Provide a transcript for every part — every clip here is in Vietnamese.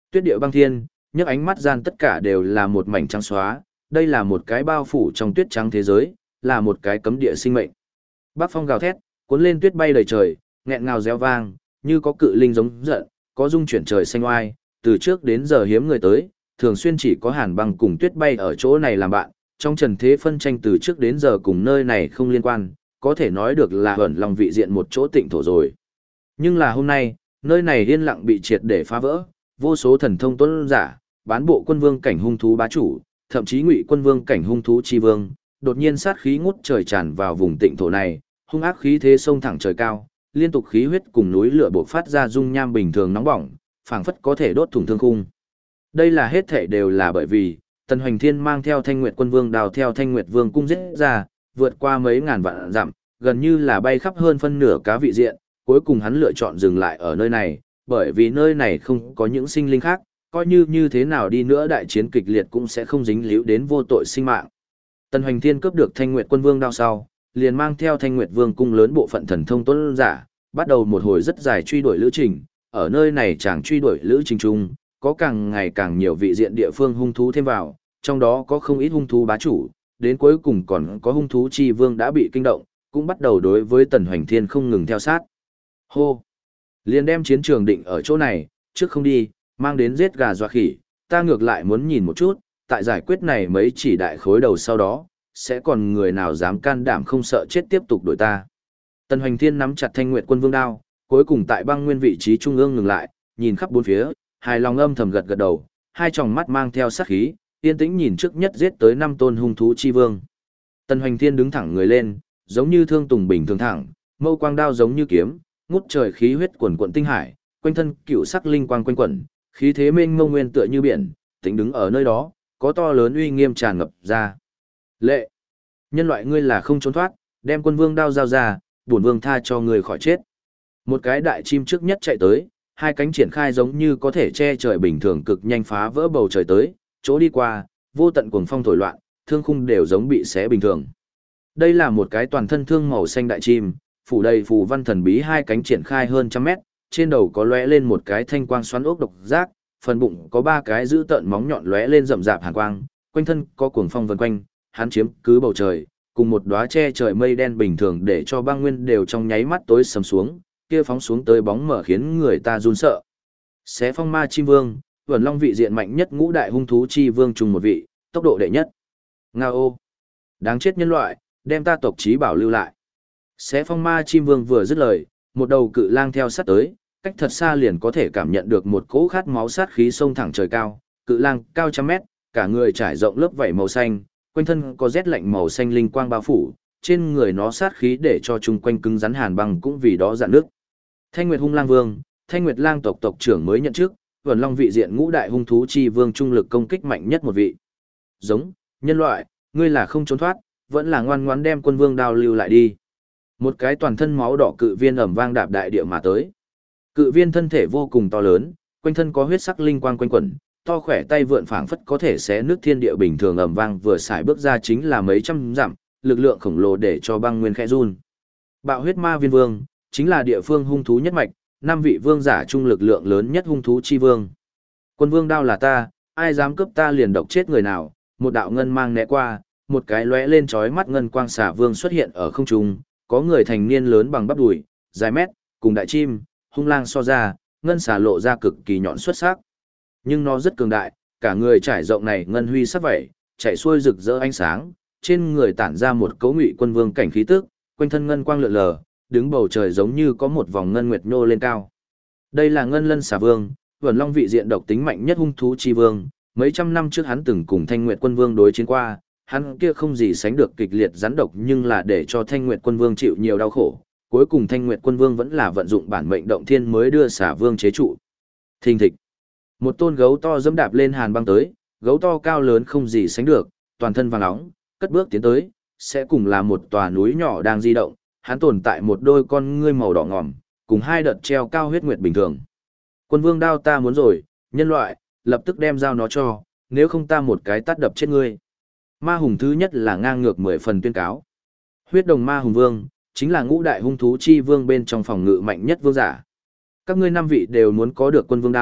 Tuyết điệu băng thiên, nhấc ánh mắt gian tất cả đều là một mảnh trắng xóa, đây là một cái bao phủ trong tuyết trắng thế giới, là một cái cấm địa sinh mệnh. Bắc phong gào thét, cuốn lên tuyết bay đầy trời, nghẹn ngào réo vang, như có cự linh giống giận, có rung chuyển trời xanh oai, từ trước đến giờ hiếm người tới, thường xuyên chỉ có hàn băng cùng tuyết bay ở chỗ này làm bạn, trong trần thế phân tranh từ trước đến giờ cùng nơi này không liên quan, có thể nói được là ẩn lòng vị diện một chỗ tịnh thổ rồi. Nhưng là hôm nay, nơi này yên lặng bị triệt để phá vỡ, vô số thần thông tuấn giả, bán bộ quân vương cảnh hung thú bá chủ, thậm chí ngụy quân vương cảnh hung thú chi vương, đột nhiên sát khí ngút trời tràn vào vùng tịnh thổ này, hung ác khí thế sông thẳng trời cao, liên tục khí huyết cùng núi lửa bộc phát ra dung nham bình thường nóng bỏng, phảng phất có thể đốt thủng thương khung. Đây là hết thảy đều là bởi vì Tần Hoành Thiên mang theo Thanh Nguyệt Quân Vương đào theo Thanh Nguyệt Vương cung giết ra, vượt qua mấy ngàn vạn dặm, gần như là bay khắp hơn phân nửa cá vị diện, cuối cùng hắn lựa chọn dừng lại ở nơi này, bởi vì nơi này không có những sinh linh khác, coi như thế nào đi nữa đại chiến kịch liệt cũng sẽ không dính líu đến vô tội sinh mạng. Tần Hoành Thiên cướp được Thanh Nguyệt Quân Vương đao sau, liền mang theo Thanh Nguyệt Vương cung lớn bộ phận thần thông tuấn giả, bắt đầu một hồi rất dài truy đuổi lữ trình, ở nơi này chàng truy đuổi lữ trình chung, có càng ngày càng nhiều vị diện địa phương hung thú thêm vào, trong đó có không ít hung thú bá chủ, đến cuối cùng còn có hung thú chi vương đã bị kinh động, cũng bắt đầu đối với Tần Hoành Thiên không ngừng theo sát. Hô! Liền đem chiến trường định ở chỗ này, trước không đi, mang đến giết gà dọa khỉ, ta ngược lại muốn nhìn một chút, tại giải quyết này mấy chỉ đại khối đầu sau đó, sẽ còn người nào dám can đảm không sợ chết tiếp tục đuổi ta. Tần Hoành Thiên nắm chặt Thanh Nguyệt Quân Vương đao, cuối cùng tại băng nguyên vị trí trung ương ngừng lại, nhìn khắp bốn phía, hài lòng âm thầm gật gật đầu, hai tròng mắt mang theo sát khí, yên tĩnh nhìn trước nhất giết tới 5 tôn hung thú chi vương. Tần Hoành Thiên đứng thẳng người lên, giống như thương tùng bình thường thẳng, mâu quang đao giống như kiếm, ngút trời khí huyết quần quần tinh hải, quanh thân cựu sắc linh quang quanh quẩn, khí thế mênh mông nguyên tựa như biển, tính đứng ở nơi đó, có to lớn uy nghiêm tràn ngập ra. Lệ, nhân loại ngươi là không trốn thoát, đem Quân Vương đao giao ra, bổn vương tha cho ngươi khỏi chết. Một cái đại chim trước nhất chạy tới, hai cánh triển khai giống như có thể che trời bình thường cực nhanh phá vỡ bầu trời tới, chỗ đi qua, vô tận cuồng phong thổi loạn, thương khung đều giống bị xé bình thường. Đây là một cái toàn thân thương màu xanh đại chim, phủ đầy phù văn thần bí, hai cánh triển khai hơn trăm mét, trên đầu có lóe lên một cái thanh quang xoắn ốc độc giác, phần bụng có 3 cái giữ tợn móng nhọn lóe lên rậm rạp hàn quang, quanh thân có cuồng phong vần quanh, hắn chiếm cứ bầu trời, cùng một đóa che trời mây đen bình thường để cho băng nguyên đều trong nháy mắt tối sầm xuống, kia phóng xuống tới bóng mở khiến người ta run sợ. Xé phong ma chim vương, Vẩn Long vị diện mạnh nhất ngũ đại hung thú chi vương trùng một vị, tốc độ đệ nhất. Ngao. Đáng chết nhân loại, đem ta tộc chí bảo lưu lại. Xé phong ma chim vương vừa dứt lời, một đầu cự lang theo sát tới, cách thật xa liền có thể cảm nhận được một cỗ khát máu sát khí xông thẳng trời cao, cự lang cao trăm mét, cả người trải rộng lớp vảy màu xanh, quanh thân có rét lạnh màu xanh linh quang bao phủ, trên người nó sát khí để cho chung quanh cứng rắn hàn băng cũng vì đó dạn nước. Thanh Nguyệt hung lang vương, Thanh Nguyệt lang tộc tộc trưởng mới nhận chức, Vẩn Long vị diện ngũ đại hung thú chi vương trung lực công kích mạnh nhất một vị. Giống, nhân loại, ngươi là không trốn thoát, vẫn là ngoan ngoãn đem Quân Vương đao lưu lại đi. Một cái toàn thân máu đỏ cự viên ầm vang đạp đại địa mà tới. Cự viên thân thể vô cùng to lớn, quanh thân có huyết sắc linh quang quanh quẩn, to khỏe tay vượn phảng phất có thể xé nước thiên địa bình thường ầm vang vừa xài bước ra chính là mấy trăm dặm, lực lượng khổng lồ để cho băng nguyên khẽ run. Bạo huyết ma viên vương, chính là địa phương hung thú nhất mạch, 5 vị vương giả chung lực lượng lớn nhất hung thú chi vương. Quân vương đao là ta, ai dám cướp ta liền độc chết người nào, một đạo ngân mang né qua, một cái lóe lên chói mắt ngân quang xà vương xuất hiện ở không trung, có người thành niên lớn bằng bắp đùi, dài mét, cùng đại chim, hung lang so ra, ngân xà lộ ra cực kỳ nhọn xuất sắc. Nhưng nó rất cường đại, cả người trải rộng này ngân huy sắc vẩy, chạy xuôi rực rỡ ánh sáng, trên người tản ra một cấu ngụy quân vương cảnh khí tức, quanh thân ngân quang lượn lờ, đứng bầu trời giống như có một vòng ngân nguyệt nhô lên cao. Đây là ngân lân xà vương, Vẩn Long vị diện độc tính mạnh nhất hung thú chi vương, mấy trăm năm trước hắn từng cùng Thanh Nguyệt Quân Vương đối chiến qua, hắn kia không gì sánh được kịch liệt rắn độc nhưng là để cho Thanh Nguyệt Quân Vương chịu nhiều đau khổ, cuối cùng Thanh Nguyệt Quân Vương vẫn là vận dụng bản mệnh động thiên mới đưa xà vương chế trụ. Thình thịch. Một tôn gấu to dẫm đạp lên hàn băng tới, gấu to cao lớn không gì sánh được, toàn thân vàng óng, cất bước tiến tới, sẽ cùng là một tòa núi nhỏ đang di động, hắn tồn tại một đôi con ngươi màu đỏ ngòm, cùng hai đợt treo cao huyết nguyệt bình thường. Quân vương đao ta muốn rồi, nhân loại, lập tức đem dao nó cho, nếu không ta một cái tát đập chết ngươi. Ma hùng thứ nhất là ngang ngược 10 phần tuyên cáo. Huyết đồng ma hùng vương, chính là ngũ đại hung thú chi vương bên trong phòng ngự mạnh nhất vương giả. Các ngươi 5 vị đều muốn có được quân vương đao,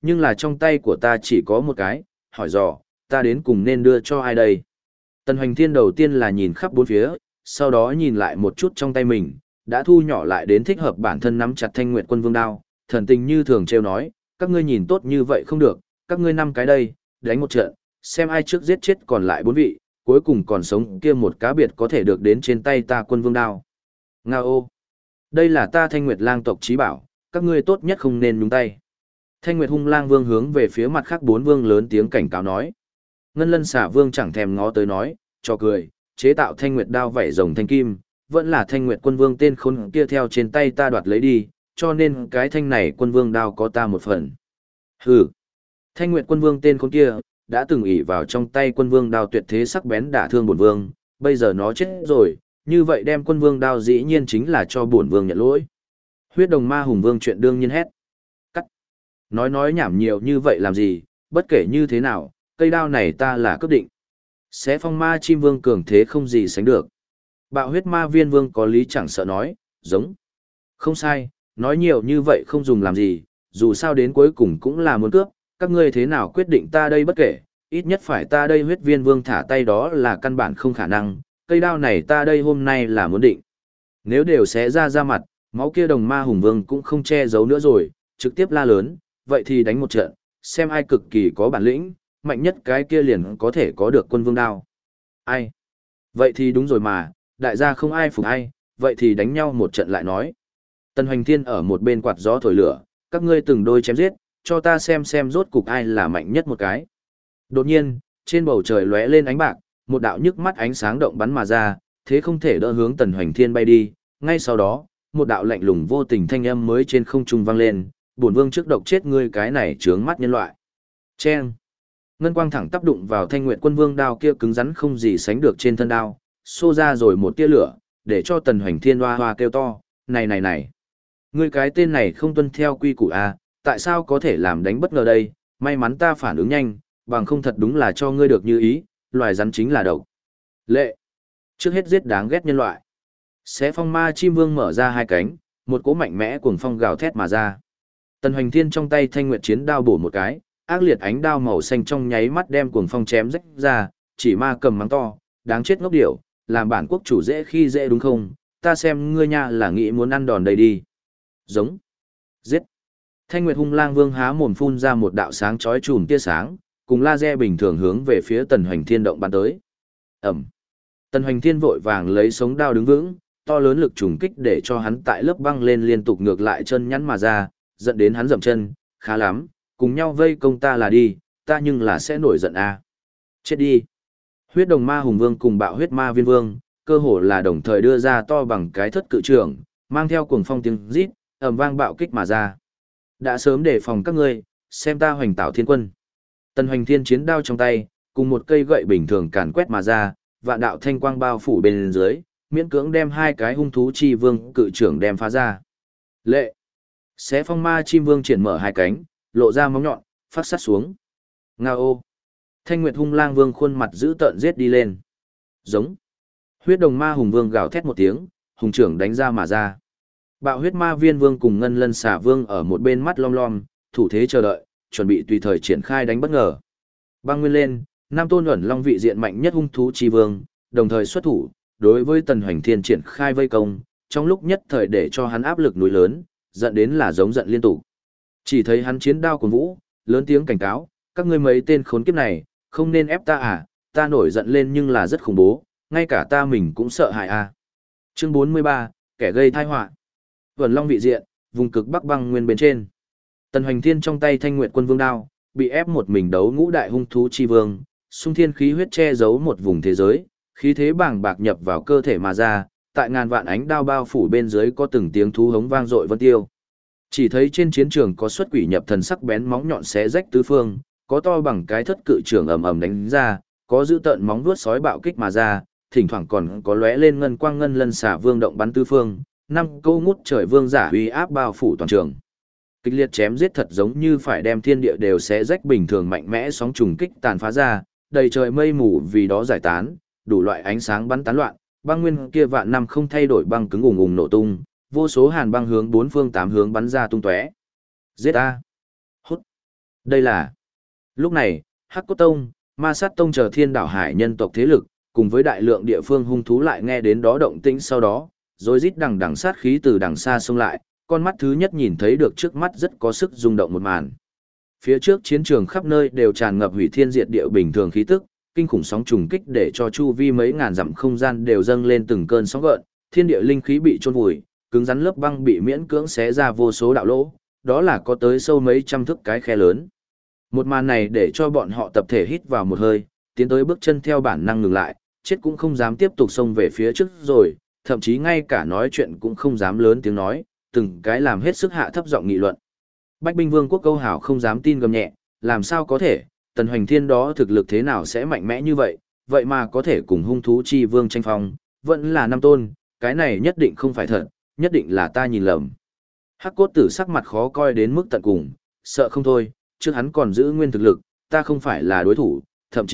nhưng là trong tay của ta chỉ có một cái, hỏi dò, ta đến cùng nên đưa cho ai đây? Tần Hoành Thiên đầu tiên là nhìn khắp bốn phía, sau đó nhìn lại một chút trong tay mình, đã thu nhỏ lại đến thích hợp bản thân nắm chặt Thanh Nguyệt Quân Vương đao, thần tình như thường trêu nói, các ngươi nhìn tốt như vậy không được, các ngươi 5 cái đây, đánh một trận, xem ai trước giết chết còn lại 4 vị, cuối cùng còn sống kia một cá biệt có thể được đến trên tay ta Quân Vương đao. Ngao, đây là ta Thanh Nguyệt Lang tộc chí bảo, các ngươi tốt nhất không nên nhúng tay. Thanh Nguyệt Hung Lang Vương hướng về phía mặt khác 4 vương lớn tiếng cảnh cáo nói. Ngân Lân Xà Vương chẳng thèm ngó tới nói, cho cười, chế tạo Thanh Nguyệt đao vảy rồng thanh kim, vẫn là Thanh Nguyệt Quân Vương tên khốn kia theo trên tay ta đoạt lấy đi, cho nên cái thanh này Quân Vương đao có ta một phần. Hừ. Thanh Nguyệt Quân Vương tên khốn kia đã từng ỷ vào trong tay Quân Vương đao tuyệt thế sắc bén đả thương bổn vương, bây giờ nó chết rồi, như vậy đem Quân Vương đao dĩ nhiên chính là cho bổn vương nhận lỗi. Huyết Đồng Ma Hùng Vương chuyện đương nhiên hét. Cắt. Nói nhảm nhiều như vậy làm gì, bất kể như thế nào, cây đao này ta là cấp định. Xé Phong Ma Chim Vương cường thế không gì sánh được. Bạo Huyết Ma Viên Vương có lý chẳng sợ nói, giống. Không sai, nói nhiều như vậy không dùng làm gì, dù sao đến cuối cùng cũng là muốn cướp, các ngươi thế nào quyết định ta đây bất kể, ít nhất phải ta đây Huyết Viên Vương thả tay đó là căn bản không khả năng, cây đao này ta đây hôm nay là muốn định. Nếu đều xé ra mặt, máu kia Đồng Ma Hùng Vương cũng không che giấu nữa rồi, trực tiếp la lớn, vậy thì đánh một trận, xem ai cực kỳ có bản lĩnh, mạnh nhất cái kia liền có thể có được Quân Vương đao. Ai? Vậy thì đúng rồi mà, đại gia không ai phục ai, vậy thì đánh nhau một trận lại nói. Tần Hoành Thiên ở một bên quạt gió thổi lửa, các ngươi từng đôi chém giết, cho ta xem rốt cục ai là mạnh nhất một cái. Đột nhiên, trên bầu trời lóe lên ánh bạc, một đạo nhức mắt ánh sáng động bắn mà ra, thế không thể đỡ hướng Tần Hoành Thiên bay đi, ngay sau đó, một đạo lạnh lùng vô tình thanh âm mới trên không trung vang lên, bổn vương trước độc chết ngươi cái này trướng mắt nhân loại. Chen. Ngân quang thẳng tác đụng vào Thanh Nguyệt Quân Vương đao kia cứng rắn không gì sánh được trên thân đao, xô ra rồi một tia lửa, để cho Tần Hoành Thiên hoa hoa kêu to, này. Ngươi cái tên này không tuân theo quy củ à, tại sao có thể làm đánh bất ngờ đây, may mắn ta phản ứng nhanh, bằng không thật đúng là cho ngươi được như ý, loài rắn chính là độc. Lệ. Trước hết giết đáng ghét nhân loại. Xé Phong Ma Chim Vương mở ra hai cánh, một cỗ mạnh mẽ cuồng phong gào thét mà ra. Tần Hoành Thiên trong tay Thanh Nguyệt chiến đao bổ một cái, ác liệt ánh đao màu xanh trong nháy mắt đem cuồng phong chém rách ra, chỉ ma cầm mắng to, đáng chết ngốc điểu, làm bản quốc chủ dễ khi dễ đúng không, ta xem ngươi nha là nghĩ muốn ăn đòn đây đi. Giống. Giết. Thanh Nguyệt Hung Lang Vương há mồm phun ra một đạo sáng chói chùm tia sáng, cùng laser bình thường hướng về phía Tần Hoành Thiên động bắn tới. Ẩm. Tần Hoành Thiên vội vàng lấy sống đao đứng vững, to lớn lực trùng kích để cho hắn tại lớp băng lên liên tục ngược lại chân nhắn mà ra, dẫn đến hắn dậm chân, khá lắm, cùng nhau vây công ta là đi, ta nhưng là sẽ nổi giận a. Chết đi. Huyết Đồng Ma Hùng Vương cùng Bạo Huyết Ma Viên Vương, cơ hồ là đồng thời đưa ra to bằng cái thất cự trường, mang theo cuồng phong tiếng rít, ầm vang bạo kích mà ra. Đã sớm đề phòng các ngươi, xem ta Hoành Tạo Thiên Quân. Tần Hoành Thiên chiến đao trong tay, cùng một cây gậy bình thường càn quét mà ra, vạn đạo thanh quang bao phủ bên dưới, miễn cưỡng đem hai cái hung thú chi vương cự trưởng đem phá ra. Lệ. Xé Phong Ma Chim Vương triển mở hai cánh, lộ ra móng nhọn, phát sát xuống. Ngao. Thanh Nguyệt Hung Lang Vương khuôn mặt dữ tợn giết đi lên. Giống. Huyết Đồng Ma Hùng Vương gào thét một tiếng, hùng trưởng đánh ra mà ra. Bạo Huyết Ma Viên Vương cùng Ngân Lân Xà Vương ở một bên mắt lom lom, thủ thế chờ đợi, chuẩn bị tùy thời triển khai đánh bất ngờ. Băng nguyên lên, Nam Tôn ẩn long vị diện mạnh nhất hung thú chi vương, đồng thời xuất thủ, đối với Tần Hoành Thiên triển khai vây công, trong lúc nhất thời để cho hắn áp lực núi lớn, giận đến là giống giận liên tục. Chỉ thấy hắn chiến đao cuồng vũ, lớn tiếng cảnh cáo, các ngươi mấy tên khốn kiếp này, không nên ép ta à, ta nổi giận lên nhưng là rất khủng bố, ngay cả ta mình cũng sợ hãi à. Chương 43, kẻ gây tai họa. Vẩn Long vị diện, vùng cực Bắc băng nguyên bên trên. Tần Hoành Thiên trong tay Thanh Nguyệt Quân Vương đao, bị ép một mình đấu ngũ đại hung thú chi vương, xung thiên khí huyết che giấu một vùng thế giới, khí thế bàng bạc nhập vào cơ thể mà ra, tại ngàn vạn ánh đao bao phủ bên dưới có từng tiếng thú hống vang dội vân tiêu. Chỉ thấy trên chiến trường có xuất quỷ nhập thần sắc bén móng nhọn xé rách tứ phương, có to bằng cái thất cự trường ầm ầm đánh ra, có giữ tợn móng vuốt sói bạo kích mà ra, thỉnh thoảng còn có lóe lên ngân quang ngân lân xả vương động bắn tứ phương, năm câu ngút trời vương giả uy áp bao phủ toàn trường. Kịch liệt chém giết thật giống như phải đem thiên địa đều xé rách bình thường mạnh mẽ sóng trùng kích tàn phá ra, đầy trời mây mù vì đó giải tán, đủ loại ánh sáng bắn tán loạn, băng nguyên kia vạn năm không thay đổi băng cứng ùng ùng nổ tung, vô số hàn băng hướng bốn phương tám hướng bắn ra tung tóe. Giết a! Hút! Đây là... Lúc này, Hắc Cốt Tông, Ma Sát Tông chờ Thiên Đảo Hải nhân tộc thế lực, cùng với đại lượng địa phương hung thú lại nghe đến đó động tĩnh sau đó, rồi rít đằng đằng sát khí từ đằng xa xông lại, con mắt thứ nhất nhìn thấy được trước mắt rất có sức rung động một màn. Phía trước chiến trường khắp nơi đều tràn ngập hủy thiên diệt địa bình thường khí tức, kinh khủng sóng trùng kích để cho chu vi mấy ngàn dặm không gian đều dâng lên từng cơn sóng gợn, thiên địa linh khí bị chôn vùi, cứng rắn lớp băng bị miễn cưỡng xé ra vô số đạo lỗ, đó là có tới sâu mấy trăm thước cái khe lớn. Một màn này để cho bọn họ tập thể hít vào một hơi, tiến tới bước chân theo bản năng ngừng lại, chết cũng không dám tiếp tục xông về phía trước rồi, thậm chí ngay cả nói chuyện cũng không dám lớn tiếng nói, từng cái làm hết sức hạ thấp giọng nghị luận. Bách binh vương quốc Câu Hảo không dám tin gầm nhẹ, làm sao có thể, Tần Hoành Thiên đó thực lực thế nào sẽ mạnh mẽ như vậy, vậy mà có thể cùng hung thú chi vương tranh phong, vẫn là năm tôn, cái này nhất định không phải thật, nhất định là ta nhìn lầm. Hắc Cốt Tử sắc mặt khó coi đến mức tận cùng, sợ không thôi, trước hắn còn giữ nguyên thực lực, ta không phải là đối thủ, thậm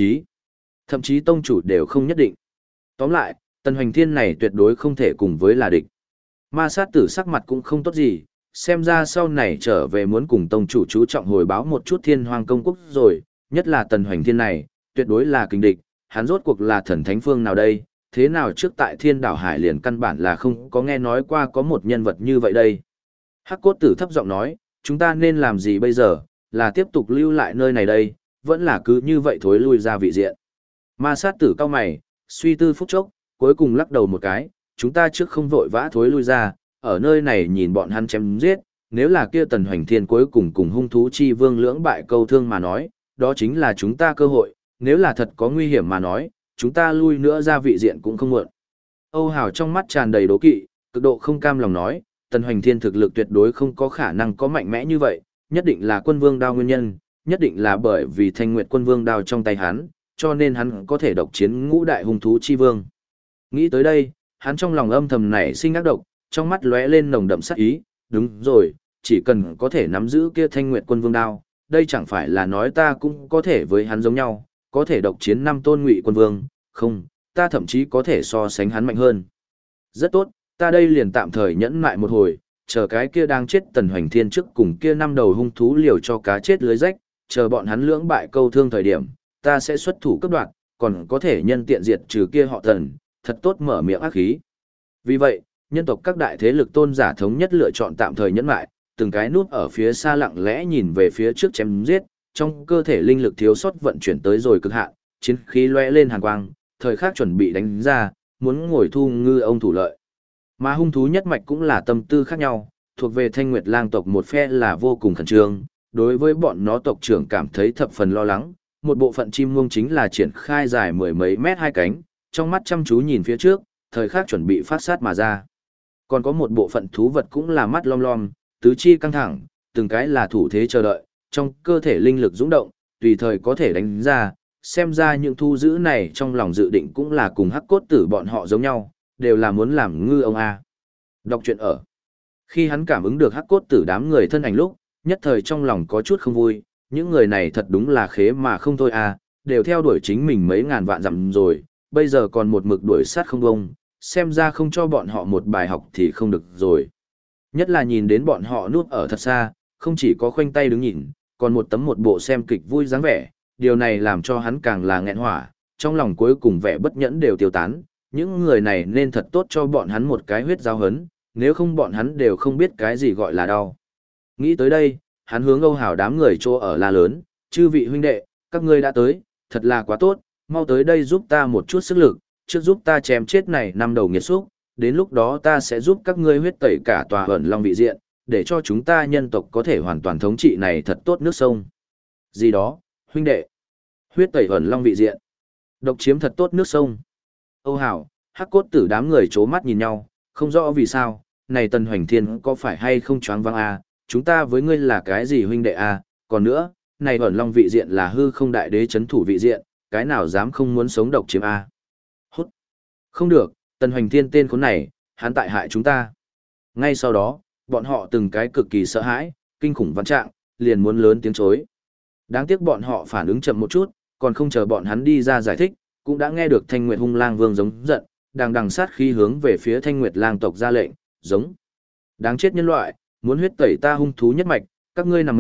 chí tông chủ đều không nhất định. Tóm lại, Tần Hoành Thiên này tuyệt đối không thể cùng với là địch. Ma Sát Tử sắc mặt cũng không tốt gì, xem ra sau này trở về muốn cùng tông chủ chú trọng hồi báo một chút Thiên Hoang công quốc rồi, nhất là Tần Hoành Thiên này, tuyệt đối là kình địch, hắn rốt cuộc là thần thánh phương nào đây, thế nào trước tại Thiên Đảo Hải liền căn bản là không có nghe nói qua có một nhân vật như vậy đây. Hắc Cốt Tử thấp giọng nói, chúng ta nên làm gì bây giờ, là tiếp tục lưu lại nơi này đây, vẫn là cứ như vậy thối lui ra vị diện. Ma Sát Tử cao mày, suy tư phút chốc, cuối cùng lắc đầu một cái, chúng ta trước không vội vã thối lui ra, ở nơi này nhìn bọn hắn chém giết, nếu là kia Tần Hoành Thiên cuối cùng cùng hung thú chi vương lưỡng bại câu thương mà nói, đó chính là chúng ta cơ hội, nếu là thật có nguy hiểm mà nói, chúng ta lui nữa ra vị diện cũng không muộn. Âu Hào trong mắt tràn đầy đố kỵ, cực độ không cam lòng nói, Tần Hoành Thiên thực lực tuyệt đối không có khả năng có mạnh mẽ như vậy, nhất định là Quân Vương Đao nguyên nhân, nhất định là bởi vì Thanh Nguyệt Quân Vương Đao trong tay hắn, cho nên hắn có thể độc chiến ngũ đại hung thú chi vương. Nghĩ tới đây, hắn trong lòng âm thầm nảy sinh ác độc, trong mắt lóe lên nồng đậm sát ý, đúng rồi, chỉ cần có thể nắm giữ kia Thanh Nguyệt Quân Vương Đao, đây chẳng phải là nói ta cũng có thể với hắn giống nhau, có thể độc chiến 5 tôn Ngụy Quân Vương, không, ta thậm chí có thể so sánh hắn mạnh hơn. Rất tốt, ta đây liền tạm thời nhẫn nại một hồi, chờ cái kia đang chết Tần Hoành Thiên trước cùng kia 5 đầu hung thú liều cho cá chết lưới rách, chờ bọn hắn lưỡng bại câu thương thời điểm, ta sẽ xuất thủ cấp đoạt, còn có thể nhân tiện diệt trừ kia họ Tần, thật tốt mở miệng ác khí. Vì vậy, nhân tộc các đại thế lực tôn giả thống nhất lựa chọn tạm thời nhẫn lại, từng cái nút ở phía xa lặng lẽ nhìn về phía trước chém giết, trong cơ thể linh lực thiếu sót vận chuyển tới rồi cực hạn, chiến khí lóe lên hàn quang, thời khắc chuẩn bị đánh ra, muốn ngồi thu ngư ông thủ lợi. Mà hung thú nhất mạch cũng là tâm tư khác nhau, thuộc về Thanh Nguyệt Lang tộc một phe là vô cùng khẩn trương, đối với bọn nó tộc trưởng cảm thấy thập phần lo lắng, một bộ phận chim muông chính là triển khai dài mười mấy mét hai cánh, trong mắt chăm chú nhìn phía trước, thời khắc chuẩn bị phát sát mà ra. Còn có một bộ phận thú vật cũng là mắt lom lom, tứ chi căng thẳng, từng cái là thủ thế chờ đợi, trong cơ thể linh lực dũng động, tùy thời có thể đánh ra, xem ra những thu giữ này trong lòng dự định cũng là cùng Hắc Cốt Tử bọn họ giống nhau, đều là muốn làm ngư ông A. Đọc truyện ở. Khi hắn cảm ứng được Hắc Cốt Tử đám người thân ảnh lúc, nhất thời trong lòng có chút không vui, những người này thật đúng là khế mà không thôi a, đều theo đuổi chính mình mấy ngàn vạn dặm rồi, bây giờ còn một mực đuổi sát không bông, xem ra không cho bọn họ một bài học thì không được rồi. Nhất là nhìn đến bọn họ núp ở thật xa, không chỉ có khoanh tay đứng nhìn, còn một tấm một bộ xem kịch vui dáng vẻ, điều này làm cho hắn càng là nghẹn hỏa, trong lòng cuối cùng vẻ bất nhẫn đều tiêu tán, những người này nên thật tốt cho bọn hắn một cái huyết giao hấn, nếu không bọn hắn đều không biết cái gì gọi là đau. Nghĩ tới đây, hắn hướng Âu Hào đám người chỗ ở la lớn, chư vị huynh đệ, các ngươi đã tới, thật là quá tốt, mau tới đây giúp ta một chút sức lực, trước giúp ta chém chết này 5 đầu nghiệt xúc, đến lúc đó ta sẽ giúp các ngươi huyết tẩy cả tòa ẩn long vị diện, để cho chúng ta nhân tộc có thể hoàn toàn thống trị này thật tốt nước sông. Gì đó, huynh đệ, huyết tẩy ẩn long vị diện, độc chiếm thật tốt nước sông. Âu Hào, Hắc Cốt Tử đám người chố mắt nhìn nhau, không rõ vì sao, này Tần Hoành Thiên có phải hay không choáng váng a, chúng ta với ngươi là cái gì huynh đệ a, còn nữa, này ẩn long vị diện là hư không đại đế chấn thủ vị diện, cái nào dám không muốn sống độc chiếm a. Hút. Không được, Tần Hoành Thiên tên khốn này, hắn tại hại chúng ta. Ngay sau đó, bọn họ từng cái cực kỳ sợ hãi, kinh khủng văn trạng, liền muốn lớn tiếng chối. Đáng tiếc bọn họ phản ứng chậm một chút, còn không chờ bọn hắn đi ra giải thích, cũng đã nghe được Thanh Nguyệt Hung Lang Vương giống giận, đang đằng sát khí hướng về phía Thanh Nguyệt Lang tộc ra lệnh, giống. Đáng chết nhân loại, muốn huyết tẩy ta hung thú nhất mạch, các ngươi nằm ngộng,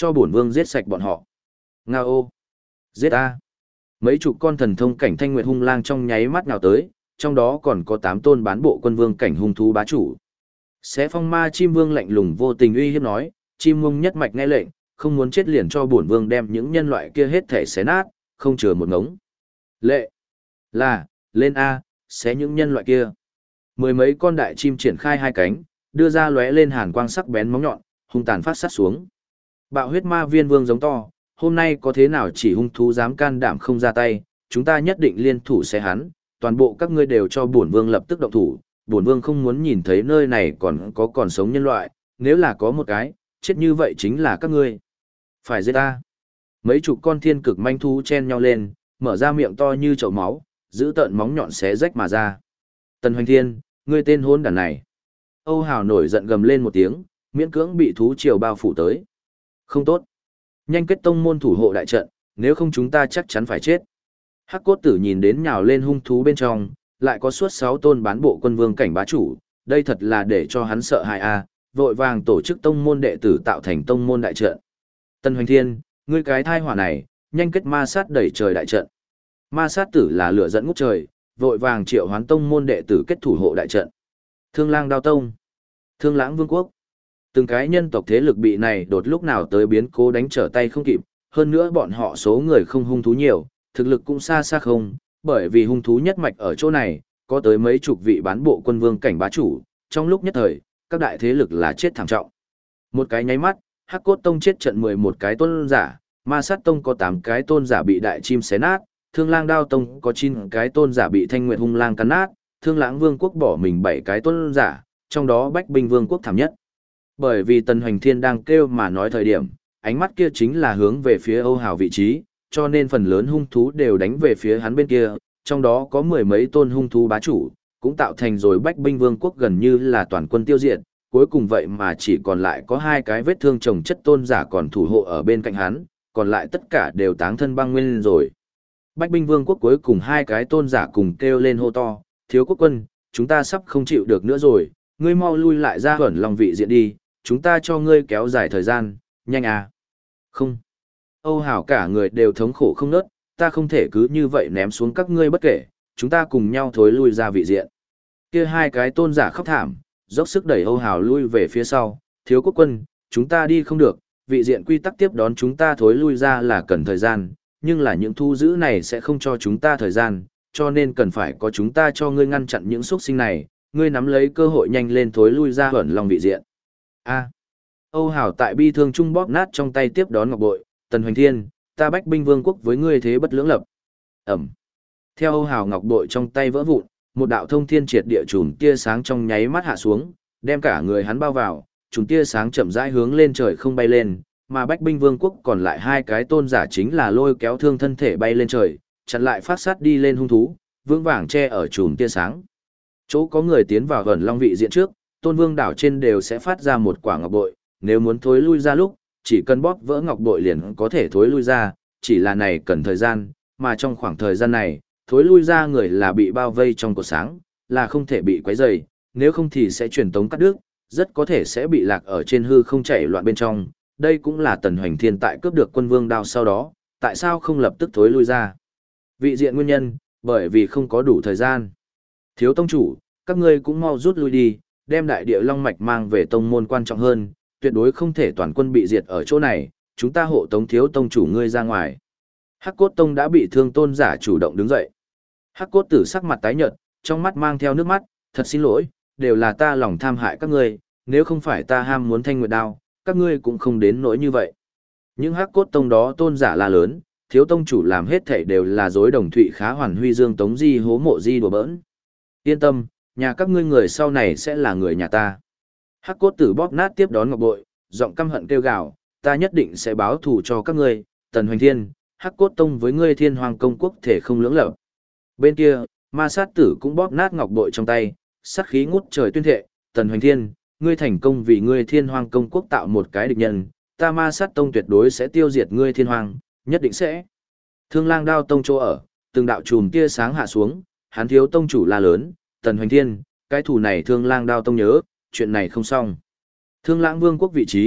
cho bổn vương giết sạch bọn họ. Ngao ô! Giết a! Mấy chục con thần thông cảnh thanh nguyệt hung lang trong nháy mắt nhào tới, trong đó còn có 8 tôn bán bộ quân vương cảnh hung thú bá chủ. Xé phong ma chim vương lạnh lùng vô tình uy hiếp nói, chim mông nhất mạch nghe lệnh, không muốn chết liền cho bổn vương đem những nhân loại kia hết thể xé nát, không chừa một ngống. Lệ! Là, lên A, xé những nhân loại kia. Mười mấy con đại chim triển khai hai cánh, đưa ra lóe lên hàn quang sắc bén móng nhọn, hung tàn phát sát xuống. Bạo huyết ma viên vương giống to, hôm nay có thế nào chỉ hung thú dám can đảm không ra tay, chúng ta nhất định liên thủ xé hắn, toàn bộ các ngươi đều cho bổn vương lập tức động thủ, bổn vương không muốn nhìn thấy nơi này còn sống nhân loại, nếu là có một cái, chết như vậy chính là các ngươi. Phải giết ta. Mấy chục con thiên cực manh thú chen nhau lên, mở ra miệng to như chậu máu, giữ tợn móng nhọn xé rách mà ra. Tần Hoành Thiên, ngươi tên hôn đản này. Âu Hào nổi giận gầm lên một tiếng, miễn cưỡng bị thú triều bao phủ tới. Không tốt. Nhanh kết tông môn thủ hộ đại trận, nếu không chúng ta chắc chắn phải chết. Hắc cốt tử nhìn đến nhào lên hung thú bên trong, lại có suốt 6 tôn bán bộ quân vương cảnh bá chủ, đây thật là để cho hắn sợ hãi a, vội vàng tổ chức tông môn đệ tử tạo thành tông môn đại trận. Tần Hoành Thiên, ngươi cái thai hỏa này, nhanh kết ma sát đẩy trời đại trận. Ma sát tử là lửa dẫn ngút trời, vội vàng triệu hoán tông môn đệ tử kết thủ hộ đại trận. Thương Lang Đao Tông, Thương Lãng Vương quốc. Từng cái nhân tộc thế lực bị này đột lúc nào tới biến cố đánh trở tay không kịp, hơn nữa bọn họ số người không hung thú nhiều, thực lực cũng xa xa không, bởi vì hung thú nhất mạch ở chỗ này, có tới mấy chục vị bán bộ quân vương cảnh bá chủ, trong lúc nhất thời, các đại thế lực là chết thảm trọng. Một cái nháy mắt, Hắc Cốt Tông chết trận 11 cái tôn giả, Ma Sát Tông có 8 cái tôn giả bị đại chim xé nát, Thương Lang Đao Tông có 9 cái tôn giả bị Thanh Nguyệt hung lang cắn nát, Thương Lãng Vương quốc bỏ mình 7 cái tôn giả, trong đó Bách Binh Vương quốc thảm nhất. Bởi vì Tần Hoành Thiên đang kêu mà nói thời điểm, ánh mắt kia chính là hướng về phía Âu Hào vị trí, cho nên phần lớn hung thú đều đánh về phía hắn bên kia, trong đó có mười mấy tôn hung thú bá chủ, cũng tạo thành rồi Bách Binh Vương quốc gần như là toàn quân tiêu diệt, cuối cùng vậy mà chỉ còn lại có 2 cái vết thương chồng chất tôn giả còn thủ hộ ở bên cạnh hắn, còn lại tất cả đều táng thân băng nguyên rồi. Bách Binh Vương quốc cuối cùng 2 cái tôn giả cùng kêu lên hô to, thiếu quốc quân, chúng ta sắp không chịu được nữa rồi, ngươi mau lui lại ra Huẩn Long vị diện đi, chúng ta cho ngươi kéo dài thời gian, nhanh à. Không. Âu Hảo cả người đều thống khổ không nớt, ta không thể cứ như vậy ném xuống các ngươi bất kể, chúng ta cùng nhau thối lui ra vị diện. Kia 2 cái tôn giả khóc thảm, dốc sức đẩy Âu Hảo lui về phía sau, thiếu quốc quân, chúng ta đi không được, vị diện quy tắc tiếp đón chúng ta thối lui ra là cần thời gian, nhưng là những thu giữ này sẽ không cho chúng ta thời gian, cho nên cần phải có chúng ta cho ngươi ngăn chặn những xuất sinh này, ngươi nắm lấy cơ hội nhanh lên thối lui ra Huẩn Long vị diện. A. Âu Hảo tại bi thương trung bóp nát trong tay tiếp đón ngọc bội, Tần Hoành Thiên, ta Bách Binh Vương quốc với ngươi thế bất lưỡng lập. Ẩm. Theo Âu Hảo ngọc bội trong tay vỡ vụn, một đạo thông thiên triệt địa chùm tia sáng trong nháy mắt hạ xuống, đem cả người hắn bao vào, chùm tia sáng chậm rãi hướng lên trời không bay lên, mà Bách Binh Vương quốc còn lại 2 cái tôn giả chính là lôi kéo thương thân thể bay lên trời, chặn lại phát sát đi lên hung thú, vững vàng che ở chùm tia sáng. Chỗ có người tiến vào gần Long vị diện trước, Tôn Vương đảo trên đều sẽ phát ra một quả ngọc bội, nếu muốn thối lui ra lúc, chỉ cần bóp vỡ ngọc bội liền có thể thối lui ra, chỉ là này cần thời gian, mà trong khoảng thời gian này, thối lui ra người là bị bao vây trong cột sáng, là không thể bị quấy rầy, nếu không thì sẽ truyền tống cắt đứt, rất có thể sẽ bị lạc ở trên hư không chảy loạn bên trong. Đây cũng là Tần Hoành Thiên tại cướp được Quân Vương đao sau đó, tại sao không lập tức thối lui ra. Vị diện nguyên nhân, bởi vì không có đủ thời gian. Thiếu tông chủ, các ngươi cũng mau rút lui đi, đem đại địa long mạch mang về tông môn quan trọng hơn, tuyệt đối không thể toàn quân bị diệt ở chỗ này, chúng ta hộ tống thiếu tông chủ ngươi ra ngoài. Hắc cốt tông đã bị thương tôn giả chủ động đứng dậy. Hắc cốt tử sắc mặt tái nhợt, trong mắt mang theo nước mắt, thật xin lỗi, đều là ta lòng tham hại các ngươi, nếu không phải ta ham muốn thanh nguyệt đao, các ngươi cũng không đến nỗi như vậy. Những hắc cốt tông đó tôn giả la lớn, thiếu tông chủ làm hết thảy đều là dối đồng thụy khá hoàn huy dương tống di hố mộ di đùa bỡn. Yên tâm, nhà các ngươi người sau này sẽ là người nhà ta. Hắc cốt tử bóp nát tiếp đón ngọc bội, giọng căm hận kêu gào, ta nhất định sẽ báo thù cho các ngươi, Tần Hoành Thiên, Hắc cốt tông với ngươi Thiên Hoàng công quốc thể không lưỡng lập. Bên kia, ma sát tử cũng bóp nát ngọc bội trong tay, sát khí ngút trời tuyên thệ, Tần Hoành Thiên, ngươi thành công vì ngươi Thiên Hoàng công quốc tạo một cái địch nhân, ta ma sát tông tuyệt đối sẽ tiêu diệt ngươi Thiên Hoàng, nhất định sẽ. Thương Lang đao tông chỗ ở, từng đạo chùm tia sáng hạ xuống, hắn thiếu tông chủ la lớn, Tần Hoành Thiên, cái thù này Thương Lang đao tông nhớ, chuyện này không xong. Thương Lãng Vương quốc vị trí,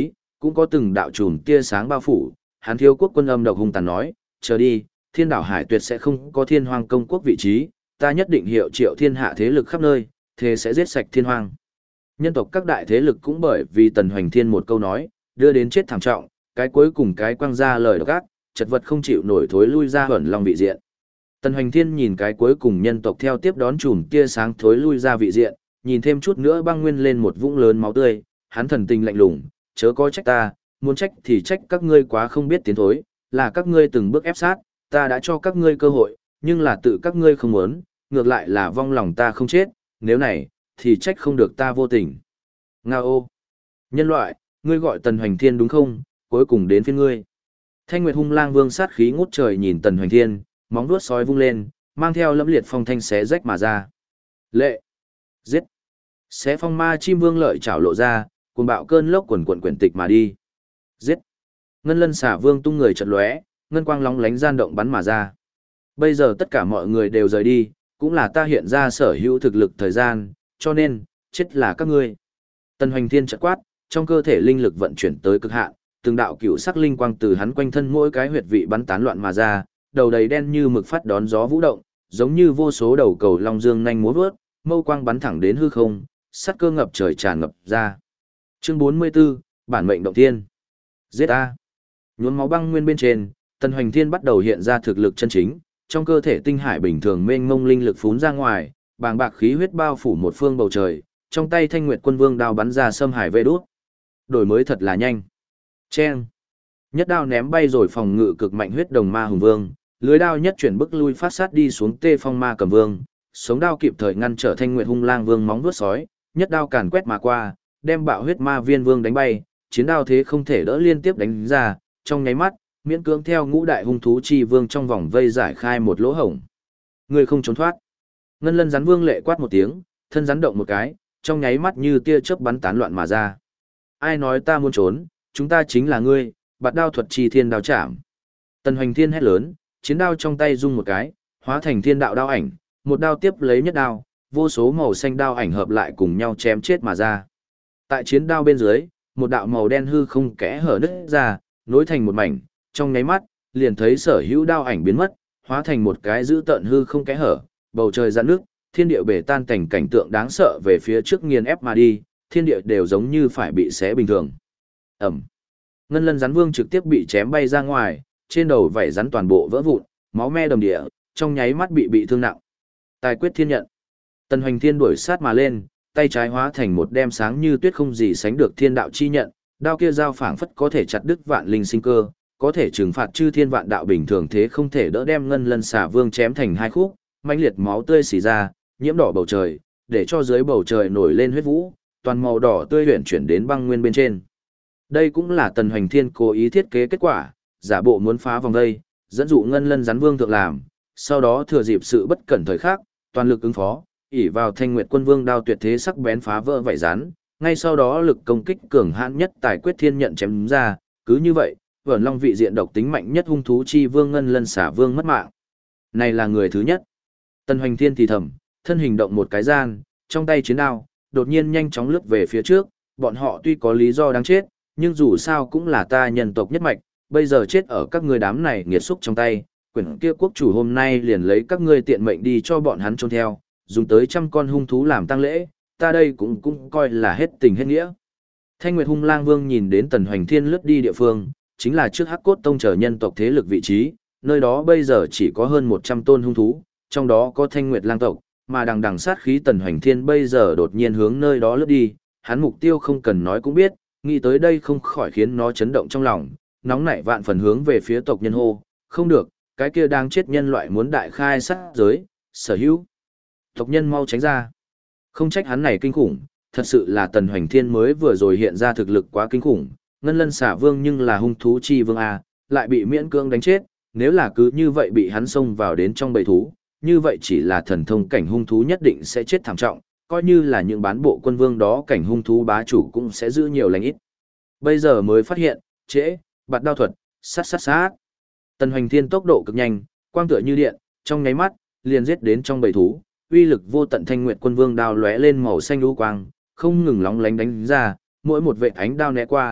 cũng có từng đạo chùm tia sáng bao phủ, Hán Thiếu Quốc quân âm độc hung tàn nói, chờ đi, Thiên Đảo Hải tuyệt sẽ không có Thiên Hoang công quốc vị trí, ta nhất định hiệu triệu thiên hạ thế lực khắp nơi, thế sẽ giết sạch Thiên Hoang. Nhân tộc các đại thế lực cũng bởi vì Tần Hoành Thiên một câu nói, đưa đến chết thảm trọng, cái cuối cùng cái quăng ra lời độc ác, chật vật không chịu nổi thối lui ra Huẩn Long vị diện. Tần Hoành Thiên nhìn cái cuối cùng nhân tộc theo tiếp đón chùm tia sáng thối lui ra vị diện, nhìn thêm chút nữa băng nguyên lên một vũng lớn máu tươi, hắn thần tình lạnh lùng, chớ có trách ta, muốn trách thì trách các ngươi quá không biết tiến thối, là các ngươi từng bước ép sát, ta đã cho các ngươi cơ hội, nhưng là tự các ngươi không muốn, ngược lại là vong lòng ta không chết, nếu này, thì trách không được ta vô tình. Nga ô! Nhân loại, ngươi gọi Tần Hoành Thiên đúng không? Cuối cùng đến phiên ngươi. Thanh Nguyệt hung lang vương sát khí ngút trời nhìn Tần Hoành Thiên, móng vuốt sói vung lên, mang theo lẫm liệt phong thanh xé rách mà ra. Lệ! Giết! Xé phong ma chim vương lợi chảo lộ ra, cuồng bạo cơn lốc quần quần quyển tịch mà đi. Giết! Ngân lân xả vương tung người chật lóe, ngân quang lóng lánh gian động bắn mà ra. Bây giờ tất cả mọi người đều rời đi, cũng là ta hiện ra sở hữu thực lực thời gian, cho nên, chết là các ngươi. Tần Hoành Thiên chợt quát, trong cơ thể linh lực vận chuyển tới cực hạn, từng đạo cựu sắc linh quang từ hắn quanh thân mỗi cái huyệt vị bắn tán loạn mà ra, đầu đầy đen như mực phát đón gió vũ động, giống như vô số đầu cầu long dương nhanh múa vớt, mâu quang bắn thẳng đến hư không, sát cơ ngập trời tràn ngập ra. Chương 44, bản mệnh động thiên. Giết a! Nhuốm máu băng nguyên bên trên, Tần Hoành Thiên bắt đầu hiện ra thực lực chân chính, trong cơ thể tinh hải bình thường mênh mông linh lực phún ra ngoài, bàng bạc khí huyết bao phủ một phương bầu trời, trong tay Thanh Nguyệt Quân Vương đao bắn ra xâm hải vê đút. Đổi mới thật là nhanh. Chen. Nhất đao ném bay rồi phòng ngự cực mạnh huyết đồng ma hùng vương, lưới đao nhất chuyển bức lui phát sát đi xuống tê phong ma cầm vương, sống đao kịp thời ngăn trở Thanh Nguyệt hung lang vương móng vuốt sói, nhất đao càn quét mà qua, đem bạo huyết ma viên vương đánh bay, chiến đao thế không thể đỡ liên tiếp đánh ra, trong nháy mắt, miễn cưỡng theo ngũ đại hung thú chi vương trong vòng vây giải khai một lỗ hổng. Người không trốn thoát. Ngân lân rắn vương lệ quát một tiếng, thân rắn động một cái, trong nháy mắt như tia chớp bắn tán loạn mà ra. Ai nói ta muốn trốn, chúng ta chính là ngươi, bạt đao thuật chi thiên đao chạm. Tần Hoành Thiên hét lớn, chiến đao trong tay rung một cái, hóa thành thiên đạo đao ảnh, một đao tiếp lấy nhất đao, vô số màu xanh đao ảnh hợp lại cùng nhau chém chết mà ra. Tại chiến đao bên dưới, một đạo màu đen hư không kẽ hở nứt ra, nối thành một mảnh, trong nháy mắt, liền thấy sở hữu đao ảnh biến mất, hóa thành một cái dữ tợn hư không kẽ hở, bầu trời giãn nước, thiên địa bể tan cảnh cảnh tượng đáng sợ về phía trước nghiền ép mà đi, thiên địa đều giống như phải bị xé bình thường. Ẩm. Ngân lân rắn vương trực tiếp bị chém bay ra ngoài, trên đầu vảy rắn toàn bộ vỡ vụn, máu me đầm địa, trong nháy mắt bị thương nặng. Tài quyết thiên nhận. Tần Hoành Thiên đuổi sát mà lên, tay trái hóa thành một đem sáng như tuyết không gì sánh được thiên đạo chi nhận, đao kia dao phảng phất có thể chặt đứt vạn linh sinh cơ, có thể trừng phạt chư thiên vạn đạo bình thường thế không thể đỡ đem ngân lân xà vương chém thành hai khúc, mãnh liệt máu tươi xì ra, nhiễm đỏ bầu trời, để cho dưới bầu trời nổi lên huyết vũ, toàn màu đỏ tươi huyền chuyển đến băng nguyên bên trên. Đây cũng là Tần Hoành Thiên cố ý thiết kế kết quả, giả bộ muốn phá vòng đây, dẫn dụ ngân lân rắn vương thượng làm, sau đó thừa dịp sự bất cẩn thời khắc, toàn lực ứng phó, ỷ vào Thanh Nguyệt Quân Vương đao tuyệt thế sắc bén phá vỡ vảy rắn, ngay sau đó lực công kích cường hãn nhất tài quyết thiên nhận chém ra, cứ như vậy, Vẩn Long vị diện độc tính mạnh nhất hung thú chi vương ngân lân xả vương mất mạng. Này là người thứ nhất. Tần Hoành Thiên thì thầm, thân hình động một cái gian, trong tay chiến đao, đột nhiên nhanh chóng lướt về phía trước, bọn họ tuy có lý do đáng chết, nhưng dù sao cũng là ta nhân tộc nhất mạch, bây giờ chết ở các ngươi đám này nghiệt xúc trong tay, quyển kia quốc chủ hôm nay liền lấy các ngươi tiện mệnh đi cho bọn hắn trôn theo, dùng tới 100 con hung thú làm tang lễ, ta đây cũng coi là hết tình hết nghĩa. Thanh Nguyệt hung lang vương nhìn đến Tần Hoành Thiên lướt đi địa phương, chính là trước Hắc Cốt Tông chờ nhân tộc thế lực vị trí, nơi đó bây giờ chỉ có hơn 100 tôn hung thú, trong đó có Thanh Nguyệt lang tộc, mà đằng đằng sát khí Tần Hoành Thiên bây giờ đột nhiên hướng nơi đó lướt đi, hắn mục tiêu không cần nói cũng biết, nghĩ tới đây không khỏi khiến nó chấn động trong lòng, nóng nảy vạn phần hướng về phía tộc nhân hô, không được, cái kia đang chết nhân loại muốn đại khai sát giới, sở hữu. Tộc nhân mau tránh ra. Không trách hắn này kinh khủng, thật sự là Tần Hoành Thiên mới vừa rồi hiện ra thực lực quá kinh khủng, ngân lân xả vương nhưng là hung thú chi vương A, lại bị miễn cưỡng đánh chết, nếu là cứ như vậy bị hắn xông vào đến trong bầy thú, như vậy chỉ là thần thông cảnh hung thú nhất định sẽ chết thảm trọng, coi như là những bán bộ quân vương đó cảnh hung thú bá chủ cũng sẽ giữ nhiều lành ít. Bây giờ mới phát hiện, trễ, bạt đao thuật, sát sát sát. Tần Hoành Thiên tốc độ cực nhanh, quang tựa như điện, trong nháy mắt, liền giết đến trong bầy thú, uy lực vô tận Thanh Nguyệt Quân Vương đao lóe lên màu xanh lũ quang, không ngừng lóng lánh đánh ra, mỗi một vệt ánh đao né qua,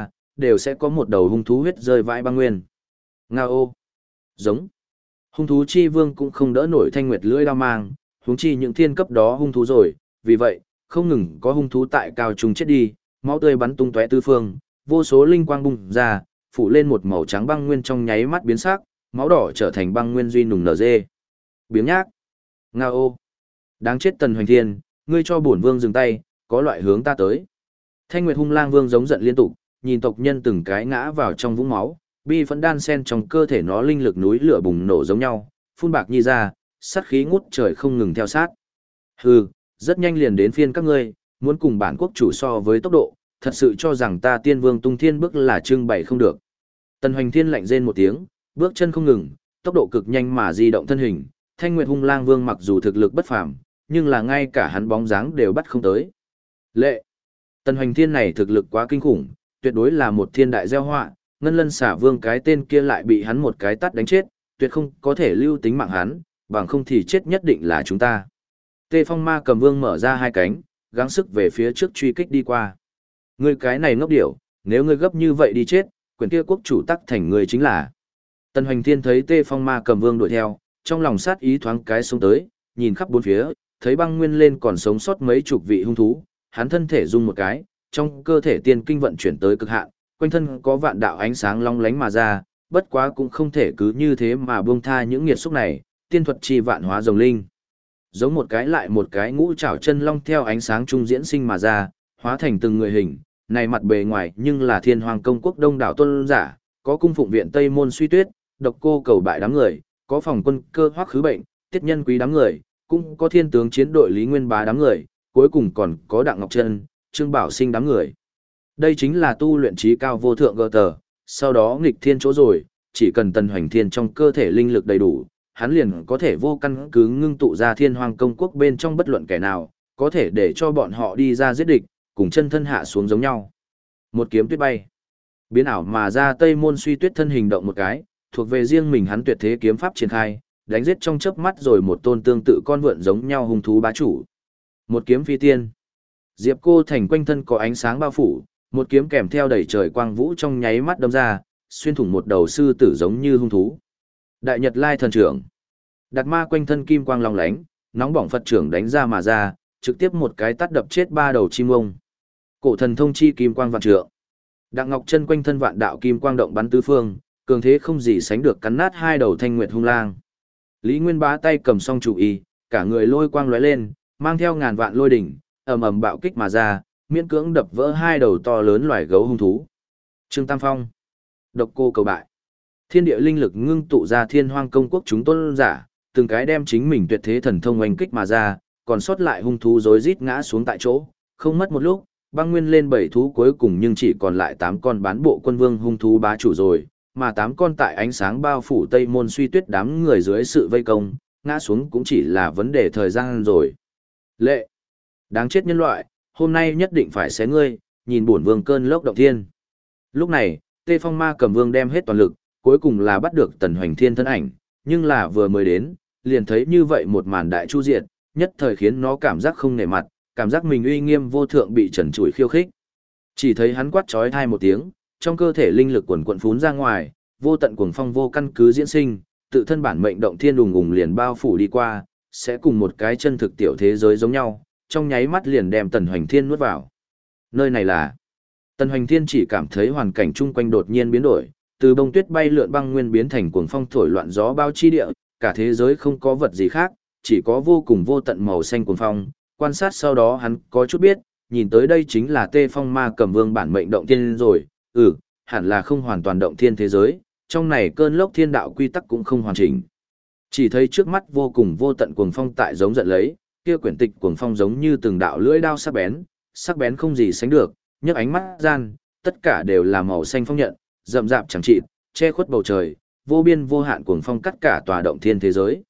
đều sẽ có một đầu hung thú huyết rơi vãi băng nguyên. Nga ô! Giống! Hung thú chi vương cũng không đỡ nổi Thanh Nguyệt lưỡi đao mang, huống chi những thiên cấp đó hung thú rồi, vì vậy, không ngừng có hung thú tại cao trung chết đi, máu tươi bắn tung tóe tứ phương, vô số linh quang bùng ra, phủ lên một màu trắng băng nguyên trong nháy mắt biến sắc, máu đỏ trở thành băng nguyên duy nùng nở dê. Biếng nhác. Nga ô. Đáng chết Tần Hoành Thiên, ngươi cho bổn vương dừng tay, có loại hướng ta tới. Thanh Nguyệt hung lang vương giống giận liên tục, nhìn tộc nhân từng cái ngã vào trong vũng máu, bi phẫn đan sen trong cơ thể nó linh lực núi lửa bùng nổ giống nhau, phun bạc nhi ra, sát khí ngút trời không ngừng theo sát. Hừ, rất nhanh liền đến phiên các ngươi, muốn cùng bản quốc chủ so với tốc độ, thật sự cho rằng ta Tiên Vương tung thiên bước là trưng bày không được. Tần Hoành Thiên lạnh rên một tiếng, bước chân không ngừng, tốc độ cực nhanh mà di động thân hình, Thanh Nguyệt hung lang vương mặc dù thực lực bất phàm, nhưng là ngay cả hắn bóng dáng đều bắt không tới. Lệ. Tần Hoành Thiên này thực lực quá kinh khủng, tuyệt đối là một thiên đại gieo họa, Ngân Lân Xả Vương cái tên kia lại bị hắn một cái tát đánh chết, tuyệt không có thể lưu tính mạng hắn, bằng không thì chết nhất định là chúng ta. Tê Phong Ma Cầm Vương mở ra hai cánh, gắng sức về phía trước truy kích đi qua. Ngươi cái này ngốc điểu, nếu ngươi gấp như vậy đi chết, quyền kia quốc chủ tắc thành ngươi chính là. Tần Hoành Thiên thấy Tê Phong Ma Cầm Vương đuổi theo, trong lòng sát ý thoáng cái xông tới, nhìn khắp bốn phía, thấy băng nguyên lên còn sống sót mấy chục vị hung thú, hắn thân thể rung một cái, trong cơ thể tiên kinh vận chuyển tới cực hạn, quanh thân có vạn đạo ánh sáng long lánh mà ra, bất quá cũng không thể cứ như thế mà buông tha những nghiệt xúc này, tiên thuật chi vạn hóa rồng linh. Giống một cái lại một cái ngũ trảo chân long theo ánh sáng trung diễn sinh mà ra, hóa thành từng người hình, này mặt bề ngoài nhưng là Thiên Hoàng công quốc đông đảo tôn giả, có cung phụng viện Tây Môn Suy Tuyết, độc cô cầu bại đám người, có phòng quân cơ hoắc khứ bệnh, tiết nhân quý đám người, cũng có thiên tướng chiến đội Lý Nguyên Bá đám người, cuối cùng còn có Đặng Ngọc Trân, Trương Bảo Sinh đám người. Đây chính là tu luyện trí cao vô thượng gờ tờ, sau đó nghịch thiên chỗ rồi, chỉ cần Tần Hoành Thiên trong cơ thể linh lực đầy đủ, hắn liền có thể vô căn cứ ngưng tụ ra Thiên Hoàng công quốc bên trong bất luận kẻ nào, có thể để cho bọn họ đi ra giết địch, cùng chân thân hạ xuống giống nhau. Một kiếm tuyết bay, biến ảo mà ra Tây Môn Suy Tuyết thân hình động một cái, thuộc về riêng mình hắn tuyệt thế kiếm pháp triển khai, đánh giết trong chớp mắt rồi một tôn tương tự con vượn giống nhau hung thú bá chủ. Một kiếm phi tiên. Diệp Cô Thành quanh thân có ánh sáng bao phủ, một kiếm kèm theo đẩy trời quang vũ trong nháy mắt đâm ra, xuyên thủng một đầu sư tử giống như hung thú. Đại Nhật Lai thần trưởng. Đạt ma quanh thân kim quang long lánh, nóng bỏng Phật trưởng đánh ra mà ra, trực tiếp một cái tát đập chết ba đầu chim ông. Cổ thần thông chi kim quang vạn trượng. Đặng Ngọc Chân quanh thân vạn đạo kim quang động bắn tứ phương, cường thế không gì sánh được cắn nát hai đầu Thanh Nguyệt hung lang. Lý Nguyên Bá tay cầm song chủ y, cả người lôi quang lóe lên, mang theo ngàn vạn lôi đỉnh, ầm ầm bạo kích mà ra, miễn cưỡng đập vỡ hai đầu to lớn loài gấu hung thú. Trương Tam Phong, độc cô cầu bại. Thiên địa linh lực ngưng tụ ra Thiên Hoang công quốc chúng tôn giả, từng cái đem chính mình tuyệt thế thần thông oanh kích mà ra, còn sót lại hung thú rối rít ngã xuống tại chỗ, không mất một lúc, băng nguyên lên 7 thú cuối cùng nhưng chỉ còn lại 8 con bán bộ quân vương hung thú bá chủ rồi, mà 8 con tại ánh sáng bao phủ Tây Môn Suy Tuyết đám người dưới sự vây công, ngã xuống cũng chỉ là vấn đề thời gian rồi. Lệ, đáng chết nhân loại, hôm nay nhất định phải xé ngươi, nhìn bổn vương cơn lốc động thiên. Lúc này, Tê Phong Ma Cầm Vương đem hết toàn lực, cuối cùng là bắt được Tần Hoành Thiên thân ảnh, nhưng là vừa mới đến, liền thấy như vậy một màn đại chu diệt, nhất thời khiến nó cảm giác không nể mặt, cảm giác mình uy nghiêm vô thượng bị trần trụi khiêu khích. Chỉ thấy hắn quát chói tai một tiếng, trong cơ thể linh lực quần quần phún ra ngoài, vô tận cuồng phong vô căn cứ diễn sinh, tự thân bản mệnh động thiên đùng ùng liền bao phủ đi qua, sẽ cùng một cái chân thực tiểu thế giới giống nhau, trong nháy mắt liền đem Tần Hoành Thiên nuốt vào. Nơi này là... Tần Hoành Thiên chỉ cảm thấy hoàn cảnh chung quanh đột nhiên biến đổi, từ bông tuyết bay lượn băng nguyên biến thành cuồng phong thổi loạn gió bao chi địa, cả thế giới không có vật gì khác, chỉ có vô cùng vô tận màu xanh cuồng phong. Quan sát sau đó hắn có chút biết, nhìn tới đây chính là Tê Phong Ma Cầm Vương bản mệnh động thiên rồi, hẳn là không hoàn toàn động thiên thế giới, trong này cơn lốc thiên đạo quy tắc cũng không hoàn chỉnh. Chỉ thấy trước mắt vô cùng vô tận cuồng phong tại giống giận lấy, kia quyển tịch cuồng phong giống như từng đạo lưỡi đao sắc bén không gì sánh được, nhấc ánh mắt gian, tất cả đều là màu xanh phong nhận, rậm rạp chẳng chịt, che khuất bầu trời, vô biên vô hạn cuồng phong cắt cả tòa động thiên thế giới.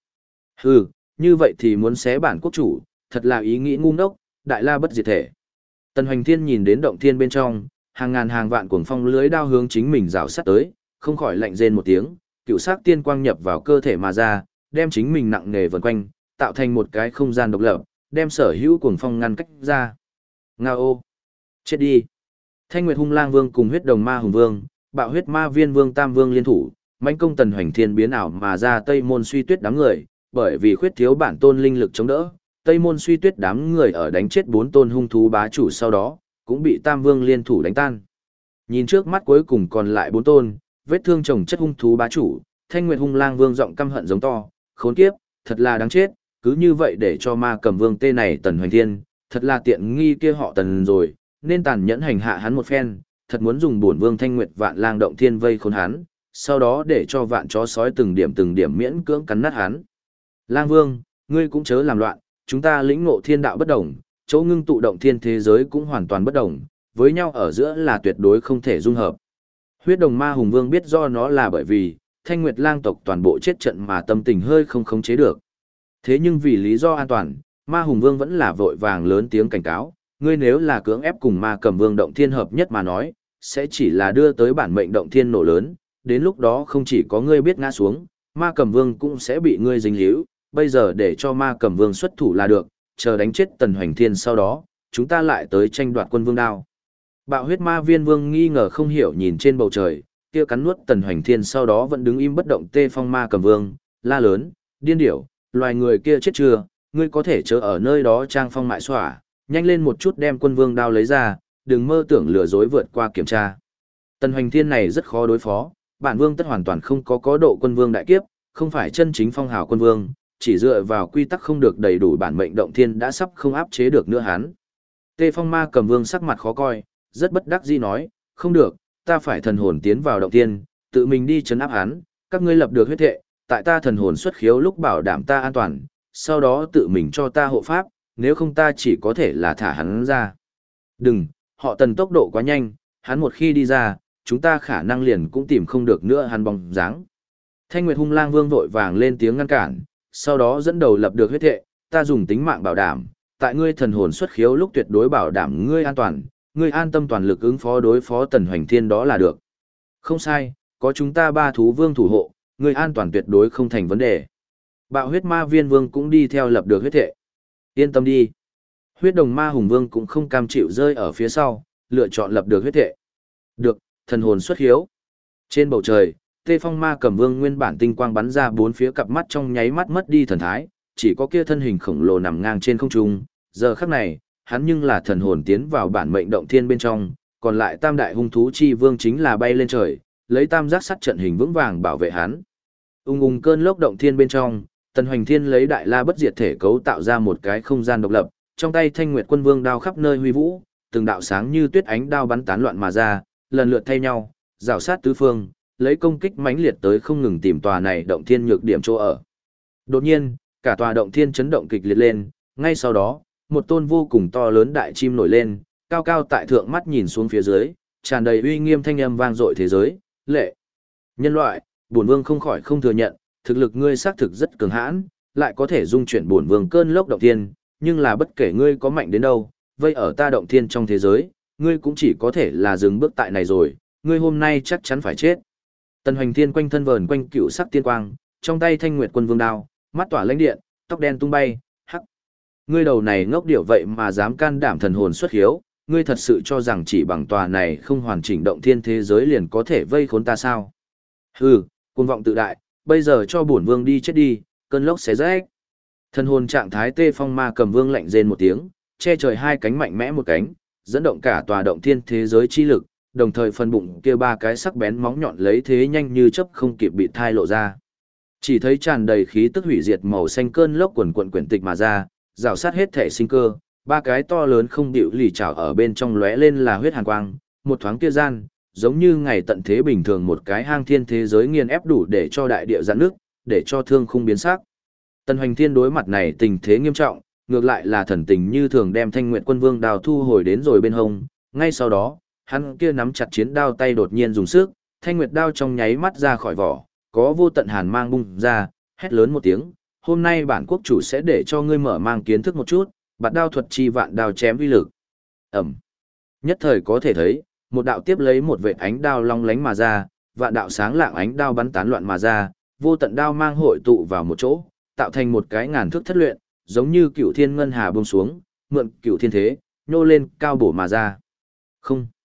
Như vậy thì muốn xé bản quốc chủ, thật là ý nghĩ ngu ngốc, đại la bất diệt thể. Tần Hoành Thiên nhìn đến động thiên bên trong, hàng ngàn hàng vạn cuồng phong lưới đao hướng chính mình rào sát tới, không khỏi lạnh rên một tiếng, cựu sắc tiên quang nhập vào cơ thể mà ra, đem chính mình nặng nề vần quanh, tạo thành một cái không gian độc lập, đem sở hữu cuồng phong ngăn cách ra. Ngao! Chết đi! Thanh Nguyệt Hung Lang Vương cùng Huyết Đồng Ma Hùng Vương, Bạo Huyết Ma Viên Vương Tam Vương liên thủ, mãnh công Tần Hoành Thiên biến ảo mà ra Tây Môn Suy Tuyết đám người, bởi vì khuyết thiếu bản tôn linh lực chống đỡ, Tây Môn Suy Tuyết đám người ở đánh chết 4 tôn hung thú bá chủ sau đó, cũng bị Tam Vương liên thủ đánh tan. Nhìn trước mắt cuối cùng còn lại 4 tôn, vết thương chồng chất hung thú bá chủ, Thanh Nguyệt Hung Lang Vương giọng căm hận giống to, khốn kiếp, thật là đáng chết, cứ như vậy để cho Ma Cầm Vương tê này Tần Hoành Thiên, thật là tiện nghi kia họ Tần rồi, nên tàn nhẫn hành hạ hắn một phen, thật muốn dùng bổn vương Thanh Nguyệt Vạn Lang động thiên vây khốn hắn, sau đó để cho vạn chó sói từng điểm miễn cưỡng cắn nát hắn. Lang Vương, ngươi cũng chớ làm loạn, chúng ta lĩnh ngộ thiên đạo bất đồng, chỗ ngưng tụ động thiên thế giới cũng hoàn toàn bất đồng, với nhau ở giữa là tuyệt đối không thể dung hợp. Huyết Đồng Ma Hùng Vương biết do nó là bởi vì Thanh Nguyệt Lang tộc toàn bộ chết trận mà tâm tình hơi không khống chế được. Thế nhưng vì lý do an toàn, Ma Hùng Vương vẫn là vội vàng lớn tiếng cảnh cáo, ngươi nếu là cưỡng ép cùng Ma Cầm Vương động thiên hợp nhất mà nói, sẽ chỉ là đưa tới bản mệnh động thiên nổ lớn, đến lúc đó không chỉ có ngươi biết ngã xuống, Ma Cầm Vương cũng sẽ bị ngươi dính líu, bây giờ để cho Ma Cầm Vương xuất thủ là được, chờ đánh chết Tần Hoành Thiên sau đó, chúng ta lại tới tranh đoạt quân vương đao. Bạo Huyết Ma Viên Vương nghi ngờ không hiểu nhìn trên bầu trời, kia cắn nuốt Tần Hoành Thiên sau đó vẫn đứng im bất động Tê Phong Ma Cầm Vương, la lớn, điên điểu, loài người kia chết chưa, ngươi có thể chớ ở nơi đó trang phong mại xỏa, nhanh lên một chút đem quân vương đao lấy ra, đừng mơ tưởng lừa dối vượt qua kiểm tra. Tần Hoành Thiên này rất khó đối phó, bản vương tất hoàn toàn không có độ quân vương đại kiếp, không phải chân chính phong hào quân vương, chỉ dựa vào quy tắc không được đầy đủ bản mệnh động thiên đã sắp không áp chế được nữa hắn. Tê Phong Ma Cầm Vương sắc mặt khó coi, rất bất đắc dĩ nói, không được, ta phải thần hồn tiến vào động thiên, tự mình đi trấn áp hắn, các ngươi lập được huyết thệ, tại ta thần hồn xuất khiếu lúc bảo đảm ta an toàn, sau đó tự mình cho ta hộ pháp, nếu không ta chỉ có thể là thả hắn ra. Đừng, họ Tần tốc độ quá nhanh, hắn một khi đi ra, chúng ta khả năng liền cũng tìm không được nữa hắn bóng dáng. Thanh Nguyệt Hung Lang Vương vội vàng lên tiếng ngăn cản, sau đó dẫn đầu lập được huyết thệ, ta dùng tính mạng bảo đảm, tại ngươi thần hồn xuất khiếu lúc tuyệt đối bảo đảm ngươi an toàn, ngươi an tâm toàn lực ứng phó đối phó Tần Hoành Thiên đó là được. Không sai, có chúng ta 3 thú vương thủ hộ, ngươi an toàn tuyệt đối không thành vấn đề. Bạo Huyết Ma Viên Vương cũng đi theo lập được huyết thệ. Yên tâm đi. Huyết Đồng Ma Hùng Vương cũng không cam chịu rơi ở phía sau, lựa chọn lập được huyết thệ. Được, thần hồn xuất hiếu. Trên bầu trời, Tê Phong Ma Cầm Vương nguyên bản tinh quang bắn ra 4 phía cặp mắt trong nháy mắt mất đi thần thái, chỉ có kia thân hình khổng lồ nằm ngang trên không trung. Giờ khắc này, hắn nhưng là thần hồn tiến vào bản mệnh động thiên bên trong, còn lại tam đại hung thú chi vương chính là bay lên trời, lấy tam giác sắt trận hình vững vàng bảo vệ hắn. Ung cơn lốc động thiên bên trong, Tần Hoành Thiên lấy đại la bất diệt thể cấu tạo ra một cái không gian độc lập, trong tay Thanh Nguyệt Quân Vương đao khắp nơi huy vũ, từng đạo sáng như tuyết ánh đao bắn tán loạn mà ra, lần lượt thay nhau, rào sát tứ phương, lấy công kích mãnh liệt tới không ngừng tìm tòa này động thiên nhược điểm chỗ ở. Đột nhiên, cả tòa động thiên chấn động kịch liệt lên, ngay sau đó, một tôn vô cùng to lớn đại chim nổi lên, cao cao tại thượng mắt nhìn xuống phía dưới, tràn đầy uy nghiêm thanh âm vang dội thế giới, lệ. Nhân loại, bổn vương không khỏi không thừa nhận, thực lực ngươi xác thực rất cường hãn, lại có thể dung chuyển bổn vương cơn lốc động thiên, nhưng là bất kể ngươi có mạnh đến đâu, vây ở ta động thiên trong thế giới, ngươi cũng chỉ có thể là dừng bước tại này rồi, ngươi hôm nay chắc chắn phải chết. Tần Hoành Thiên quanh thân vờn quanh cựu sắc tiên quang, trong tay Thanh Nguyệt Quân Vương đao, mắt tỏa lãnh điện, tóc đen tung bay, hắc. Ngươi đầu này ngốc điểu vậy mà dám can đảm thần hồn xuất hiếu, ngươi thật sự cho rằng chỉ bằng tòa này không hoàn chỉnh động thiên thế giới liền có thể vây khốn ta sao? Hừ, cuồng vọng tự đại, bây giờ cho bổn vương đi chết đi, cơn lốc xé rách. Thần hồn trạng thái Tê Phong Ma Cầm Vương lạnh rên một tiếng, che trời hai cánh mạnh mẽ một cánh, dẫn động cả tòa động thiên thế giới chi lực, đồng thời phần bụng kia 3 cái sắc bén móng nhọn lấy thế nhanh như chớp không kịp bị thai lộ ra. Chỉ thấy tràn đầy khí tức hủy diệt màu xanh cơn lốc quần quần quyển tịch mà ra, rào sát hết thể sinh cơ, 3 cái to lớn không điệu lì trảo ở bên trong lóe lên là huyết hàn quang, một thoáng kia gian, giống như ngày tận thế bình thường một cái hang thiên thế giới nghiền ép đủ để cho đại địa giãn nước, để cho thương khung biến sắc. Tần Hoành Thiên đối mặt này tình thế nghiêm trọng, ngược lại là thần tình như thường đem Thanh Nguyệt Quân Vương đao thu hồi đến rồi bên hông, ngay sau đó, hắn kia nắm chặt chiến đao tay đột nhiên dùng sức, Thanh Nguyệt đao trong nháy mắt ra khỏi vỏ, có vô tận hàn mang bung ra, hét lớn một tiếng, hôm nay bản quốc chủ sẽ để cho ngươi mở mang kiến thức một chút, bạt đao thuật chi vạn đao chém uy lực. Ẩm. Nhất thời có thể thấy, một đạo tiếp lấy một vệt ánh đao long lánh mà ra, vạn đạo sáng lạng ánh đao bắn tán loạn mà ra, vô tận đao mang hội tụ vào một chỗ, tạo thành một cái ngàn thước thất luyện, giống như cựu thiên ngân hà buông xuống, mượn cựu thiên thế, nhô lên cao bổ mà ra. Không.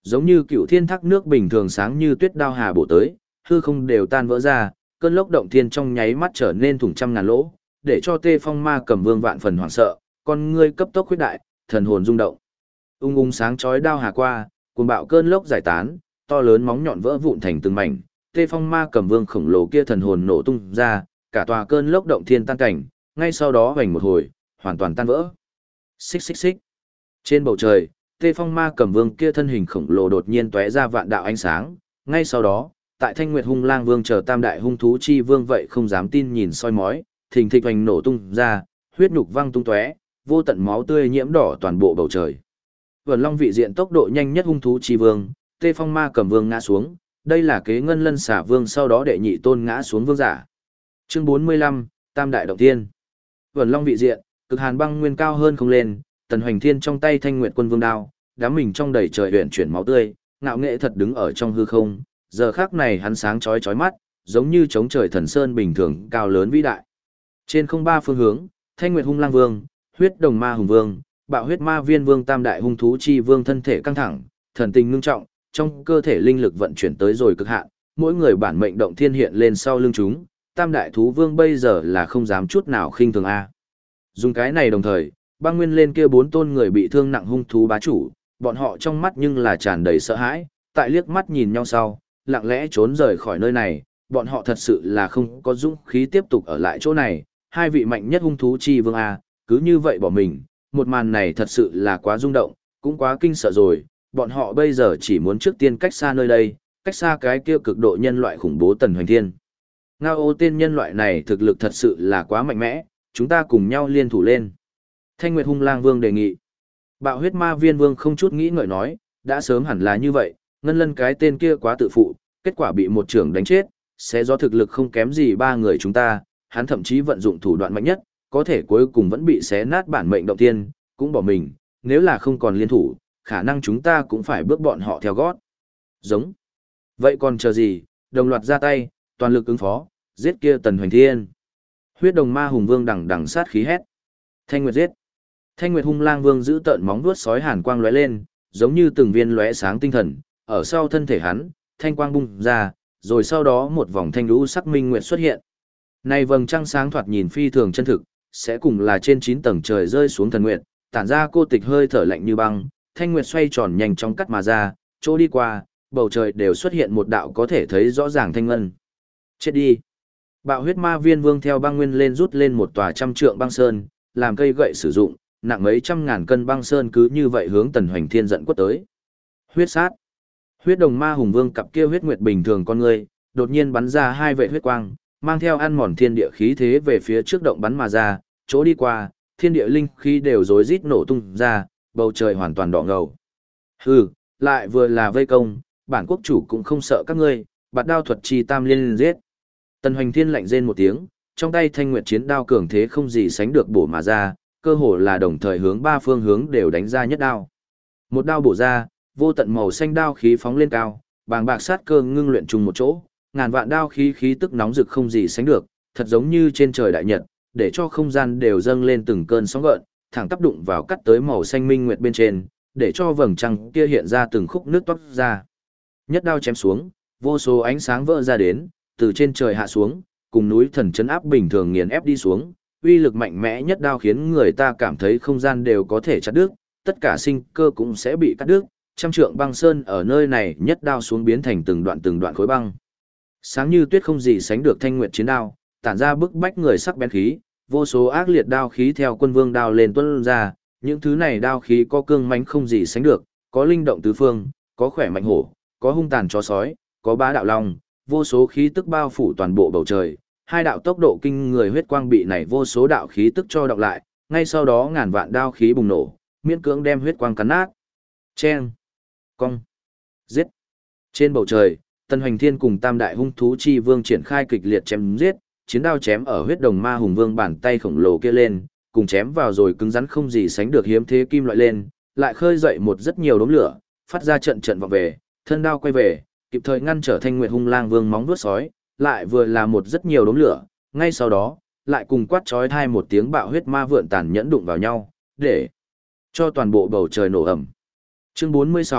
Giống như cựu thiên thác nước bình thường sáng như tuyết đao hà bổ tới, hư không đều tan vỡ ra, cơn lốc động thiên trong nháy mắt trở nên thủng trăm ngàn lỗ, để cho Tê Phong Ma Cầm Vương vạn phần hoảng sợ, con ngươi cấp tốc huyết đại, thần hồn rung động. Ung ung sáng chói đao hà qua, cuồng bạo cơn lốc giải tán, to lớn móng nhọn vỡ vụn thành từng mảnh, Tê Phong Ma Cầm Vương khổng lồ kia thần hồn nổ tung ra, cả tòa cơn lốc động thiên tan cảnh, ngay sau đó hoành một hồi, hoàn toàn tan vỡ. Xích xích xích. Trên bầu trời, Tê Phong Ma Cầm Vương kia thân hình khổng lồ đột nhiên tóe ra vạn đạo ánh sáng, ngay sau đó, tại Thanh Nguyệt Hung Lang Vương chờ tam đại hung thú chi vương vậy không dám tin nhìn soi mói, thình thịch hoành nổ tung ra, huyết nhục văng tung tóe, vô tận máu tươi nhiễm đỏ toàn bộ bầu trời. Vân Long vị diện tốc độ nhanh nhất hung thú chi vương, Tê Phong Ma Cầm Vương ngã xuống, đây là kế Ngân Lân Xà Vương sau đó đệ nhị tôn ngã xuống vương giả. Chương 45, Tam đại động thiên. Vân Long vị diện, cực hàn băng nguyên cao hơn không lên, Tần Hoành Thiên trong tay Thanh Nguyệt Quân Vương đao, đám mình trong đầy trời huyền chuyển máu tươi, ngạo nghệ thật đứng ở trong hư không, giờ khắc này hắn sáng chói chói mắt, giống như chống trời thần sơn bình thường cao lớn vĩ đại. Trên không ba phương hướng, Thanh Nguyệt Hung Lang Vương, Huyết Đồng Ma Hùng Vương, Bạo Huyết Ma Viên Vương tam đại hung thú chi vương thân thể căng thẳng, thần tình ngưng trọng, trong cơ thể linh lực vận chuyển tới rồi cực hạn, mỗi người bản mệnh động thiên hiện lên sau lưng chúng, tam đại thú vương bây giờ là không dám chút nào khinh thường a. Dùng cái này đồng thời, băng nguyên lên kia bốn tôn người bị thương nặng hung thú bá chủ, bọn họ trong mắt nhưng là tràn đầy sợ hãi, tại liếc mắt nhìn nhau sau, lặng lẽ trốn rời khỏi nơi này, bọn họ thật sự là không có dũng khí tiếp tục ở lại chỗ này, hai vị mạnh nhất hung thú chi vương a, cứ như vậy bỏ mình, một màn này thật sự là quá rung động, cũng quá kinh sợ rồi, bọn họ bây giờ chỉ muốn trước tiên cách xa nơi đây, cách xa cái kia cực độ nhân loại khủng bố Tần Hoành Thiên. Ngao ô tên nhân loại này thực lực thật sự là quá mạnh mẽ, chúng ta cùng nhau liên thủ lên. Thanh Nguyệt Hung Lang Vương đề nghị. Bạo Huyết Ma Viên Vương không chút nghĩ ngợi nói, đã sớm hẳn là như vậy, Ngân Lân cái tên kia quá tự phụ, kết quả bị một trưởng đánh chết, sẽ do thực lực không kém gì ba người chúng ta, hắn thậm chí vận dụng thủ đoạn mạnh nhất, có thể cuối cùng vẫn bị xé nát bản mệnh động tiên, cũng bỏ mình, nếu là không còn liên thủ, khả năng chúng ta cũng phải bước bọn họ theo gót. Giống. Vậy còn chờ gì, đồng loạt ra tay, toàn lực ứng phó, giết kia Tần Hoành Thiên. Huyết Đồng Ma Hùng Vương đằng đằng sát khí hét. Thanh Nguyệt giết. Thanh Nguyệt Hung Lang Vương giữ tợn móng vuốt sói hàn quang lóe lên, giống như từng viên lóe sáng tinh thần, ở sau thân thể hắn, thanh quang bung ra, rồi sau đó một vòng thanh lũ sắc minh nguyệt xuất hiện. Này vầng trăng sáng thoạt nhìn phi thường chân thực, sẽ cùng là trên 9 tầng trời rơi xuống thần nguyệt, tản ra cô tịch hơi thở lạnh như băng, thanh nguyệt xoay tròn nhanh chóng cắt mà ra, chỗ đi qua, bầu trời đều xuất hiện một đạo có thể thấy rõ ràng thanh ngân. Chết đi. Bạo Huyết Ma Viên Vương theo băng nguyên lên rút lên một tòa trăm trượng băng sơn, làm cây gậy sử dụng, nặng mấy trăm ngàn cân băng sơn cứ như vậy hướng Tần Hoành Thiên giận quất tới. Huyết sát. Huyết Đồng Ma Hùng Vương cặp kia huyết nguyệt bình thường con người, đột nhiên bắn ra hai vệ huyết quang, mang theo ăn mòn thiên địa khí thế về phía trước động bắn mà ra, chỗ đi qua, thiên địa linh khí đều rối rít nổ tung ra, bầu trời hoàn toàn đỏ ngầu. Hừ, lại vừa là vây công, bản quốc chủ cũng không sợ các ngươi, bạt đao thuật chi tam liên giết. Tần Hoành Thiên lạnh rên một tiếng, trong tay thanh nguyệt chiến đao cường thế không gì sánh được bổ mà ra, cơ hồ là đồng thời hướng ba phương hướng đều đánh ra nhất đao. Một đao bổ ra, vô tận màu xanh đao khí phóng lên cao, bàng bạc sát cơ ngưng luyện chung một chỗ, ngàn vạn đao khí khí tức nóng rực không gì sánh được, thật giống như trên trời đại nhật, để cho không gian đều dâng lên từng cơn sóng gợn, thẳng tác đụng vào cắt tới màu xanh minh nguyệt bên trên, để cho vầng trăng kia hiện ra từng khúc nước toát ra. Nhất đao chém xuống, vô số ánh sáng vỡ ra đến, từ trên trời hạ xuống, cùng núi thần chấn áp bình thường nghiền ép đi xuống, uy lực mạnh mẽ nhất đao khiến người ta cảm thấy không gian đều có thể chặt đứt, tất cả sinh cơ cũng sẽ bị cắt đứt, trăm trượng băng sơn ở nơi này nhất đao xuống biến thành từng đoạn khối băng. Sáng như tuyết không gì sánh được thanh nguyệt chiến đao, tản ra bức bách người sắc bén khí, vô số ác liệt đao khí theo quân vương đao lên tuôn ra, những thứ này đao khí có cương mãnh không gì sánh được, có linh động tứ phương, có khỏe mạnh hổ, có hung tàn chó sói, có bá đạo long, vô số khí tức bao phủ toàn bộ bầu trời. Hai đạo tốc độ kinh người huyết quang bị này vô số đạo khí tức cho đọc lại, ngay sau đó ngàn vạn đao khí bùng nổ, miễn cưỡng đem huyết quang cắn nát. Chen, cong, giết. Trên bầu trời, Tần Hoành Thiên cùng tam đại hung thú chi vương triển khai kịch liệt chém giết, chiến đao chém ở Huyết Đồng Ma Hùng Vương bàn tay khổng lồ kia lên, cùng chém vào rồi cứng rắn không gì sánh được hiếm thế kim loại lên, lại khơi dậy một rất nhiều đốm lửa, phát ra trận trận vọng về, thân đao quay về, kịp thời ngăn trở Thanh Nguyệt Hung Lang Vương móng vuốt sói, lại vừa là một rất nhiều đốm lửa, ngay sau đó, lại cùng quát chói tai một tiếng bạo huyết ma vượn tàn nhẫn đụng vào nhau, để cho toàn bộ bầu trời nổ ầm. Chương 46,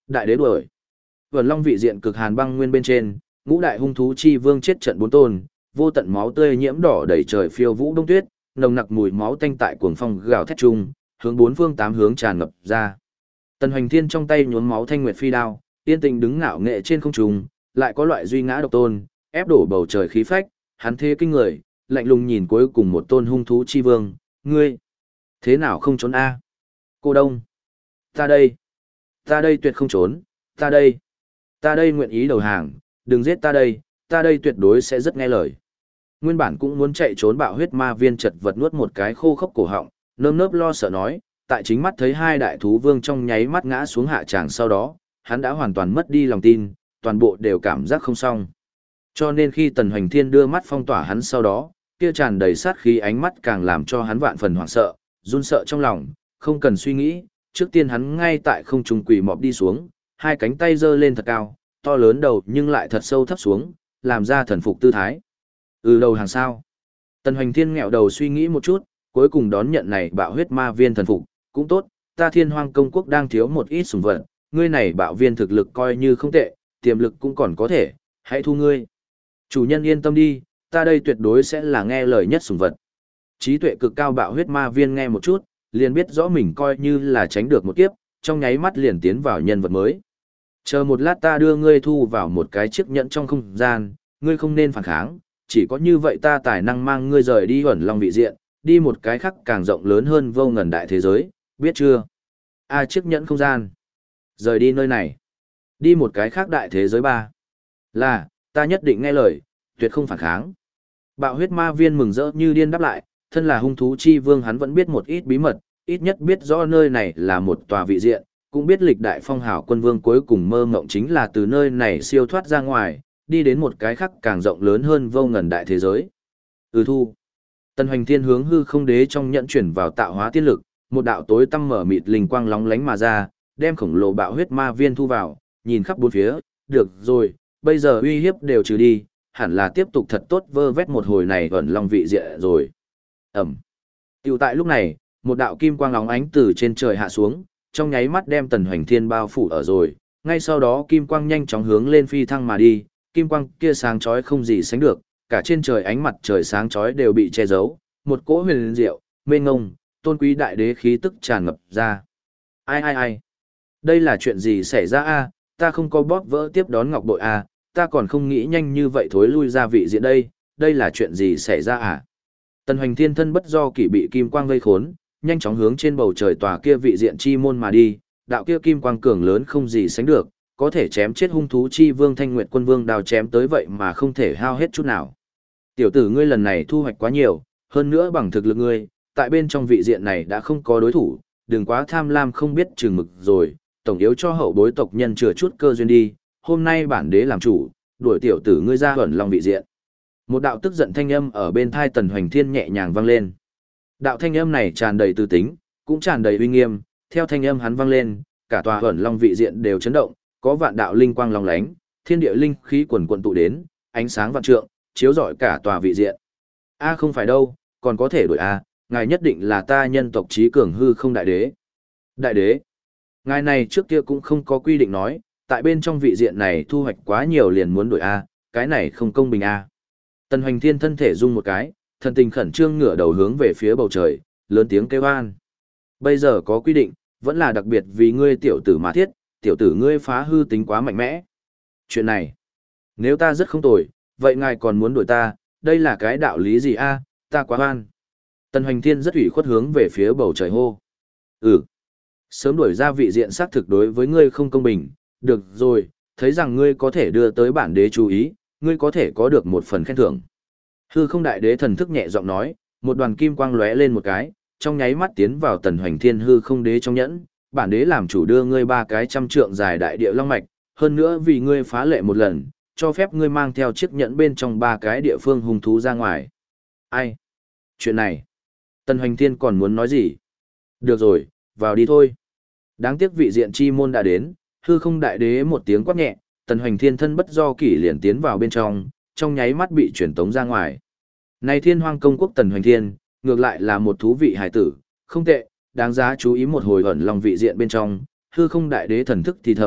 đại đế đuổi. Vườn Long vị diện cực hàn băng nguyên bên trên, ngũ đại hung thú chi vương chết trận 4 tôn, vô tận máu tươi nhiễm đỏ đầy trời phiêu vũ đông tuyết, nồng nặc mùi máu tanh tại cuồng phong gào thét chung, hướng bốn phương tám hướng tràn ngập ra. Tần Hoành Thiên trong tay nhuốm máu thanh nguyệt phi đao, yên tình đứng ngạo nghệ trên không trung, lại có loại duy ngã độc tôn, ép đổ bầu trời khí phách, hắn thế kinh người, lạnh lùng nhìn cuối cùng một tôn hung thú chi vương, ngươi, thế nào không trốn a? Cô Đông, ta đây tuyệt không trốn, ta đây nguyện ý đầu hàng, đừng giết ta đây tuyệt đối sẽ rất nghe lời. Nguyên bản cũng muốn chạy trốn bạo huyết ma viên chật vật nuốt một cái khô khốc cổ họng, nơm nớp lo sợ nói, tại chính mắt thấy hai đại thú vương trong nháy mắt ngã xuống hạ tràng sau đó, hắn đã hoàn toàn mất đi lòng tin, toàn bộ đều cảm giác không xong. Cho nên khi Tần Hoành Thiên đưa mắt phong tỏa hắn sau đó, kia tràn đầy sát khí ánh mắt càng làm cho hắn vạn phần hoảng sợ, run sợ trong lòng, không cần suy nghĩ, trước tiên hắn ngay tại không trung quỳ mọp đi xuống, hai cánh tay giơ lên thật cao, to lớn đầu nhưng lại thật sâu thấp xuống, làm ra thần phục tư thái. Đầu hàng sao? Tần Hoành Thiên nghẹo đầu suy nghĩ một chút, cuối cùng đón nhận này bạo huyết ma viên thần phục, cũng tốt, ta Thiên Hoang công quốc đang thiếu một ít sủng vật, ngươi này bạo viên thực lực coi như không tệ, tiềm lực cũng còn có thể, hãy thu ngươi. Chủ nhân yên tâm đi, ta đây tuyệt đối sẽ là nghe lời nhất sủng vật. Trí tuệ cực cao bạo huyết ma viên nghe một chút, liền biết rõ mình coi như là tránh được một kiếp, trong nháy mắt liền tiến vào nhân vật mới. Chờ một lát ta đưa ngươi thu vào một cái chiếc nhẫn trong không gian, ngươi không nên phản kháng, chỉ có như vậy ta tài năng mang ngươi rời đi Ẩn Long vị diện, đi một cái khác càng rộng lớn hơn vô ngần đại thế giới, biết chưa? Chiếc nhẫn không gian. Rời đi nơi này. Đi một cái khác đại thế giới ba. Là, ta nhất định nghe lời, tuyệt không phản kháng. Bạo huyết ma viên mừng rỡ như điên đáp lại, thân là hung thú chi vương hắn vẫn biết một ít bí mật, ít nhất biết rõ nơi này là một tòa vị diện, cũng biết lịch đại phong hào quân vương cuối cùng mơ mộng chính là từ nơi này siêu thoát ra ngoài, đi đến một cái khác càng rộng lớn hơn vô ngần đại thế giới. Thu. Tần Hoành Thiên hướng hư không đế trong nhận chuyển vào tạo hóa tiên lực, một đạo tối tăm mở mịt linh quang lóng lánh mà ra, đem khổng lồ bạo huyết ma viên thu vào, nhìn khắp bốn phía, được rồi, bây giờ uy hiếp đều trừ đi, hẳn là tiếp tục thật tốt vơ vét một hồi này Ẩn Long vị diện rồi. Tiểu tại lúc này, một đạo kim quang lóng ánh từ trên trời hạ xuống, trong nháy mắt đem Tần Hoành Thiên bao phủ ở rồi, ngay sau đó kim quang nhanh chóng hướng lên phi thăng mà đi, kim quang kia sáng chói không gì sánh được, cả trên trời ánh mặt trời sáng chói đều bị che giấu, một cỗ huyền diệu, mênh ngông, tôn quý đại đế khí tức tràn ngập ra. Ai? Đây là chuyện gì xảy ra a? Ta không có bóp vỡ tiếp đón ngọc bội a, ta còn không nghĩ nhanh như vậy thối lui ra vị diện đây là chuyện gì xảy ra à? Tần Hoành Thiên thân bất do kỷ bị kim quang vây khốn, nhanh chóng hướng trên bầu trời tòa kia vị diện chi môn mà đi, đạo kia kim quang cường lớn không gì sánh được, có thể chém chết hung thú chi vương Thanh Nguyệt Quân Vương đào chém tới vậy mà không thể hao hết chút nào. Tiểu tử ngươi lần này thu hoạch quá nhiều, hơn nữa bằng thực lực ngươi, tại bên trong vị diện này đã không có đối thủ, đừng quá tham lam không biết chừng mực rồi, tổng yếu cho hậu bối tộc nhân chừa chút cơ duyên đi, hôm nay bản đế làm chủ, đuổi tiểu tử ngươi ra Ẩn Long vị diện. Một đạo tức giận thanh âm ở bên thai Tần Hoành Thiên nhẹ nhàng vang lên. Đạo thanh âm này tràn đầy tư tính, cũng tràn đầy uy nghiêm, theo thanh âm hắn vang lên, cả tòa Ẩn Long vị diện đều chấn động, có vạn đạo linh quang long lánh, thiên địa linh khí quần quần tụ đến, ánh sáng vạn trượng, chiếu rọi cả tòa vị diện. Không phải đâu, còn có thể đổi ngài nhất định là ta nhân tộc trí cường hư không đại đế. Đại đế, ngài này trước kia cũng không có quy định nói, tại bên trong vị diện này thu hoạch quá nhiều liền muốn đổi cái này không công bình Tần Hoành Thiên thân thể rung một cái, thần tình khẩn trương ngửa đầu hướng về phía bầu trời, lớn tiếng kêu an. Bây giờ có quy định, vẫn là đặc biệt vì ngươi tiểu tử mà thiết, tiểu tử ngươi phá hư tính quá mạnh mẽ. Chuyện này, nếu ta rất không tồi, vậy ngài còn muốn đuổi ta, đây là cái đạo lý gì ta quá oan. Tần Hoành Thiên rất ủy khuất hướng về phía bầu trời hô. Sớm đuổi ra vị diện xác thực đối với ngươi không công bình, được rồi, thấy rằng ngươi có thể đưa tới bản đế chú ý, ngươi có thể có được một phần khen thưởng. Hư không đại đế thần thức nhẹ giọng nói, một đoàn kim quang lóe lên một cái, trong nháy mắt tiến vào Tần Hoành Thiên hư không đế trong nhẫn, bản đế làm chủ đưa ngươi 3 cái trăm trượng dài đại địa long mạch, hơn nữa vì ngươi phá lệ một lần, cho phép ngươi mang theo chiếc nhẫn bên trong 3 cái địa phương hung thú ra ngoài. Ai? Chuyện này, Tần Hoành Thiên còn muốn nói gì? Được rồi, vào đi thôi. Đáng tiếc vị diện chi môn đã đến, hư không đại đế một tiếng quát nhẹ, Tần Hoành Thiên thân bất do kỷ liền tiến vào bên trong nháy mắt bị truyền tống ra ngoài. Này Thiên Hoang công quốc Tần Hoành Thiên, ngược lại là một thú vị hài tử, không tệ, đáng giá chú ý một hồi Ẩn Long vị diện bên trong, hư không đại đế thần thức thì thầm,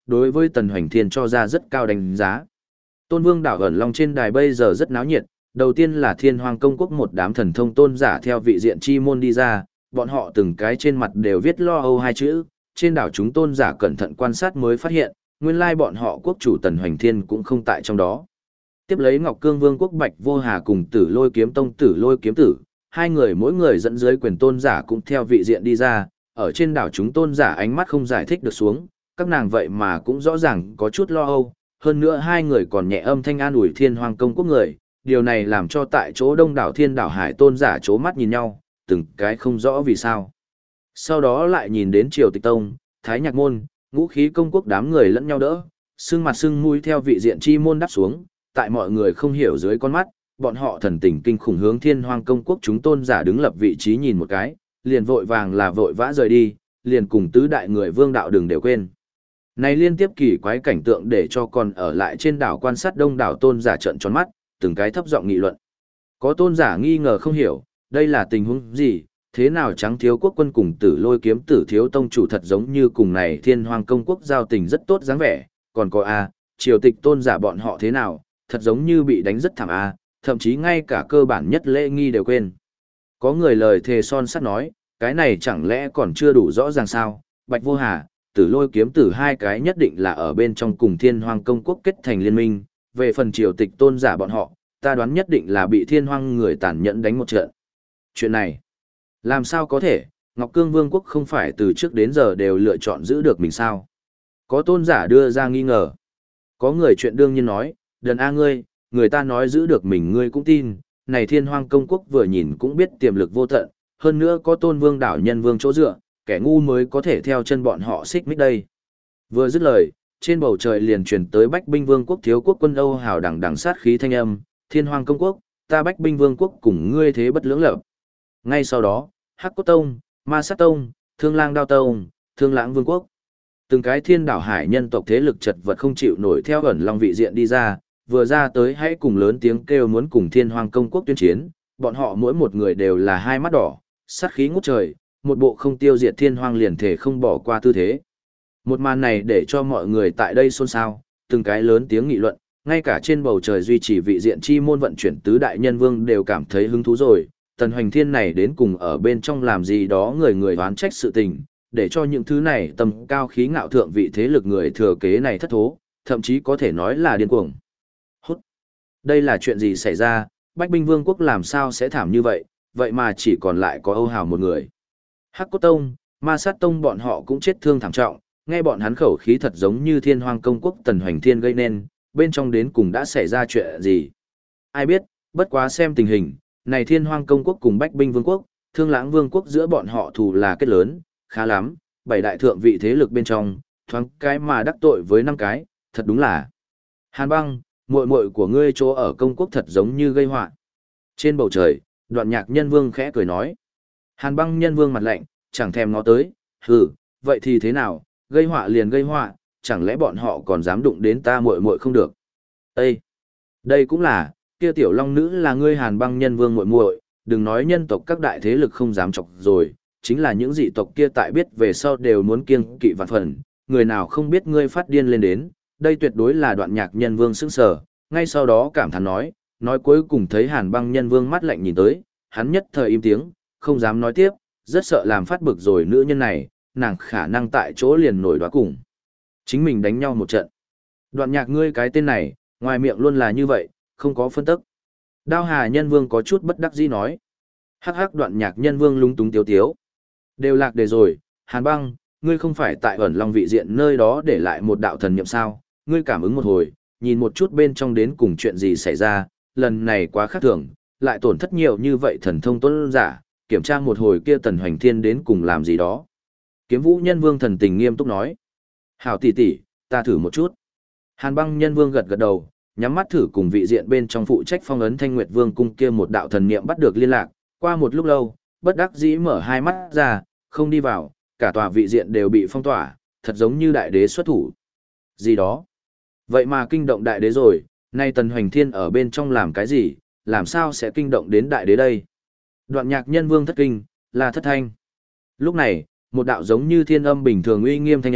đối với Tần Hoành Thiên cho ra rất cao đánh giá. Tôn Vương đảo ẩn long trên đài bây giờ rất náo nhiệt, đầu tiên là Thiên Hoang Công Quốc một đám thần thông tôn giả theo vị diện chi môn đi ra, bọn họ từng cái trên mặt đều viết lo âu hai chữ, trên đảo chúng tôn giả cẩn thận quan sát mới phát hiện, nguyên lai bọn họ quốc chủ Tần Hoành Thiên cũng không tại trong đó. Tiếp lấy Ngọc Cương Vương quốc Bạch Vô Hà cùng Tử Lôi Kiếm Tông Tử Lôi Kiếm Tử, hai người mỗi người dẫn dưới quyền tôn giả cũng theo vị diện đi ra, ở trên đảo chúng tôn giả ánh mắt không giải thích được xuống, các nàng vậy mà cũng rõ ràng có chút lo âu, hơn nữa hai người còn nhẹ âm thanh an ủi Thiên Hoang Công Quốc người, điều này làm cho tại chỗ đông đảo Thiên đảo Hải tôn giả chố mắt nhìn nhau, từng cái không rõ vì sao. Sau đó lại nhìn đến Triều Tịch Tông, Thái Nhạc Môn, Ngũ Khí Công Quốc đám người lẫn nhau đỡ, sưng mặt sưng mũi theo vị diện chi môn đắp xuống, tại mọi người không hiểu dưới con mắt, bọn họ thần tình kinh khủng hướng Thiên Hoang Công Quốc chúng tôn giả đứng lập vị trí nhìn một cái, liền vội vàng là vội vã rời đi, liền cùng tứ đại người vương đạo đừng đều quên. Này liên tiếp kỳ quái cảnh tượng để cho còn ở lại trên đảo quan sát đông đảo tôn giả trợn tròn mắt, từng cái thấp giọng nghị luận. Có tôn giả nghi ngờ không hiểu, đây là tình huống gì, thế nào Trắng Thiếu Quốc quân cùng Tử Lôi Kiếm Tử Thiếu Tông chủ thật giống như cùng này Thiên Hoang Công Quốc giao tình rất tốt dáng vẻ, còn có triều tịch tôn giả bọn họ thế nào, thật giống như bị đánh rất thảm thậm chí ngay cả cơ bản nhất lễ nghi đều quên. Có người lời thề son sắt nói, cái này chẳng lẽ còn chưa đủ rõ ràng sao, Bạch Vô Hà, Tử Lôi Kiếm Tử hai cái nhất định là ở bên trong cùng Thiên Hoang Công Quốc kết thành liên minh, về phần triều tịch tôn giả bọn họ, ta đoán nhất định là bị Thiên Hoang người tàn nhẫn đánh một trận. Chuyện này, làm sao có thể, Ngọc Cương Vương quốc không phải từ trước đến giờ đều lựa chọn giữ được mình sao? Có tôn giả đưa ra nghi ngờ. Có người chuyện đương nhiên nói, đần ngươi, người ta nói giữ được mình ngươi cũng tin, này Thiên Hoang Công Quốc vừa nhìn cũng biết tiềm lực vô tận, hơn nữa có Tôn Vương đảo nhân vương chỗ dựa, kẻ ngu mới có thể theo chân bọn họ xích mích đây. Vừa dứt lời, trên bầu trời liền truyền tới Bách Binh Vương quốc thiếu quốc quân Âu hào đằng đằng sát khí thanh âm, Thiên Hoang Công Quốc, ta Bách Binh Vương quốc cùng ngươi thế bất lưỡng lập. Ngay sau đó, Hắc Cốt Tông, Ma Sát Tông, Thương Lang Đao Tông, Thương Lãng Vương quốc. Từng cái thiên đảo hải nhân tộc thế lực chật vật không chịu nổi theo ẩn long vị diện đi ra, vừa ra tới hãy cùng lớn tiếng kêu muốn cùng Thiên Hoang Công Quốc tuyên chiến, bọn họ mỗi một người đều là hai mắt đỏ, sát khí ngút trời, một bộ không tiêu diệt Thiên Hoang liền thể không bỏ qua tư thế. Một màn này để cho mọi người tại đây xôn xao, từng cái lớn tiếng nghị luận, ngay cả trên bầu trời duy trì vị diện chi môn vận chuyển tứ đại nhân vương đều cảm thấy hứng thú rồi, Tần Hoành Thiên này đến cùng ở bên trong làm gì đó người người oán trách sự tình, để cho những thứ này tầm cao khí ngạo thượng vị thế lực người thừa kế này thất thố, thậm chí có thể nói là điên cuồng. Hút! Đây là chuyện gì xảy ra, Bách Binh Vương quốc làm sao sẽ thảm như vậy, vậy mà chỉ còn lại có Âu Hào một người. Hắc Cốt Tông, Ma Sát Tông bọn họ cũng chết thương thảm trọng, nghe bọn hắn khẩu khí thật giống như Thiên Hoang Công Quốc Tần Hoành Thiên gây nên, bên trong đến cùng đã xảy ra chuyện gì. Ai biết, bất quá xem tình hình, này Thiên Hoang Công Quốc cùng Bách Binh Vương quốc, Thương Lãng Vương quốc giữa bọn họ thù là kết lớn, khá lắm, bảy đại thượng vị thế lực bên trong, thoáng cái mà đắc tội với năm cái, thật đúng là. Hàn Băng, muội muội của ngươi chỗ ở công quốc thật giống như gây họa. Trên bầu trời, Đoạn Nhạc Nhân Vương khẽ cười nói. Hàn Băng Nhân Vương mặt lạnh, chẳng thèm ngó tới, hừ, vậy thì thế nào, gây họa liền gây họa, chẳng lẽ bọn họ còn dám đụng đến ta muội muội không được. Ê! Đây cũng là, kia tiểu long nữ là ngươi Hàn Băng Nhân Vương muội muội, đừng nói nhân tộc các đại thế lực không dám chọc rồi, chính là những dị tộc kia tại biết về sau đều muốn kiêng kỵ vạn phần, người nào không biết ngươi phát điên lên đến, đây tuyệt đối là Đoạn Nhạc Nhân Vương sững sờ, ngay sau đó cảm thán nói cuối cùng thấy Hàn Băng Nhân Vương mắt lạnh nhìn tới, hắn nhất thời im tiếng, không dám nói tiếp, rất sợ làm phát bực rồi nữ nhân này, nàng khả năng tại chỗ liền nổi đoá cùng. Chính mình đánh nhau một trận. Đoạn Nhạc ngươi cái tên này, ngoài miệng luôn là như vậy, không có phân tức. Đao Hà Nhân Vương có chút bất đắc dĩ nói. Hắc hắc Đoạn Nhạc Nhân Vương lúng túng tiếu tiếu. Đều lạc đề rồi, Hàn Băng, ngươi không phải tại ẩn long vị diện nơi đó để lại một đạo thần niệm sao, ngươi cảm ứng một hồi, nhìn một chút bên trong đến cùng chuyện gì xảy ra, lần này quá khác thường, lại tổn thất nhiều như vậy thần thông tôn giả, kiểm tra một hồi kia Tần Hoành Thiên đến cùng làm gì đó. Kiếm Vũ Nhân Vương thần tình nghiêm túc nói. Hảo tỷ tỷ, ta thử một chút. Hàn Băng Nhân Vương gật gật đầu, nhắm mắt thử cùng vị diện bên trong phụ trách phong ấn Thanh Nguyệt Vương cung kia một đạo thần niệm bắt được liên lạc, qua một lúc lâu, bất đắc dĩ mở hai mắt ra, không đi vào, cả tòa vị diện đều bị phong tỏa, thật giống như đại đế xuất thủ. Gì đó? Vậy mà kinh động đại đế rồi, nay Tần Hoành Thiên ở bên trong làm cái gì, làm sao sẽ kinh động đến đại đế đây? Đoạn Nhạc Nhân Vương thất kinh, là thất thanh. Lúc này, một đạo giống như thiên âm bình thường uy nghiêm thanh âm,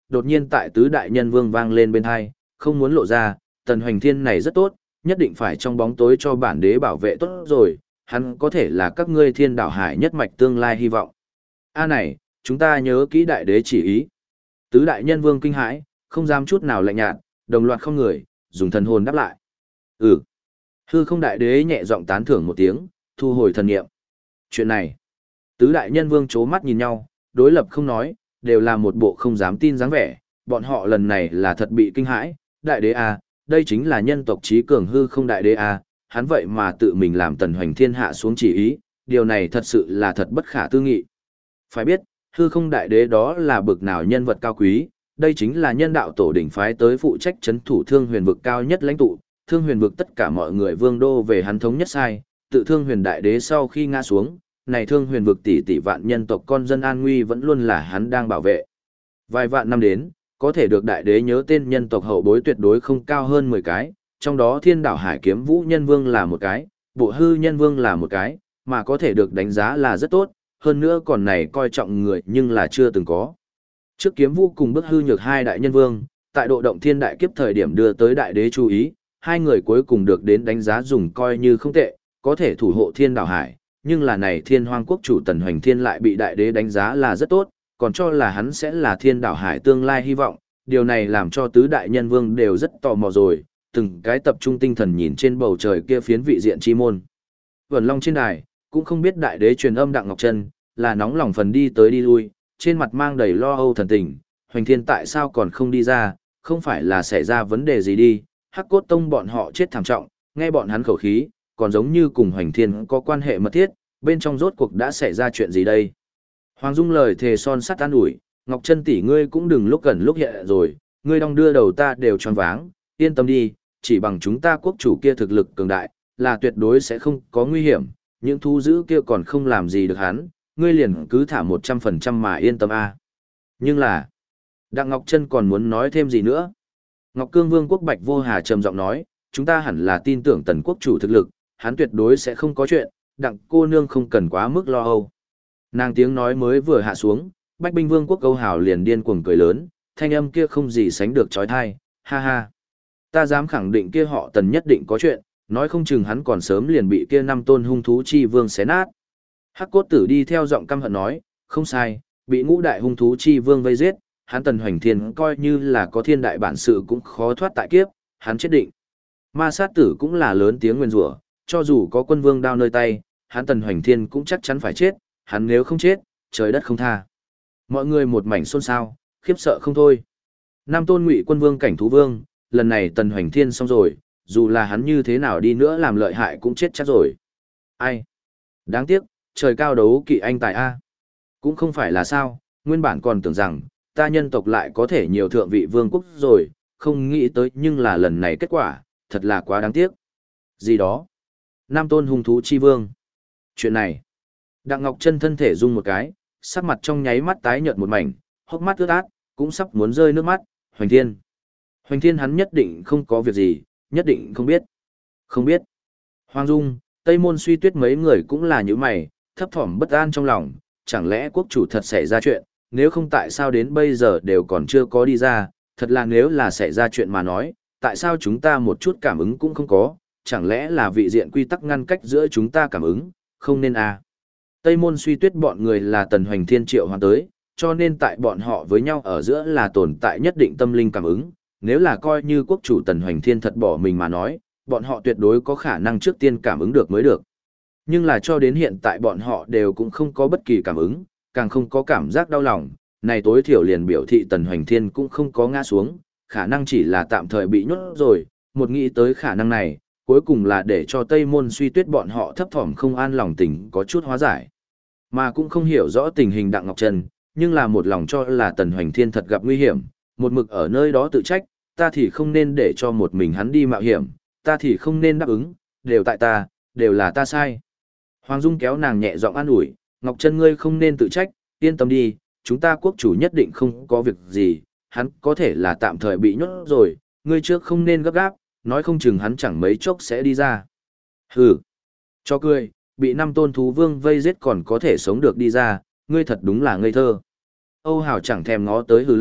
đột nhiên tại tứ đại nhân vương vang lên bên hai, không muốn lộ ra, Tần Hoành Thiên này rất tốt, nhất định phải trong bóng tối cho bản đế bảo vệ tốt rồi, hắn có thể là các ngươi Thiên Đảo Hải nhất mạch tương lai hy vọng. A này, chúng ta nhớ kỹ đại đế chỉ ý. Tứ đại nhân vương kinh hãi, không dám chút nào lạnh nhạt, đồng loạt không người, dùng thần hồn đáp lại. Ừ. Hư không đại đế nhẹ giọng tán thưởng một tiếng, thu hồi thần niệm. Chuyện này, tứ đại nhân vương chố mắt nhìn nhau, đối lập không nói, đều là một bộ không dám tin dáng vẻ, bọn họ lần này là thật bị kinh hãi, đại đế a, đây chính là nhân tộc trí cường hư không đại đế a, hắn vậy mà tự mình làm Tần Hoành Thiên hạ xuống chỉ ý, điều này thật sự là thật bất khả tư nghị. Phải biết, hư không đại đế đó là bực nào nhân vật cao quý, đây chính là nhân đạo tổ đỉnh phái tới phụ trách chấn thủ Thương Huyền vực cao nhất lãnh tụ, Thương Huyền vực tất cả mọi người vương đô về hắn thống nhất sai, tự Thương Huyền đại đế sau khi ngã xuống, này Thương Huyền vực tỷ tỷ vạn nhân tộc con dân an nguy vẫn luôn là hắn đang bảo vệ. Vài vạn năm đến, có thể được đại đế nhớ tên nhân tộc hậu bối tuyệt đối không cao hơn 10 cái, trong đó Thiên Đảo Hải Kiếm Vũ Nhân Vương là một cái, Bộ Hư Nhân Vương là một cái, mà có thể được đánh giá là rất tốt, hơn nữa còn này coi trọng người nhưng là chưa từng có. Trước Kiếm Vũ cùng Bức Hư Nhược hai đại nhân vương, tại độ động thiên đại kiếp thời điểm đưa tới đại đế chú ý, hai người cuối cùng được đến đánh giá dùng coi như không tệ, có thể thủ hộ Thiên Đảo Hải, nhưng là này Thiên Hoang quốc chủ Tần Hoành Thiên lại bị đại đế đánh giá là rất tốt, còn cho là hắn sẽ là Thiên Đảo Hải tương lai hy vọng, điều này làm cho tứ đại nhân vương đều rất tò mò rồi, từng cái tập trung tinh thần nhìn trên bầu trời kia phiến vị diện chi môn. Vẩn Long trên đài, cũng không biết đại đế truyền âm Đặng Ngọc Trân, là nóng lòng phần đi tới đi lui, trên mặt mang đầy lo âu thần tình, Hoành Thiên tại sao còn không đi ra, không phải là xảy ra vấn đề gì đi, Hắc Cốt Tông bọn họ chết thảm trọng, nghe bọn hắn khẩu khí, còn giống như cùng Hoành Thiên có quan hệ mật thiết, bên trong rốt cuộc đã xảy ra chuyện gì đây. Hoàng Dung lời thề son sắt an ủi, Ngọc Trân tỷ ngươi cũng đừng lúc gần lúc hiện rồi, ngươi đong đưa đầu ta đều choáng váng, yên tâm đi, chỉ bằng chúng ta quốc chủ kia thực lực cường đại, là tuyệt đối sẽ không có nguy hiểm, những thú dữ kia còn không làm gì được hắn, ngươi liền cứ thả 100% mà yên tâm a. Nhưng là, Đặng Ngọc Trân còn muốn nói thêm gì nữa? Ngọc Cương Vương quốc Bạch Vô Hà trầm giọng nói, chúng ta hẳn là tin tưởng Tần quốc chủ thực lực, hắn tuyệt đối sẽ không có chuyện, Đặng cô nương không cần quá mức lo âu. Nàng tiếng nói mới vừa hạ xuống, Bách Binh Vương quốc Câu Hào liền điên cuồng cười lớn, thanh âm kia không gì sánh được chói tai, ha ha. Ta dám khẳng định kia họ Tần nhất định có chuyện, nói không chừng hắn còn sớm liền bị kia năm tôn hung thú chi vương xé nát. Hắc Cốt Tử đi theo giọng căm hận nói, không sai, bị ngũ đại hung thú chi vương vây giết, hắn Tần Hoành Thiên coi như là có thiên đại bản sự cũng khó thoát tại kiếp, hắn chết định. Ma Sát Tử cũng là lớn tiếng nguyền rủa, cho dù có quân vương đao nơi tay, hắn Tần Hoành Thiên cũng chắc chắn phải chết, hắn nếu không chết, trời đất không tha. Mọi người một mảnh xôn xao, khiếp sợ không thôi. Nam tôn Ngụy quân vương cảnh thú vương, lần này Tần Hoành Thiên xong rồi, dù là hắn như thế nào đi nữa làm lợi hại cũng chết chắc rồi. Ai? Đáng tiếc, trời cao đấu kỵ anh tài A. Cũng không phải là sao, nguyên bản còn tưởng rằng, ta nhân tộc lại có thể nhiều thượng vị vương quốc rồi, không nghĩ tới nhưng là lần này kết quả, thật là quá đáng tiếc. Gì đó? Nam tôn hung thú chi vương. Chuyện này, Đặng Ngọc Trân thân thể rung một cái, sắc mặt trong nháy mắt tái nhợt một mảnh, hốc mắt ướt át, cũng sắp muốn rơi nước mắt. Hoành Thiên. Hoành Thiên hắn nhất định không có việc gì, nhất định không biết. Không biết. Hoàng Dung, Tây Môn Suy Tuyết mấy người cũng là như mày, thấp thỏm bất an trong lòng, chẳng lẽ quốc chủ thật xảy ra chuyện, nếu không tại sao đến bây giờ đều còn chưa có đi ra, thật là nếu là xảy ra chuyện mà nói, tại sao chúng ta một chút cảm ứng cũng không có, chẳng lẽ là vị diện quy tắc ngăn cách giữa chúng ta cảm ứng, không nên à. Tây Môn Suy Tuyết bọn người là Tần Hoành Thiên triệu hoàn tới, cho nên tại bọn họ với nhau ở giữa là tồn tại nhất định tâm linh cảm ứng, nếu là coi như quốc chủ Tần Hoành Thiên thật bỏ mình mà nói, bọn họ tuyệt đối có khả năng trước tiên cảm ứng được mới được. Nhưng là cho đến hiện tại bọn họ đều cũng không có bất kỳ cảm ứng, càng không có cảm giác đau lòng, này tối thiểu liền biểu thị Tần Hoành Thiên cũng không có ngã xuống, khả năng chỉ là tạm thời bị nhốt rồi, một nghĩ tới khả năng này, cuối cùng là để cho Tây Môn Suy Tuyết bọn họ thấp thỏm không an lòng tình có chút hóa giải. Mà cũng không hiểu rõ tình hình Đặng Ngọc Trân, nhưng là một lòng cho là Tần Hoành Thiên thật gặp nguy hiểm, một mực ở nơi đó tự trách, ta thì không nên để cho một mình hắn đi mạo hiểm, ta thì không nên đáp ứng, đều tại ta, đều là ta sai. Hoàng Dung kéo nàng nhẹ giọng an ủi, Ngọc Trân ngươi không nên tự trách, yên tâm đi, chúng ta quốc chủ nhất định không có việc gì, hắn có thể là tạm thời bị nhốt rồi, ngươi trước không nên gấp gáp, nói không chừng hắn chẳng mấy chốc sẽ đi ra. Hừ, cho cười, bị năm tôn thú vương vây giết còn có thể sống được đi ra, ngươi thật đúng là ngây thơ. Âu Hào chẳng thèm ngó tới hừ lạnh,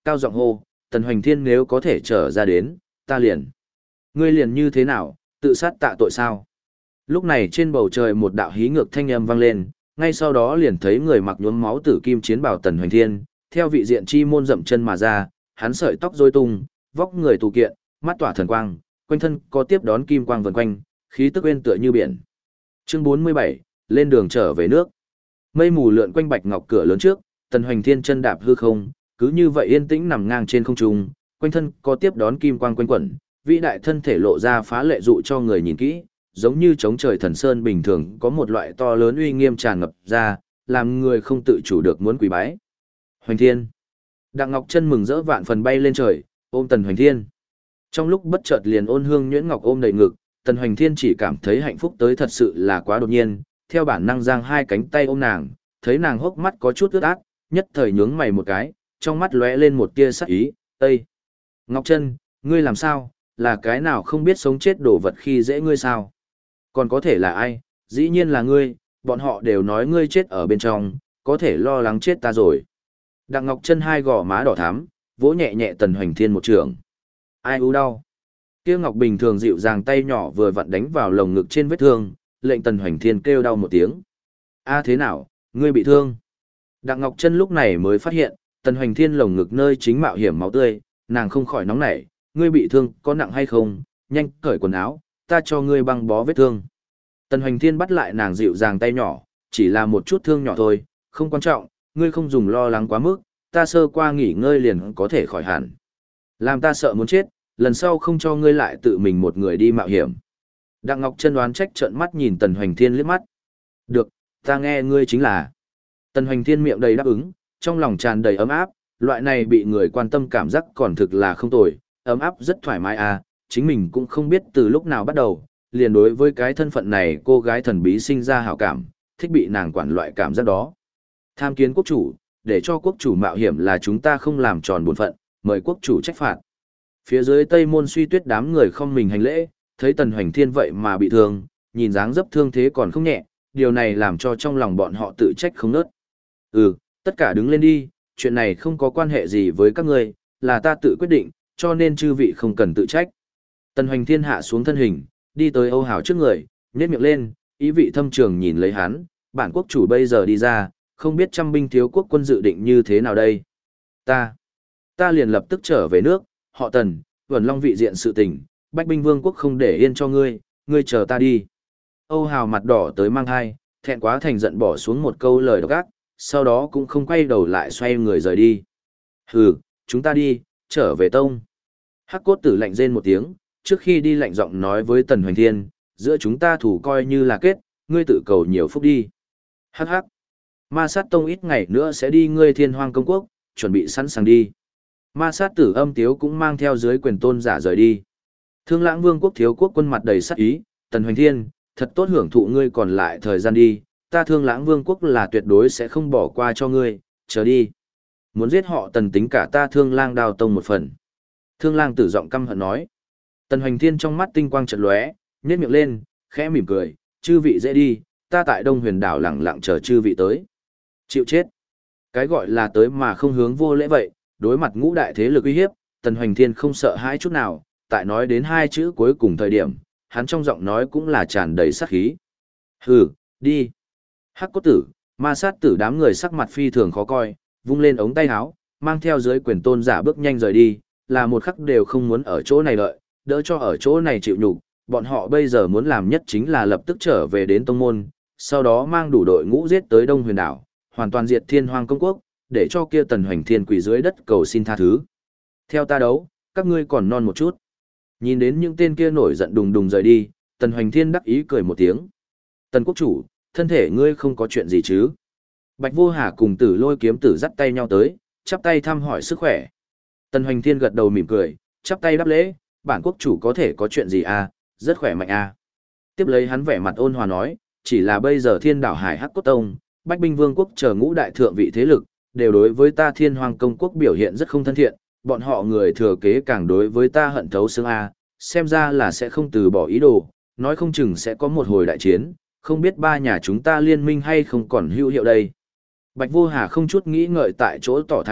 cao giọng hô, Tần Hoành Thiên nếu có thể trở ra đến, ta liền. Ngươi liền như thế nào, tự sát tạ tội sao? Lúc này trên bầu trời một đạo hí ngược thanh âm vang lên, ngay sau đó liền thấy người mặc nhuốm máu tử kim chiến bào Tần Hoành Thiên, theo vị diện chi môn dậm chân mà ra, hắn sợi tóc rối tung, vóc người tù kiện, mắt tỏa thần quang, quanh thân có tiếp đón kim quang vần quanh, khí tức uyên tựa như biển. Chương 47, lên đường trở về nước. Mây mù lượn quanh bạch ngọc cửa lớn trước, Tần Hoành Thiên chân đạp hư không, cứ như vậy yên tĩnh nằm ngang trên không trung, quanh thân có tiếp đón kim quang quanh quẩn, vĩ đại thân thể lộ ra phá lệ dụ cho người nhìn kỹ, giống như chống trời thần sơn bình thường, có một loại to lớn uy nghiêm tràn ngập ra, làm người không tự chủ được muốn quỳ bái. Hoành Thiên. Đặng Ngọc Chân mừng rỡ vạn phần bay lên trời, ôm Tần Hoành Thiên. Trong lúc bất chợt liền ôn hương nhuyễn ngọc ôm đầy ngực, Tần Hoành Thiên chỉ cảm thấy hạnh phúc tới thật sự là quá đột nhiên, theo bản năng giang hai cánh tay ôm nàng, thấy nàng hốc mắt có chút ướt át, nhất thời nhướng mày một cái, trong mắt lóe lên một tia sắc ý, "Ê! Ngọc Chân, ngươi làm sao? Là cái nào không biết sống chết đổ vật khi dễ ngươi sao? Còn có thể là ai? Dĩ nhiên là ngươi, bọn họ đều nói ngươi chết ở bên trong, có thể lo lắng chết ta rồi." Đặng Ngọc Chân hai gò má đỏ thắm, vỗ nhẹ nhẹ Tần Hoành Thiên một trường. "Ai u đau?" Kia ngọc bình thường dịu dàng tay nhỏ vừa vặn đánh vào lồng ngực trên vết thương, lệnh Tần Hoành Thiên kêu đau một tiếng. "A thế nào, ngươi bị thương?" Đặng Ngọc Chân lúc này mới phát hiện, Tần Hoành Thiên lồng ngực nơi chính mạo hiểm máu tươi, nàng không khỏi nóng nảy, "Ngươi bị thương có nặng hay không? Nhanh cởi quần áo, ta cho ngươi băng bó vết thương." Tần Hoành Thiên bắt lại nàng dịu dàng tay nhỏ, "Chỉ là một chút thương nhỏ thôi, không quan trọng, ngươi không dùng lo lắng quá mức, ta sơ qua nghỉ ngơi liền có thể khỏi hẳn. Làm ta sợ muốn chết, lần sau không cho ngươi lại tự mình một người đi mạo hiểm." Đặng Ngọc Chân đoán trách trợn mắt nhìn Tần Hoành Thiên liếc mắt. "Được, ta nghe ngươi chính là." Tần Hoành Thiên miệng đầy đáp ứng, trong lòng tràn đầy ấm áp, loại này bị người quan tâm cảm giác còn thực là không tồi, ấm áp rất thoải mái à, chính mình cũng không biết từ lúc nào bắt đầu, liền đối với cái thân phận này cô gái thần bí sinh ra hảo cảm, thích bị nàng quản loại cảm giác đó. "Tham kiến quốc chủ, để cho quốc chủ mạo hiểm là chúng ta không làm tròn bổn phận, mời quốc chủ trách phạt." Phía dưới Tây Môn Suy Tuyết đám người không mình hành lễ, thấy Tần Hoành Thiên vậy mà bị thương, nhìn dáng dấp thương thế còn không nhẹ, điều này làm cho trong lòng bọn họ tự trách không nớt. "Ừ, tất cả đứng lên đi, chuyện này không có quan hệ gì với các ngươi, là ta tự quyết định, cho nên chư vị không cần tự trách." Tần Hoành Thiên hạ xuống thân hình, đi tới Âu Hào trước người, nhếch miệng lên, ý vị thâm trường nhìn lấy hắn, "Bản quốc chủ bây giờ đi ra, không biết trăm binh thiếu quốc quân dự định như thế nào đây? Ta liền lập tức trở về nước, họ Tần, Vẩn Long vị diện sự tình, Bách binh vương quốc không để yên cho ngươi, ngươi chờ ta đi." Âu Hào mặt đỏ tới mang hai, thẹn quá thành giận bỏ xuống một câu lời độc ác, sau đó cũng không quay đầu lại xoay người rời đi. "Hừ, chúng ta đi, trở về tông." Hắc cốt tử lạnh rên một tiếng, trước khi đi lạnh giọng nói với Tần Hoành Thiên, "Giữa chúng ta thủ coi như là kết, ngươi tự cầu nhiều phúc đi." "Hắc hắc, Ma Sát Tông ít ngày nữa sẽ đi ngươi Thiên Hoang công quốc, chuẩn bị sẵn sàng đi." Ma Sát Tử Âm Tiếu cũng mang theo dưới quyền tôn giả rời đi. Thương Lãng Vương quốc thiếu quốc quân mặt đầy sát ý, "Tần Hoành Thiên, thật tốt hưởng thụ ngươi còn lại thời gian đi, ta Thương Lãng Vương quốc là tuyệt đối sẽ không bỏ qua cho ngươi, chờ đi. Muốn giết họ Tần tính cả ta Thương Lang Đao Tông một phần." Thương Lang Tử giọng căm hận nói. Tần Hoành Thiên trong mắt tinh quang chợt lóe, nhếch miệng lên, khẽ mỉm cười, "Chư vị dễ đi, ta tại Đông Huyền đảo lặng lặng chờ chư vị tới." Chịu chết. Cái gọi là tới mà không hướng vô lễ vậy, đối mặt ngũ đại thế lực uy hiếp, Tần Hoành Thiên không sợ hãi chút nào, tại nói đến hai chữ cuối cùng thời điểm, hắn trong giọng nói cũng là tràn đầy sát khí. "Hừ, đi." Hắc cốt tử, Ma Sát Tử đám người sắc mặt phi thường khó coi, vung lên ống tay áo, mang theo dưới quyền tôn giả bước nhanh rời đi, là một khắc đều không muốn ở chỗ này đợi, đỡ cho ở chỗ này chịu nhục, bọn họ bây giờ muốn làm nhất chính là lập tức trở về đến tông môn, sau đó mang đủ đội ngũ giết tới Đông Huyền đảo, hoàn toàn diệt Thiên Hoang công quốc, để cho kia Tần Hoành Thiên quỳ dưới đất cầu xin tha thứ. "Theo ta đấu, các ngươi còn non một chút." Nhìn đến những tên kia nổi giận đùng đùng rời đi, Tần Hoành Thiên đắc ý cười một tiếng. "Tần quốc chủ, thân thể ngươi không có chuyện gì chứ?" Bạch Vô Hà cùng Tử Lôi kiếm tử dắt tay nhau tới, chắp tay thăm hỏi sức khỏe. Tần Hoành Thiên gật đầu mỉm cười, chắp tay đáp lễ, "Bản quốc chủ có thể có chuyện gì à, rất khỏe mạnh à." Tiếp lấy hắn vẻ mặt ôn hòa nói, "Chỉ là bây giờ Thiên đảo Hải Hắc Cốt Tông, Bách binh vương quốc chờ ngũ đại thượng vị thế lực, đều đối với ta Thiên Hoang công quốc biểu hiện rất không thân thiện, bọn họ người thừa kế càng đối với ta hận thấu xương a, xem ra là sẽ không từ bỏ ý đồ, nói không chừng sẽ có một hồi đại chiến, không biết ba nhà chúng ta liên minh hay không còn hữu hiệu đây." Bạch Vô Hà không chút nghĩ ngợi tại chỗ tỏ thái độ,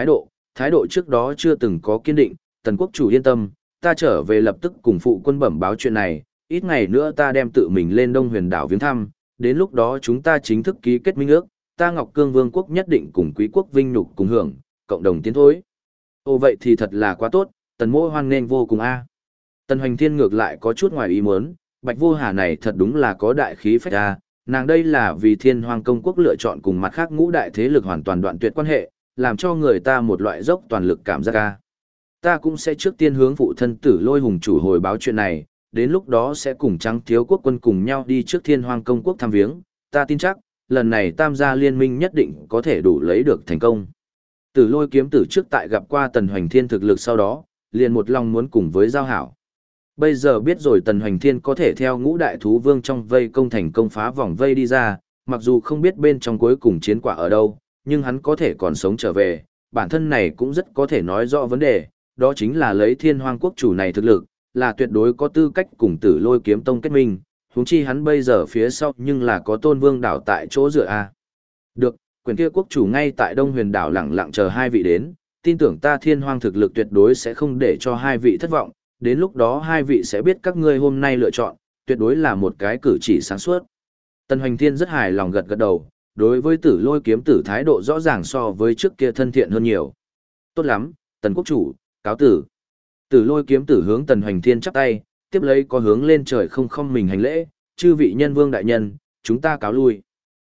thái độ trước đó chưa từng có kiên định, tần quốc chủ yên tâm, ta trở về lập tức cùng phụ quân bẩm báo chuyện này, ít ngày nữa ta đem tự mình lên Đông Huyền đảo viếng thăm, đến lúc đó chúng ta chính thức ký kết minh ước, ta Ngọc Cương Vương quốc nhất định cùng Quý quốc vinh nhục cùng hưởng, cộng đồng tiến thối. Ồ vậy thì thật là quá tốt, tần mỗ hoan nghênh vô cùng a. Tần Hoành Thiên ngược lại có chút ngoài ý muốn, Bạch Vô Hà này thật đúng là có đại khí phách a, nàng đây là vì Thiên Hoang công quốc lựa chọn cùng mặt khác ngũ đại thế lực hoàn toàn đoạn tuyệt quan hệ, làm cho người ta một loại dốc toàn lực cảm giác a. Ta cũng sẽ trước tiên hướng phụ thân Tử Lôi hùng chủ hồi báo chuyện này, đến lúc đó sẽ cùng Trắng Thiếu quốc quân cùng nhau đi trước Thiên Hoang công quốc thăm viếng, ta tin chắc, lần này Tam gia liên minh nhất định có thể đủ lấy được thành công. Tử Lôi kiếm tử trước tại gặp qua Tần Hoành Thiên thực lực sau đó, liền một lòng muốn cùng với giao hảo. Bây giờ biết rồi Tần Hoành Thiên có thể theo ngũ đại thú vương trong vây công thành công phá vòng vây đi ra, mặc dù không biết bên trong cuối cùng chiến quả ở đâu, nhưng hắn có thể còn sống trở về, bản thân này cũng rất có thể nói rõ vấn đề, đó chính là lấy Thiên Hoang quốc chủ này thực lực, là tuyệt đối có tư cách cùng Tử Lôi kiếm tông kết minh, huống chi hắn bây giờ phía sau nhưng là có Tôn Vương đảo tại chỗ dựa a. Được, quyền kia quốc chủ ngay tại Đông Huyền đảo lặng lặng chờ hai vị đến, tin tưởng ta Thiên Hoang thực lực tuyệt đối sẽ không để cho hai vị thất vọng, đến lúc đó hai vị sẽ biết các ngươi hôm nay lựa chọn, tuyệt đối là một cái cử chỉ sáng suốt. Tần Hoành Thiên rất hài lòng gật gật đầu, đối với Tử Lôi kiếm tử thái độ rõ ràng so với trước kia thân thiện hơn nhiều. Tốt lắm, Tần quốc chủ, cáo tử. Tử Lôi kiếm tử hướng Tần Hoành Thiên chắp tay, tiếp lấy có hướng lên trời không mình hành lễ, chư vị nhân vương đại nhân, chúng ta cáo lui.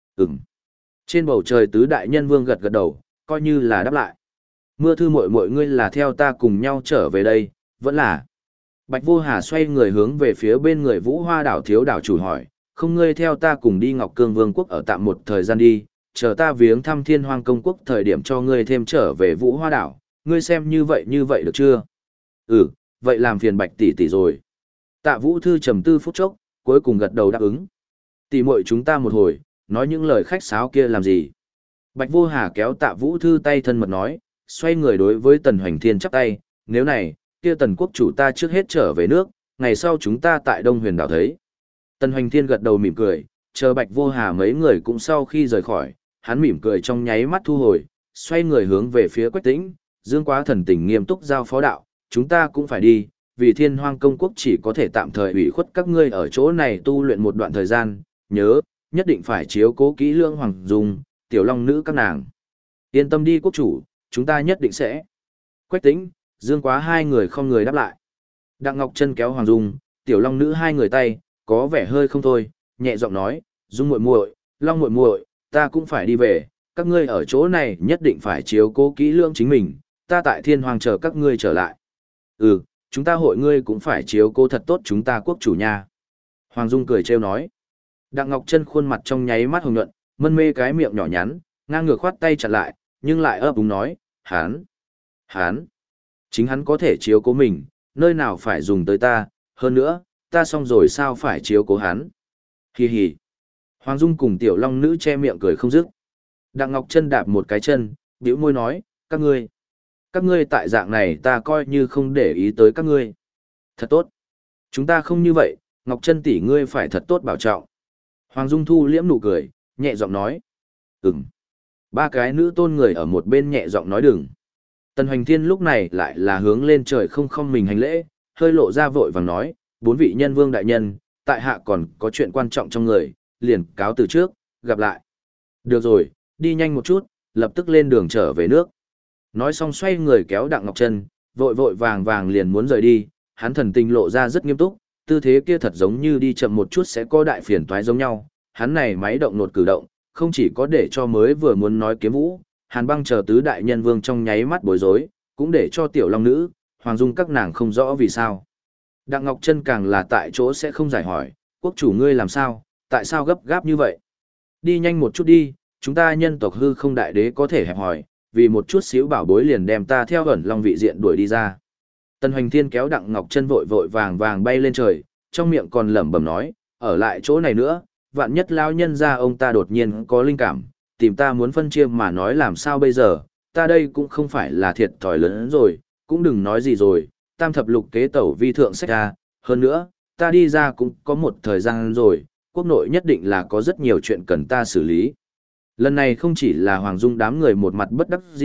Trên bầu trời tứ đại nhân vương gật gật đầu, coi như là đáp lại. Mưa thư muội ngươi là theo ta cùng nhau trở về đây, vẫn là. Bạch Vô Hà xoay người hướng về phía bên người Vũ Hoa đảo thiếu đảo chủ hỏi, không ngươi theo ta cùng đi Ngọc Cương Vương quốc ở tạm một thời gian đi, chờ ta viếng thăm Thiên Hoang công quốc thời điểm cho ngươi thêm trở về Vũ Hoa đảo, ngươi xem như vậy được chưa? Vậy làm phiền Bạch tỷ tỷ rồi. Tạ Vũ Thư trầm tư phút chốc, cuối cùng gật đầu đáp ứng. Tỷ muội chúng ta một hồi, nói những lời khách sáo kia làm gì? Bạch Vô Hà kéo Tạ Vũ Thư tay thân mật nói, xoay người đối với Tần Hoành Thiên chắp tay, nếu này, kia Tần quốc chủ ta trước hết trở về nước, ngày sau chúng ta tại Đông Huyền đảo thấy. Tần Hoành Thiên gật đầu mỉm cười, chờ Bạch Vô Hà mấy người cũng sau khi rời khỏi, hắn mỉm cười trong nháy mắt thu hồi, xoay người hướng về phía Quách Tĩnh, Dương Quá thần tình nghiêm túc giao phó đạo, chúng ta cũng phải đi, vì Thiên Hoang công quốc chỉ có thể tạm thời ủy khuất các ngươi ở chỗ này tu luyện một đoạn thời gian, nhớ, nhất định phải chiếu cố kỹ lưỡng Hoàng Dung, Tiểu Long nữ các nàng. Yên tâm đi quốc chủ, chúng ta nhất định sẽ. Quách Tĩnh, Dương Quá hai người không người đáp lại. Đặng Ngọc Chân kéo Hoàng Dung, Tiểu Long nữ hai người tay, có vẻ hơi không thôi, nhẹ giọng nói, Dung muội muội, Long muội muội, ta cũng phải đi về, các ngươi ở chỗ này nhất định phải chiếu cố kỹ lưỡng chính mình, ta tại Thiên Hoàng chờ các ngươi trở lại. Chúng ta hội ngươi cũng phải chiếu cố thật tốt chúng ta quốc chủ nha. Hoàng Dung cười trêu nói. Đặng Ngọc Chân khuôn mặt trong nháy mắt hồng nhuận, mân mê cái miệng nhỏ nhắn, ngang ngược khoát tay chặn lại, nhưng lại ấp úng nói, hắn, chính hắn có thể chiếu cố mình, nơi nào phải dùng tới ta, hơn nữa, ta xong rồi sao phải chiếu cố hắn. Hi hi. Hoàng Dung cùng Tiểu Long nữ che miệng cười không dứt. Đặng Ngọc Chân đạp một cái chân, bĩu môi nói, các ngươi tại dạng này ta coi như không để ý tới các ngươi. Thật tốt. Chúng ta không như vậy, Ngọc Chân tỷ ngươi phải thật tốt bảo trọng. Hoàng Dung thu liễm nụ cười, nhẹ giọng nói. Ba cái nữ tôn người ở một bên nhẹ giọng nói đừng. Tần Hoành Thiên lúc này lại là hướng lên trời không mình hành lễ, hơi lộ ra vội vàng nói, bốn vị nhân vương đại nhân, tại hạ còn có chuyện quan trọng trong người, liền cáo từ trước, gặp lại. Được rồi, đi nhanh một chút, lập tức lên đường trở về nước. Nói xong xoay người kéo Đặng Ngọc Chân, vội vàng liền muốn rời đi, hắn thần tình lộ ra rất nghiêm túc, tư thế kia thật giống như đi chậm một chút sẽ có đại phiền toái giống nhau, hắn này máy động nột cử động, không chỉ có để cho mới vừa muốn nói Kiếm Vũ, Hàn Băng chờ tứ đại nhân vương trong nháy mắt bối rối, cũng để cho Tiểu Long nữ, Hoàng Dung các nàng không rõ vì sao. Đặng Ngọc Chân càng là tại chỗ sẽ không giải hỏi, quốc chủ ngươi làm sao, tại sao gấp gáp như vậy? Đi nhanh một chút đi, chúng ta nhân tộc hư không đại đế có thể hẹp hỏi, vì một chút xíu bảo bối liền đem ta theo ẩn long vị diện đuổi đi ra. Tần Hoành Thiên kéo Đặng Ngọc Chân vội vàng bay lên trời, trong miệng còn lẩm bẩm nói, ở lại chỗ này nữa, vạn nhất lão nhân gia ông ta đột nhiên có linh cảm, tìm ta muốn phân chia mà nói làm sao bây giờ, ta đây cũng không phải là thiệt thòi lớn rồi, cũng đừng nói gì rồi, tam thập lục kế tẩu vi thượng sách ra, hơn nữa, ta đi ra cũng có một thời gian rồi, quốc nội nhất định là có rất nhiều chuyện cần ta xử lý. Lần này không chỉ là Hoàng Dung đám người một mặt bất đắc dĩ,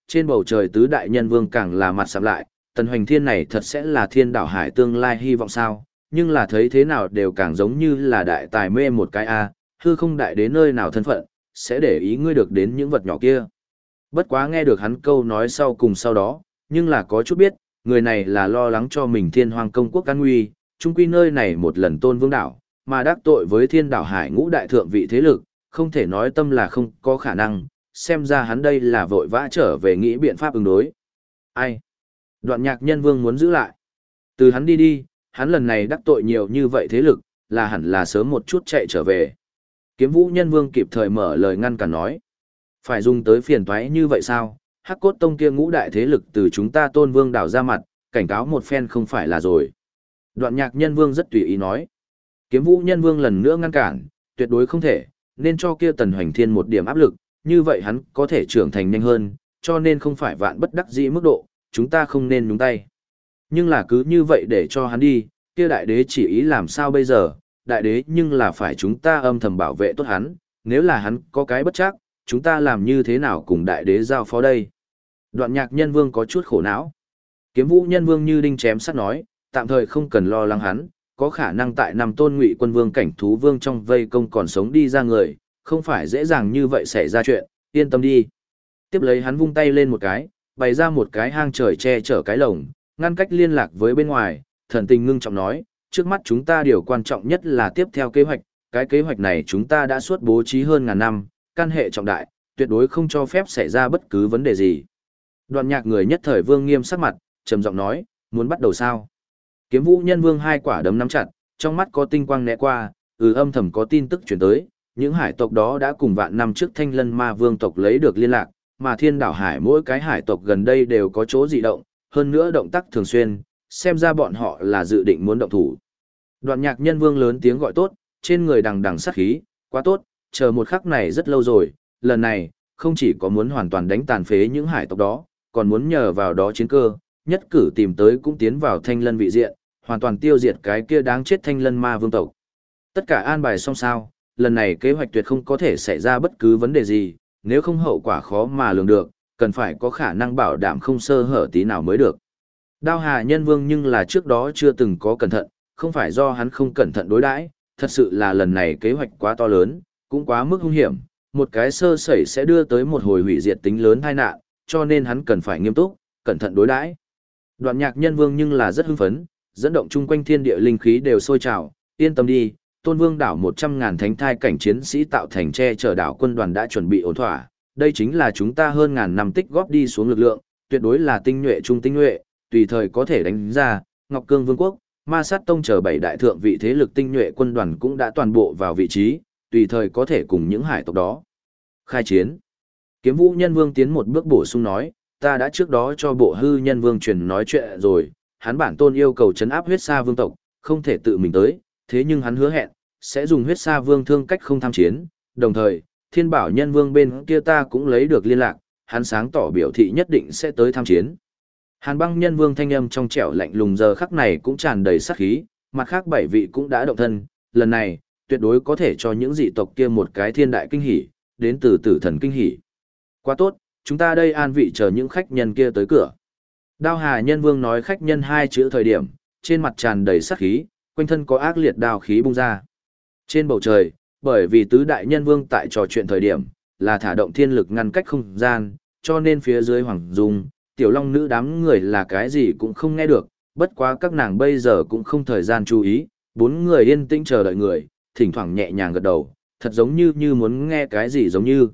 trên bầu trời tứ đại nhân vương càng là mặt sạm lại, Tần Hoành Thiên này thật sẽ là Thiên Đảo Hải tương lai hy vọng sao, nhưng là thấy thế nào đều càng giống như là đại tài mê một cái a, hư không đại đến nơi nào thân phận, sẽ để ý ngươi được đến những vật nhỏ kia. Bất quá nghe được hắn câu nói sau cùng sau đó, nhưng là có chút biết, người này là lo lắng cho mình Thiên Hoang công quốc an nguy, chung quy nơi này một lần tôn vương đảo, mà đắc tội với Thiên Đảo Hải ngũ đại thượng vị thế lực, không thể nói tâm là không có khả năng, xem ra hắn đây là vội vã trở về nghĩ biện pháp ứng đối. Ai? Đoạn Nhạc Nhân Vương muốn giữ lại. Từ hắn đi đi, hắn lần này đắc tội nhiều như vậy thế lực, là hẳn là sớm một chút chạy trở về. Kiếm Vũ Nhân Vương kịp thời mở lời ngăn cản nói. Phải dùng tới phiền toái như vậy sao? Hắc Cốt Tông kia ngũ đại thế lực từ chúng ta Tôn Vương đảo ra mặt, cảnh cáo một phen không phải là rồi. Đoạn Nhạc Nhân Vương rất tùy ý nói. Kiếm Vũ Nhân Vương lần nữa ngăn cản, tuyệt đối không thể, nên cho kia Tần Hoành Thiên một điểm áp lực, như vậy hắn có thể trưởng thành nhanh hơn, cho nên không phải vạn bất đắc dĩ mức độ, chúng ta không nên nhúng tay. Nhưng là cứ như vậy để cho hắn đi, kia đại đế chỉ ý làm sao bây giờ, đại đế nhưng là phải chúng ta âm thầm bảo vệ tốt hắn, nếu là hắn có cái bất chắc, chúng ta làm như thế nào cùng đại đế giao phó đây. Đoạn Nhạc Nhân Vương có chút khổ não. Kiếm Vũ Nhân Vương như đinh chém sắt nói, tạm thời không cần lo lắng hắn, có khả năng tại năm tôn ngụy quân vương cảnh thú vương trong vây công còn sống đi ra người, không phải dễ dàng như vậy xảy ra chuyện, yên tâm đi. Tiếp lấy hắn vung tay lên một cái, bày ra một cái hang trời che chở cái lồng, ngăn cách liên lạc với bên ngoài, thần tình ngưng trọng nói, trước mắt chúng ta điều quan trọng nhất là tiếp theo kế hoạch, cái kế hoạch này chúng ta đã suốt bố trí hơn ngàn năm, căn hệ trọng đại, tuyệt đối không cho phép xảy ra bất cứ vấn đề gì. Đoạn Nhạc người nhất thời vương nghiêm sắc mặt, trầm giọng nói, muốn bắt đầu sao? Kiếm Vũ Nhân Vương hai quả đấm nắm chặt, trong mắt có tinh quang né qua, âm thầm có tin tức chuyển tới, những hải tộc đó đã cùng vạn năm trước Thanh Lân Ma Vương tộc lấy được liên lạc, mà Thiên Đảo Hải mỗi cái hải tộc gần đây đều có chỗ dị động, hơn nữa động tác thường xuyên, xem ra bọn họ là dự định muốn động thủ. Đoạn Nhạc Nhân Vương lớn tiếng gọi tốt, trên người đằng đằng sát khí, quá tốt, chờ một khắc này rất lâu rồi, lần này, không chỉ có muốn hoàn toàn đánh tàn phế những hải tộc đó, còn muốn nhờ vào đó chiến cơ, nhất cử tìm tới cũng tiến vào Thanh Lân vị diện, hoàn toàn tiêu diệt cái kia đáng chết Thanh Lân Ma Vương tộc. Tất cả an bài xong sao, lần này kế hoạch tuyệt không có thể xảy ra bất cứ vấn đề gì, nếu không hậu quả khó mà lường được, cần phải có khả năng bảo đảm không sơ hở tí nào mới được. Đao Hà Nhân Vương nhưng là trước đó chưa từng có cẩn thận, không phải do hắn không cẩn thận đối đãi, thật sự là lần này kế hoạch quá to lớn, cũng quá mức hung hiểm, một cái sơ sẩy sẽ đưa tới một hồi hủy diệt tính lớn tai nạn, cho nên hắn cần phải nghiêm túc, cẩn thận đối đãi. Đoạn Nhạc Nhân Vương nhưng là rất hưng phấn, dẫn động chung quanh thiên địa linh khí đều sôi trào, yên tâm đi, Tôn Vương đảo 100.000 thánh thai cảnh chiến sĩ tạo thành che chở đảo quân đoàn đã chuẩn bị ổn thỏa, đây chính là chúng ta hơn ngàn năm tích góp đi xuống lực lượng, tuyệt đối là tinh nhuệ trung tinh nhuệ, tùy thời có thể đánh ra, Ngọc Cương Vương quốc, Ma Sát Tông chờ bảy đại thượng vị thế lực tinh nhuệ quân đoàn cũng đã toàn bộ vào vị trí, tùy thời có thể cùng những hải tộc đó khai chiến. Kiếm Vũ Nhân Vương tiến một bước bổ sung nói, ta đã trước đó cho Bộ Hư Nhân Vương truyền nói chuyện rồi, hắn bản tôn yêu cầu trấn áp huyết sa vương tộc, không thể tự mình tới, thế nhưng hắn hứa hẹn, sẽ dùng huyết sa vương thương cách không tham chiến, đồng thời, Thiên Bảo Nhân Vương bên kia ta cũng lấy được liên lạc, hắn sáng tỏ biểu thị nhất định sẽ tới tham chiến. Hàn Băng Nhân Vương thanh âm trong trẻo lạnh lùng giờ khắc này cũng tràn đầy sát khí, mặt khác bảy vị cũng đã động thân, lần này, tuyệt đối có thể cho những dị tộc kia một cái thiên đại kinh hỉ, đến từ tử thần kinh hỉ. Quá tốt, chúng ta đây an vị chờ những khách nhân kia tới cửa. Đao Hà Nhân Vương nói khách nhân hai chữ thời điểm, trên mặt tràn đầy sát khí, quanh thân có ác liệt đao khí bung ra. Trên bầu trời, bởi vì tứ đại nhân vương tại trò chuyện thời điểm, là thả động thiên lực ngăn cách không gian, cho nên phía dưới Hoàng Dung, Tiểu Long Nữ đám người là cái gì cũng không nghe được, bất quá các nàng bây giờ cũng không thời gian chú ý, bốn người yên tĩnh chờ đợi người, thỉnh thoảng nhẹ nhàng gật đầu, thật giống như muốn nghe cái gì giống như.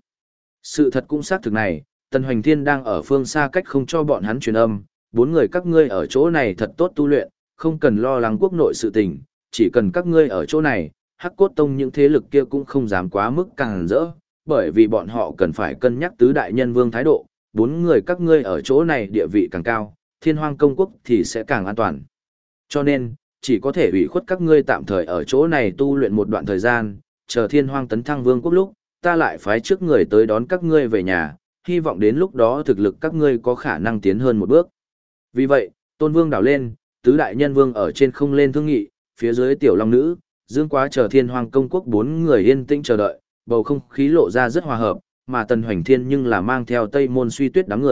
Sự thật cũng xác thực này, Tần Hoành Thiên đang ở phương xa cách không cho bọn hắn truyền âm, bốn người các ngươi ở chỗ này thật tốt tu luyện, không cần lo lắng quốc nội sự tình, chỉ cần các ngươi ở chỗ này, Hắc Cốt Tông những thế lực kia cũng không dám quá mức càng rỡ, bởi vì bọn họ cần phải cân nhắc tứ đại nhân vương thái độ, bốn người các ngươi ở chỗ này địa vị càng cao, Thiên Hoang công quốc thì sẽ càng an toàn. Cho nên, chỉ có thể ủy khuất các ngươi tạm thời ở chỗ này tu luyện một đoạn thời gian, chờ Thiên Hoang tấn thăng vương quốc lúc, ta lại phái trước người tới đón các ngươi về nhà, hy vọng đến lúc đó thực lực các ngươi có khả năng tiến hơn một bước. Vì vậy, Tôn Vương đảo lên, tứ đại nhân vương ở trên không lên thương nghị, phía dưới Tiểu Long Nữ, Dương Quá chờ Thiên Hoang công quốc bốn người yên tĩnh chờ đợi, bầu không khí lộ ra rất hòa hợp, mà Tần Hoành Thiên nhưng là mang theo Tây Môn Suy Tuyết đám người,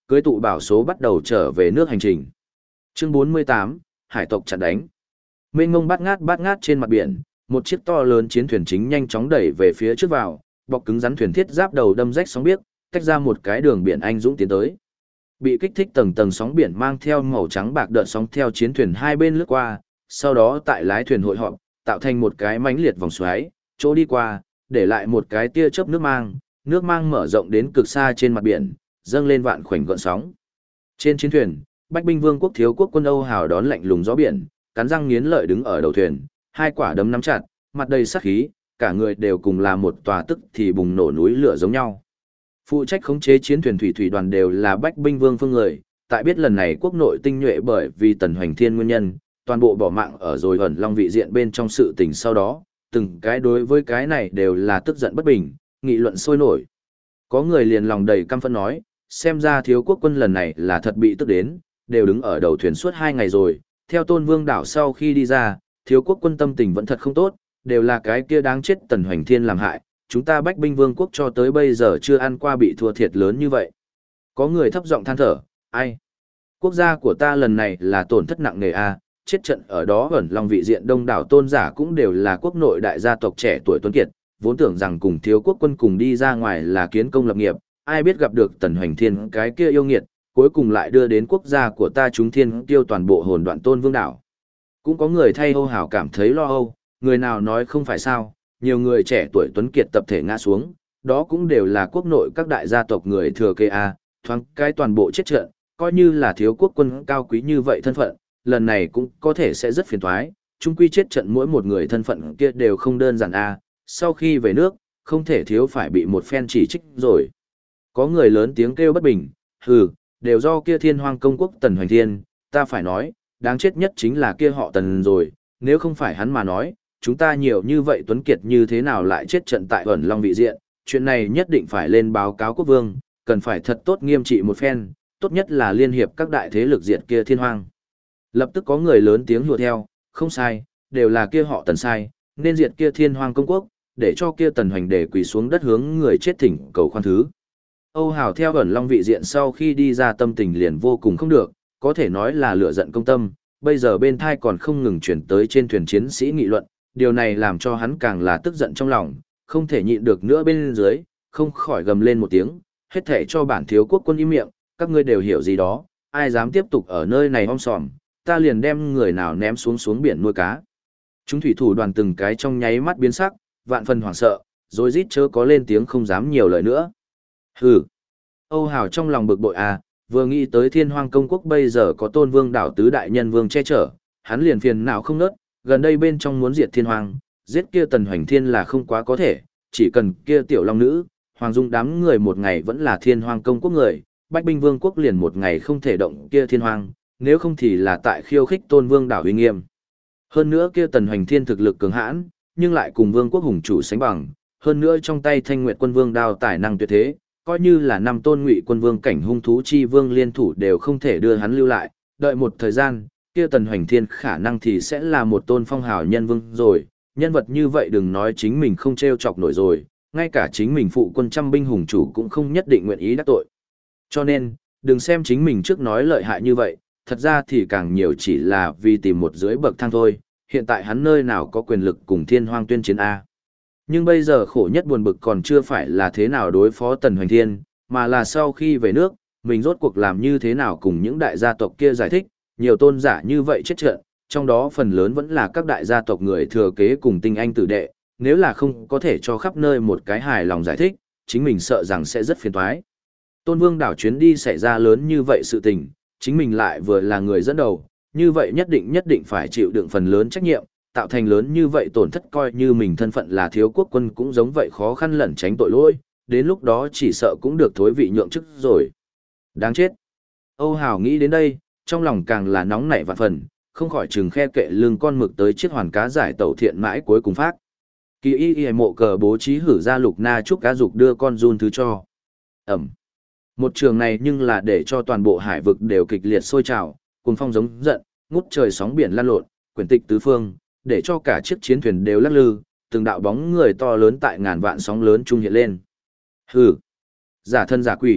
cưới tụ bảo số bắt đầu trở về nước hành trình. Chương 48, hải tộc chặn đánh. Mênh mông bát ngát trên mặt biển, một chiếc to lớn chiến thuyền chính nhanh chóng đẩy về phía trước vào, bọc cứng rắn thuyền thiết giáp đầu đâm rách sóng biếc, tách ra một cái đường biển anh dũng tiến tới. Bị kích thích tầng tầng sóng biển mang theo màu trắng bạc đợt sóng theo chiến thuyền hai bên lướt qua, sau đó tại lái thuyền hội họp, tạo thành một cái mãnh liệt vòng xoáy, chỗ đi qua, để lại một cái tia chớp nước mang mở rộng đến cực xa trên mặt biển, dâng lên vạn khoảnh gợn sóng. Trên chiến thuyền, Bách binh vương quốc thiếu quốc quân Âu Hào đón lạnh lùng gió biển, cắn răng nghiến lợi đứng ở đầu thuyền, hai quả đấm nắm chặt, mặt đầy sát khí, cả người đều cùng là một tòa tức thì bùng nổ núi lửa giống nhau. Phụ trách khống chế chiến thuyền thủy đoàn đều là Bách binh vương phương người, tại biết lần này quốc nội tinh nhuệ bởi vì Tần Hoành Thiên nguyên nhân, toàn bộ bỏ mạng ở rồi ẩn long vị diện bên trong sự tình sau đó, từng cái đối với cái này đều là tức giận bất bình, nghị luận sôi nổi. Có người liền lòng đầy căm phẫn nói, xem ra thiếu quốc quân lần này là thật bị tức đến, đều đứng ở đầu thuyền suốt 2 ngày rồi, theo Tôn Vương đảo sau khi đi ra, thiếu quốc quân tâm tình vẫn thật không tốt, đều là cái kia đáng chết Tần Hoành Thiên làm hại, chúng ta Bách binh vương quốc cho tới bây giờ chưa ăn qua bị thua thiệt lớn như vậy. Có người thấp giọng than thở, ai? Quốc gia của ta lần này là tổn thất nặng nề a, chết trận ở đó ẩn long vị diện đông đảo tôn giả cũng đều là quốc nội đại gia tộc trẻ tuổi tuấn kiệt, vốn tưởng rằng cùng thiếu quốc quân cùng đi ra ngoài là kiến công lập nghiệp, ai biết gặp được Tần Hoành Thiên cái kia yêu nghiệt, cuối cùng lại đưa đến quốc gia của ta chúng thiên tiêu toàn bộ hồn đoạn Tôn Vương đảo. Cũng có người thay Âu Hảo cảm thấy lo âu, người nào nói không phải sao, nhiều người trẻ tuổi tuấn kiệt tập thể ngã xuống, đó cũng đều là quốc nội các đại gia tộc người thừa kế a, thoáng cái toàn bộ chết trận, coi như là thiếu quốc quân cao quý như vậy thân phận, lần này cũng có thể sẽ rất phiền toái, chung quy chết trận mỗi một người thân phận kia đều không đơn giản a, sau khi về nước, không thể thiếu phải bị một phen chỉ trích rồi. Có người lớn tiếng kêu bất bình, hừ, đều do kia Thiên Hoang công quốc Tần Hoành Thiên, ta phải nói, đáng chết nhất chính là kia họ Tần rồi, nếu không phải hắn mà nói, chúng ta nhiều như vậy tuấn kiệt như thế nào lại chết trận tại ẩn long vị diện, chuyện này nhất định phải lên báo cáo quốc vương, cần phải thật tốt nghiêm trị một phen, tốt nhất là liên hiệp các đại thế lực diệt kia Thiên Hoang. Lập tức có người lớn tiếng hùa theo, không sai, đều là kia họ Tần sai, nên diệt kia Thiên Hoang công quốc, để cho kia Tần Hoành để quỳ xuống đất hướng người chết thỉnh cầu khoan thứ. Âu Hào theo ẩn long vị diện sau khi đi ra tâm tình liền vô cùng không được, có thể nói là lửa giận công tâm, bây giờ bên thai còn không ngừng chuyển tới trên thuyền chiến sĩ nghị luận, điều này làm cho hắn càng là tức giận trong lòng, không thể nhịn được nữa bên dưới, không khỏi gầm lên một tiếng, hết thể cho bản thiếu quốc quân im miệng, các ngươi đều hiểu gì đó, ai dám tiếp tục ở nơi này om sòm, ta liền đem người nào ném xuống biển nuôi cá. Chúng thủy thủ đoàn từng cái trong nháy mắt biến sắc, vạn phần hoảng sợ, rồi rít chớ có lên tiếng không dám nhiều lời nữa. Hừ. Âu Hào trong lòng bực bội à, vừa nghĩ tới Thiên Hoang công quốc bây giờ có Tôn Vương đảo tứ đại nhân vương che chở, hắn liền phiền não không nớt, gần đây bên trong muốn diệt Thiên Hoang, giết kia Tần Hoành Thiên là không quá có thể, chỉ cần kia tiểu long nữ, Hoàng Dung đám người một ngày vẫn là Thiên Hoang công quốc người, Bách binh vương quốc liền một ngày không thể động kia Thiên Hoang, nếu không thì là tại khiêu khích Tôn Vương đảo uy nghiêm. Hơn nữa kia Tần Hoành Thiên thực lực cường hãn, nhưng lại cùng vương quốc hùng chủ sánh bằng, hơn nữa trong tay Thanh Nguyệt quân vương đao tài năng tuyệt thế, coi như là năm tôn ngụy quân vương cảnh hung thú chi vương liên thủ đều không thể đưa hắn lưu lại, đợi một thời gian, kia Tần Hoành Thiên khả năng thì sẽ là một tôn phong hào nhân vương rồi, nhân vật như vậy đừng nói chính mình không trêu chọc nổi rồi, ngay cả chính mình phụ quân trăm binh hùng chủ cũng không nhất định nguyện ý đắc tội. Cho nên, đừng xem chính mình trước nói lợi hại như vậy, thật ra thì càng nhiều chỉ là vì tìm một dưới bậc thang thôi, hiện tại hắn nơi nào có quyền lực cùng Thiên Hoang tuyên chiến A. Nhưng bây giờ khổ nhất buồn bực còn chưa phải là thế nào đối phó Tần Hoành Thiên, mà là sau khi về nước, mình rốt cuộc làm như thế nào cùng những đại gia tộc kia giải thích, nhiều tôn giả như vậy chết trận, trong đó phần lớn vẫn là các đại gia tộc người thừa kế cùng tinh anh tử đệ, nếu là không có thể cho khắp nơi một cái hài lòng giải thích, chính mình sợ rằng sẽ rất phiền toái. Tôn Vương đảo chuyến đi xảy ra lớn như vậy sự tình, chính mình lại vừa là người dẫn đầu, như vậy nhất định phải chịu đựng phần lớn trách nhiệm, tạo thành lớn như vậy tổn thất coi như mình thân phận là thiếu quốc quân cũng giống vậy khó khăn lẩn tránh tội lỗi, đến lúc đó chỉ sợ cũng được thối vị nhượng chức rồi. Đáng chết. Âu Hào nghĩ đến đây, trong lòng càng là nóng nảy vạn phần, không khỏi chừng khe kệ lưng con mực tới chiếc hoàn cá giải tẩu thiện mãi cuối cùng phát. Kỳ y mộ cờ bố trí hử ra lục na chúc cá dục đưa con run thứ cho. Ẩm. Một trường này nhưng là để cho toàn bộ hải vực đều kịch liệt sôi trào, cùng phong giống giận, ngút trời sóng biển lan lộn, quyển tịch tứ phương, để cho cả chiếc chiến thuyền đều lắc lư, từng đạo bóng người to lớn tại ngàn vạn sóng lớn trung hiện lên. Hừ, giả thân giả quỷ,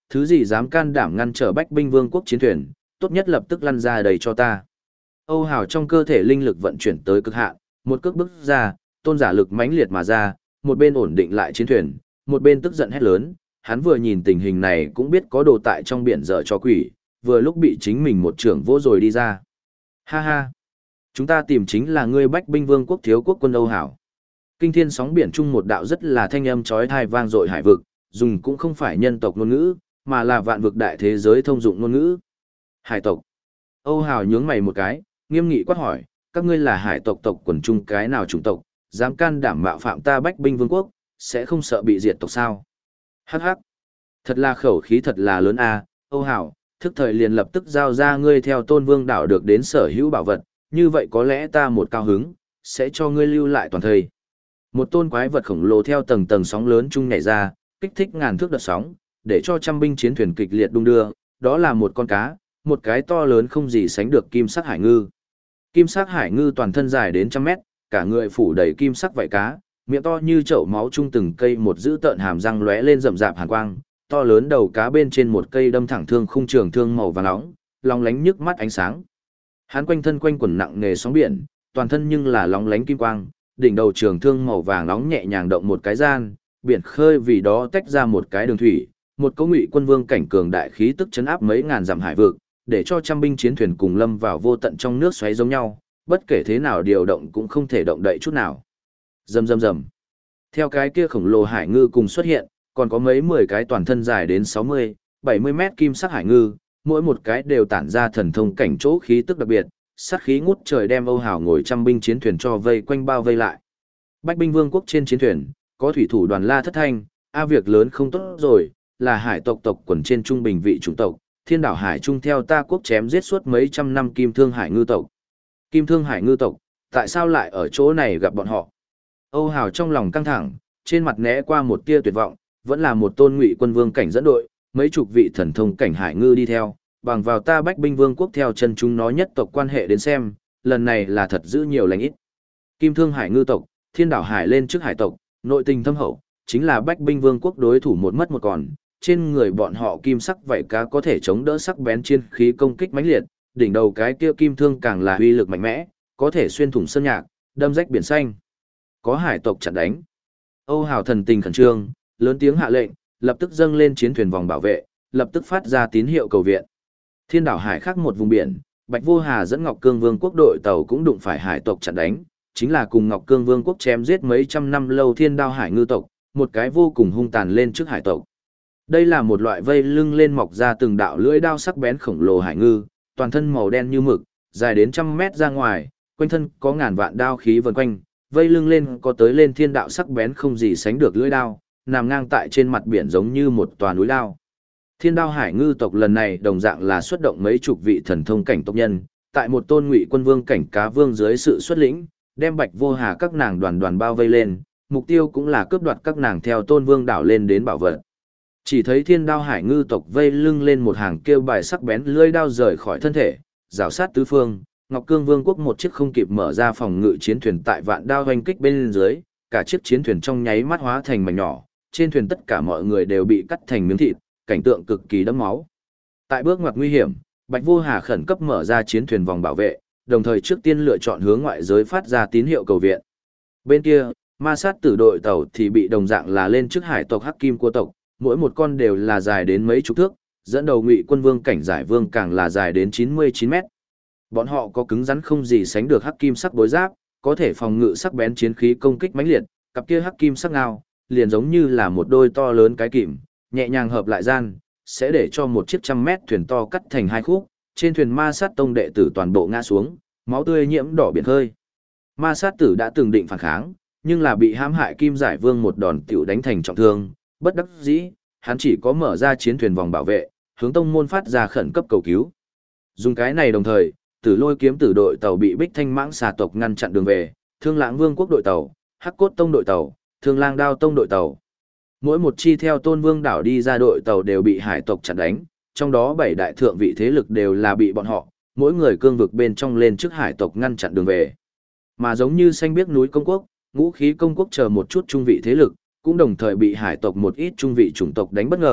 thứ gì dám can đảm ngăn trở Bách binh vương quốc chiến thuyền, tốt nhất lập tức lăn ra đầy cho ta. Âu Hào trong cơ thể linh lực vận chuyển tới cực hạn, một cước bước ra, tôn giả lực mãnh liệt mà ra, một bên ổn định lại chiến thuyền, một bên tức giận hét lớn, hắn vừa nhìn tình hình này cũng biết có đồ tại trong biển dở cho quỷ, vừa lúc bị chính mình một trưởng vỗ rồi đi ra. Ha ha! Chúng ta tìm chính là ngươi Bách binh vương quốc thiếu quốc quân Âu Hảo. Kinh thiên sóng biển chung một đạo rất là thanh âm chói tai vang dội hải vực, dùng cũng không phải nhân tộc ngôn ngữ, mà là vạn vực đại thế giới thông dụng ngôn ngữ. Hải tộc. Âu Hảo nhướng mày một cái, nghiêm nghị quát hỏi, các ngươi là hải tộc tộc quần chung cái nào chủng tộc, dám can đảm mạo phạm ta Bách binh vương quốc, sẽ không sợ bị diệt tộc sao? Hắc hắc. Thật là khẩu khí thật là lớn a, Âu Hảo, thức thời liền lập tức giao ra ngươi theo Tôn Vương đảo được đến sở hữu bảo vật, như vậy có lẽ ta một cao hứng, sẽ cho ngươi lưu lại toàn thời. Một tôn quái vật khổng lồ theo tầng tầng sóng lớn chung nhảy ra, kích thích ngàn thước đợt sóng, để cho trăm binh chiến thuyền kịch liệt đung đưa, đó là một con cá, một cái to lớn không gì sánh được kim sắc hải ngư. Kim sắc hải ngư toàn thân dài đến trăm mét, cả người phủ đầy kim sắc vảy cá, miệng to như chậu máu chung từng cây một dữ tợn hàm răng lóe lên rậm rạp hàn quang, to lớn đầu cá bên trên một cây đâm thẳng thương khung trường thương màu vàng nóng, long lánh nhức mắt ánh sáng. Hắn quanh thân quanh quẩn nặng nề sóng biển, toàn thân nhưng là lóng lánh kim quang, đỉnh đầu trường thương màu vàng nóng nhẹ nhàng động một cái gian, biển khơi vì đó tách ra một cái đường thủy, một cấu ngụy quân vương cảnh cường đại khí tức chấn áp mấy ngàn dặm hải vực, để cho trăm binh chiến thuyền cùng lâm vào vô tận trong nước xoáy giống nhau, bất kể thế nào điều động cũng không thể động đậy chút nào. Rầm rầm rầm. Theo cái kia khổng lồ hải ngư cùng xuất hiện, còn có mấy 10 cái toàn thân dài đến 60, 70 mét kim sắc hải ngư, mỗi một cái đều tản ra thần thông cảnh chỗ khí tức đặc biệt, sát khí ngút trời đem Âu Hào ngồi trăm binh chiến thuyền cho vây quanh bao vây lại. Bách binh vương quốc trên chiến thuyền, có thủy thủ đoàn La Thất Thanh, việc lớn không tốt rồi, là hải tộc tộc quần trên trung bình vị chủng tộc, Thiên đảo hải trung theo ta quốc chém giết suốt mấy trăm năm Kim Thương Hải ngư tộc. Kim Thương Hải ngư tộc, tại sao lại ở chỗ này gặp bọn họ? Âu Hào trong lòng căng thẳng, trên mặt né qua một tia tuyệt vọng, vẫn là một tôn ngụy quân vương cảnh dẫn đội, mấy chục vị thần thông cảnh hải ngư đi theo, bằng vào ta Bách binh vương quốc theo chân chúng nó nhất tộc quan hệ đến xem, lần này là thật giữ nhiều lành ít. Kim Thương Hải ngư tộc, Thiên đảo hải lên trước hải tộc, nội tình thâm hậu, chính là Bách binh vương quốc đối thủ một mất một còn, trên người bọn họ kim sắc vảy cá có thể chống đỡ sắc bén chiến khí công kích mãnh liệt, đỉnh đầu cái kia kim thương càng là uy lực mạnh mẽ, có thể xuyên thủng sơn nhạc, đâm rách biển xanh. Có hải tộc chặn đánh. Âu Hào thần tình khẩn trương, lớn tiếng hạ lệnh, lập tức dâng lên chiến thuyền vòng bảo vệ, lập tức phát ra tín hiệu cầu viện. Thiên đảo hải khác một vùng biển, Bạch Vô Hà dẫn Ngọc Cương Vương quốc đội tàu cũng đụng phải hải tộc chặn đánh, chính là cùng Ngọc Cương Vương quốc chém giết mấy trăm năm lâu Thiên Đao Hải ngư tộc, một cái vô cùng hung tàn lên trước hải tộc. Đây là một loại vây lưng lên mọc ra từng đạo lưỡi đao sắc bén khổng lồ hải ngư, toàn thân màu đen như mực, dài đến trăm mét ra ngoài, quanh thân có ngàn vạn đao khí vần quanh, vây lưng lên có tới lên thiên đạo sắc bén không gì sánh được lưỡi đao, nằm ngang tại trên mặt biển giống như một tòa núi đao. Thiên Đao Hải ngư tộc lần này đồng dạng là xuất động mấy chục vị thần thông cảnh tộc nhân, tại một tôn ngụy quân vương cảnh cá vương dưới sự xuất lĩnh, đem Bạch Vô Hà các nàng đoàn đoàn bao vây lên, mục tiêu cũng là cướp đoạt các nàng theo Tôn Vương đảo lên đến bảo vật. Chỉ thấy Thiên Đao Hải ngư tộc vây lưng lên một hàng kêu bài sắc bén lưỡi đao rời khỏi thân thể, rào sát tứ phương, Ngọc Cương Vương quốc một chiếc không kịp mở ra phòng ngự chiến thuyền tại vạn đao hoành kích bên dưới, cả chiếc chiến thuyền trong nháy mắt hóa thành mảnh nhỏ, trên thuyền tất cả mọi người đều bị cắt thành miếng thịt, cảnh tượng cực kỳ đẫm máu. Tại bước ngoặt nguy hiểm, Bạch Vô Hà khẩn cấp mở ra chiến thuyền vòng bảo vệ, đồng thời trước tiên lựa chọn hướng ngoại giới phát ra tín hiệu cầu viện. Bên kia, ma sát tử đội tàu thì bị đồng dạng là lên trước hải tộc Hắc Kim Cua tộc, mỗi một con đều là dài đến mấy chục thước, dẫn đầu Ngụy Quân Vương cảnh giải vương càng là dài đến 99 mét. Bọn họ có cứng rắn không gì sánh được hắc kim sắc bối giáp, có thể phòng ngự sắc bén chiến khí công kích mãnh liệt, cặp kia hắc kim sắc ngao, liền giống như là một đôi to lớn cái kìm, nhẹ nhàng hợp lại gian, sẽ để cho một chiếc trăm mét thuyền to cắt thành hai khúc, trên thuyền ma sát tông đệ tử toàn bộ ngã xuống, máu tươi nhiễm đỏ biển khơi. Ma sát tử đã từng định phản kháng, nhưng là bị hãm hại Kim Giải Vương một đòn tiểu đánh thành trọng thương, bất đắc dĩ, hắn chỉ có mở ra chiến thuyền vòng bảo vệ, hướng tông môn phát ra khẩn cấp cầu cứu. Dùng cái này đồng thời, Tử Lôi kiếm tử đội tàu bị Bích Thanh Mãng xà tộc ngăn chặn đường về, Thương Lãng Vương quốc đội tàu, Hắc Cốt tông đội tàu, Thương Lang Đao tông đội tàu. Mỗi một chi theo Tôn Vương đảo đi ra đội tàu đều bị hải tộc chặn đánh, trong đó 7 đại thượng vị thế lực đều là bị bọn họ, mỗi người cương vực bên trong lên trước hải tộc ngăn chặn đường về. Mà giống như xanh biếc núi công quốc, ngũ khí công quốc chờ một chút trung vị thế lực, cũng đồng thời bị hải tộc một ít trung vị chủng tộc đánh bất ngờ,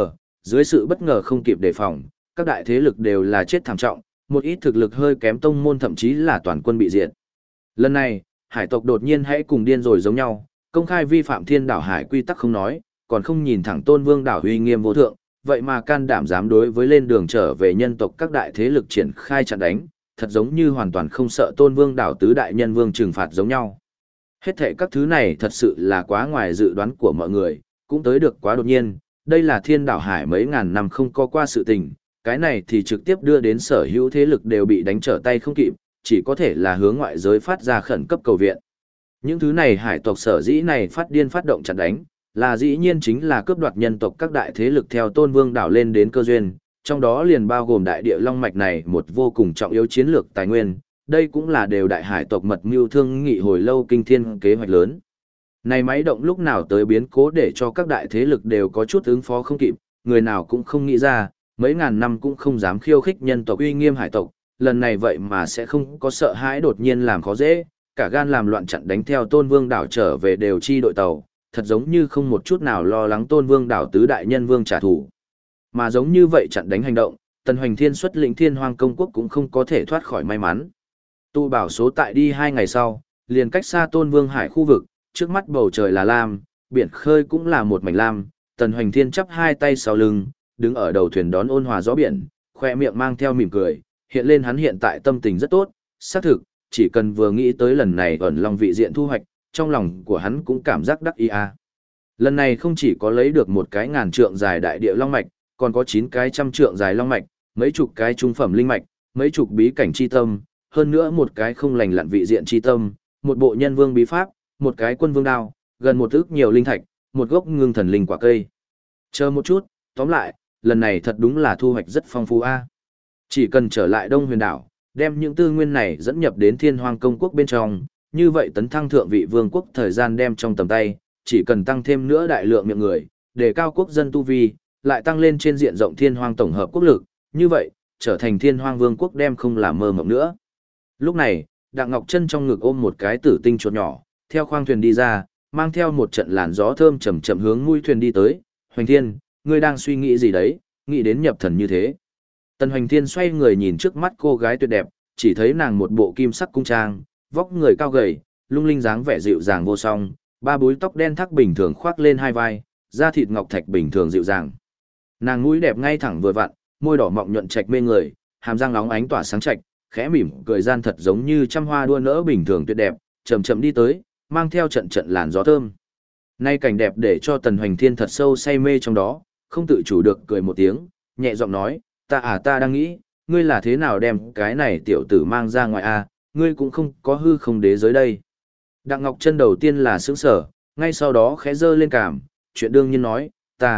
Dưới sự bất ngờ không kịp đề phòng, các đại thế lực đều là chết thảm trọng, một ít thực lực hơi kém tông môn thậm chí là toàn quân bị diệt. Lần này, hải tộc đột nhiên hãy cùng điên rồi giống nhau, công khai vi phạm thiên đảo hải quy tắc không nói, còn không nhìn thẳng Tôn Vương đảo uy nghiêm vô thượng, vậy mà can đảm dám đối với lên đường trở về nhân tộc các đại thế lực triển khai chặn đánh, thật giống như hoàn toàn không sợ Tôn Vương đảo tứ đại nhân vương trừng phạt giống nhau. Hết thệ các thứ này thật sự là quá ngoài dự đoán của mọi người, cũng tới được quá đột nhiên, đây là thiên đảo hải mấy ngàn năm không có qua sự tình, cái này thì trực tiếp đưa đến sở hữu thế lực đều bị đánh trở tay không kịp, chỉ có thể là hướng ngoại giới phát ra khẩn cấp cầu viện. Những thứ này hải tộc sở dĩ này phát điên phát động chặn đánh, là dĩ nhiên chính là cướp đoạt nhân tộc các đại thế lực theo Tôn Vương đảo lên đến cơ duyên, trong đó liền bao gồm đại địa long mạch này một vô cùng trọng yếu chiến lược tài nguyên, đây cũng là đều đại hải tộc mật mưu thương nghị hồi lâu kinh thiên kế hoạch lớn. Này máy động lúc nào tới biến cố để cho các đại thế lực đều có chút ứng phó không kịp, người nào cũng không nghĩ ra, mấy ngàn năm cũng không dám khiêu khích nhân tộc uy nghiêm hải tộc, lần này vậy mà sẽ không có sợ hãi đột nhiên làm khó dễ, cả gan làm loạn chặn đánh theo Tôn Vương đảo trở về đều chi đội tàu, thật giống như không một chút nào lo lắng Tôn Vương đảo tứ đại nhân vương trả thù. Mà giống như vậy chặn đánh hành động, Tần Hoành Thiên xuất lĩnh Thiên Hoang công quốc cũng không có thể thoát khỏi may mắn. Tu bảo số tại đi 2 ngày sau, liền cách xa Tôn Vương hải khu vực, trước mắt bầu trời là lam, biển khơi cũng là một mảnh lam, Tần Hoành Thiên chắp hai tay sau lưng, đứng ở đầu thuyền đón ôn hòa gió biển, khoe miệng mang theo mỉm cười, hiện lên hắn hiện tại tâm tình rất tốt, xác thực, chỉ cần vừa nghĩ tới lần này ẩn long vị diện thu hoạch, trong lòng của hắn cũng cảm giác đắc ý a. Lần này không chỉ có lấy được một cái 1000 trượng dài đại địa long mạch, còn có 9 cái 100 trượng dài long mạch, mấy chục cái trung phẩm linh mạch, mấy chục bí cảnh chi tâm, hơn nữa một cái không lành lặn vị diện chi tâm, một bộ nhân vương bí pháp, một cái quân vương đao, gần một ức nhiều linh thạch, một gốc ngưng thần linh quả cây. Chờ một chút, tóm lại, lần này thật đúng là thu hoạch rất phong phú a. Chỉ cần trở lại Đông Huyền đảo, đem những tư nguyên này dẫn nhập đến Thiên Hoang công quốc bên trong, như vậy tấn thăng thượng vị vương quốc thời gian đem trong tầm tay, chỉ cần tăng thêm nữa đại lượng miệng người, để cao quốc dân tu vi, lại tăng lên trên diện rộng Thiên Hoang tổng hợp quốc lực, như vậy, trở thành Thiên Hoang vương quốc đem không làm mơ mộng nữa. Lúc này, Đặng Ngọc Chân trong ngực ôm một cái tử tinh chuột nhỏ, theo khoang thuyền đi ra, mang theo một trận làn gió thơm chậm chậm hướng mũi thuyền đi tới. Hoành Thiên, ngươi đang suy nghĩ gì đấy, nghĩ đến nhập thần như thế. Tần Hoành Thiên xoay người nhìn trước mắt cô gái tuyệt đẹp, chỉ thấy nàng một bộ kim sắc cung trang, vóc người cao gầy, lung linh dáng vẻ dịu dàng vô song, ba búi tóc đen thắc bình thường khoác lên hai vai, da thịt ngọc thạch bình thường dịu dàng. Nàng mũi đẹp ngay thẳng vừa vặn, môi đỏ mọng nhuận trạch mê người, hàm răng nóng ánh tỏa sáng trạch, khẽ mỉm cười gian thật giống như trăm hoa đua nỡ bình thường tuyệt đẹp, chậm chậm đi tới, mang theo trận trận làn gió thơm. Nay cảnh đẹp để cho Tần Hoành Thiên thật sâu say mê trong đó, không tự chủ được cười một tiếng, nhẹ giọng nói, ta đang nghĩ, ngươi là thế nào đem cái này tiểu tử mang ra ngoài a, ngươi cũng không có hư không đế giới đây. Đặng Ngọc Chân đầu tiên là sững sờ, ngay sau đó khẽ giơ lên cảm, chuyện đương nhiên nói,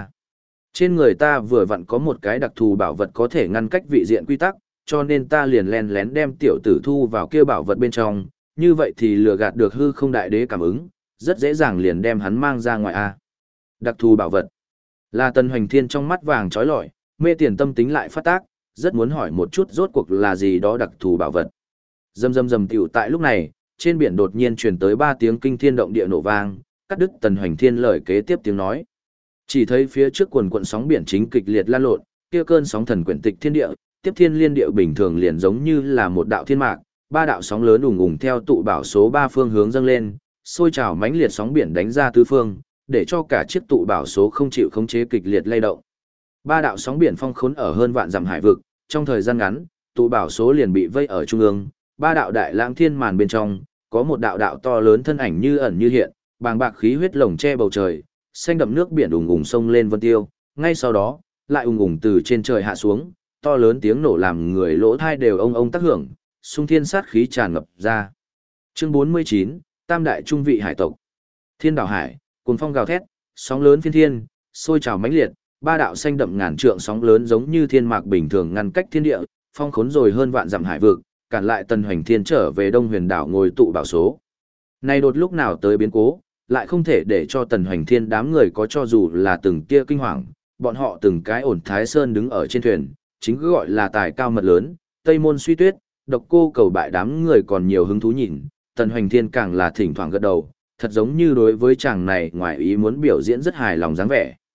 trên người ta vừa vặn có một cái đặc thù bảo vật có thể ngăn cách vị diện quy tắc, cho nên ta liền lén lén đem tiểu tử thu vào kia bảo vật bên trong, như vậy thì lừa gạt được hư không đại đế cảm ứng, rất dễ dàng liền đem hắn mang ra ngoài a. Đặc thù bảo vật. Là Tần Hoành Thiên trong mắt vàng trói lọi, mê tiền tâm tính lại phát tác, rất muốn hỏi một chút rốt cuộc là gì đó đặc thù bảo vật. Rầm rầm rầm tiểu tại lúc này, trên biển đột nhiên truyền tới 3 tiếng kinh thiên động địa nổ vang, cắt đứt Tần Hoành Thiên lời kế tiếp tiếng nói. Chỉ thấy phía trước quần quần sóng biển chính kịch liệt lan lộn, kia cơn sóng thần quyển tịch thiên địa, tiếp thiên liên địa bình thường liền giống như là một đạo thiên mạc, 3 đạo sóng lớn ùng ùng theo tụ bảo số 3 phương hướng dâng lên, sôi trào mãnh liệt sóng biển đánh ra tứ phương, để cho cả chiếc tụ bảo số không chịu khống chế kịch liệt lay động. 3 đạo sóng biển phong khốn ở hơn vạn dặm hải vực, trong thời gian ngắn, tụ bảo số liền bị vây ở trung ương, 3 đạo đại lãng thiên màn bên trong, có một đạo đạo to lớn thân ảnh như ẩn như hiện, bàng bạc khí huyết lồng che bầu trời, xanh đậm nước biển ùng ùng sông lên vân tiêu, ngay sau đó, lại ùng ùng từ trên trời hạ xuống, to lớn tiếng nổ làm người lỗ thai đều ông tác hưởng, xung thiên sát khí tràn ngập ra. Chương 49, Tam đại trung vị hải tộc. Thiên đảo hải, cuồng phong gào thét, sóng lớn phiên thiên, sôi trào mãnh liệt, 3 đạo xanh đậm ngàn trượng sóng lớn giống như thiên mạc bình thường ngăn cách thiên địa, phong khốn rồi hơn vạn dặm hải vực, cản lại Tần Hoành Thiên trở về Đông Huyền đảo ngồi tụ bảo số. Này đột lúc nào tới biến cố, lại không thể để cho Tần Hoành Thiên đám người có cho dù là từng kia kinh hoàng, bọn họ từng cái ổn thái sơn đứng ở trên thuyền, chính cứ gọi là tài cao mật lớn, Tây môn suy tuyết, độc cô cầu bại đám người còn nhiều hứng thú nhìn, Tần Hoành Thiên càng là thỉnh thoảng gật đầu, thật giống như đối với chàng này ngoài ý muốn biểu diễn rất hài lòng dáng vẻ.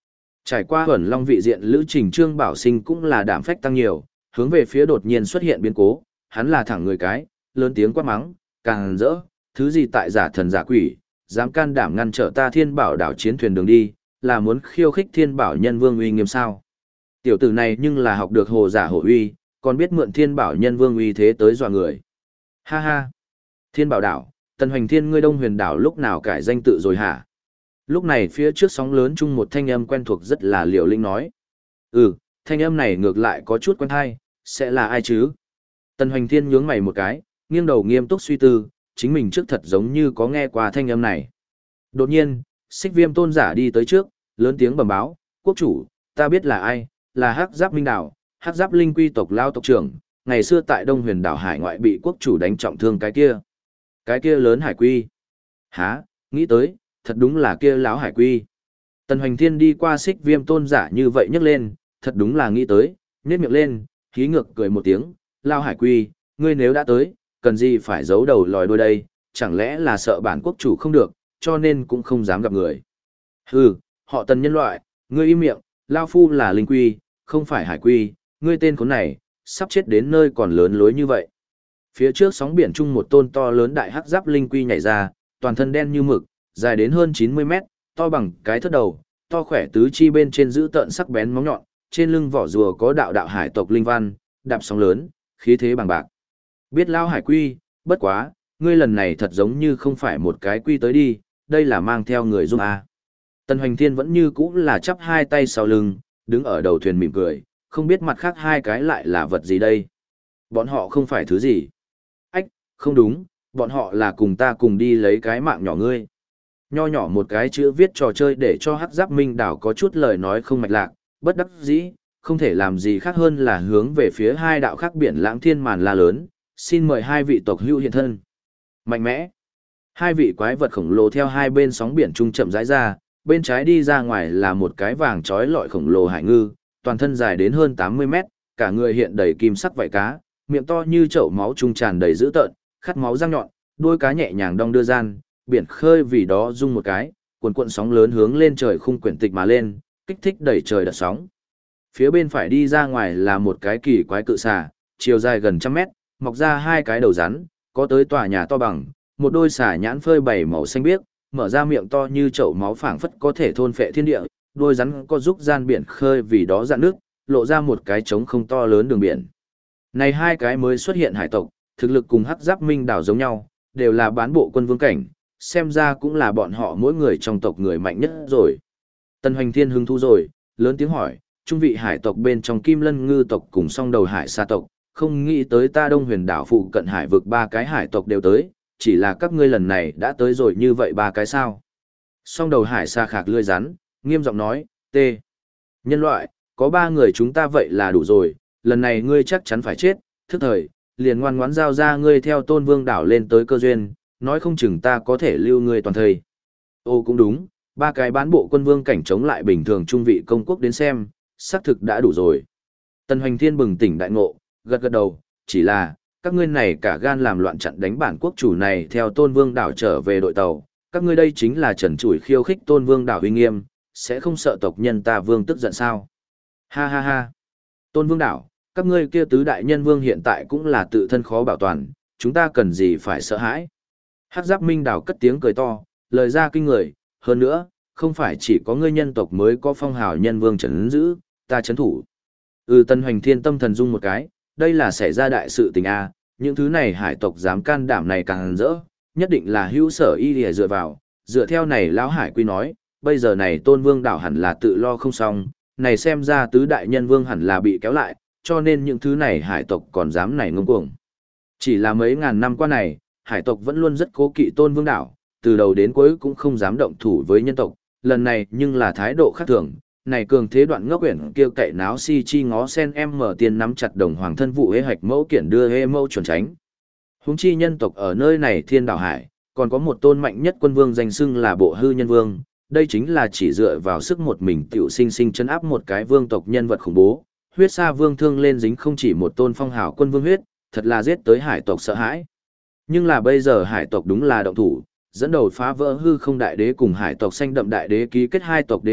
Trải qua Huẩn Long vị diện lữ trình, Trương Bảo Sinh cũng là đảm phách tăng nhiều, hướng về phía đột nhiên xuất hiện biến cố, hắn là thẳng người cái, lớn tiếng quát mắng, càng rỡ, thứ gì tại giả thần giả quỷ, dám can đảm ngăn trở ta Thiên Bảo đảo chiến thuyền đường đi, là muốn khiêu khích Thiên Bảo Nhân Vương uy nghiêm sao? Tiểu tử này nhưng là học được hồ giả hồ uy, còn biết mượn Thiên Bảo Nhân Vương uy thế tới dọa người. Ha ha! Thiên Bảo đảo, Tần Hoành Thiên ngươi Đông Huyền đảo lúc nào cải danh tự rồi hả? Lúc này phía trước sóng lớn chung một thanh âm quen thuộc rất là liều lĩnh nói. Thanh âm này ngược lại có chút quen tai, sẽ là ai chứ? Tần Hoành Thiên nhướng mày một cái, nghiêng đầu nghiêm túc suy tư, chính mình trước thật giống như có nghe qua thanh âm này. Đột nhiên, Xích Viêm tôn giả đi tới trước, lớn tiếng bẩm báo, quốc chủ, ta biết là ai, là Hắc Giáp Minh Đảo, Hắc Giáp Linh Quy tộc lao tộc trưởng, ngày xưa tại Đông Huyền đảo hải ngoại bị quốc chủ đánh trọng thương cái kia. Cái kia lớn hải quy. Hả, nghĩ tới, thật đúng là kia láo hải quy. Tần Hoành Thiên đi qua Xích Viêm tôn giả như vậy nhấc lên, thật đúng là nghĩ tới, nhếch miệng lên, khí ngược cười một tiếng, lao hải quy, ngươi nếu đã tới, cần gì phải giấu đầu lòi đuôi đây, chẳng lẽ là sợ bản quốc chủ không được, cho nên cũng không dám gặp người. Hừ, họ Tần nhân loại, ngươi im miệng, lao phu là linh quy, không phải hải quy, ngươi tên khốn này, sắp chết đến nơi còn lớn lối như vậy. Phía trước sóng biển chung một tôn to lớn đại hắc giáp linh quy nhảy ra, toàn thân đen như mực, dài đến hơn 90 mét, to bằng cái thớt đầu, to khỏe tứ chi bên trên giữ tợn sắc bén móng nhọn, trên lưng vỏ rùa có đạo đạo hải tộc linh văn, đạp sóng lớn, khí thế bằng bạc. Biết lao hải quy, bất quá, ngươi lần này thật giống như không phải một cái quy tới đi, đây là mang theo người giúp à. Tần Hoành Thiên vẫn như cũ là chắp hai tay sau lưng, đứng ở đầu thuyền mỉm cười, không biết mặt khác hai cái lại là vật gì đây. Bọn họ không phải thứ gì. Ách, không đúng, bọn họ là cùng ta cùng đi lấy cái mạng nhỏ ngươi. Nho nhỏ một cái chữ viết trò chơi để cho Hắc Giáp Minh đảo có chút lời nói không mạch lạc, bất đắc dĩ, không thể làm gì khác hơn là hướng về phía hai đạo khác biển lãng thiên màn la lớn, xin mời hai vị tộc hữu hiện thân. Mạnh mẽ. Hai vị quái vật khổng lồ theo hai bên sóng biển trung chậm rãi ra, bên trái đi ra ngoài là một cái vàng trói lọi khổng lồ hải ngư, toàn thân dài đến hơn 80 mét, cả người hiện đầy kim sắc vảy cá, miệng to như chậu máu trung tràn đầy dữ tợn, khát máu răng nhọn, đuôi cá nhẹ nhàng đong đưa gian, biển khơi vì đó rung một cái, cuồn cuộn sóng lớn hướng lên trời khung quyển tịch mà lên, kích thích đẩy trời đợt sóng. Phía bên phải đi ra ngoài là một cái kỳ quái cự xà, chiều dài gần trăm mét, mọc ra hai cái đầu rắn, có tới tòa nhà to bằng, một đôi xà nhãn phơi bảy màu xanh biếc, mở ra miệng to như chậu máu phảng phất có thể thôn phệ thiên địa, đôi rắn có giúp gian biển khơi vì đó dạn nước, lộ ra một cái trống không to lớn đường biển. Này hai cái mới xuất hiện hải tộc, thực lực cùng Hắc Giáp Minh đảo giống nhau, đều là bán bộ quân vương cảnh, xem ra cũng là bọn họ mỗi người trong tộc người mạnh nhất rồi. Tần Hoành Thiên hứng thú rồi, lớn tiếng hỏi, trung vị hải tộc bên trong Kim Lân Ngư tộc cùng song đầu hải sa tộc, không nghĩ tới ta Đông Huyền đảo phụ cận hải vực ba cái hải tộc đều tới, chỉ là các ngươi lần này đã tới rồi như vậy ba cái sao. Song đầu hải sa khạc lươi rắn, nghiêm giọng nói, tê. Nhân loại, có ba người chúng ta vậy là đủ rồi, lần này ngươi chắc chắn phải chết, thức thời, liền ngoan ngoãn giao ra ngươi theo Tôn Vương đảo lên tới cơ duyên, nói không chừng ta có thể lưu ngươi toàn thời. Ô cũng đúng, ba cái bán bộ quân vương cảnh chống lại bình thường trung vị công quốc đến xem, xác thực đã đủ rồi. Tần Hoành Thiên bừng tỉnh đại ngộ, gật gật đầu, chỉ là, các ngươi này cả gan làm loạn chặn đánh bản quốc chủ này theo Tôn Vương đảo trở về đội tàu, các ngươi đây chính là trần trụi khiêu khích Tôn Vương đảo uy nghiêm, sẽ không sợ tộc nhân ta vương tức giận sao? Ha ha ha. Tôn Vương đảo, các ngươi kia tứ đại nhân vương hiện tại cũng là tự thân khó bảo toàn, chúng ta cần gì phải sợ hãi? Hắc Giáp Minh đảo cất tiếng cười to, lời ra kinh người, hơn nữa, không phải chỉ có ngươi nhân tộc mới có phong hào nhân vương trấn giữ, ta trấn thủ. Tần Hoành Thiên tâm thần dung một cái, đây là xảy ra đại sự tình a, những thứ này hải tộc dám can đảm này càng rỡ, nhất định là hữu sở y để dựa vào, dựa theo này lão hải quy nói, bây giờ này Tôn Vương đảo hẳn là tự lo không xong, này xem ra tứ đại nhân vương hẳn là bị kéo lại, cho nên những thứ này hải tộc còn dám này ngông cuồng. Chỉ là mấy ngàn năm qua này, hải tộc vẫn luôn rất cố kỵ Tôn Vương đảo, từ đầu đến cuối cũng không dám động thủ với nhân tộc, lần này nhưng là thái độ khác thường, này cường thế đoạn ngốc quyển kêu cậy náo si chi ngó sen em mở tiền nắm chặt đồng hoàng thân vụ hê hạch mẫu kiển đưa hê mẫu chuẩn tránh. Huống chi nhân tộc ở nơi này thiên đảo hải, còn có một tôn mạnh nhất quân vương danh xưng là bộ hư nhân vương, đây chính là chỉ dựa vào sức một mình tiểu sinh sinh chấn áp một cái vương tộc nhân vật khủng bố, huyết sa vương thương lên dính không chỉ một tôn phong hào quân vương huyết, thật là giết tới hải tộc sợ hãi. Nhưng là bây giờ hải tộc đúng là động thủ, dẫn đầu phá vỡ hư không đại đế cùng hải tộc xanh đậm đại đế ký kết hai tộc đế ước,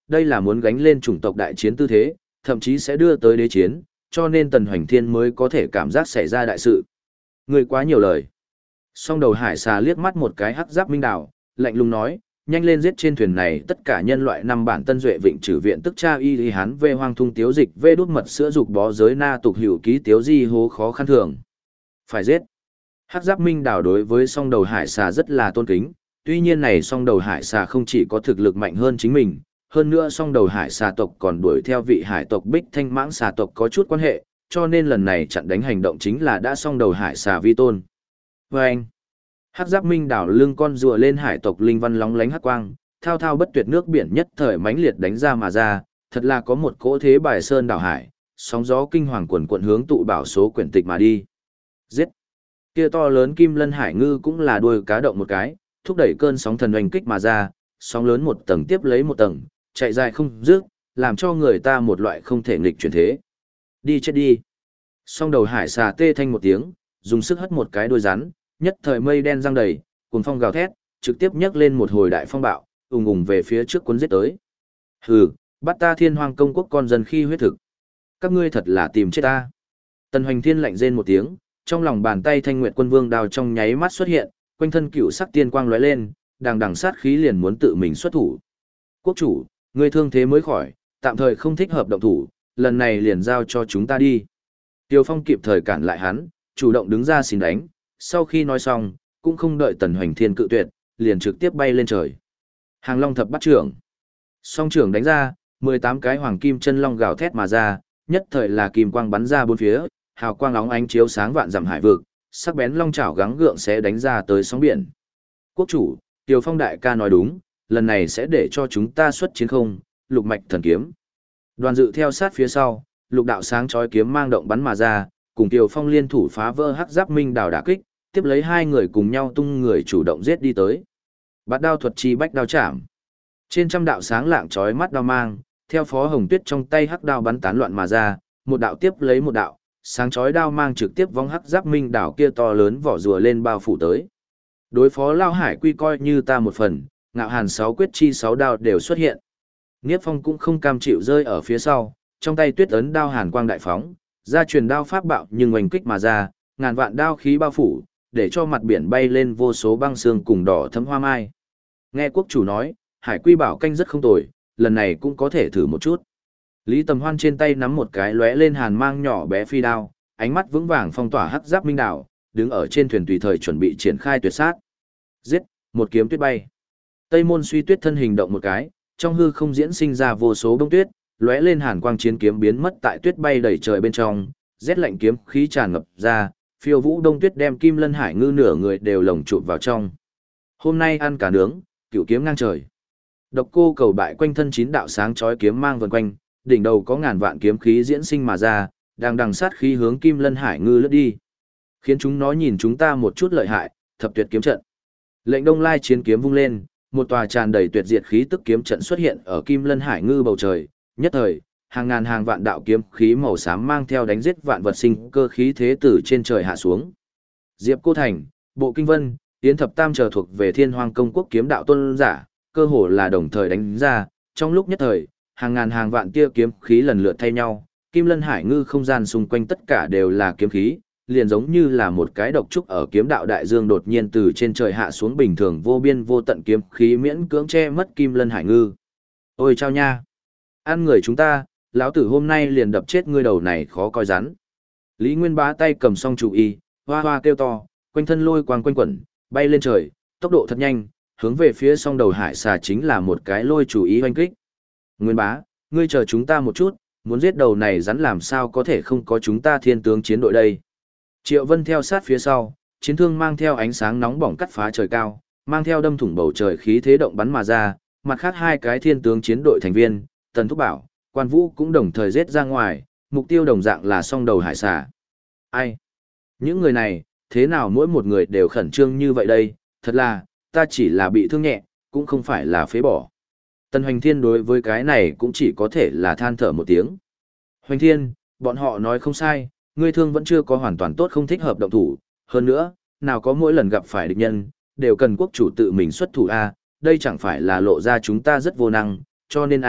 đây là muốn gánh lên chủng tộc đại chiến tư thế, thậm chí sẽ đưa tới đế chiến, cho nên Tần Hoành Thiên mới có thể cảm giác xảy ra đại sự. Người quá nhiều lời. Song đầu hải xà liếc mắt một cái hắc giáp minh đảo, lạnh lùng nói, nhanh lên giết trên thuyền này tất cả nhân loại năm bản tân duệ vịnh trừ viện tức cha y hán về hoang thung tiếu dịch về đút mật sữa dục bó giới na tục hữu ký tiếu di hố khó khăn thường. Phải giết. Hắc giáp minh đảo đối với song đầu hải xà rất là tôn kính, tuy nhiên này song đầu hải xà không chỉ có thực lực mạnh hơn chính mình, hơn nữa song đầu hải xà tộc còn đuổi theo vị hải tộc Bích Thanh Mãng xà tộc có chút quan hệ, cho nên lần này chặn đánh hành động chính là đã song đầu hải xà vi tôn. Và anh, hắc giáp minh đảo lưng con rùa lên hải tộc linh văn lóng lánh hắc quang, thao thao bất tuyệt nước biển nhất thời mãnh liệt đánh ra mà ra, thật là có một cỗ thế bài sơn đảo hải, sóng gió kinh hoàng quần quận hướng tụ bảo số quyển tịch mà đi. Giết! Kia to lớn kim lân hải ngư cũng là đuôi cá động một cái, thúc đẩy cơn sóng thần oanh kích mà ra, sóng lớn một tầng tiếp lấy một tầng, chạy dài không dứt, làm cho người ta một loại không thể nghịch chuyển thế. Đi chết đi! Song đầu hải xà tê thanh một tiếng, dùng sức hất một cái đuôi rắn, nhất thời mây đen giăng đầy, cuồng phong gào thét, trực tiếp nhấc lên một hồi đại phong bạo, ùng ùng về phía trước cuốn giết tới. Hừ, bắt ta Thiên Hoang công quốc con dân khi huyết thực. Các ngươi thật là tìm chết ta. Tần Hoành Thiên lạnh rên một tiếng, trong lòng bàn tay Thanh Nguyệt Quân Vương đao trong nháy mắt xuất hiện, quanh thân cựu sắc tiên quang lóe lên, đằng đằng sát khí liền muốn tự mình xuất thủ. Quốc chủ, ngươi thương thế mới khỏi, tạm thời không thích hợp động thủ, lần này liền giao cho chúng ta đi. Tiêu Phong kịp thời cản lại hắn, chủ động đứng ra xin đánh, sau khi nói xong, cũng không đợi Tần Hoành Thiên cự tuyệt, liền trực tiếp bay lên trời. Hàng Long thập bắt trưởng. Song trưởng đánh ra, 18 cái hoàng kim chân long gào thét mà ra, nhất thời là kim quang bắn ra bốn phía, hào quang óng ánh chiếu sáng vạn dặm hải vực, sắc bén long chảo gắng gượng sẽ đánh ra tới sóng biển. Quốc chủ, Tiêu Phong đại ca nói đúng, lần này sẽ để cho chúng ta xuất chiến không, lục mạch thần kiếm. Đoàn dự theo sát phía sau, lục đạo sáng chói kiếm mang động bắn mà ra, cùng Tiêu Phong liên thủ phá vỡ hắc giáp minh đảo đả kích, tiếp lấy hai người cùng nhau tung người chủ động giết đi tới. Bát đao thuật chi bách đao chạm. Trên trăm đạo sáng lạng chói mắt đao mang, theo Phó Hồng Tuyết trong tay hắc đao bắn tán loạn mà ra, một đạo tiếp lấy một đạo, sáng chói đao mang trực tiếp vong hắc giáp minh đảo kia to lớn vỏ rùa lên bao phủ tới. Đối phó Lao Hải Quy coi như ta một phần, Ngạo Hàn 6 quyết chi 6 đao đều xuất hiện. Niếp Phong cũng không cam chịu rơi ở phía sau, trong tay tuyết ấn đao hàn quang đại phóng, ra truyền đao pháp bạo nhưng oanh kích mà ra, ngàn vạn đao khí bao phủ, để cho mặt biển bay lên vô số băng sương cùng đỏ thấm hoa mai. Nghe quốc chủ nói, Hải Quy bảo canh rất không tồi, lần này cũng có thể thử một chút. Lý Tầm Hoan trên tay nắm một cái lóe lên hàn mang nhỏ bé phi đao, ánh mắt vững vàng phong tỏa hắc giáp minh đảo, đứng ở trên thuyền tùy thời chuẩn bị triển khai tuyệt sát. Giết, một kiếm tuyết bay. Tây Môn Suy Tuyết thân hình động một cái, trong hư không diễn sinh ra vô số bông tuyết, lóe lên hàn quang chiến kiếm biến mất tại tuyết bay đầy trời bên trong, rét lạnh kiếm khí tràn ngập ra, phiêu vũ đông tuyết đem Kim Lân Hải ngư nửa người đều lồng chụp vào trong. Hôm nay ăn cả nướng, cửu kiếm ngang trời. Độc Cô Cầu Bại quanh thân 9 đạo sáng chói kiếm mang vần quanh, đỉnh đầu có ngàn vạn kiếm khí diễn sinh mà ra, đang đằng sát khí hướng Kim Lân Hải ngư lướt đi. Khiến chúng nó nhìn chúng ta một chút lợi hại, thập tuyệt kiếm trận. Lệnh Đông Lai chiến kiếm vung lên, một tòa tràn đầy tuyệt diệt khí tức kiếm trận xuất hiện ở Kim Lân Hải ngư bầu trời, nhất thời, hàng ngàn hàng vạn đạo kiếm khí màu xám mang theo đánh giết vạn vật sinh cơ khí thế từ trên trời hạ xuống. Diệp Cô Thành, Bộ Kinh Vân, Yến Thập Tam chờ thuộc về Thiên Hoang công quốc kiếm đạo tôn giả, cơ hồ là đồng thời đánh ra, trong lúc nhất thời, hàng ngàn hàng vạn tia kiếm khí lần lượt thay nhau, Kim Lân Hải ngư không gian xung quanh tất cả đều là kiếm khí, liền giống như là một cái độc trúc ở kiếm đạo đại dương đột nhiên từ trên trời hạ xuống bình thường vô biên vô tận kiếm khí miễn cưỡng che mất Kim Lân Hải ngư. Ôi chao nha! Ăn người chúng ta, lão tử hôm nay liền đập chết ngươi đầu này khó coi rắn. Lý Nguyên Bá tay cầm song chủ y, hoa hoa kêu to, quanh thân lôi quang quanh quẩn, bay lên trời, tốc độ thật nhanh, hướng về phía song đầu hải xà chính là một cái lôi chủ ý hoanh kích. Nguyên Bá, ngươi chờ chúng ta một chút, muốn giết đầu này rắn làm sao có thể không có chúng ta thiên tướng chiến đội đây. Triệu Vân theo sát phía sau, chiến thương mang theo ánh sáng nóng bỏng cắt phá trời cao, mang theo đâm thủng bầu trời khí thế động bắn mà ra, mặt khác hai cái thiên tướng chiến đội thành viên, Tần Thúc Bảo, Quan Vũ cũng đồng thời giết ra ngoài, mục tiêu đồng dạng là song đầu hải xà. Ai? Những người này, thế nào mỗi một người đều khẩn trương như vậy đây, thật là, ta chỉ là bị thương nhẹ, cũng không phải là phế bỏ. Tần Hoành Thiên đối với cái này cũng chỉ có thể là than thở một tiếng. Hoành Thiên, bọn họ nói không sai, ngươi thương vẫn chưa có hoàn toàn tốt không thích hợp động thủ, hơn nữa, nào có mỗi lần gặp phải địch nhân, đều cần quốc chủ tự mình xuất thủ a, đây chẳng phải là lộ ra chúng ta rất vô năng, cho nên a,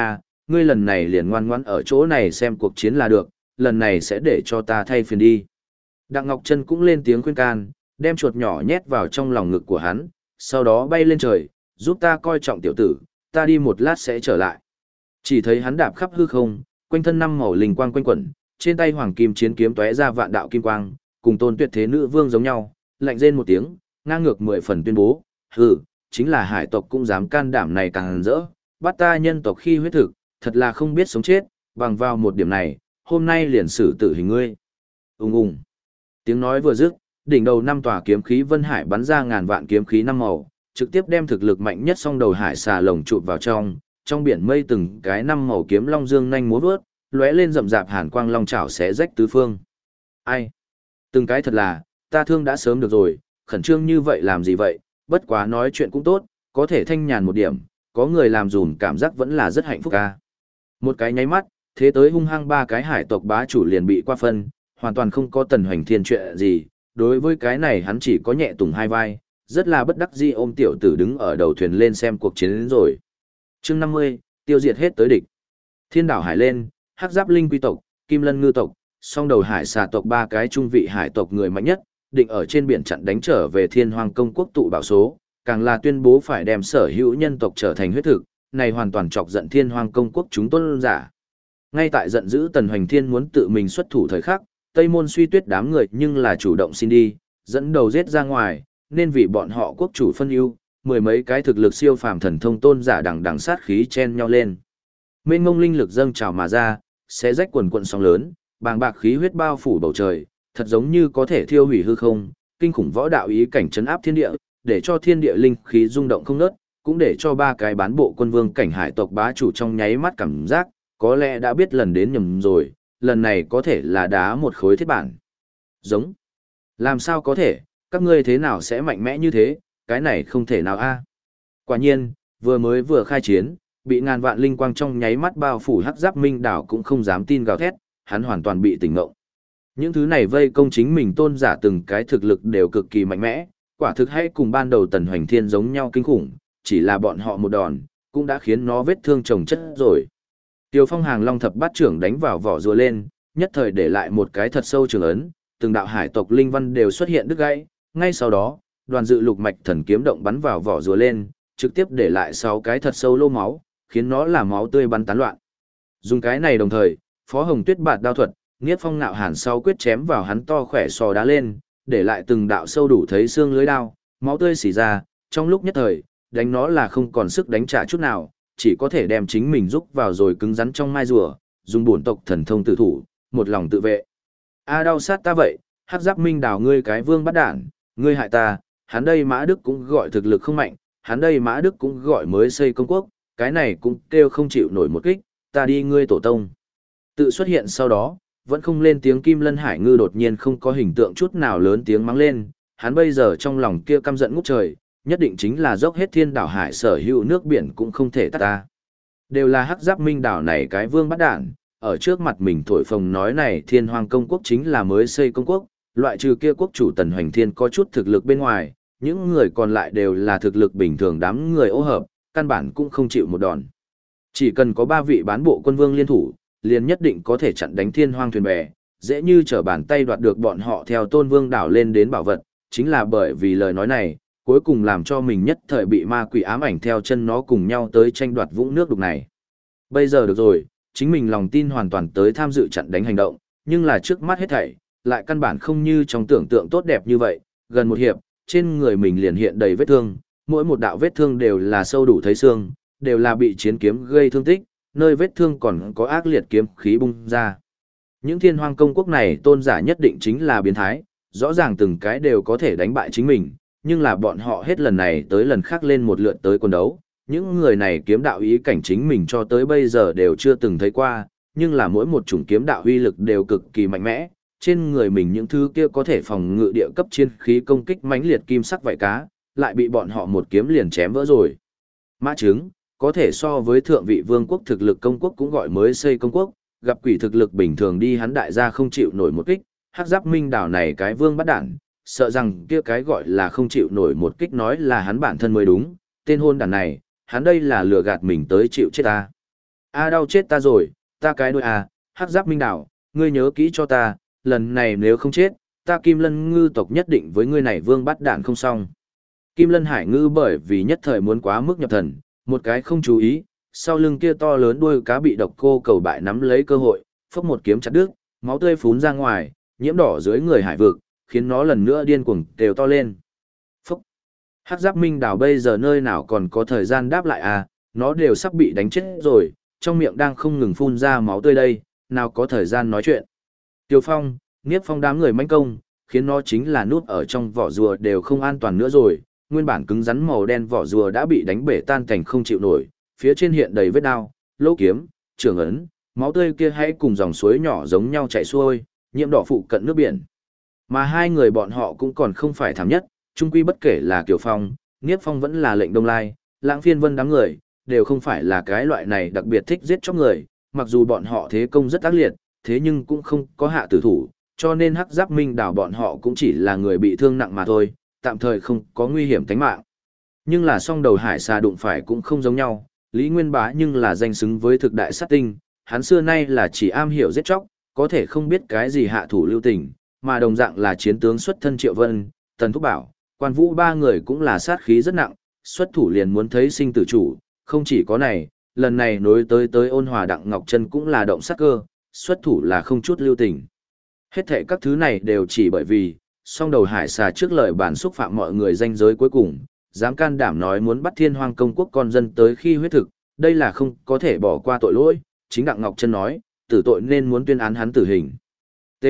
ngươi lần này liền ngoan ngoãn ở chỗ này xem cuộc chiến là được, lần này sẽ để cho ta thay phiền đi. Đặng Ngọc Trân cũng lên tiếng khuyên can, đem chuột nhỏ nhét vào trong lòng ngực của hắn, sau đó bay lên trời, giúp ta coi trọng tiểu tử, ta đi một lát sẽ trở lại. Chỉ thấy hắn đạp khắp hư không, quanh thân năm màu linh quang quanh quẩn, trên tay hoàng kim chiến kiếm tóe ra vạn đạo kim quang, cùng Tôn Tuyệt Thế nữ vương giống nhau, lạnh rên một tiếng, ngang ngược 10 phần tuyên bố, hừ, chính là hải tộc cũng dám can đảm này càng rỡ, bắt ta nhân tộc khi huyết thực, thật là không biết sống chết, bằng vào một điểm này, hôm nay liền xử tử hình ngươi. Ùng ùng. Tiếng nói vừa dứt, đỉnh đầu năm tòa kiếm khí vân hải bắn ra ngàn vạn kiếm khí năm màu, trực tiếp đem thực lực mạnh nhất song đầu hải xà lồng chụp vào trong biển mây từng cái năm màu kiếm long dương nhanh múa vớt, lóe lên rậm rạp hàn quang long chảo xé rách tứ phương. Ai? Từng cái thật là, ta thương đã sớm được rồi, khẩn trương như vậy làm gì vậy, bất quá nói chuyện cũng tốt, có thể thanh nhàn một điểm, có người làm dùm cảm giác vẫn là rất hạnh phúc ca. Một cái nháy mắt, thế tới hung hăng ba cái hải tộc bá chủ liền bị qua phân, hoàn toàn không có Tần Hoành Thiên chuyện gì, đối với cái này hắn chỉ có nhẹ tùng hai vai, rất là bất đắc dĩ ôm tiểu tử đứng ở đầu thuyền lên xem cuộc chiến đến rồi. Chương 50, tiêu diệt hết tới địch. Thiên đảo hải lên, hắc giáp linh quy tộc, kim lân ngư tộc, song đầu hải xà tộc ba cái trung vị hải tộc người mạnh nhất, định ở trên biển chặn đánh trở về Thiên Hoang công quốc tụ bảo số, càng là tuyên bố phải đem sở hữu nhân tộc trở thành huyết thực, này hoàn toàn chọc giận Thiên Hoang công quốc chúng tôn giả. Ngay tại giận dữ Tần Hoành Thiên muốn tự mình xuất thủ thời khắc, Tây Môn Suy Tuyết đám người nhưng là chủ động xin đi, dẫn đầu giết ra ngoài, nên vì bọn họ quốc chủ phân ưu, mười mấy cái thực lực siêu phàm thần thông tôn giả đằng đằng sát khí chen nhau lên. Mênh mông linh lực dâng trào mà ra, xé rách quần quần sóng lớn, bàng bạc khí huyết bao phủ bầu trời, thật giống như có thể thiêu hủy hư không, kinh khủng võ đạo ý cảnh trấn áp thiên địa, để cho thiên địa linh khí rung động không ngớt, cũng để cho ba cái bán bộ quân vương cảnh hải tộc bá chủ trong nháy mắt cảm giác, có lẽ đã biết lần đến nhầm rồi, lần này có thể là đá một khối thiết bản. Giống. Làm sao có thể, các ngươi thế nào sẽ mạnh mẽ như thế, cái này không thể nào a. Quả nhiên, vừa khai chiến, bị ngàn vạn linh quang trong nháy mắt bao phủ hắc giáp minh đảo cũng không dám tin gào thét, hắn hoàn toàn bị tỉnh ngộ. Những thứ này vây công chính mình tôn giả từng cái thực lực đều cực kỳ mạnh mẽ, quả thực hay cùng ban đầu Tần Hoành Thiên giống nhau kinh khủng, chỉ là bọn họ một đòn, cũng đã khiến nó vết thương chồng chất rồi. Tiêu Phong hàng long thập bát trưởng đánh vào vỏ rùa lên, nhất thời để lại một cái thật sâu trường ấn, từng đạo hải tộc linh văn đều xuất hiện đứt gãy, ngay sau đó, đoàn dự lục mạch thần kiếm động bắn vào vỏ rùa lên, trực tiếp để lại 6 cái thật sâu lô máu, khiến nó là máu tươi bắn tán loạn. Dùng cái này đồng thời, Phó Hồng Tuyết bạt đao thuật, Niết Phong Nạo Hàn sau quyết chém vào hắn to khỏe sò đá lên, để lại từng đạo sâu đủ thấy xương lưới đao, máu tươi xỉ ra, trong lúc nhất thời, đánh nó là không còn sức đánh trả chút nào, chỉ có thể đem chính mình rúc vào rồi cứng rắn trong mai rùa, dùng bổn tộc thần thông tự thủ, một lòng tự vệ. A đau sát ta vậy, hắc giáp minh đào ngươi cái vương bắt đản, ngươi hại ta, hắn đây Mã Đức cũng gọi thực lực không mạnh, hắn đây Mã Đức cũng gọi mới xây công quốc, cái này cũng kêu không chịu nổi một kích, ta đi ngươi tổ tông. Tự xuất hiện sau đó, vẫn không lên tiếng Kim Lân Hải Ngư đột nhiên không có hình tượng chút nào lớn tiếng mắng lên, hắn bây giờ trong lòng kia căm giận ngút trời, nhất định chính là dốc hết thiên đảo hải sở hữu nước biển cũng không thể tắt ta. Đều là hắc giáp minh đảo này cái vương bắt đản, ở trước mặt mình thổi phồng nói này Thiên Hoang công quốc chính là mới xây công quốc, loại trừ kia quốc chủ Tần Hoành Thiên có chút thực lực bên ngoài, những người còn lại đều là thực lực bình thường đám người ô hợp, căn bản cũng không chịu một đòn. Chỉ cần có 3 vị bán bộ quân vương liên thủ, liền nhất định có thể chặn đánh Thiên Hoang thuyền bè, dễ như trở bàn tay đoạt được bọn họ theo Tôn Vương đảo lên đến bảo vật, chính là bởi vì lời nói này, cuối cùng làm cho mình nhất thời bị ma quỷ ám ảnh theo chân nó cùng nhau tới tranh đoạt vũng nước đục này. Bây giờ được rồi, chính mình lòng tin hoàn toàn tới tham dự chặn đánh hành động, nhưng là trước mắt hết thảy, lại căn bản không như trong tưởng tượng tốt đẹp như vậy, gần một hiệp, trên người mình liền hiện đầy vết thương, mỗi một đạo vết thương đều là sâu đủ thấy xương, đều là bị chiến kiếm gây thương tích, nơi vết thương còn có ác liệt kiếm khí bung ra. Những Thiên Hoang công quốc này tôn giả nhất định chính là biến thái, rõ ràng từng cái đều có thể đánh bại chính mình, nhưng là bọn họ hết lần này tới lần khác lên một lượt tới quân đấu. Những người này kiếm đạo ý cảnh chính mình cho tới bây giờ đều chưa từng thấy qua, nhưng là mỗi một chủng kiếm đạo uy lực đều cực kỳ mạnh mẽ, trên người mình những thứ kia có thể phòng ngự địa cấp chiến khí công kích mãnh liệt kim sắc vảy cá, lại bị bọn họ một kiếm liền chém vỡ rồi. Mã Trứng, có thể so với thượng vị vương quốc thực lực công quốc cũng gọi mới xây công quốc, gặp quỷ thực lực bình thường đi hắn đại gia không chịu nổi một kích, hắc giáp minh đảo này cái vương bắt đản, sợ rằng kia cái gọi là không chịu nổi một kích nói là hắn bản thân mới đúng, tên hôn đản này, hắn đây là lừa gạt mình tới chịu chết ta. A đau chết ta rồi, ta cái đuôi à, hắc giáp minh đảo, ngươi nhớ kỹ cho ta, lần này nếu không chết, ta Kim Lân ngư tộc nhất định với ngươi này vương bắt đạn không xong. Kim Lân Hải ngư bởi vì nhất thời muốn quá mức nhập thần, một cái không chú ý, sau lưng kia to lớn đuôi cá bị độc cô cầu bại nắm lấy cơ hội, phốc một kiếm chặt đứt, máu tươi phún ra ngoài, nhiễm đỏ dưới người hải vực, khiến nó lần nữa điên cuồng đều to lên. Phốc. Hắc giáp minh đảo bây giờ nơi nào còn có thời gian đáp lại à, nó đều sắp bị đánh chết rồi, trong miệng đang không ngừng phun ra máu tươi đây, nào có thời gian nói chuyện. Tiêu Phong, Niếp Phong đám người manh công, khiến nó chính là núp ở trong vỏ rùa đều không an toàn nữa rồi, nguyên bản cứng rắn màu đen vỏ rùa đã bị đánh bể tan thành không chịu nổi, phía trên hiện đầy vết đao, lỗ kiếm, trường ấn, máu tươi kia hãy cùng dòng suối nhỏ giống nhau chảy xuôi, nhiễm đỏ phụ cận nước biển. Mà hai người bọn họ cũng còn không phải thảm nhất, chung quy bất kể là Kiều Phong, Niếp Phong vẫn là Lệnh Đông Lai, Lãng Phiên Vân đám người, đều không phải là cái loại này đặc biệt thích giết chóc người, mặc dù bọn họ thế công rất ác liệt, thế nhưng cũng không có hạ tử thủ, cho nên Hắc Giáp Minh đảo bọn họ cũng chỉ là người bị thương nặng mà thôi, tạm thời không có nguy hiểm tính mạng. Nhưng là song đầu hải xà đụng phải cũng không giống nhau, Lý Nguyên Bá nhưng là danh xứng với thực đại sát tinh, hắn xưa nay là chỉ am hiểu giết chóc, có thể không biết cái gì hạ thủ lưu tình, mà đồng dạng là chiến tướng xuất thân Triệu Vân, Tần Thúc Bảo, Quan Vũ ba người cũng là sát khí rất nặng, xuất thủ liền muốn thấy sinh tử chủ, không chỉ có này, lần này nối tới Ôn Hòa Đặng Ngọc Trân cũng là động sát cơ, xuất thủ là không chút lưu tình. Hết thệ các thứ này đều chỉ bởi vì, song đầu hải xà trước lời bản xúc phạm mọi người danh giới cuối cùng, dám can đảm nói muốn bắt Thiên Hoang công quốc con dân tới khi huyết thực, đây là không có thể bỏ qua tội lỗi, chính Đặng Ngọc Trân nói, tử tội nên muốn tuyên án hắn tử hình. T.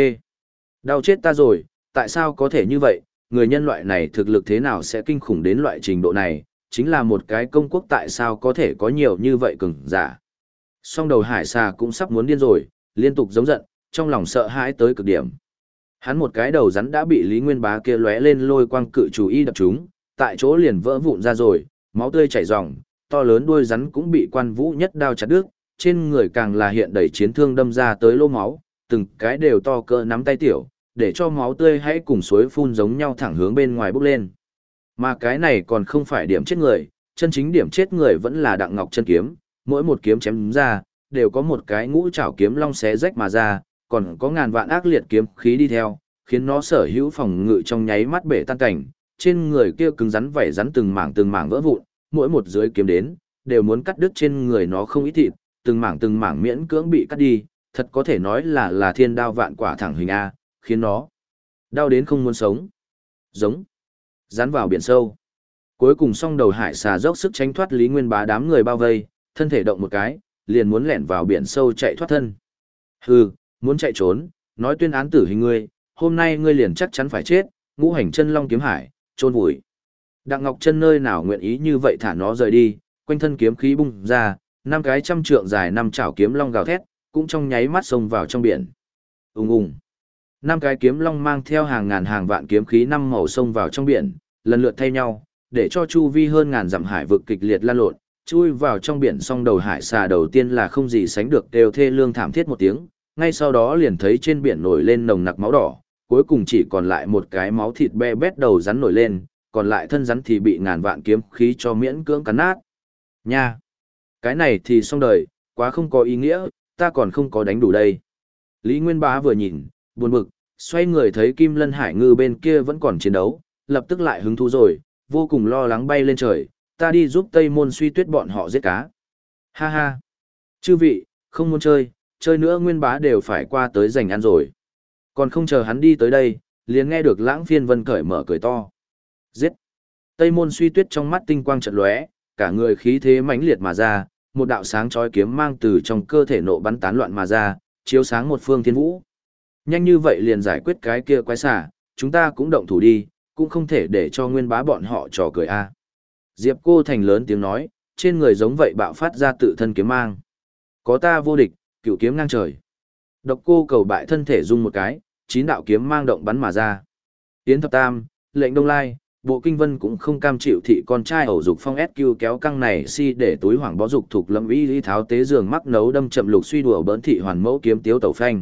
Đau chết ta rồi, tại sao có thể như vậy, người nhân loại này thực lực thế nào sẽ kinh khủng đến loại trình độ này, chính là một cái công quốc tại sao có thể có nhiều như vậy cường giả. Song đầu hải xà cũng sắp muốn điên rồi, liên tục giống giận, trong lòng sợ hãi tới cực điểm. Hắn một cái đầu rắn đã bị Lý Nguyên Bá kia lóe lên lôi quang cự chủ y đập trúng, tại chỗ liền vỡ vụn ra rồi, máu tươi chảy ròng, to lớn đuôi rắn cũng bị Quan Vũ nhất đao chặt đứt, trên người càng là hiện đầy chiến thương đâm ra tới lỗ máu, từng cái đều to cỡ nắm tay tiểu, để cho máu tươi hãy cùng suối phun giống nhau thẳng hướng bên ngoài bốc lên. Mà cái này còn không phải điểm chết người, chân chính điểm chết người vẫn là Đặng Ngọc Chân kiếm, mỗi một kiếm chém ra, đều có một cái ngũ trảo kiếm long xé rách mà ra, còn có ngàn vạn ác liệt kiếm khí đi theo, khiến nó sở hữu phòng ngự trong nháy mắt bể tan cảnh, trên người kia cứng rắn vảy rắn từng mảng vỡ vụn, mỗi một dưới kiếm đến, đều muốn cắt đứt trên người nó không ít thịt, từng mảng miễn cưỡng bị cắt đi, thật có thể nói là thiên đao vạn quả thẳng hình A, khiến nó đau đến không muốn sống. Giống, rắn vào biển sâu. Cuối cùng song đầu hải xà dốc sức tránh thoát Lý Nguyên Bá đám người bao vây, thân thể động một cái, liền muốn lẻn vào biển sâu chạy thoát thân. Hừ, muốn chạy trốn, nói tuyên án tử hình ngươi, hôm nay ngươi liền chắc chắn phải chết, ngũ hành chân long kiếm hải, chôn vùi. Đặng Ngọc Chân nơi nào nguyện ý như vậy thả nó rời đi, quanh thân kiếm khí bung ra, năm cái trăm trượng dài năm chảo kiếm long gào thét, cũng trong nháy mắt xông vào trong biển. Ùng ùng. Năm cái kiếm long mang theo hàng ngàn hàng vạn kiếm khí năm màu xông vào trong biển, lần lượt thay nhau, để cho chu vi hơn ngàn dặm hải vực kịch liệt lan lộn, chui vào trong biển. Song đầu hải xà đầu tiên là không gì sánh được đều thê lương thảm thiết một tiếng, ngay sau đó liền thấy trên biển nổi lên nồng nặc máu đỏ, cuối cùng chỉ còn lại một cái máu thịt be bét đầu rắn nổi lên, còn lại thân rắn thì bị ngàn vạn kiếm khí cho miễn cưỡng cắn nát. Nha! Cái này thì xong đời, quá không có ý nghĩa, ta còn không có đánh đủ đây. Lý Nguyên Bá vừa nhìn, buồn bực, xoay người thấy Kim Lân Hải ngư bên kia vẫn còn chiến đấu, lập tức lại hứng thú rồi, vô cùng lo lắng bay lên trời, ta đi giúp Tây Môn Suy Tuyết bọn họ giết cá. Ha ha! Chư vị, không muốn chơi, chơi nữa Nguyên Bá đều phải qua tới giành ăn rồi. Còn không chờ hắn đi tới đây, liền nghe được Lãng Phiên Vân cởi mở cười to. Giết! Tây Môn Suy Tuyết trong mắt tinh quang chợt lóe, cả người khí thế mãnh liệt mà ra, một đạo sáng chói kiếm mang từ trong cơ thể nộ bắn tán loạn mà ra, chiếu sáng một phương thiên vũ. Nhanh như vậy liền giải quyết cái kia quái xà, chúng ta cũng động thủ đi, cũng không thể để cho Nguyên Bá bọn họ trò cười a. Diệp Cô Thành lớn tiếng nói, trên người giống vậy bạo phát ra tự thân kiếm mang. Có ta vô địch, cửu kiếm ngang trời. Độc Cô Cầu bại thân thể rung một cái, 9 đạo kiếm mang động bắn mà ra. Tiến Thập Tam, Lệnh Đông Lai, Bộ Kinh Vân cũng không cam chịu thị con trai ẩu dục phong SQ kéo căng này si để túi hoàng bó dục thuộc lâm y lý tháo tế giường mắc nấu đâm chậm lục suy đùa bỡn thị hoàn mẫu kiếm tiếu tẩu phanh.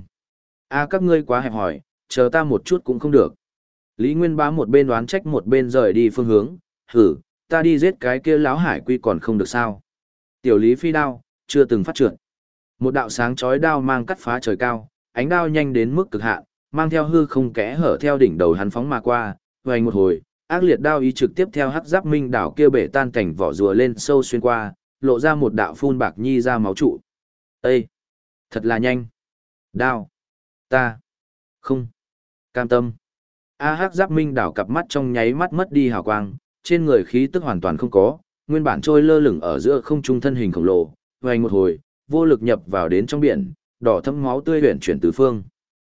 A các ngươi quá hẹp hỏi, chờ ta một chút cũng không được. Lý Nguyên Bá một bên đoán trách một bên rời đi phương hướng, hử, ta đi giết cái kia láo hải quy còn không được sao. Tiểu Lý phi đao, chưa từng phát trượt. Một đạo sáng chói đao mang cắt phá trời cao, ánh đao nhanh đến mức cực hạn, mang theo hư không kẽ hở theo đỉnh đầu hắn phóng mà qua, vành một hồi, ác liệt đao ý trực tiếp theo hắc giáp minh đảo kia bể tan cảnh vỏ rùa lên sâu xuyên qua, lộ ra một đạo phun bạc nhi ra máu trụ. Ê! Thật là nhanh! Đao! Ta! Không! Cam tâm! A hắc giáp minh đảo cặp mắt trong nháy mắt mất đi hào quang, trên người khí tức hoàn toàn không có, nguyên bản trôi lơ lửng ở giữa không trung thân hình khổng lồ, vành một hồi, vô lực nhập vào đến trong biển, đỏ thẫm máu tươi huyển chuyển tứ phương.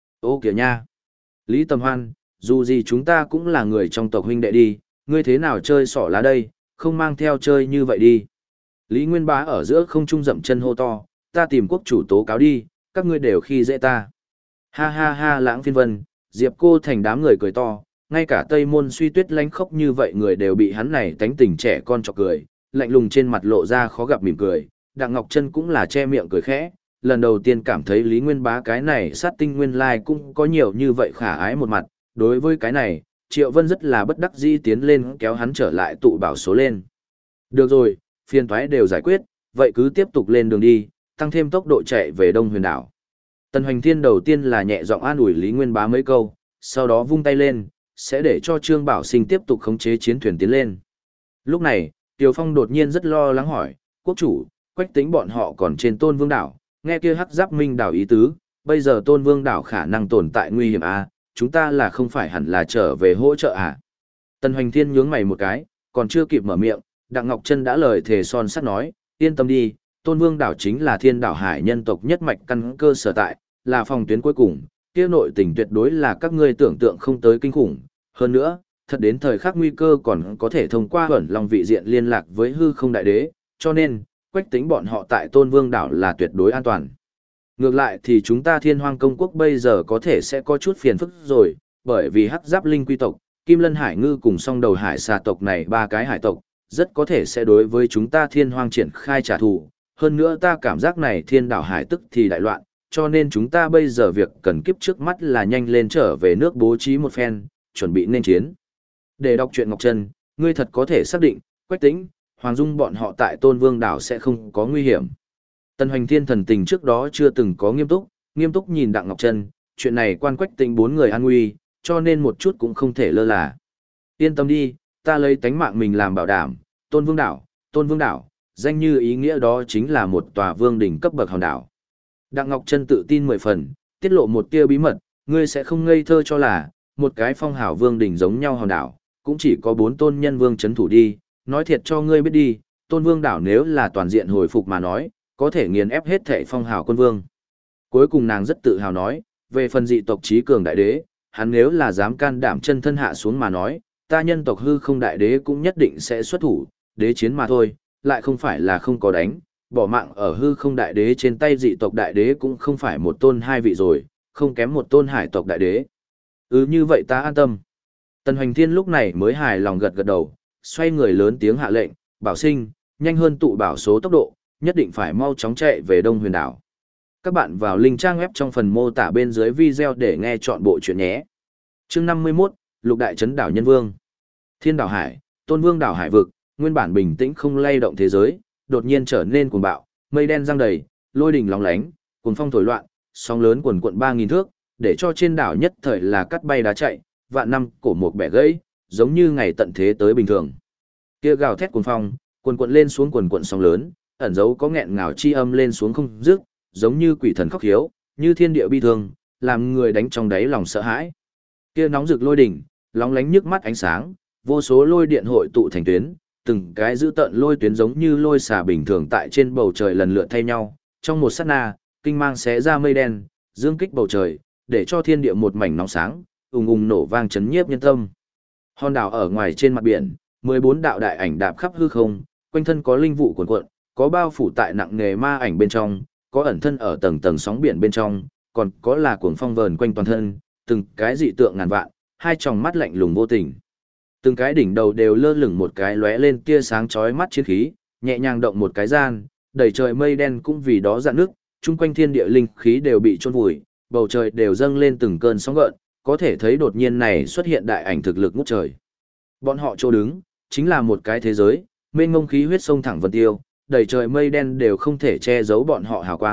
Ô kìa nha! Lý Tầm Hoan, dù gì chúng ta cũng là người trong tộc huynh đệ đi, ngươi thế nào chơi xỏ lá đây, không mang theo chơi như vậy đi. Lý Nguyên Bá ở giữa không trung dậm chân hô to, ta tìm quốc chủ tố cáo đi, các ngươi đều khi dễ ta. Ha ha ha Lãng Phiên Vân, Diệp Cô Thành đám người cười to, ngay cả Tây Môn Suy Tuyết lánh khóc như vậy người đều bị hắn này tánh tình trẻ con chọc cười, lạnh lùng trên mặt lộ ra khó gặp mỉm cười, Đặng Ngọc Trân cũng là che miệng cười khẽ, lần đầu tiên cảm thấy Lý Nguyên Bá cái này sát tinh nguyên lai cũng có nhiều như vậy khả ái một mặt, đối với cái này, Triệu Vân rất là bất đắc dĩ tiến lên kéo hắn trở lại tụ bảo số lên. Được rồi, phiền toái đều giải quyết, vậy cứ tiếp tục lên đường đi, tăng thêm tốc độ chạy về Đông Huyền đảo. Tần Hoành Thiên đầu tiên là nhẹ giọng an ủi Lý Nguyên Bá mấy câu, sau đó vung tay lên, sẽ để cho Trương Bảo Sinh tiếp tục khống chế chiến thuyền tiến lên. Lúc này, Tiều Phong đột nhiên rất lo lắng hỏi, quốc chủ, Quách Tĩnh bọn họ còn trên Tôn Vương đảo, nghe kia hắc giáp minh đảo ý tứ, bây giờ Tôn Vương đảo khả năng tồn tại nguy hiểm à, chúng ta là không phải hẳn là trở về hỗ trợ à. Tần Hoành Thiên nhướng mày một cái, còn chưa kịp mở miệng, Đặng Ngọc Trân đã lời thề son sắt nói, yên tâm đi, Tôn Vương đảo chính là Thiên đảo hải nhân tộc nhất mạch căn cơ sở tại, là phòng tuyến cuối cùng, kia nội tình tuyệt đối là các ngươi tưởng tượng không tới kinh khủng. Hơn nữa, thật đến thời khắc nguy cơ còn có thể thông qua ẩn long vị diện liên lạc với hư không đại đế, cho nên, Quách Tĩnh bọn họ tại Tôn Vương đảo là tuyệt đối an toàn. Ngược lại thì chúng ta Thiên Hoang công quốc bây giờ có thể sẽ có chút phiền phức rồi, bởi vì hắc giáp linh quy tộc, Kim Lân Hải Ngư cùng song đầu hải xà tộc này ba cái hải tộc, rất có thể sẽ đối với chúng ta Thiên Hoang triển khai trả thù. Hơn nữa ta cảm giác này Thiên đảo hải tức thì đại loạn, cho nên chúng ta bây giờ việc cần kiếp trước mắt là nhanh lên trở về nước bố trí một phen, chuẩn bị nên chiến. Để đọc truyện Ngọc Trân, ngươi thật có thể xác định, Quách Tĩnh, Hoàng Dung bọn họ tại Tôn Vương đảo sẽ không có nguy hiểm. Tần Hoành Thiên thần tình trước đó chưa từng có nghiêm túc nhìn Đặng Ngọc Trân, chuyện này quan Quách Tĩnh bốn người an nguy, cho nên một chút cũng không thể lơ là. Yên tâm đi, ta lấy tánh mạng mình làm bảo đảm, Tôn Vương đảo, danh như ý nghĩa đó chính là một tòa vương đỉnh cấp bậc hòn đảo. Đặng Ngọc Trân tự tin 10 phần, tiết lộ một tia bí mật, ngươi sẽ không ngây thơ cho là, một cái phong hảo vương đỉnh giống nhau hòn đảo, cũng chỉ có 4 tôn nhân vương chấn thủ đi, nói thiệt cho ngươi biết đi, Tôn Vương đảo nếu là toàn diện hồi phục mà nói, có thể nghiền ép hết thảy phong hào quân vương. Cuối cùng nàng rất tự hào nói, về phần dị tộc trí cường đại đế, hắn nếu là dám can đảm chân thân hạ xuống mà nói, ta nhân tộc hư không đại đế cũng nhất định sẽ xuất thủ, đế chiến mà thôi, lại không phải là không có đánh, bỏ mạng ở hư không đại đế trên tay dị tộc đại đế cũng không phải một tôn hai vị rồi, không kém một tôn hải tộc đại đế. Như vậy ta an tâm. Tần Hoành Thiên lúc này mới hài lòng gật gật đầu, xoay người lớn tiếng hạ lệnh, Bảo Sinh, nhanh hơn tụ bảo số tốc độ, nhất định phải mau chóng chạy về Đông Huyền đảo. Các bạn vào link trang web trong phần mô tả bên dưới video để nghe chọn bộ chuyện nhé. Chương 51, Lục đại trấn đảo nhân vương. Thiên đảo hải, Tôn Vương đảo hải vực, nguyên bản bình tĩnh không lay động thế giới, đột nhiên trở nên cuồng bạo, mây đen giăng đầy, lôi đình lóng lánh, cuồng phong thổi loạn, sóng lớn quần quận 3000 thước, để cho trên đảo nhất thời là cắt bay đá chạy, vạn năm cổ một bẻ gãy, giống như ngày tận thế tới bình thường. Kia gào thét cuồng phong, quần quận lên xuống quần quận sóng lớn, ẩn dấu có nghẹn ngào chi âm lên xuống không dứt, giống như quỷ thần khóc hiếu, như thiên địa bi thương, làm người đánh trong đáy lòng sợ hãi. Kia nóng rực lôi đỉnh, lóng lánh nhức mắt ánh sáng, vô số lôi điện hội tụ thành tuyến, từng cái dữ tợn lôi tuyến giống như lôi xả bình thường tại trên bầu trời lần lượt thay nhau, trong một sát na, kinh mang xé ra mây đen, dương kích bầu trời, để cho thiên địa một mảnh nóng sáng, ùng ùng nổ vang chấn nhiếp nhân tâm. Hòn đảo ở ngoài trên mặt biển, 14 đạo đại ảnh đạp khắp hư không, quanh thân có linh vụ cuồn cuộn, có bao phủ tại nặng nghề ma ảnh bên trong, có ẩn thân ở tầng tầng sóng biển bên trong, còn có là cuồng phong vờn quanh toàn thân, từng cái dị tượng ngàn vạn, hai tròng mắt lạnh lùng vô tình. Từng cái đỉnh đầu đều lơ lửng một cái lóe lên tia sáng chói mắt chiến khí, nhẹ nhàng động một cái gian, đầy trời mây đen cũng vì đó rạn nước, chung quanh thiên địa linh khí đều bị chôn vùi, bầu trời đều dâng lên từng cơn sóng gợn, có thể thấy đột nhiên này xuất hiện đại ảnh thực lực ngút trời. Bọn họ chỗ đứng, chính là một cái thế giới, mênh mông khí huyết sông thẳng vân tiêu, đầy trời mây đen đều không thể che giấu bọn họ hào quang,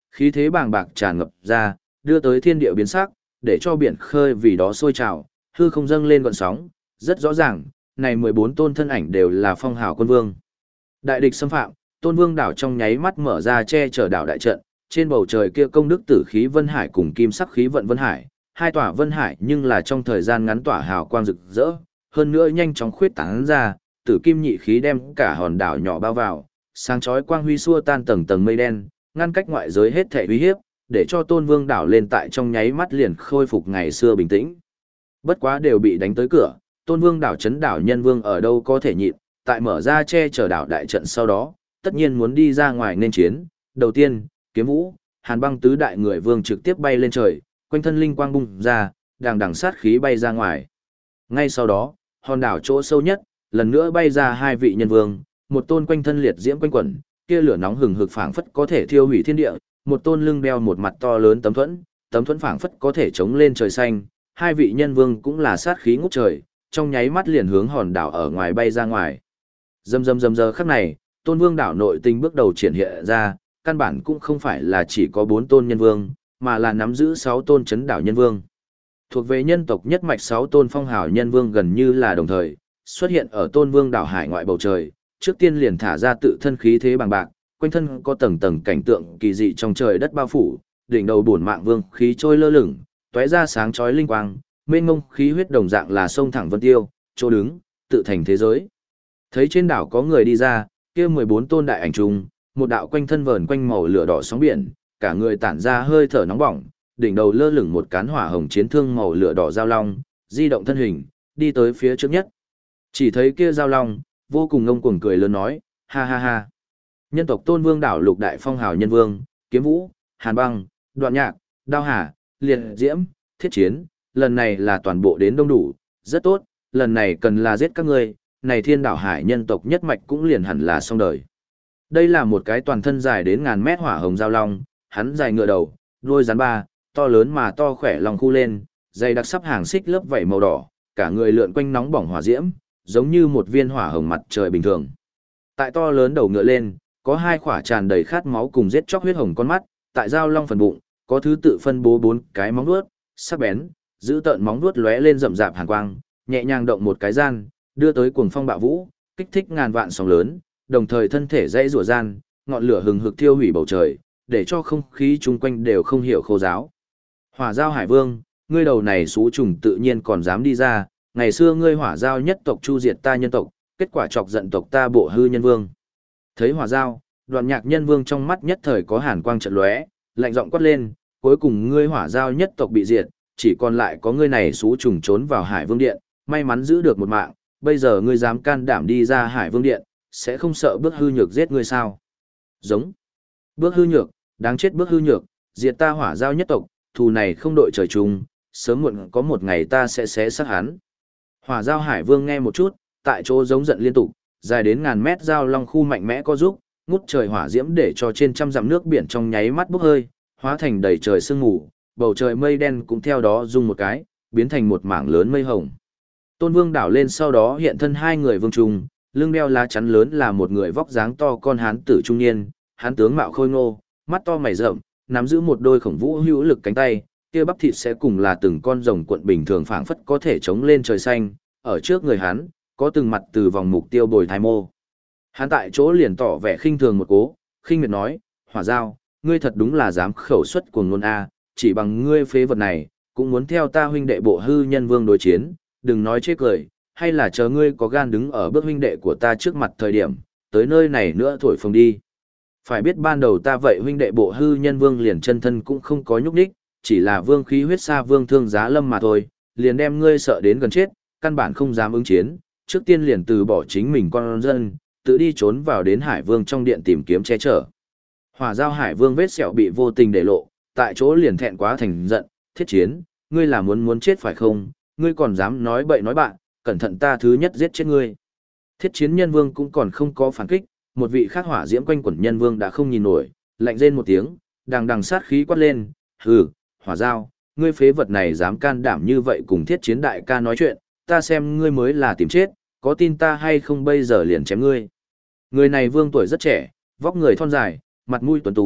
khí thế bàng bạc tràn ngập ra, đưa tới thiên địa biến sắc, để cho biển khơi vì đó sôi trào, hư không dâng lên gợn sóng, rất rõ ràng, này 14 tôn thân ảnh đều là phong hào quân vương. Đại địch xâm phạm, Tôn Vương đảo trong nháy mắt mở ra che chở đảo đại trận, trên bầu trời kia công đức tử khí Vân Hải cùng kim sắc khí vận Vân Hải, hai tỏa Vân Hải nhưng là trong thời gian ngắn tỏa hào quang rực rỡ, hơn nữa nhanh chóng khuyết tán ra, tử kim nhị khí đem cả hòn đảo nhỏ bao vào, sáng chói quang huy xua tan tầng tầng mây đen, ngăn cách ngoại giới hết thảy uy hiếp, để cho Tôn Vương đảo lên tại trong nháy mắt liền khôi phục ngày xưa bình tĩnh. Bất quá đều bị đánh tới cửa, Tôn Vương đảo chấn đảo nhân vương ở đâu có thể nhịn, tại mở ra che chở đảo đại trận sau đó, tất nhiên muốn đi ra ngoài nên chiến. Đầu tiên, Kiếm Vũ, Hàn Băng tứ đại người vương trực tiếp bay lên trời, quanh thân linh quang bung ra, đằng đằng sát khí bay ra ngoài. Ngay sau đó, hòn đảo chỗ sâu nhất, lần nữa bay ra hai vị nhân vương, một tôn quanh thân liệt diễm quanh quẩn, kia lửa nóng hừng hực phảng phất có thể thiêu hủy thiên địa, một tôn lưng đeo một mặt to lớn tấm thuẫn phảng phất có thể chống lên trời xanh, hai vị nhân vương cũng là sát khí ngút trời, trong nháy mắt liền hướng hòn đảo ở ngoài bay ra ngoài. Rầm rầm rầm giờ khắc này, Tôn Vương đảo nội tình bước đầu triển hiện ra, căn bản cũng không phải là chỉ có 4 tôn nhân vương, mà là nắm giữ 6 tôn chấn đảo nhân vương. Thuộc về nhân tộc nhất mạch 6 tôn phong hào nhân vương gần như là đồng thời, xuất hiện ở Tôn Vương đảo hải ngoại bầu trời, trước tiên liền thả ra tự thân khí thế bằng bạc, quanh thân có tầng tầng cảnh tượng kỳ dị trong trời đất bao phủ, đỉnh đầu bổn mạng vương khí trôi lơ lửng, tóe ra sáng chói linh quang, mênh mông khí huyết đồng dạng là sông thẳng vân tiêu, chỗ đứng, tự thành thế giới. Thấy trên đảo có người đi ra, kia 14 tôn đại ảnh trùng, một đạo quanh thân vờn quanh màu lửa đỏ sóng biển, cả người tản ra hơi thở nóng bỏng, đỉnh đầu lơ lửng một cán hỏa hồng chiến thương màu lửa đỏ giao long, di động thân hình, đi tới phía trước nhất. Chỉ thấy kia giao long, vô cùng ngông cuồng cười lớn nói, ha ha ha. Nhân tộc Tôn Vương đảo lục đại phong hào nhân vương, Kiếm Vũ, Hàn Băng, Đoạn Nhạc, Đao Hà, Liệt Diễm, Thiết Chiến, lần này là toàn bộ đến đông đủ, rất tốt, lần này cần là giết các ngươi, này thiên đảo hải nhân tộc nhất mạch cũng liền hẳn là xong đời. Đây là một cái toàn thân dài đến ngàn mét hỏa hồng giao long, hắn dài ngựa đầu, đuôi rắn ba, to lớn mà to khỏe lòng khu lên, dày đặc sắp hàng xích lớp vảy màu đỏ, cả người lượn quanh nóng bỏng hỏa diễm, giống như một viên hỏa hồng mặt trời bình thường. Tại to lớn đầu ngựa lên, có hai khỏa tràn đầy khát máu cùng giết chóc huyết hồng con mắt, tại giao long phần bụng, có thứ tự phân bố 4 cái móng vuốt, sắc bén, giữ tợn móng vuốt lóe lên rậm rạp hàn quang, nhẹ nhàng động một cái gian, đưa tới cuồng phong bạo vũ, kích thích ngàn vạn sóng lớn, đồng thời thân thể dãy rủa gian, ngọn lửa hừng hực thiêu hủy bầu trời, để cho không khí chung quanh đều không hiểu khô giáo. Hỏa Giao Hải Vương, ngươi đầu này xú trùng tự nhiên còn dám đi ra, ngày xưa ngươi Hỏa Giao nhất tộc chu diệt ta nhân tộc, kết quả chọc giận tộc ta Bộ Hư nhân vương. Thấy Hỏa Giao, Đoạn Nhạc nhân vương trong mắt nhất thời có hàn quang chợt lóe, lạnh giọng quát lên, cuối cùng ngươi Hỏa Giao nhất tộc bị diệt, chỉ còn lại có ngươi này xú trùng trốn vào Hải Vương điện, may mắn giữ được một mạng, bây giờ ngươi dám can đảm đi ra Hải Vương điện, sẽ không sợ Bước Hư Nhược giết ngươi sao? Giống. Bước Hư Nhược, đáng chết Bước Hư Nhược, diệt ta Hỏa Giao nhất tộc, thù này không đội trời chung, sớm muộn có một ngày ta sẽ xé xác hắn. Hỏa Giao Hải Vương nghe một chút, tại chỗ giống giận liên tục, dài đến ngàn mét giao long khu mạnh mẽ co giúp, ngút trời hỏa diễm để cho trên trăm dặm nước biển trong nháy mắt bốc hơi, hóa thành đầy trời sương mù, bầu trời mây đen cũng theo đó rung một cái, biến thành một mảng lớn mây hồng. Tôn Vương đảo lên sau đó hiện thân hai người vương trùng, lưng đeo lá chắn lớn là một người vóc dáng to con hán tử trung niên, hán tướng mạo khôi ngô, mắt to mày rậm, nắm giữ một đôi khổng vũ hữu lực cánh tay, kia bắp thịt sẽ cùng là từng con rồng cuộn bình thường phảng phất có thể chống lên trời xanh, ở trước người hắn, có từng mặt từ vòng mục tiêu bồi thai mô. Hắn tại chỗ liền tỏ vẻ khinh thường một cố, khinh miệt nói, Hỏa Giao, ngươi thật đúng là dám khẩu xuất cuồng ngôn A, chỉ bằng ngươi phế vật này, cũng muốn theo ta huynh đệ Bộ Hư nhân vương đối chiến, đừng nói chê cười, hay là chờ ngươi có gan đứng ở bước huynh đệ của ta trước mặt thời điểm, tới nơi này nữa thổi phồng đi. Phải biết ban đầu ta vậy huynh đệ Bộ Hư nhân vương liền chân thân cũng không có nhúc nhích, chỉ là vương khí huyết sa vương thương giá lâm mà thôi, liền đem ngươi sợ đến gần chết, căn bản không dám ứng chiến, trước tiên liền từ bỏ chính mình con dân, tự đi trốn vào đến Hải Vương trong điện tìm kiếm che chở. Hỏa Giao Hải Vương vết sẹo bị vô tình để lộ, tại chỗ liền thẹn quá thành giận, Thiết Chiến, ngươi là muốn chết phải không, ngươi còn dám nói bậy nói bạn, cẩn thận ta thứ nhất giết chết ngươi. Thiết Chiến nhân vương cũng còn không có phản kích, một vị khác hỏa diễm quanh quẩn nhân vương đã không nhìn nổi, lạnh rên một tiếng, đằng đằng sát khí quát lên, hừ, Hỏa Giao, ngươi phế vật này dám can đảm như vậy cùng Thiết Chiến đại ca nói chuyện, ta xem ngươi mới là tìm chết, có tin ta hay không bây giờ liền chém ngươi. Người này vương tuổi rất trẻ, vóc người thon dài, mặt mũi tuấn tú,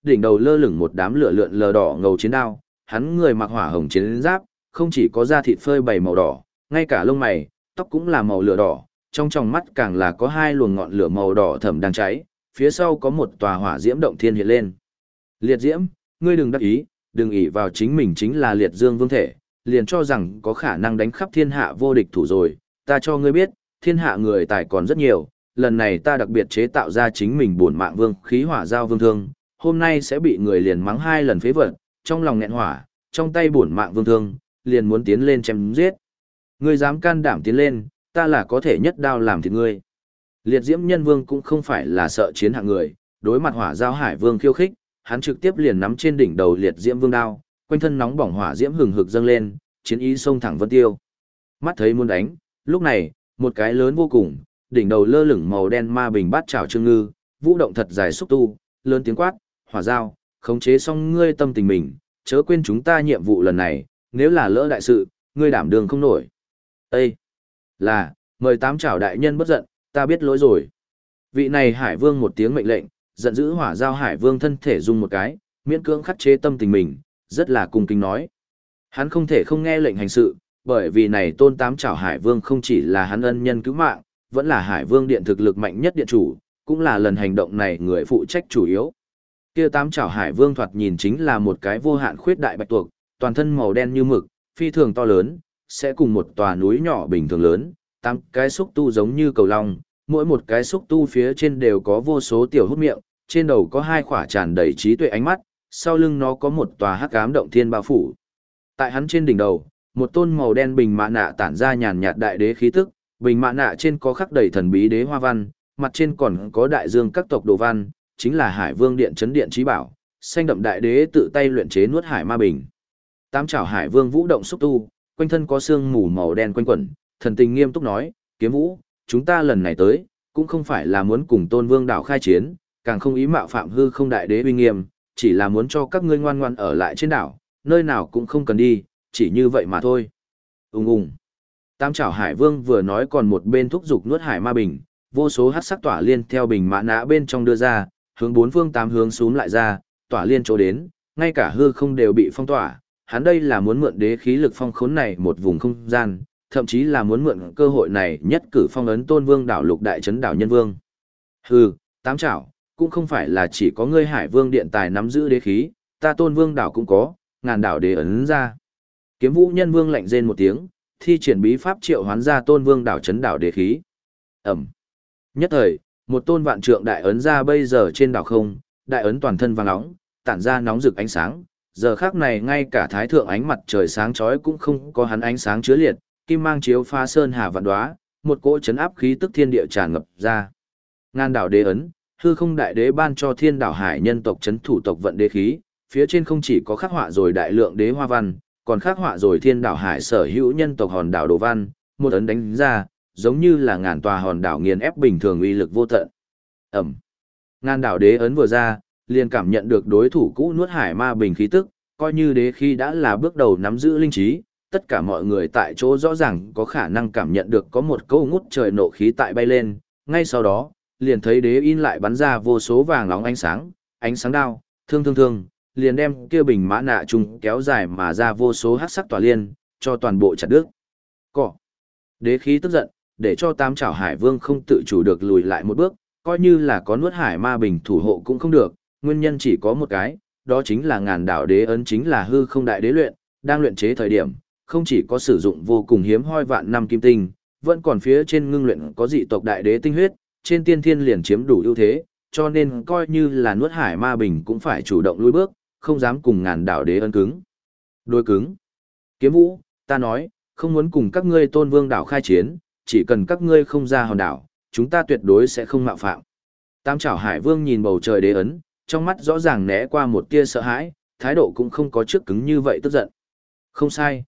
đỉnh đầu lơ lửng một đám lửa lượn lờ đỏ ngầu chiến đao, hắn người mặc hỏa hồng chiến giáp, không chỉ có da thịt phơi bày màu đỏ, ngay cả lông mày, tóc cũng là màu lửa đỏ, trong tròng mắt càng là có hai luồng ngọn lửa màu đỏ thẫm đang cháy, phía sau có một tòa hỏa diễm động thiên hiện lên. Liệt diễm, ngươi đừng đắc ý, đừng ỷ vào chính mình chính là liệt dương vương thể, liền cho rằng có khả năng đánh khắp thiên hạ vô địch thủ rồi, ta cho ngươi biết, thiên hạ người tài còn rất nhiều, lần này ta đặc biệt chế tạo ra chính mình bổn mạng vương khí hỏa giao vương thương, hôm nay sẽ bị người liền mắng 2 lần phế vật, trong lòng nghẹn hỏa, trong tay bổn mạng vương thương, liền muốn tiến lên chém giết. Ngươi dám can đảm tiến lên, ta là có thể nhất đao làm thịt ngươi. Liệt diễm nhân vương cũng không phải là sợ chiến hạng người, đối mặt hỏa giao hải vương khiêu khích, hắn trực tiếp liền nắm trên đỉnh đầu liệt diễm vương đao, quanh thân nóng bỏng hỏa diễm hừng hực dâng lên, chiến ý xông thẳng vân tiêu. Mắt thấy muốn đánh, lúc này, một cái lớn vô cùng, đỉnh đầu lơ lửng màu đen ma bình bát chảo trương ngư, vũ động thật dài xúc tu, lớn tiếng quát, hỏa giao, khống chế xong ngươi tâm tình mình, chớ quên chúng ta nhiệm vụ lần này, nếu là lỡ đại sự, ngươi đảm đường không nổi. Ê! Là, mời tám chảo đại nhân bất giận, ta biết lỗi rồi. Vị này hải vương một tiếng mệnh lệnh, giận dữ hỏa giao hải vương thân thể rung một cái, miễn cưỡng khắc chế tâm tình mình, rất là cung kính nói. Hắn không thể không nghe lệnh hành sự, bởi vì này tôn tám chảo hải vương không chỉ là hắn ân nhân cứu mạng, vẫn là hải vương điện thực lực mạnh nhất điện chủ, cũng là lần hành động này người phụ trách chủ yếu. Kia tám chảo hải vương thoạt nhìn chính là một cái vô hạn khuyết đại bạch tuộc, toàn thân màu đen như mực, phi thường to lớn, sẽ cùng một tòa núi nhỏ bình thường lớn, 8 cái xúc tu giống như cầu long, mỗi một cái xúc tu phía trên đều có vô số tiểu hút miệng, trên đầu có 2 khỏa tràn đầy trí tuệ ánh mắt, sau lưng nó có một tòa hắc ám động thiên bao phủ. Tại hắn trên đỉnh đầu, một tôn màu đen bình mã nạ tản ra nhàn nhạt đại đế khí tức, bình mã nạ trên có khắc đầy thần bí đế hoa văn, mặt trên còn có đại dương các tộc đồ văn, chính là Hải Vương điện trấn điện trí bảo, xanh đậm đại đế tự tay luyện chế nuốt hải ma bình. Tám chảo Hải Vương vũ động xúc tu, quanh thân có sương mù màu đen quanh quẩn, thần tình nghiêm túc nói, Kiếm Vũ, chúng ta lần này tới, cũng không phải là muốn cùng Tôn Vương đảo khai chiến, càng không ý mạo phạm hư không đại đế uy nghiêm, chỉ là muốn cho các ngươi ngoan ngoan ở lại trên đảo, nơi nào cũng không cần đi, chỉ như vậy mà thôi. Ùng ùng. Tám chảo Hải Vương vừa nói còn một bên thúc giục nuốt hải ma bình, vô số hắc sắc tỏa liên theo bình mã nã bên trong đưa ra, hướng 4 phương 8 hướng xuống lại ra, tỏa liên chỗ đến, ngay cả hư không đều bị phong tỏa. Hắn đây là muốn mượn đế khí lực phong khốn này một vùng không gian, thậm chí là muốn mượn cơ hội này nhất cử phong ấn Tôn Vương đảo lục đại trấn đảo nhân vương. Hừ, tám chảo, cũng không phải là chỉ có ngươi Hải Vương điện tài nắm giữ đế khí, ta Tôn Vương đảo cũng có, ngàn đảo đế ấn ra. Kiếm Vũ nhân vương lạnh rên một tiếng, thi triển bí pháp triệu hoán ra Tôn Vương đảo trấn đảo đế khí. Ẩm. Nhất thời, một tôn vạn trượng đại ấn ra bây giờ trên đảo không, đại ấn toàn thân vàng nóng, tản ra nóng rực ánh sáng. Giờ khác này ngay cả thái thượng ánh mặt trời sáng chói cũng không có hắn ánh sáng chứa liệt, kim mang chiếu pha sơn hà vạn đóa, một cỗ chấn áp khí tức thiên địa tràn ngập ra. Ngàn đảo đế ấn, hư không đại đế ban cho thiên đảo hải nhân tộc chấn thủ tộc vận đế khí, phía trên không chỉ có khắc họa rồi đại lượng đế hoa văn, còn khắc họa rồi thiên đảo hải sở hữu nhân tộc hòn đảo đồ văn, một ấn đánh ra, giống như là ngàn tòa hòn đảo nghiền ép bình thường uy lực vô tận. Ẩm. Ngàn đảo đế ấn vừa ra, liền cảm nhận được đối thủ cũ nuốt hải ma bình khí tức, coi như đế khí đã là bước đầu nắm giữ linh trí, tất cả mọi người tại chỗ rõ ràng có khả năng cảm nhận được có một câu ngút trời nộ khí tại bay lên, ngay sau đó, liền thấy đế in lại bắn ra vô số vàng nóng ánh sáng đao, thương, liền đem kia bình mã nạ trùng kéo dài mà ra vô số hắc sắc tỏa liên, cho toàn bộ chặt đứt. Cỏ. Đế khí tức giận, để cho tám chảo Hải Vương không tự chủ được lùi lại một bước, coi như là có nuốt hải ma bình thủ hộ cũng không được, nguyên nhân chỉ có một cái, đó chính là ngàn đảo đế ấn chính là hư không đại đế luyện, đang luyện chế thời điểm, không chỉ có sử dụng vô cùng hiếm hoi vạn năm kim tinh, vẫn còn phía trên ngưng luyện có dị tộc đại đế tinh huyết, trên tiên thiên liền chiếm đủ ưu thế, cho nên coi như là nuốt hải ma bình cũng phải chủ động lùi bước, không dám cùng ngàn đảo đế ấn cứng. Đối cứng. Kiếm Vũ, ta nói, không muốn cùng các ngươi Tôn Vương đảo khai chiến, chỉ cần các ngươi không ra hòn đảo, chúng ta tuyệt đối sẽ không mạo phạm. Tam chảo Hải Vương nhìn bầu trời đế ấn, trong mắt rõ ràng né qua một tia sợ hãi, thái độ cũng không có trước cứng như vậy tức giận. Không sai,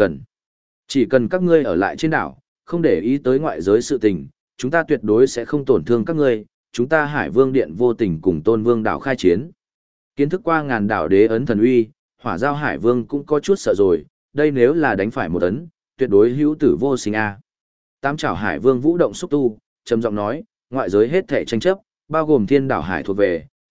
chỉ cần các ngươi ở lại trên đảo, không để ý tới ngoại giới sự tình, chúng ta tuyệt đối sẽ không tổn thương các ngươi, chúng ta Hải Vương điện vô tình cùng Tôn Vương đảo khai chiến. Kiến thức qua ngàn đảo đế ấn thần uy, Hỏa Giao Hải Vương cũng có chút sợ rồi, đây nếu là đánh phải một ấn, tuyệt đối hữu tử vô sinh a. Tám chảo Hải Vương vũ động xúc tu, trầm giọng nói, ngoại giới hết thảy tranh chấp, bao gồm thiên đảo hải thuộc về,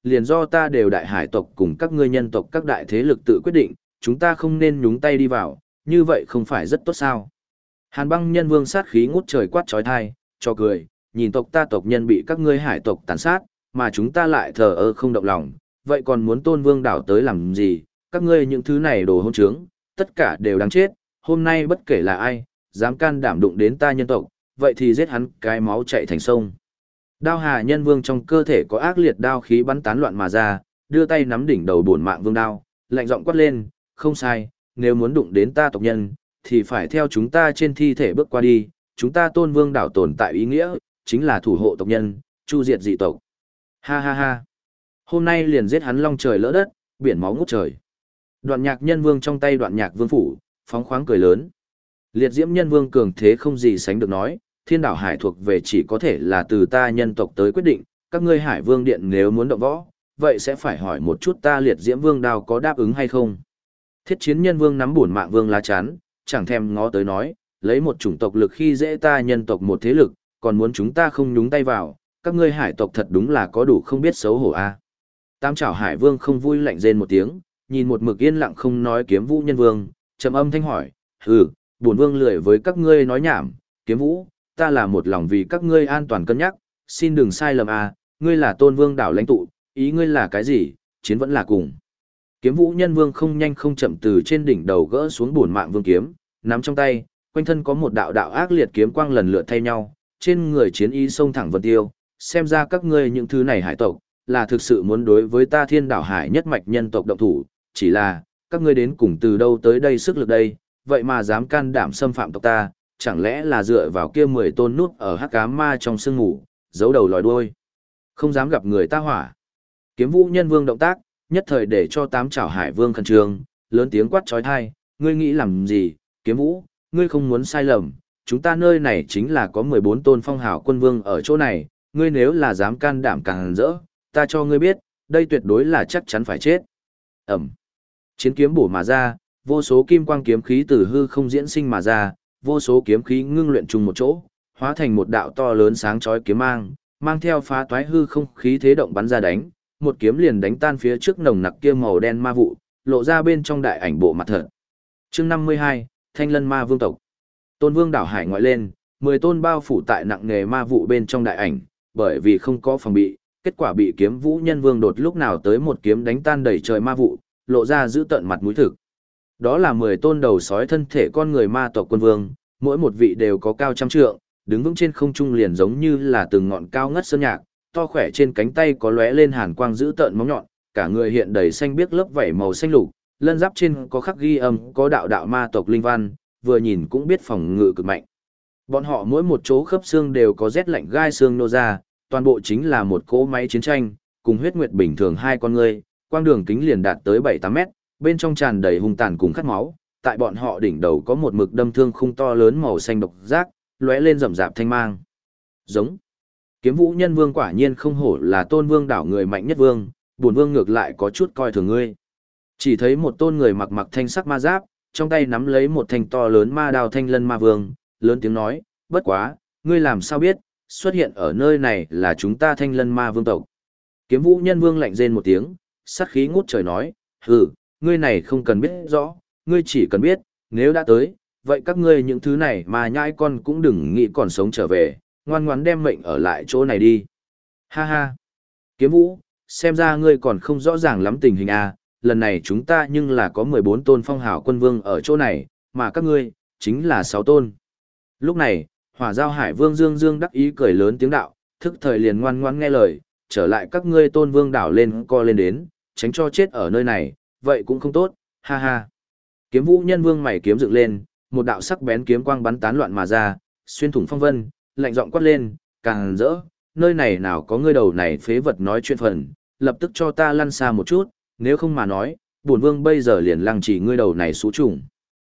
liền do ta đều đại hải tộc cùng các ngươi nhân tộc các đại thế lực tự quyết định, chúng ta không nên nhúng tay đi vào, như vậy không phải rất tốt sao. Hàn băng nhân vương sát khí ngút trời quát trói thai, cho cười, nhìn tộc ta tộc nhân bị các ngươi hải tộc tàn sát, mà chúng ta lại thờ ơ không động lòng, vậy còn muốn tôn vương đảo tới làm gì, các ngươi những thứ này đồ hỗn trướng, tất cả đều đáng chết, hôm nay bất kể là ai, dám can đảm đụng đến ta nhân tộc, vậy thì giết hắn cái máu chạy thành sông. Đao hà nhân vương trong cơ thể có ác liệt đao khí bắn tán loạn mà ra, đưa tay nắm đỉnh đầu bổn mạng vương đao, lạnh giọng quát lên, không sai, nếu muốn đụng đến ta tộc nhân, thì phải theo chúng ta trên thi thể bước qua đi, chúng ta tôn vương đảo tồn tại ý nghĩa, chính là thủ hộ tộc nhân, chu diệt dị tộc. Ha ha ha. Hôm nay liền giết hắn long trời lỡ đất, biển máu ngút trời. Đoạn nhạc nhân vương trong tay đoạn nhạc vương phủ, phóng khoáng cười lớn. Liệt diễm nhân vương cường thế không gì sánh được nói, thiên đảo hải thuộc về chỉ có thể là từ ta nhân tộc tới quyết định, các ngươi hải vương điện nếu muốn động võ, vậy sẽ phải hỏi một chút ta liệt diễm vương đao có đáp ứng hay không. Thiết chiến nhân vương nắm bổn mạng vương lá chắn, chẳng thèm ngó tới nói, lấy một chủng tộc lực khi dễ ta nhân tộc một thế lực, còn muốn chúng ta không nhúng tay vào, các ngươi hải tộc thật đúng là có đủ không biết xấu hổ a. Tam Trảo Hải Vương không vui lạnh rên một tiếng, nhìn một mực yên lặng không nói Kiếm Vũ nhân vương, trầm âm thanh hỏi, "Hừ, bổn vương lười với các ngươi nói nhảm, Kiếm Vũ, ta là một lòng vì các ngươi an toàn cân nhắc, xin đừng sai lầm a, ngươi là Tôn Vương đảo lãnh tụ, ý ngươi là cái gì, chiến vẫn là cùng." Kiếm Vũ nhân vương không nhanh không chậm từ trên đỉnh đầu gỡ xuống bổn mạng vương kiếm, nắm trong tay, quanh thân có một đạo đạo ác liệt kiếm quang lần lượt thay nhau, trên người chiến ý xông thẳng vân tiêu, xem ra các ngươi những thứ này hải tộc, là thực sự muốn đối với ta thiên đảo hải nhất mạch nhân tộc động thủ, chỉ là, các ngươi đến cùng từ đâu tới đây sức lực đây, vậy mà dám can đảm xâm phạm tộc ta, chẳng lẽ là dựa vào kia 10 tôn nút ở hắc ám ma trong sương ngủ, giấu đầu lòi đuôi, không dám gặp người ta hỏa. Kiếm Vũ nhân vương động tác, nhất thời để cho Tám Trảo Hải Vương khẩn trương, lớn tiếng quát chói tai, ngươi nghĩ làm gì, Kiếm Vũ, ngươi không muốn sai lầm, chúng ta nơi này chính là có 14 tôn phong hào quân vương ở chỗ này, ngươi nếu là dám can đảm càng rỡ, ta cho ngươi biết, đây tuyệt đối là chắc chắn phải chết. Ẩm. Chiến kiếm bổ mà ra, vô số kim quang kiếm khí từ hư không diễn sinh mà ra, vô số kiếm khí ngưng luyện chung một chỗ, hóa thành một đạo to lớn sáng chói kiếm mang, mang theo phá toái hư không khí thế động bắn ra đánh, một kiếm liền đánh tan phía trước nồng nặc kia màu đen ma vụ, lộ ra bên trong đại ảnh bộ mặt thật. Chương 52, Thanh Lân Ma Vương tộc. Tôn Vương đảo hải ngoại lên, 10 tôn bao phủ tại nặng nghề ma vụ bên trong đại ảnh, bởi vì không có phòng bị, kết quả bị Kiếm Vũ nhân vương đột lúc nào tới một kiếm đánh tan đầy trời ma vụ, lộ ra giữ tận mặt mũi thực. Đó là 10 tôn đầu sói thân thể con người ma tộc quân vương, mỗi một vị đều có cao trăm trượng, đứng vững trên không trung liền giống như là từng ngọn cao ngất sơn nhạc, to khỏe trên cánh tay có lóe lên hàn quang giữ tợn móng nhọn, cả người hiện đầy xanh biếc lớp vảy màu xanh lục, lân giáp trên có khắc ghi âm có đạo đạo ma tộc linh văn, vừa nhìn cũng biết phòng ngự cực mạnh. Bọn họ mỗi một chỗ khớp xương đều có rét lạnh gai xương nô ra, toàn bộ chính là một cỗ máy chiến tranh, cùng huyết nguyệt bình thường hai con người, quang đường kính liền đạt tới 7-8 mét, bên trong tràn đầy hung tàn cùng khát máu, tại bọn họ đỉnh đầu có một mực đâm thương khung to lớn màu xanh độc giác, lóe lên rậm rạp thanh mang. Giống. Kiếm Vũ nhân vương quả nhiên không hổ là Tôn Vương đảo người mạnh nhất vương, bổn vương ngược lại có chút coi thường ngươi. Chỉ thấy một tôn người mặc mặc thanh sắc ma giáp, trong tay nắm lấy một thanh to lớn ma đao Thanh Lân Ma Vương, lớn tiếng nói, bất quá, ngươi làm sao biết, xuất hiện ở nơi này là chúng ta Thanh Lân Ma Vương tộc. Kiếm Vũ nhân vương lạnh rên một tiếng, sát khí ngút trời nói, hừ, ngươi này không cần biết rõ, ngươi chỉ cần biết, nếu đã tới, vậy các ngươi những thứ này mà nhãi con cũng đừng nghĩ còn sống trở về, ngoan ngoãn đem mệnh ở lại chỗ này đi. Ha ha. Kiếm Vũ, xem ra ngươi còn không rõ ràng lắm tình hình à, lần này chúng ta nhưng là có 14 tôn phong hào quân vương ở chỗ này, mà các ngươi, chính là 6 tôn. Lúc này, Hỏa Giao Hải Vương Dương Dương đắc ý cười lớn tiếng đạo, thức thời liền ngoan ngoãn nghe lời, trở lại các ngươi Tôn Vương đảo lên co lên đến, tránh cho chết ở nơi này, vậy cũng không tốt, ha ha. Kiếm Vũ nhân vương mày kiếm dựng lên, một đạo sắc bén kiếm quang bắn tán loạn mà ra, xuyên thủng phong vân, lạnh giọng quát lên, càng rỡ, nơi này nào có ngươi đầu này phế vật nói chuyện phần, lập tức cho ta lăn xa một chút, nếu không mà nói, bổn vương bây giờ liền lăng chỉ ngươi đầu này xú trùng.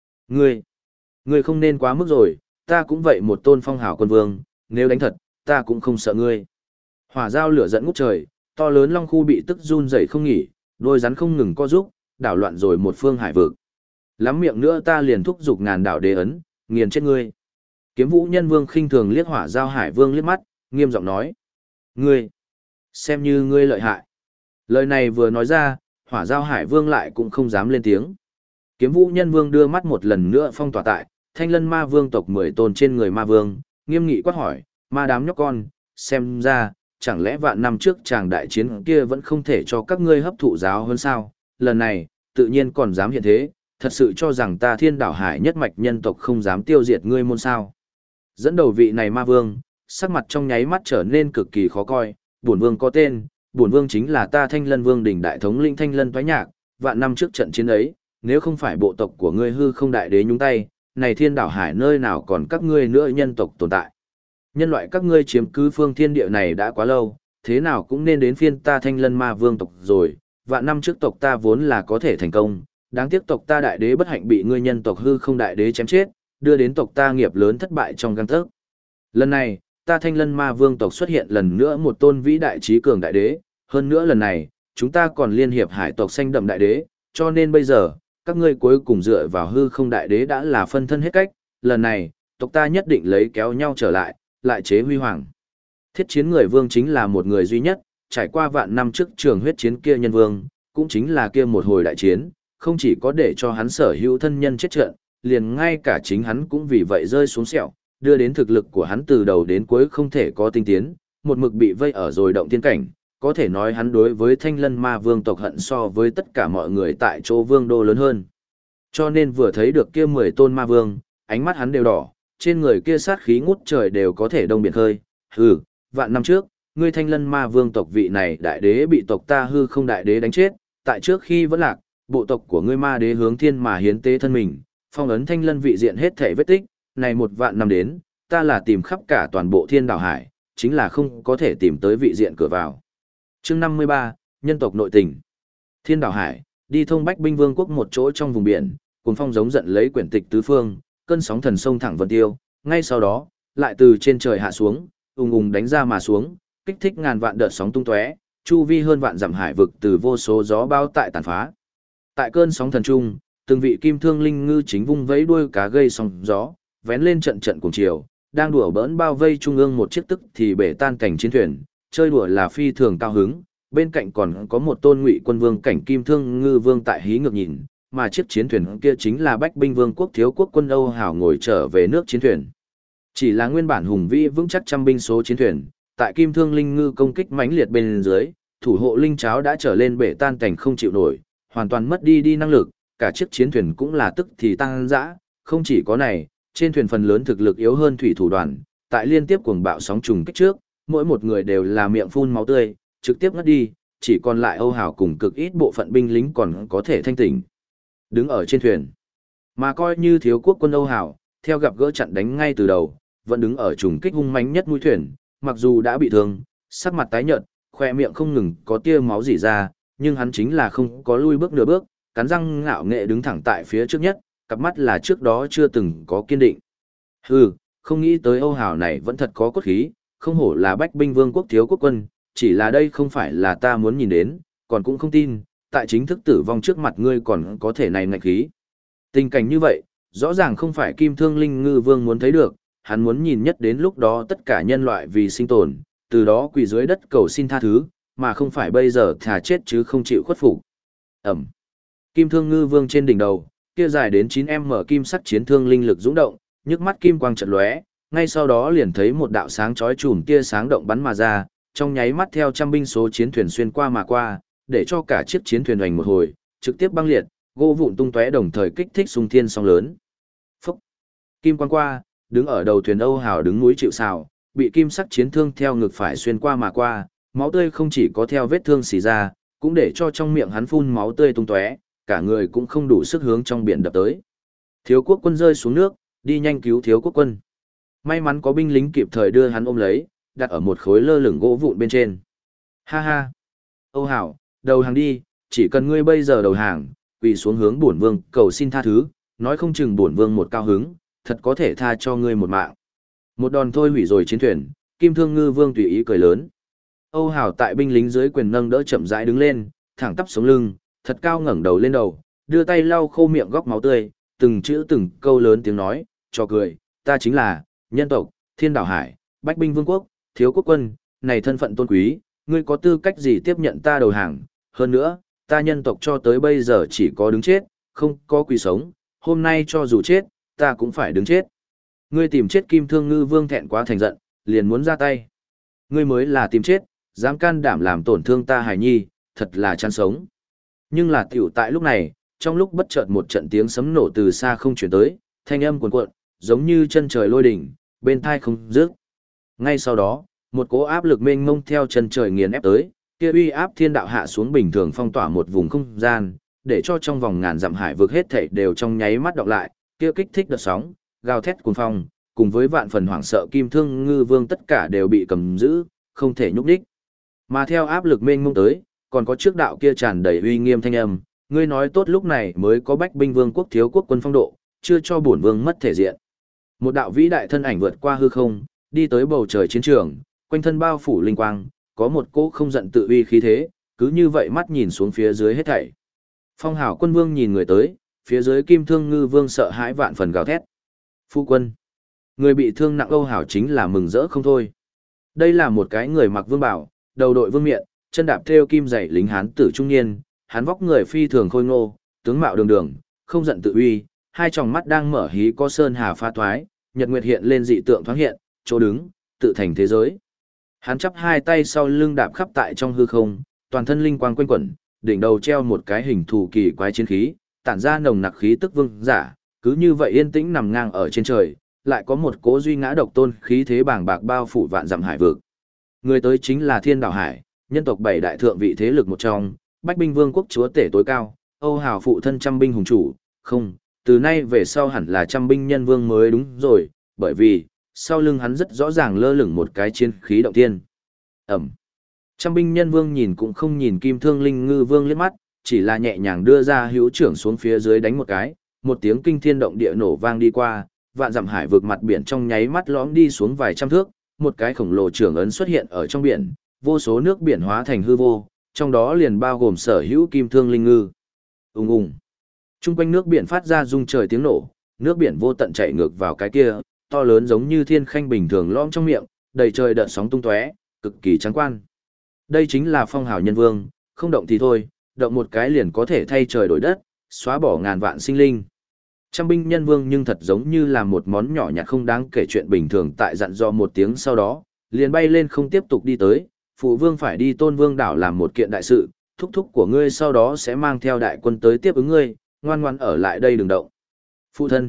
Ngươi không nên quá mức rồi, ta cũng vậy một tôn phong hào quân vương, nếu đánh thật, ta cũng không sợ ngươi. Hỏa Giao lửa giận ngút trời, to lớn long khu bị tức run rẩy không nghỉ, đôi rắn không ngừng co rúc, đảo loạn rồi một phương hải vực. Lắm miệng nữa ta liền thúc giục ngàn đảo đế ấn, nghiền chết ngươi. Kiếm Vũ nhân vương khinh thường liếc Hỏa Giao Hải Vương liếc mắt, nghiêm giọng nói: "Ngươi, xem như ngươi lợi hại." Lời này vừa nói ra, Hỏa Giao Hải Vương lại cũng không dám lên tiếng. Kiếm Vũ Nhân Vương đưa mắt một lần nữa phong tỏa tại Thanh Lân Ma Vương tộc 10 tôn trên người Ma Vương, nghiêm nghị quát hỏi, ma đám nhóc con, xem ra, chẳng lẽ vạn năm trước chàng đại chiến kia vẫn không thể cho các ngươi hấp thụ giáo hơn sao? Lần này, tự nhiên còn dám hiện thế, thật sự cho rằng ta Thiên Đảo Hải nhất mạch nhân tộc không dám tiêu diệt ngươi môn sao? Dẫn đầu vị này Ma Vương, sắc mặt trong nháy mắt trở nên cực kỳ khó coi, bổn vương có tên, bổn vương chính là ta Thanh Lân Vương đỉnh đại thống lĩnh Thanh Lân Toái Nhạc, vạn năm trước trận chiến ấy, nếu không phải bộ tộc của ngươi hư không đại đế nhúng tay, này Thiên Đảo Hải nơi nào còn các ngươi nữa nhân tộc tồn tại. Nhân loại các ngươi chiếm cứ phương thiên địa này đã quá lâu, thế nào cũng nên đến phiên ta Thanh Lân Ma Vương tộc rồi, vạn năm trước tộc ta vốn là có thể thành công, đáng tiếc tộc ta đại đế bất hạnh bị ngươi nhân tộc hư không đại đế chém chết, đưa đến tộc ta nghiệp lớn thất bại trong gang tấc. Lần này, ta Thanh Lân Ma Vương tộc xuất hiện lần nữa một tôn vĩ đại trí cường đại đế, hơn nữa lần này, chúng ta còn liên hiệp hải tộc xanh đậm đại đế, cho nên bây giờ, các ngươi cuối cùng dựa vào hư không đại đế đã là phân thân hết cách, lần này, tộc ta nhất định lấy kéo nhau trở lại, lại chế huy hoàng. Thiết chiến người vương chính là một người duy nhất, trải qua vạn năm trước trường huyết chiến kia nhân vương, cũng chính là kia một hồi đại chiến, không chỉ có để cho hắn sở hữu thân nhân chết trận, liền ngay cả chính hắn cũng vì vậy rơi xuống sẹo, đưa đến thực lực của hắn từ đầu đến cuối không thể có tinh tiến, một mực bị vây ở rồi động tiên cảnh, có thể nói hắn đối với Thanh Lân Ma Vương tộc hận so với tất cả mọi người tại chỗ vương đô lớn hơn. Cho nên vừa thấy được kia 10 tôn ma vương, ánh mắt hắn đều đỏ, trên người kia sát khí ngút trời đều có thể đông biển khơi. Hừ, vạn năm trước, ngươi Thanh Lân Ma Vương tộc vị này đại đế bị tộc ta hư không đại đế đánh chết, tại trước khi vẫn lạc, bộ tộc của ngươi ma đế hướng thiên mà hiến tế thân mình, phong ấn Thanh Lân vị diện hết thể vết tích, này một vạn năm đến, ta là tìm khắp cả toàn bộ Thiên Đảo Hải, chính là không có thể tìm tới vị diện cửa vào. Chương 53, nhân tộc nội tình. Thiên Đảo Hải, đi thông Bách Binh Vương quốc một chỗ trong vùng biển, cuồng phong giống giận lấy quyển tịch tứ phương, cơn sóng thần sông thẳng vân tiêu, ngay sau đó, lại từ trên trời hạ xuống, ùng ùng đánh ra mà xuống, kích thích ngàn vạn đợt sóng tung tóe, chu vi hơn vạn dặm hải vực từ vô số gió bao tại tàn phá. Tại cơn sóng thần trung, từng vị kim thương linh ngư chính vung vẫy đuôi cá gây sóng gió, vén lên trận trận cuồng chiều, đang đùa bỡn bao vây trung ương một chiếc tức thì bể tan cảnh chiến thuyền, chơi đùa là phi thường cao hứng, bên cạnh còn có một tôn ngụy quân vương cảnh kim thương ngư vương tại hí ngược nhìn, mà chiếc chiến thuyền kia chính là Bách Binh Vương quốc thiếu quốc quân Âu Hảo ngồi trở về nước chiến thuyền. Chỉ là nguyên bản hùng vĩ vững chắc trăm binh số chiến thuyền, tại kim thương linh ngư công kích mãnh liệt bên dưới, thủ hộ linh cháo đã trở lên bể tan cảnh không chịu nổi, hoàn toàn mất đi năng lực, cả chiếc chiến thuyền cũng là tức thì tăng dã, không chỉ có này, trên thuyền phần lớn thực lực yếu hơn thủy thủ đoàn, tại liên tiếp cuồng bạo sóng trùng kích trước, mỗi một người đều là miệng phun máu tươi, trực tiếp ngất đi, chỉ còn lại Âu Hảo cùng cực ít bộ phận binh lính còn có thể thanh tỉnh. Đứng ở trên thuyền, mà coi như thiếu quốc quân Âu Hảo, theo gặp gỡ chặn đánh ngay từ đầu, vẫn đứng ở trùng kích hung mãnh nhất mũi thuyền, mặc dù đã bị thương, sắc mặt tái nhợt, khoe miệng không ngừng có tia máu rỉ ra, nhưng hắn chính là không có lui bước nửa bước, cắn răng ngạo nghệ đứng thẳng tại phía trước nhất, cặp mắt là trước đó chưa từng có kiên định. Hừ, không nghĩ tới Âu Hảo này vẫn thật có cốt khí, không hổ là Bách Binh Vương quốc thiếu quốc quân, chỉ là đây không phải là ta muốn nhìn đến, còn cũng không tin, tại chính thức tử vong trước mặt ngươi còn có thể này ngạch khí. Tình cảnh như vậy, rõ ràng không phải Kim Thương Linh Ngư Vương muốn thấy được, hắn muốn nhìn nhất đến lúc đó tất cả nhân loại vì sinh tồn, từ đó quỳ dưới đất cầu xin tha thứ, mà không phải bây giờ thà chết chứ không chịu khuất phục. Ẩm. Kim Thương Ngư Vương trên đỉnh đầu, kia dài đến 9m kim sắc chiến thương linh lực dũng động, nhức mắt kim quang chợt lóe, ngay sau đó liền thấy một đạo sáng chói chùm tia sáng động bắn mà ra, trong nháy mắt theo trăm binh số chiến thuyền xuyên qua mà qua, để cho cả chiếc chiến thuyền hoành một hồi, trực tiếp băng liệt, gỗ vụn tung tóe đồng thời kích thích xung thiên sóng lớn. Phúc! Kim quang qua, đứng ở đầu thuyền Âu Hào đứng núi chịu sào, bị kim sắc chiến thương theo ngực phải xuyên qua mà qua, máu tươi không chỉ có theo vết thương xì ra, cũng để cho trong miệng hắn phun máu tươi tung tóe, cả người cũng không đủ sức hướng trong biển đập tới. Thiếu quốc quân rơi xuống nước, đi nhanh cứu thiếu quốc quân. May mắn có binh lính kịp thời đưa hắn ôm lấy, đặt ở một khối lơ lửng gỗ vụn bên trên. Ha ha! Âu Hảo, đầu hàng đi, chỉ cần ngươi bây giờ đầu hàng, quỳ xuống hướng bổn vương cầu xin tha thứ, nói không chừng bổn vương một cao hứng, thật có thể tha cho ngươi một mạng. Một đòn thôi hủy rồi chiến thuyền, Kim Thương Ngư Vương tùy ý cười lớn. Âu Hảo tại binh lính dưới quyền nâng đỡ chậm rãi đứng lên, thẳng tắp sống lưng, thật cao ngẩng đầu lên đầu, đưa tay lau khô miệng góc máu tươi, từng chữ từng câu lớn tiếng nói, cho cười, ta chính là nhân tộc Thiên Đảo Hải, Bách Binh Vương quốc, thiếu quốc quân, này thân phận tôn quý, ngươi có tư cách gì tiếp nhận ta đầu hàng, Hơn nữa, ta nhân tộc cho tới bây giờ chỉ có đứng chết, không có quỳ sống, hôm nay cho dù chết, ta cũng phải đứng chết. Ngươi tìm chết Kim Thương Ngư Vương thẹn quá thành giận, liền muốn ra tay. Ngươi mới là tìm chết, dám can đảm làm tổn thương ta hài nhi, thật là chán sống. Nhưng là tiểu tại lúc này, trong lúc bất chợt một trận tiếng sấm nổ từ xa không chuyển tới, thanh âm cuồn cuộn, giống như chân trời lôi đỉnh, bên thai không dứt. Ngay sau đó, một cỗ áp lực mênh mông theo chân trời nghiền ép tới, kia uy áp thiên đạo hạ xuống bình thường phong tỏa một vùng không gian, để cho trong vòng ngàn dặm hải vực hết thảy đều trong nháy mắt đọc lại, kia kích thích đợt sóng, gào thét cuồng phong, cùng với vạn phần hoảng sợ Kim Thương Ngư Vương tất cả đều bị cầm giữ, không thể nhúc nhích. Mà theo áp lực mênh mông tới, còn có trước đạo kia tràn đầy uy nghiêm thanh âm, ngươi nói tốt lúc này mới có Bách Binh Vương quốc thiếu quốc quân phong độ, chưa cho bổn vương mất thể diện. Một đạo vĩ đại thân ảnh vượt qua hư không, đi tới bầu trời chiến trường, quanh thân bao phủ linh quang, có một cỗ không giận tự uy khí thế, cứ như vậy mắt nhìn xuống phía dưới hết thảy. Phong Hảo Quân Vương nhìn người tới, phía dưới Kim Thương Ngư Vương sợ hãi vạn phần gào thét. Phu quân, người bị thương nặng Âu Hảo chính là mừng rỡ không thôi. Đây là một cái người mặc vương bảo, đầu đội vương miện, chân đạp thêu kim dày lính hán tử trung niên, hắn vóc người phi thường khôi ngô, tướng mạo đường đường, không giận tự uy, hai tròng mắt đang mở hí có sơn hà pha thoái, nhật nguyệt hiện lên dị tượng thoáng hiện, chỗ đứng, tự thành thế giới. Hắn chắp hai tay sau lưng đạp khắp tại trong hư không, toàn thân linh quang quanh quẩn, đỉnh đầu treo một cái hình thù kỳ quái chiến khí, tản ra nồng nặc khí tức vương giả, cứ như vậy yên tĩnh nằm ngang ở trên trời, lại có một cỗ duy ngã độc tôn khí thế bàng bạc bao phủ vạn dặm hải vực. Người tới chính là Thiên Đảo Hải, nhân tộc bảy đại thượng vị thế lực một trong, Bách Binh Vương quốc chúa tể tối cao, Âu Hào phụ thân trăm binh hùng chủ, không, từ nay về sau hẳn là trăm binh nhân vương mới đúng rồi, bởi vì sau lưng hắn rất rõ ràng lơ lửng một cái chiến khí động thiên. Ẩm. Trăm binh nhân vương nhìn cũng không nhìn Kim Thương Linh Ngư Vương liếc mắt, chỉ là nhẹ nhàng đưa ra hữu trưởng xuống phía dưới đánh một cái, một tiếng kinh thiên động địa nổ vang đi qua, vạn dặm hải vực mặt biển trong nháy mắt lõm đi xuống vài trăm thước, một cái khổng lồ trưởng ấn xuất hiện ở trong biển, vô số nước biển hóa thành hư vô, trong đó liền bao gồm sở hữu Kim Thương Linh Ngư. Ùng ùng. Trung quanh nước biển phát ra rung trời tiếng nổ, nước biển vô tận chảy ngược vào cái kia, to lớn giống như thiên khanh bình thường lõm trong miệng, đầy trời đợt sóng tung tóe, cực kỳ trắng quan. Đây chính là Phong Hào Nhân Vương, không động thì thôi, động một cái liền có thể thay trời đổi đất, xóa bỏ ngàn vạn sinh linh. Trăm binh nhân vương nhưng thật giống như là một món nhỏ nhặt không đáng kể chuyện bình thường tại dặn dò một tiếng sau đó, liền bay lên không tiếp tục đi tới, phụ vương phải đi Tôn Vương đảo làm một kiện đại sự, thúc thúc của ngươi sau đó sẽ mang theo đại quân tới tiếp ứng ngươi, ngoan ngoan ở lại đây đừng động. Phụ thân.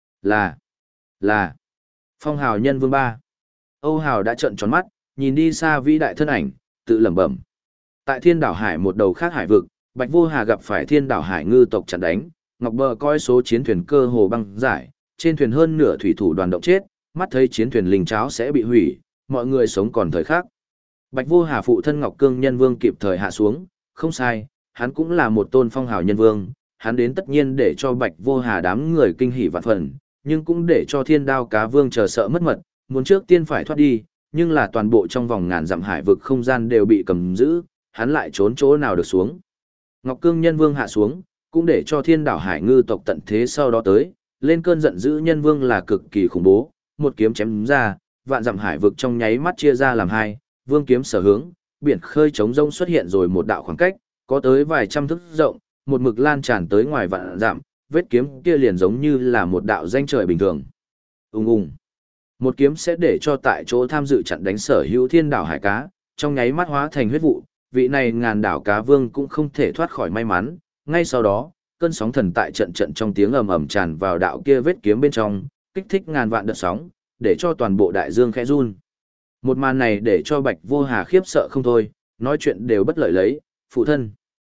Là. Phong Hào Nhân Vương ba. Âu Hào đã trợn tròn mắt, nhìn đi xa vĩ đại thân ảnh, tự lẩm bẩm. Tại Thiên Đảo Hải một đầu khác hải vực, Bạch Vô Hà gặp phải Thiên Đảo Hải ngư tộc chặn đánh, Ngọc Bờ coi số chiến thuyền cơ hồ băng giải, trên thuyền hơn nửa thủy thủ đoàn động chết, mắt thấy chiến thuyền linh cháo sẽ bị hủy, mọi người sống còn thời khắc. Bạch Vô Hà phụ thân Ngọc Cương Nhân Vương kịp thời hạ xuống, không sai, hắn cũng là một tôn phong hào nhân vương, hắn đến tất nhiên để cho Bạch Vô Hà đám người kinh hỉ vạn phần, nhưng cũng để cho Thiên Đao Cá Vương chờ sợ mất mật, muốn trước tiên phải thoát đi, nhưng là toàn bộ trong vòng ngàn dặm hải vực không gian đều bị cầm giữ, hắn lại trốn chỗ nào được xuống. Ngọc Cương Nhân Vương hạ xuống, cũng để cho Thiên Đảo Hải ngư tộc tận thế sau đó tới, lên cơn giận dữ Nhân Vương là cực kỳ khủng bố, một kiếm chém ra, vạn dặm hải vực trong nháy mắt chia ra làm hai, vương kiếm sở hướng, biển khơi trống rông xuất hiện rồi một đạo khoảng cách, có tới vài trăm thước rộng, một mực lan tràn tới ngoài vạn dặm, vết kiếm kia liền giống như là một đạo danh trời bình thường. Ùng ùng. Một kiếm sẽ để cho tại chỗ tham dự chặn đánh sở hữu Thiên Đảo Hải cá, trong nháy mắt hóa thành huyết vụ, vị này ngàn đảo cá vương cũng không thể thoát khỏi may mắn, ngay sau đó, cơn sóng thần tại trận trận trong tiếng ầm ầm tràn vào đạo kia vết kiếm bên trong, kích thích ngàn vạn đợt sóng, để cho toàn bộ đại dương khẽ run. Một màn này để cho Bạch Vô Hà khiếp sợ không thôi, nói chuyện đều bất lợi lấy, phụ thân.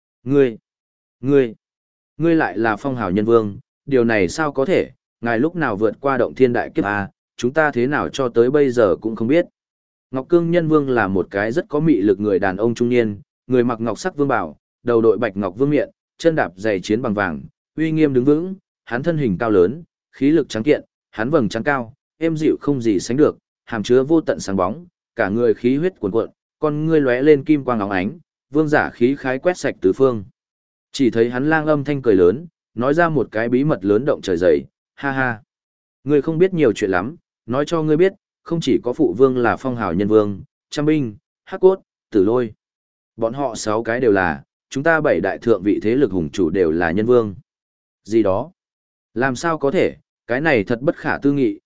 Ngươi lại là phong hào nhân vương, điều này sao có thể, ngài lúc nào vượt qua động thiên đại kiếp à, chúng ta thế nào cho tới bây giờ cũng không biết. Ngọc Cương Nhân Vương là một cái rất có mị lực người đàn ông trung niên, người mặc ngọc sắc vương bảo, đầu đội bạch ngọc vương miện, chân đạp giày chiến bằng vàng, uy nghiêm đứng vững, hắn thân hình cao lớn, khí lực trắng kiện, hắn vầng trán cao, êm dịu không gì sánh được, hàm chứa vô tận sáng bóng, cả người khí huyết cuồn cuộn, con ngươi lóe lên kim quang óng ánh, vương giả khí khái quét sạch tứ phương. Chỉ thấy hắn lang âm thanh cười lớn, nói ra một cái bí mật lớn động trời dậy, ha ha. Ngươi không biết nhiều chuyện lắm, nói cho ngươi biết, không chỉ có phụ vương là phong hào nhân vương, trăm binh, hắc cốt, tử lôi. Bọn họ 6 cái đều là, chúng ta 7 đại thượng vị thế lực hùng chủ đều là nhân vương. Gì đó? Làm sao có thể, cái này thật bất khả tư nghị,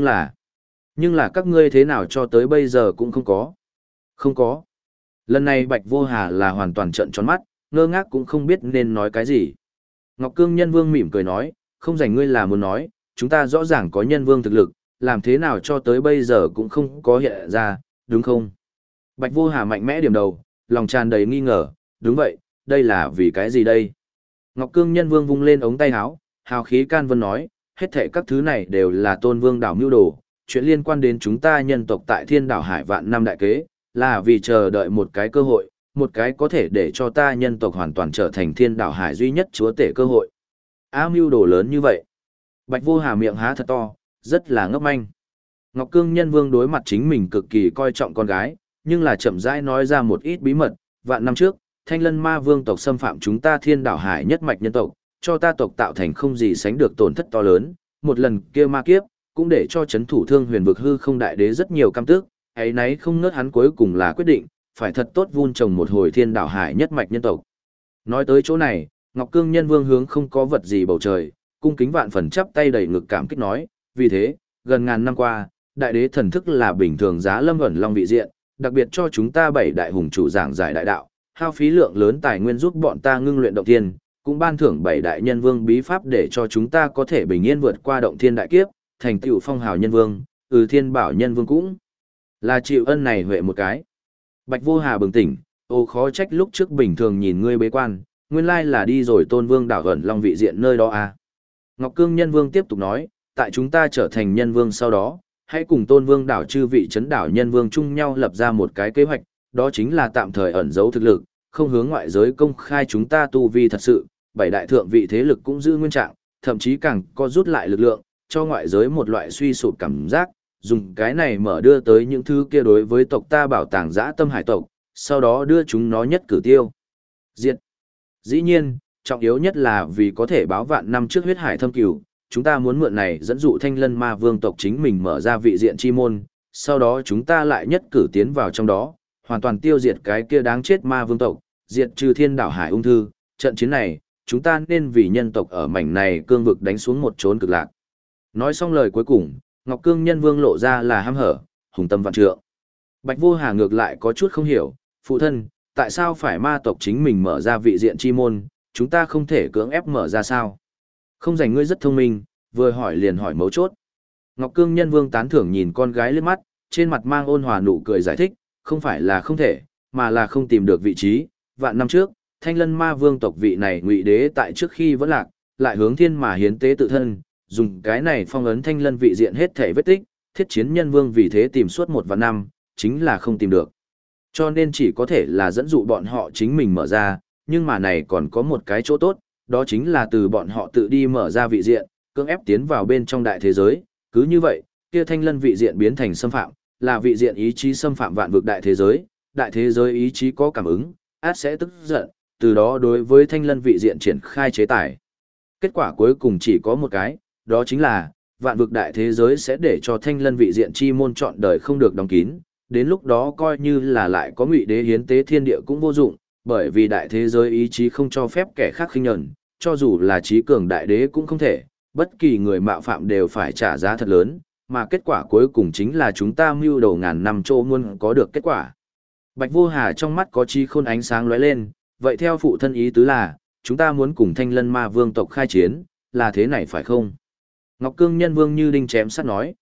nhưng là các ngươi thế nào cho tới bây giờ cũng không có. Không có. Lần này Bạch Vô Hà là hoàn toàn trợn tròn mắt, ngơ ngác cũng không biết nên nói cái gì. Ngọc Cương Nhân Vương mỉm cười nói, không rảnh ngươi là muốn nói, chúng ta rõ ràng có nhân vương thực lực, làm thế nào cho tới bây giờ cũng không có hiện ra, đúng không? Bạch Vô Hà mạnh mẽ điểm đầu, lòng tràn đầy nghi ngờ, đúng vậy, đây là vì cái gì đây? Ngọc Cương Nhân Vương vung lên ống tay áo, hào khí can vân nói, hết thảy các thứ này đều là Tôn Vương đảo mưu đồ, chuyện liên quan đến chúng ta nhân tộc tại Thiên Đảo Hải vạn năm đại kế, là vì chờ đợi một cái cơ hội, một cái có thể để cho ta nhân tộc hoàn toàn trở thành Thiên Đảo Hải duy nhất chúa tể cơ hội. Mưu đồ lớn như vậy. Bạch Vô Hà miệng há thật to, rất là ngốc manh. Ngọc Cương Nhân Vương đối mặt chính mình cực kỳ coi trọng con gái, nhưng là chậm rãi nói ra một ít bí mật, vạn năm trước, Thanh Lân Ma Vương tộc xâm phạm chúng ta Thiên Đảo Hải nhất mạch nhân tộc, cho ta tộc tạo thành không gì sánh được tổn thất to lớn, một lần kia ma kiếp, cũng để cho chấn thủ Thương Huyền vực hư không đại đế rất nhiều cam tức, ấy nấy không ngớt hắn cuối cùng là quyết định, phải thật tốt vun trồng một hồi Thiên Đảo Hải nhất mạch nhân tộc. Nói tới chỗ này, Ngọc Cương Nhân Vương hướng không có vật gì bầu trời, cung kính vạn phần chắp tay đầy ngực cảm kích nói, vì thế, gần ngàn năm qua, đại đế thần thức là bình thường giá lâm ẩn long vị diện, đặc biệt cho chúng ta 7 đại hùng chủ giảng giải đại đạo, hao phí lượng lớn tài nguyên giúp bọn ta ngưng luyện động thiên, cũng ban thưởng 7 đại nhân vương bí pháp để cho chúng ta có thể bình yên vượt qua động thiên đại kiếp, thành tựu phong hào nhân vương, Thiên Bảo nhân vương cũng là chịu ân này huệ một cái. Bạch Vô Hà bừng tỉnh, ô khó trách lúc trước bình thường nhìn ngươi bế quan, nguyên lai là đi rồi Tôn Vương đảo ẩn long vị diện nơi đó à. Ngọc Cương Nhân Vương tiếp tục nói, tại chúng ta trở thành nhân vương sau đó, hãy cùng Tôn Vương đảo chư vị chấn đảo nhân vương chung nhau lập ra một cái kế hoạch, đó chính là tạm thời ẩn giấu thực lực, không hướng ngoại giới công khai chúng ta tu vi thật sự, 7 đại thượng vị thế lực cũng giữ nguyên trạng, thậm chí càng có rút lại lực lượng, cho ngoại giới một loại suy sụp cảm giác, dùng cái này mở đưa tới những thứ kia đối với tộc ta bảo tàng dã tâm hải tộc, sau đó đưa chúng nó nhất cử tiêu diệt. Dĩ nhiên, trọng yếu nhất là vì có thể báo vạn năm trước huyết hải thâm cửu, chúng ta muốn mượn này dẫn dụ Thanh Lân Ma Vương tộc chính mình mở ra vị diện chi môn, sau đó chúng ta lại nhất cử tiến vào trong đó, hoàn toàn tiêu diệt cái kia đáng chết Ma Vương tộc, diệt trừ Thiên Đảo Hải ung thư. Trận chiến này, chúng ta nên vì nhân tộc ở mảnh này cương vực đánh xuống một chốn cực lạc. Nói xong lời cuối cùng, Ngọc Cương Nhân Vương lộ ra là hăm hở, hùng tâm vạn trượng. Bạch Vô Hà ngược lại có chút không hiểu, phụ thân, tại sao phải ma tộc chính mình mở ra vị diện chi môn, chúng ta không thể cưỡng ép mở ra sao? Không rảnh ngươi rất thông minh, vừa hỏi liền hỏi mấu chốt. Ngọc Cương Nhân Vương tán thưởng nhìn con gái liếc mắt, trên mặt mang ôn hòa nụ cười giải thích, không phải là không thể, mà là không tìm được vị trí. Vạn năm trước, Thanh Lân Ma Vương tộc vị này ngụy đế tại trước khi vẫn lạc, lại hướng thiên mà hiến tế tự thân, dùng cái này phong ấn Thanh Lân vị diện hết thể vết tích, thiết chiến nhân vương vì thế tìm suốt 1 vạn năm, chính là không tìm được. Cho nên chỉ có thể là dẫn dụ bọn họ chính mình mở ra, nhưng mà này còn có một cái chỗ tốt, đó chính là từ bọn họ tự đi mở ra vị diện, cưỡng ép tiến vào bên trong đại thế giới, cứ như vậy, kia Thanh Lân vị diện biến thành xâm phạm, là vị diện ý chí xâm phạm vạn vực đại thế giới ý chí có cảm ứng, át sẽ tức giận, từ đó đối với Thanh Lân vị diện triển khai chế tài. Kết quả cuối cùng chỉ có một cái, đó chính là, vạn vực đại thế giới sẽ để cho Thanh Lân vị diện chi môn trọn đời không được đóng kín, đến lúc đó coi như là lại có ngụy đế hiến tế thiên địa cũng vô dụng, bởi vì đại thế giới ý chí không cho phép kẻ khác khinh nhẫn, cho dù là trí cường đại đế cũng không thể, bất kỳ người mạo phạm đều phải trả giá thật lớn, mà kết quả cuối cùng chính là chúng ta mưu đầu ngàn năm trô muốn có được kết quả. Bạch Vô Hà trong mắt có chi khôn ánh sáng lóe lên, vậy theo phụ thân ý tứ là, chúng ta muốn cùng Thanh Lân Ma Vương tộc khai chiến, là thế này phải không? Ngọc Cương Nhân Vương như đinh chém sắt nói,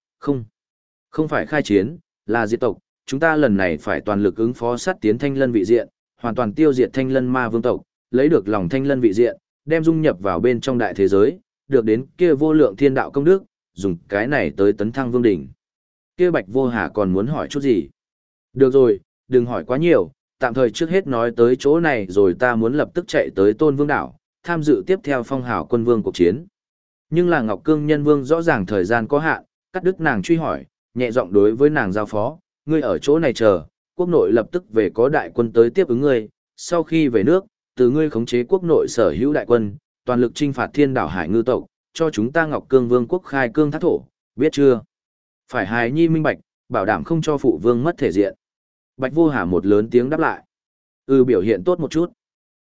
không phải khai chiến, là diệt tộc, chúng ta lần này phải toàn lực ứng phó sát tiến Thanh Lân vị diện, hoàn toàn tiêu diệt Thanh Lân Ma Vương tộc, lấy được lòng Thanh Lân vị diện, đem dung nhập vào bên trong đại thế giới, được đến kia vô lượng thiên đạo công đức, dùng cái này tới tấn thăng vương đỉnh. Kia Bạch Vô Hà còn muốn hỏi chút gì? Được rồi, đừng hỏi quá nhiều, tạm thời trước hết nói tới chỗ này rồi ta muốn lập tức chạy tới Tôn Vương đảo, tham dự tiếp theo phong hào quân vương cuộc chiến. Nhưng là Ngọc Cương Nhân Vương rõ ràng thời gian có hạn, cắt đứt nàng truy hỏi, nhẹ giọng đối với nàng giao phó, ngươi ở chỗ này chờ, quốc nội lập tức về có đại quân tới tiếp ứng ngươi, sau khi về nước, từ ngươi khống chế quốc nội sở hữu đại quân, toàn lực chinh phạt Thiên Đảo Hải ngư tộc, cho chúng ta Ngọc Cương Vương quốc khai cương thác thổ, biết chưa? Phải hài nhi minh bạch, bảo đảm không cho phụ vương mất thể diện. Bạch Vô Hà một lớn tiếng đáp lại. Biểu hiện tốt một chút.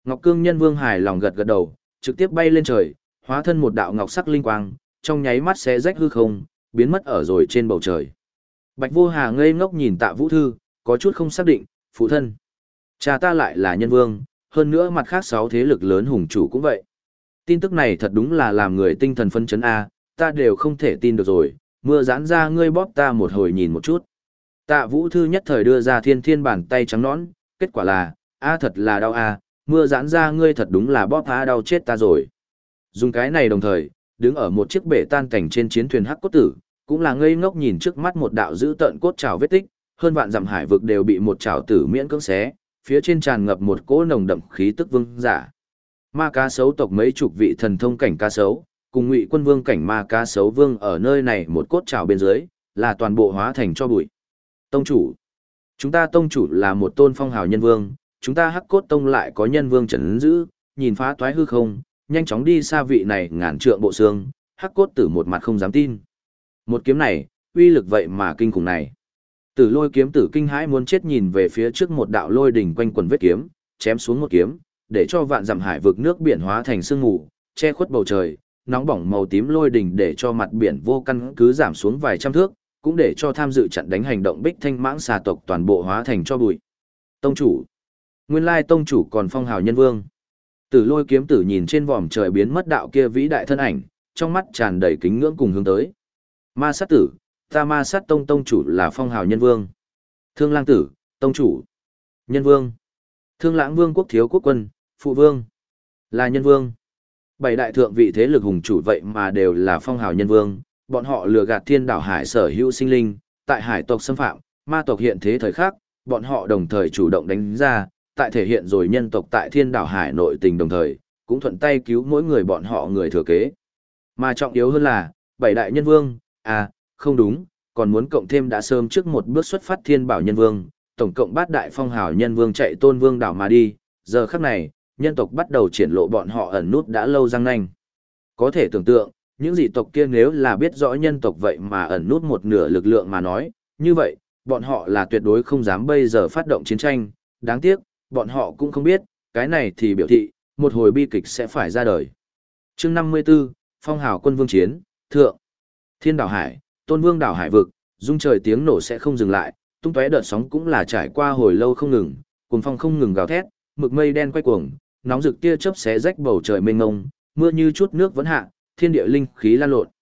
Ngọc Cương Nhân Vương hài lòng gật gật đầu, trực tiếp bay lên trời, hóa thân một đạo ngọc sắc linh quang, trong nháy mắt xé rách hư không, biến mất ở rồi trên bầu trời. Bạch Vô Hà ngây ngốc nhìn Tạ Vũ Thư, có chút không xác định, phụ thân. Cha ta lại là nhân vương, hơn nữa mặt khác 6 thế lực lớn hùng chủ cũng vậy. Tin tức này thật đúng là làm người tinh thần phân chấn A, ta đều không thể tin được rồi, mưa giãn ra ngươi bóp ta một hồi nhìn một chút. Tạ Vũ Thư nhất thời đưa ra thiên thiên bàn tay trắng nõn, kết quả là, thật là đau mưa giãn ra ngươi thật đúng là bóp đau chết ta rồi. Dùng cái này đồng thời, đứng ở một chiếc bể tan cảnh trên chiến thuyền hắc cốt tử, cũng là ngây ngốc nhìn trước mắt một đạo dữ tợn cốt trào vết tích, hơn vạn dặm hải vực đều bị một trảo tử miễn cưỡng xé, phía trên tràn ngập một cỗ nồng đậm khí tức vương giả. Ma cá sấu tộc mấy chục vị thần thông cảnh cá sấu, cùng Ngụy Quân Vương cảnh ma cá sấu vương ở nơi này một cốt trào bên dưới, là toàn bộ hóa thành cho bụi. Tông chủ, chúng ta tông chủ là một tôn phong hào nhân vương, chúng ta hắc cốt tông lại có nhân vương trấn giữ, nhìn phá toái hư không, nhanh chóng đi xa vị này ngàn trượng bộ xương, hắc cốt tử một mặt không dám tin. Một kiếm này, uy lực vậy mà kinh khủng này. Tử Lôi kiếm tử kinh hãi muốn chết nhìn về phía trước một đạo lôi đỉnh quanh quần vết kiếm, chém xuống một kiếm, để cho vạn dặm hải vực nước biển hóa thành sương mù, che khuất bầu trời, nóng bỏng màu tím lôi đỉnh để cho mặt biển vô căn cứ giảm xuống vài trăm thước, cũng để cho tham dự chặn đánh hành động Bích Thanh Mãng xà tộc toàn bộ hóa thành cho bụi. Tông chủ, nguyên lai tông chủ còn phong hào nhân vương. Tử Lôi kiếm tử nhìn trên vòm trời biến mất đạo kia vĩ đại thân ảnh, trong mắt tràn đầy kính ngưỡng cùng hướng tới. Ma sát tử, ta ma sát tông tông chủ là phong hào nhân vương. Thương lang tử, tông chủ. Nhân vương. Thương lãng vương quốc thiếu quốc quân, phụ vương. Là nhân vương. 7 đại thượng vị thế lực hùng chủ vậy mà đều là phong hào nhân vương, bọn họ lừa gạt thiên đảo hải sở hữu sinh linh, tại hải tộc xâm phạm, ma tộc hiện thế thời khắc, bọn họ đồng thời chủ động đánh ra, tại thể hiện rồi nhân tộc tại thiên đảo hải nội tình đồng thời, cũng thuận tay cứu mỗi người bọn họ người thừa kế. Mà trọng yếu hơn là, 7 đại nhân vương, không đúng, còn muốn cộng thêm đã sớm trước một bước xuất phát thiên bảo nhân vương, tổng cộng 8 đại phong hào nhân vương chạy tôn vương đảo mà đi, giờ khắc này, nhân tộc bắt đầu triển lộ bọn họ ẩn nút đã lâu răng nanh. Có thể tưởng tượng, những dị tộc kia nếu là biết rõ nhân tộc vậy mà ẩn nút một nửa lực lượng mà nói, như vậy, bọn họ là tuyệt đối không dám bây giờ phát động chiến tranh, đáng tiếc, bọn họ cũng không biết, cái này thì biểu thị, một hồi bi kịch sẽ phải ra đời. Chương 54, Phong hào quân vương chiến, thượng. Thiên đảo hải, Tôn Vương đảo hải vực, rung trời tiếng nổ sẽ không dừng lại, tung tóe đợt sóng cũng là trải qua hồi lâu không ngừng, cuồng phong không ngừng gào thét, mực mây đen quay cuồng, nóng rực tia chớp xé rách bầu trời mênh mông, mưa như chút nước vẫn hạ, thiên địa linh khí lan lộn.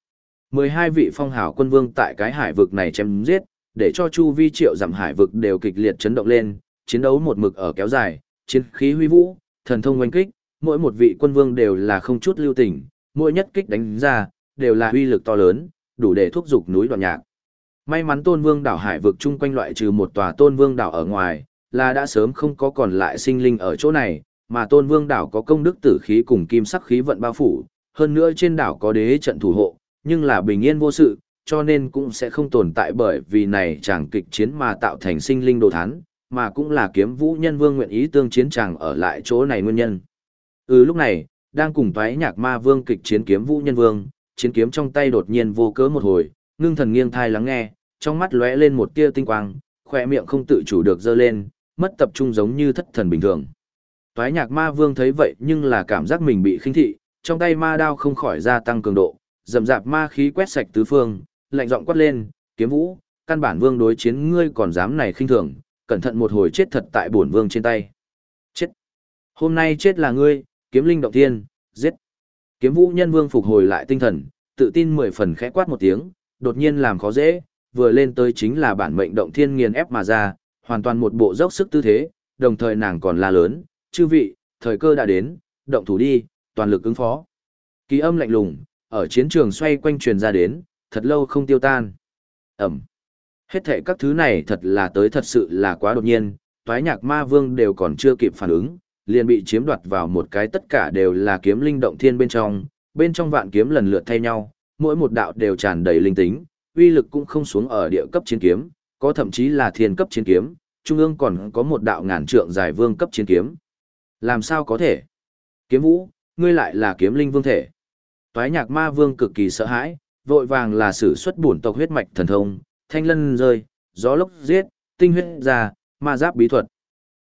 12 vị phong hào quân vương tại cái hải vực này chém giết, để cho chu vi triệu dặm hải vực đều kịch liệt chấn động lên, chiến đấu một mực ở kéo dài, chiến khí huy vũ, thần thông oanh kích, mỗi một vị quân vương đều là không chút lưu tình, mỗi nhất kích đánh ra, đều là uy lực to lớn, đủ để thúc giục núi đoạn nhạc. May mắn Tôn Vương đảo hải vực chung quanh loại trừ một tòa Tôn Vương đảo ở ngoài, là đã sớm không có còn lại sinh linh ở chỗ này, mà Tôn Vương đảo có công đức tử khí cùng kim sắc khí vận bao phủ, hơn nữa trên đảo có đế trận thủ hộ, nhưng là bình yên vô sự, cho nên cũng sẽ không tồn tại bởi vì này chàng kịch chiến mà tạo thành sinh linh đồ thán, mà cũng là Kiếm Vũ Nhân Vương nguyện ý tương chiến chàng ở lại chỗ này nguyên nhân. Lúc này, đang cùng Toái Nhạc Ma Vương kịch chiến Kiếm Vũ Nhân Vương, chiến kiếm trong tay đột nhiên vô cớ một hồi, ngưng thần nghiêng thai lắng nghe, trong mắt lóe lên một tia tinh quang, khỏe miệng không tự chủ được giơ lên, mất tập trung giống như thất thần bình thường. Toái Nhạc Ma Vương thấy vậy nhưng là cảm giác mình bị khinh thị, trong tay ma đao không khỏi gia tăng cường độ, rầm rạp ma khí quét sạch tứ phương, lạnh giọng quát lên, Kiếm Vũ, căn bản vương đối chiến ngươi còn dám này khinh thường, cẩn thận một hồi chết thật tại bổn vương trên tay. Chết. Hôm nay chết là ngươi, Kiếm Linh động thiên, giết. Kiếm Vũ Nhân Vương phục hồi lại tinh thần, tự tin 10 phần khẽ quát một tiếng, đột nhiên làm khó dễ, vừa lên tới chính là bản mệnh động thiên nghiền ép mà ra, hoàn toàn một bộ dốc sức tư thế, đồng thời nàng còn la lớn, chư vị, thời cơ đã đến, động thủ đi, toàn lực ứng phó. Ký âm lạnh lùng, ở chiến trường xoay quanh truyền ra đến, thật lâu không tiêu tan. Ẩm. Hết thệ các thứ này thật là tới thật sự là quá đột nhiên, Toái Nhạc Ma Vương đều còn chưa kịp phản ứng, liền bị chiếm đoạt vào một cái tất cả đều là kiếm linh động thiên bên trong vạn kiếm lần lượt thay nhau, mỗi một đạo đều tràn đầy linh tính, uy lực cũng không xuống ở địa cấp chiến kiếm, có thậm chí là thiên cấp chiến kiếm, trung ương còn có một đạo ngàn trượng dài vương cấp chiến kiếm. Làm sao có thể? Kiếm Vũ, ngươi lại là kiếm linh vương thể. Toái Nhạc Ma Vương cực kỳ sợ hãi, vội vàng là sử xuất bổn tộc huyết mạch thần thông, thanh lân rơi, gió lốc giết, tinh huyết ra, ma giáp bí thuật.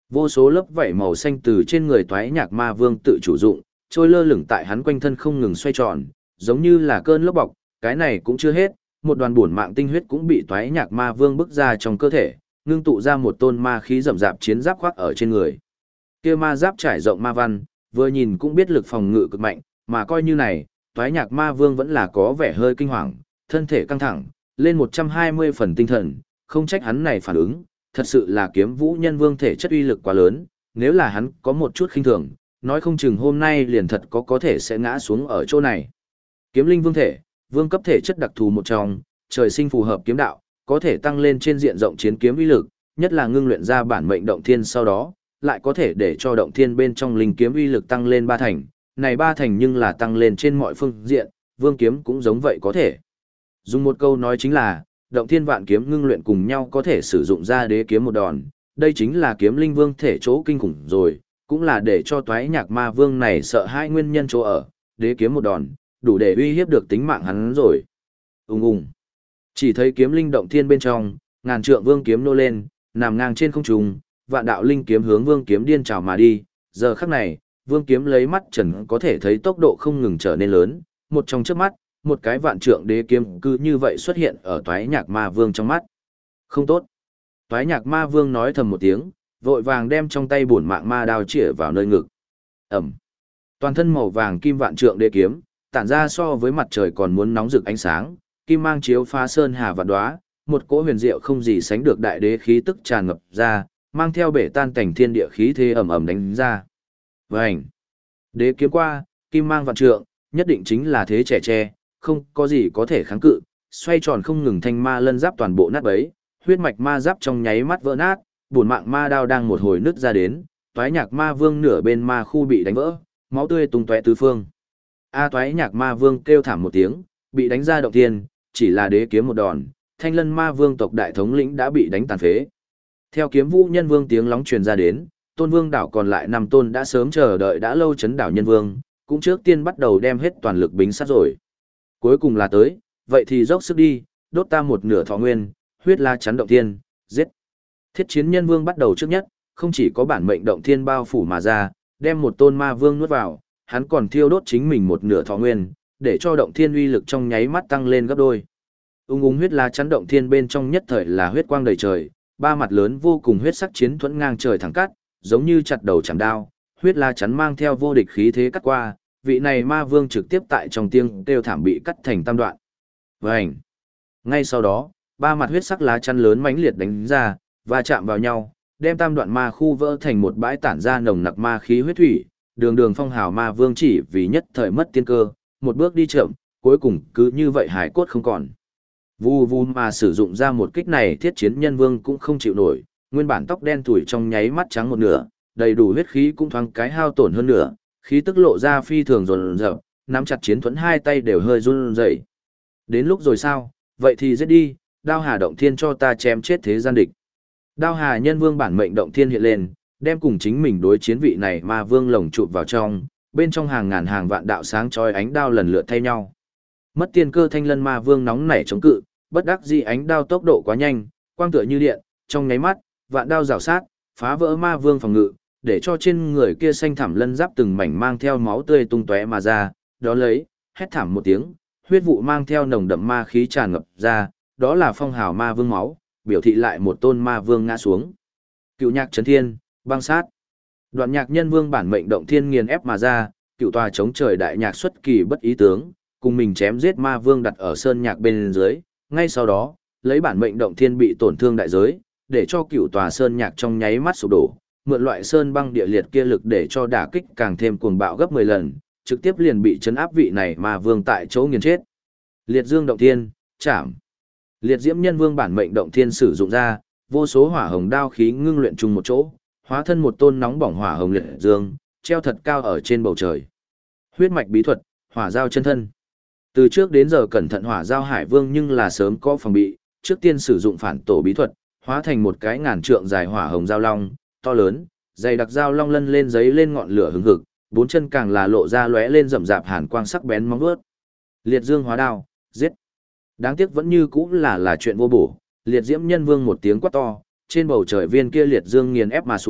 Vô số lớp vảy màu xanh từ trên người Toái Nhạc Ma Vương tự chủ dụng, trôi lơ lửng tại hắn quanh thân không ngừng xoay tròn, giống như là cơn lốc bọc, cái này cũng chưa hết, một đoàn bổn mạng tinh huyết cũng bị Toái Nhạc Ma Vương bức ra trong cơ thể, ngưng tụ ra một tôn ma khí rậm rạp chiến giáp khoác ở trên người. Kia ma giáp trải rộng ma văn, vừa nhìn cũng biết lực phòng ngự cực mạnh, mà coi như này, Toái Nhạc Ma Vương vẫn là có vẻ hơi kinh hoàng, thân thể căng thẳng, lên 120 phần tinh thần, không trách hắn này phản ứng, thật sự là Kiếm Vũ Nhân Vương thể chất uy lực quá lớn, nếu là hắn có một chút khinh thường, nói không chừng hôm nay liền thật có thể sẽ ngã xuống ở chỗ này. Kiếm Linh Vương thể, vương cấp thể chất đặc thù một trong, trời sinh phù hợp kiếm đạo, có thể tăng lên trên diện rộng chiến kiếm uy lực, nhất là ngưng luyện ra bản mệnh động thiên sau đó, lại có thể để cho động thiên bên trong linh kiếm uy lực tăng lên 3 thành, này 3 thành nhưng là tăng lên trên mọi phương diện, vương kiếm cũng giống vậy có thể. Dùng một câu nói chính là, động thiên vạn kiếm ngưng luyện cùng nhau có thể sử dụng ra đế kiếm một đòn, đây chính là Kiếm Linh Vương thể chỗ kinh khủng rồi, cũng là để cho Toái Nhạc Ma Vương này sợ hai nguyên nhân chỗ ở, đế kiếm một đòn, đủ để uy hiếp được tính mạng hắn rồi. Ùng ùng. Chỉ thấy kiếm linh động thiên bên trong, ngàn trượng vương kiếm nô lên, nằm ngang trên không trung, vạn đạo linh kiếm hướng vương kiếm điên trào mà đi. Giờ khắc này, vương kiếm lấy mắt trần có thể thấy tốc độ không ngừng trở nên lớn, một trong chớp mắt, một cái vạn trượng đế kiếm cứ như vậy xuất hiện ở Toái Nhạc Ma Vương trong mắt. Không tốt. Toái Nhạc Ma Vương nói thầm một tiếng, vội vàng đem trong tay bổn mạng ma đao chĩa vào nơi ngực. Ẩm. Toàn thân màu vàng kim vạn trượng đế kiếm, tản ra so với mặt trời còn muốn nóng rực ánh sáng, kim mang chiếu phá sơn hà vạn đóa, một cỗ huyền diệu không gì sánh được đại đế khí tức tràn ngập ra, mang theo bể tan cảnh thiên địa khí thế ầm ầm đánh ra. Vành. Đế kiếm qua, kim mang vạn trượng, nhất định chính là thế trẻ tre, không có gì có thể kháng cự, xoay tròn không ngừng thanh ma lân giáp toàn bộ nát bấy, huyết mạch ma giáp trong nháy mắt vỡ nát, bổn mạng ma đao đang một hồi nứt ra đến, Toái Nhạc Ma Vương nửa bên ma khu bị đánh vỡ, máu tươi tung tóe tứ phương. Toái Nhạc Ma Vương kêu thảm một tiếng, bị đánh ra động thiên, chỉ là đế kiếm một đòn, Thanh Lân Ma Vương tộc đại thống lĩnh đã bị đánh tàn phế. Theo Kiếm Vũ Nhân Vương tiếng lóng truyền ra đến, Tôn Vương đảo còn lại 5 tôn đã sớm chờ đợi đã lâu chấn đảo Nhân Vương, cũng trước tiên bắt đầu đem hết toàn lực bính sát rồi. Cuối cùng là tới, vậy thì dốc sức đi, đốt ta một nửa thọ nguyên, huyết la chắn động thiên, giết. Thiết Chiến Nhân Vương bắt đầu trước nhất, không chỉ có bản mệnh động thiên bao phủ mà ra, đem một tôn ma vương nuốt vào, hắn còn thiêu đốt chính mình một nửa thọ nguyên, để cho động thiên uy lực trong nháy mắt tăng lên gấp đôi. Huyết la chắn động thiên bên trong nhất thời là huyết quang đầy trời, ba mặt lớn vô cùng huyết sắc chiến thuẫn ngang trời thẳng cắt, giống như chặt đầu chạm đao, huyết la chắn mang theo vô địch khí thế cắt qua, vị này ma vương trực tiếp tại trong tiếng kêu thảm bị cắt thành tam đoạn. Vành. Ngay sau đó, ba mặt huyết sắc lá chắn lớn mãnh liệt đánh ra, và chạm vào nhau, đem tam đoạn ma khu vỡ thành một bãi tản ra nồng nặc ma khí huyết thủy, đường đường phong hào ma vương chỉ vì nhất thời mất tiên cơ, một bước đi chậm, cuối cùng cứ như vậy hải cốt không còn. Vù vù mà sử dụng ra một kích này Thiết Chiến Nhân Vương cũng không chịu nổi, nguyên bản tóc đen tủi trong nháy mắt trắng một nửa, đầy đủ huyết khí cũng thoáng cái hao tổn hơn nửa, khí tức lộ ra phi thường rồn rợp, nắm chặt chiến thuẫn hai tay đều hơi run rẩy. Đến lúc rồi sao, vậy thì giết đi, Đao Hà động thiên cho ta chém chết thế gian địch. Đao Hà Nhân Vương bản mệnh động thiên hiện lên, đem cùng chính mình đối chiến vị này ma vương lồng chụp vào trong, bên trong hàng ngàn hàng vạn đạo sáng chói ánh đao lần lượt thay nhau. Mất tiên cơ Thanh Lân ma vương nóng nảy chống cự, bất đắc dĩ ánh đao tốc độ quá nhanh, quang tựa như điện, trong nháy mắt, vạn đao rào sát, phá vỡ ma vương phòng ngự, để cho trên người kia xanh thảm lân giáp từng mảnh mang theo máu tươi tung tóe mà ra, đó lấy, hét thảm một tiếng, huyết vụ mang theo nồng đậm ma khí tràn ngập ra, đó là phong hào ma vương máu, biểu thị lại một tôn ma vương ngã xuống. Cựu nhạc chấn thiên, băng sát. Đoạn nhạc nhân vương bản mệnh động thiên nghiền ép mà ra, cựu tòa chống trời đại nhạc xuất kỳ bất ý tướng, cùng mình chém giết ma vương đặt ở sơn nhạc bên dưới, ngay sau đó, lấy bản mệnh động thiên bị tổn thương đại giới, để cho cựu tòa sơn nhạc trong nháy mắt sụp đổ, mượn loại sơn băng địa liệt kia lực để cho đả kích càng thêm cuồng bạo gấp 10 lần, trực tiếp liền bị chấn áp vị này ma vương tại chỗ nghiền chết. Liệt dương động thiên, chạm. Liệt diễm nhân vương bản mệnh động thiên sử dụng ra, vô số hỏa hồng đao khí ngưng luyện chung một chỗ, hóa thân một tôn nóng bỏng hỏa hồng liệt dương, treo thật cao ở trên bầu trời. Huyết mạch bí thuật, hỏa giao chân thân. Từ trước đến giờ cẩn thận hỏa giao hải vương nhưng là sớm có phòng bị, trước tiên sử dụng phản tổ bí thuật, hóa thành một cái ngàn trượng dài hỏa hồng giao long, to lớn, dày đặc giao long lân lên giấy lên ngọn lửa hừng hực, bốn chân càng là lộ ra lóe lên rậm rạp hàn quang sắc bén móng vuốt. Liệt dương hóa đao, giết. Đáng tiếc vẫn như cũ là chuyện vô bổ, liệt diễm nhân vương một tiếng quát to, trên bầu trời viên kia liệt dương nghiền ép mà xuống,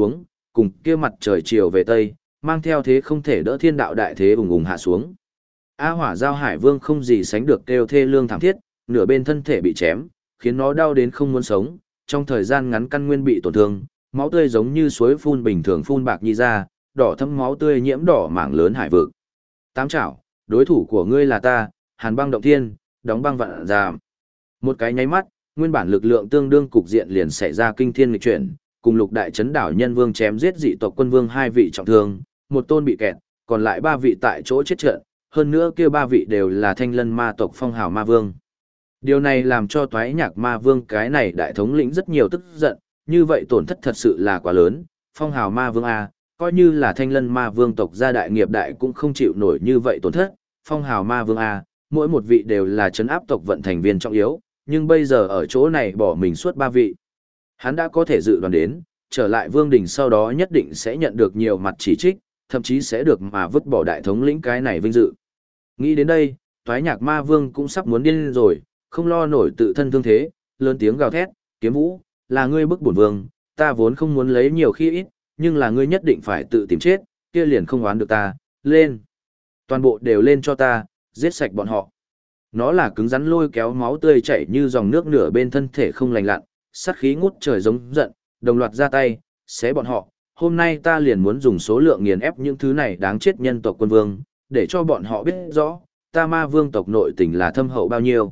cùng kia mặt trời chiều về tây, mang theo thế không thể đỡ thiên đạo đại thế ùng ùng hạ xuống. A Hỏa Giao Hải Vương không gì sánh được kêu thê lương thảm thiết, nửa bên thân thể bị chém, khiến nó đau đến không muốn sống, trong thời gian ngắn căn nguyên bị tổn thương, máu tươi giống như suối phun bình thường phun bạc nhi ra, đỏ thâm máu tươi nhiễm đỏ mảng lớn hải vực. Tám chảo, đối thủ của ngươi là ta, Hàn Băng Động Thiên, đóng băng vạn giảm. Một cái nháy mắt, nguyên bản lực lượng tương đương cục diện liền xảy ra kinh thiên nghịch chuyển, cùng Lục Đại Chấn Đảo Nhân Vương chém giết dị tộc quân vương 2 vị trọng thương, một tôn bị kẹt, còn lại 3 vị tại chỗ chết trận, hơn nữa kia 3 vị đều là Thanh Lân ma tộc Phong Hào Ma Vương. Điều này làm cho Toái Nhạc Ma Vương cái này đại thống lĩnh rất nhiều tức giận, như vậy tổn thất thật sự là quá lớn, Phong Hào Ma Vương A, coi như là Thanh Lân Ma Vương tộc gia đại nghiệp đại cũng không chịu nổi như vậy tổn thất, Phong Hào Ma Vương A, mỗi một vị đều là trấn áp tộc vận thành viên trọng yếu, nhưng bây giờ ở chỗ này bỏ mình suốt 3 vị. Hắn đã có thể dự đoán đến, trở lại Vương Đình sau đó nhất định sẽ nhận được nhiều mặt chỉ trích, thậm chí sẽ được mà vứt bỏ đại thống lĩnh cái này vinh dự. Nghĩ đến đây, Toái Nhạc Ma Vương cũng sắp muốn điên rồi, không lo nổi tự thân thương thế, lớn tiếng gào thét, Kiếm Vũ, là ngươi bức bổn vương, ta vốn không muốn lấy nhiều khi ít, nhưng là ngươi nhất định phải tự tìm chết, kia liền không oán được ta, lên. Toàn bộ đều lên cho ta, giết sạch bọn họ. Nó là cứng rắn lôi kéo máu tươi chảy như dòng nước nửa bên thân thể không lành lặn, sát khí ngút trời giống giận, đồng loạt ra tay, xé bọn họ. Hôm nay ta liền muốn dùng số lượng nghiền ép những thứ này đáng chết nhân tộc quân vương, để cho bọn họ biết rõ, ta ma vương tộc nội tình là thâm hậu bao nhiêu.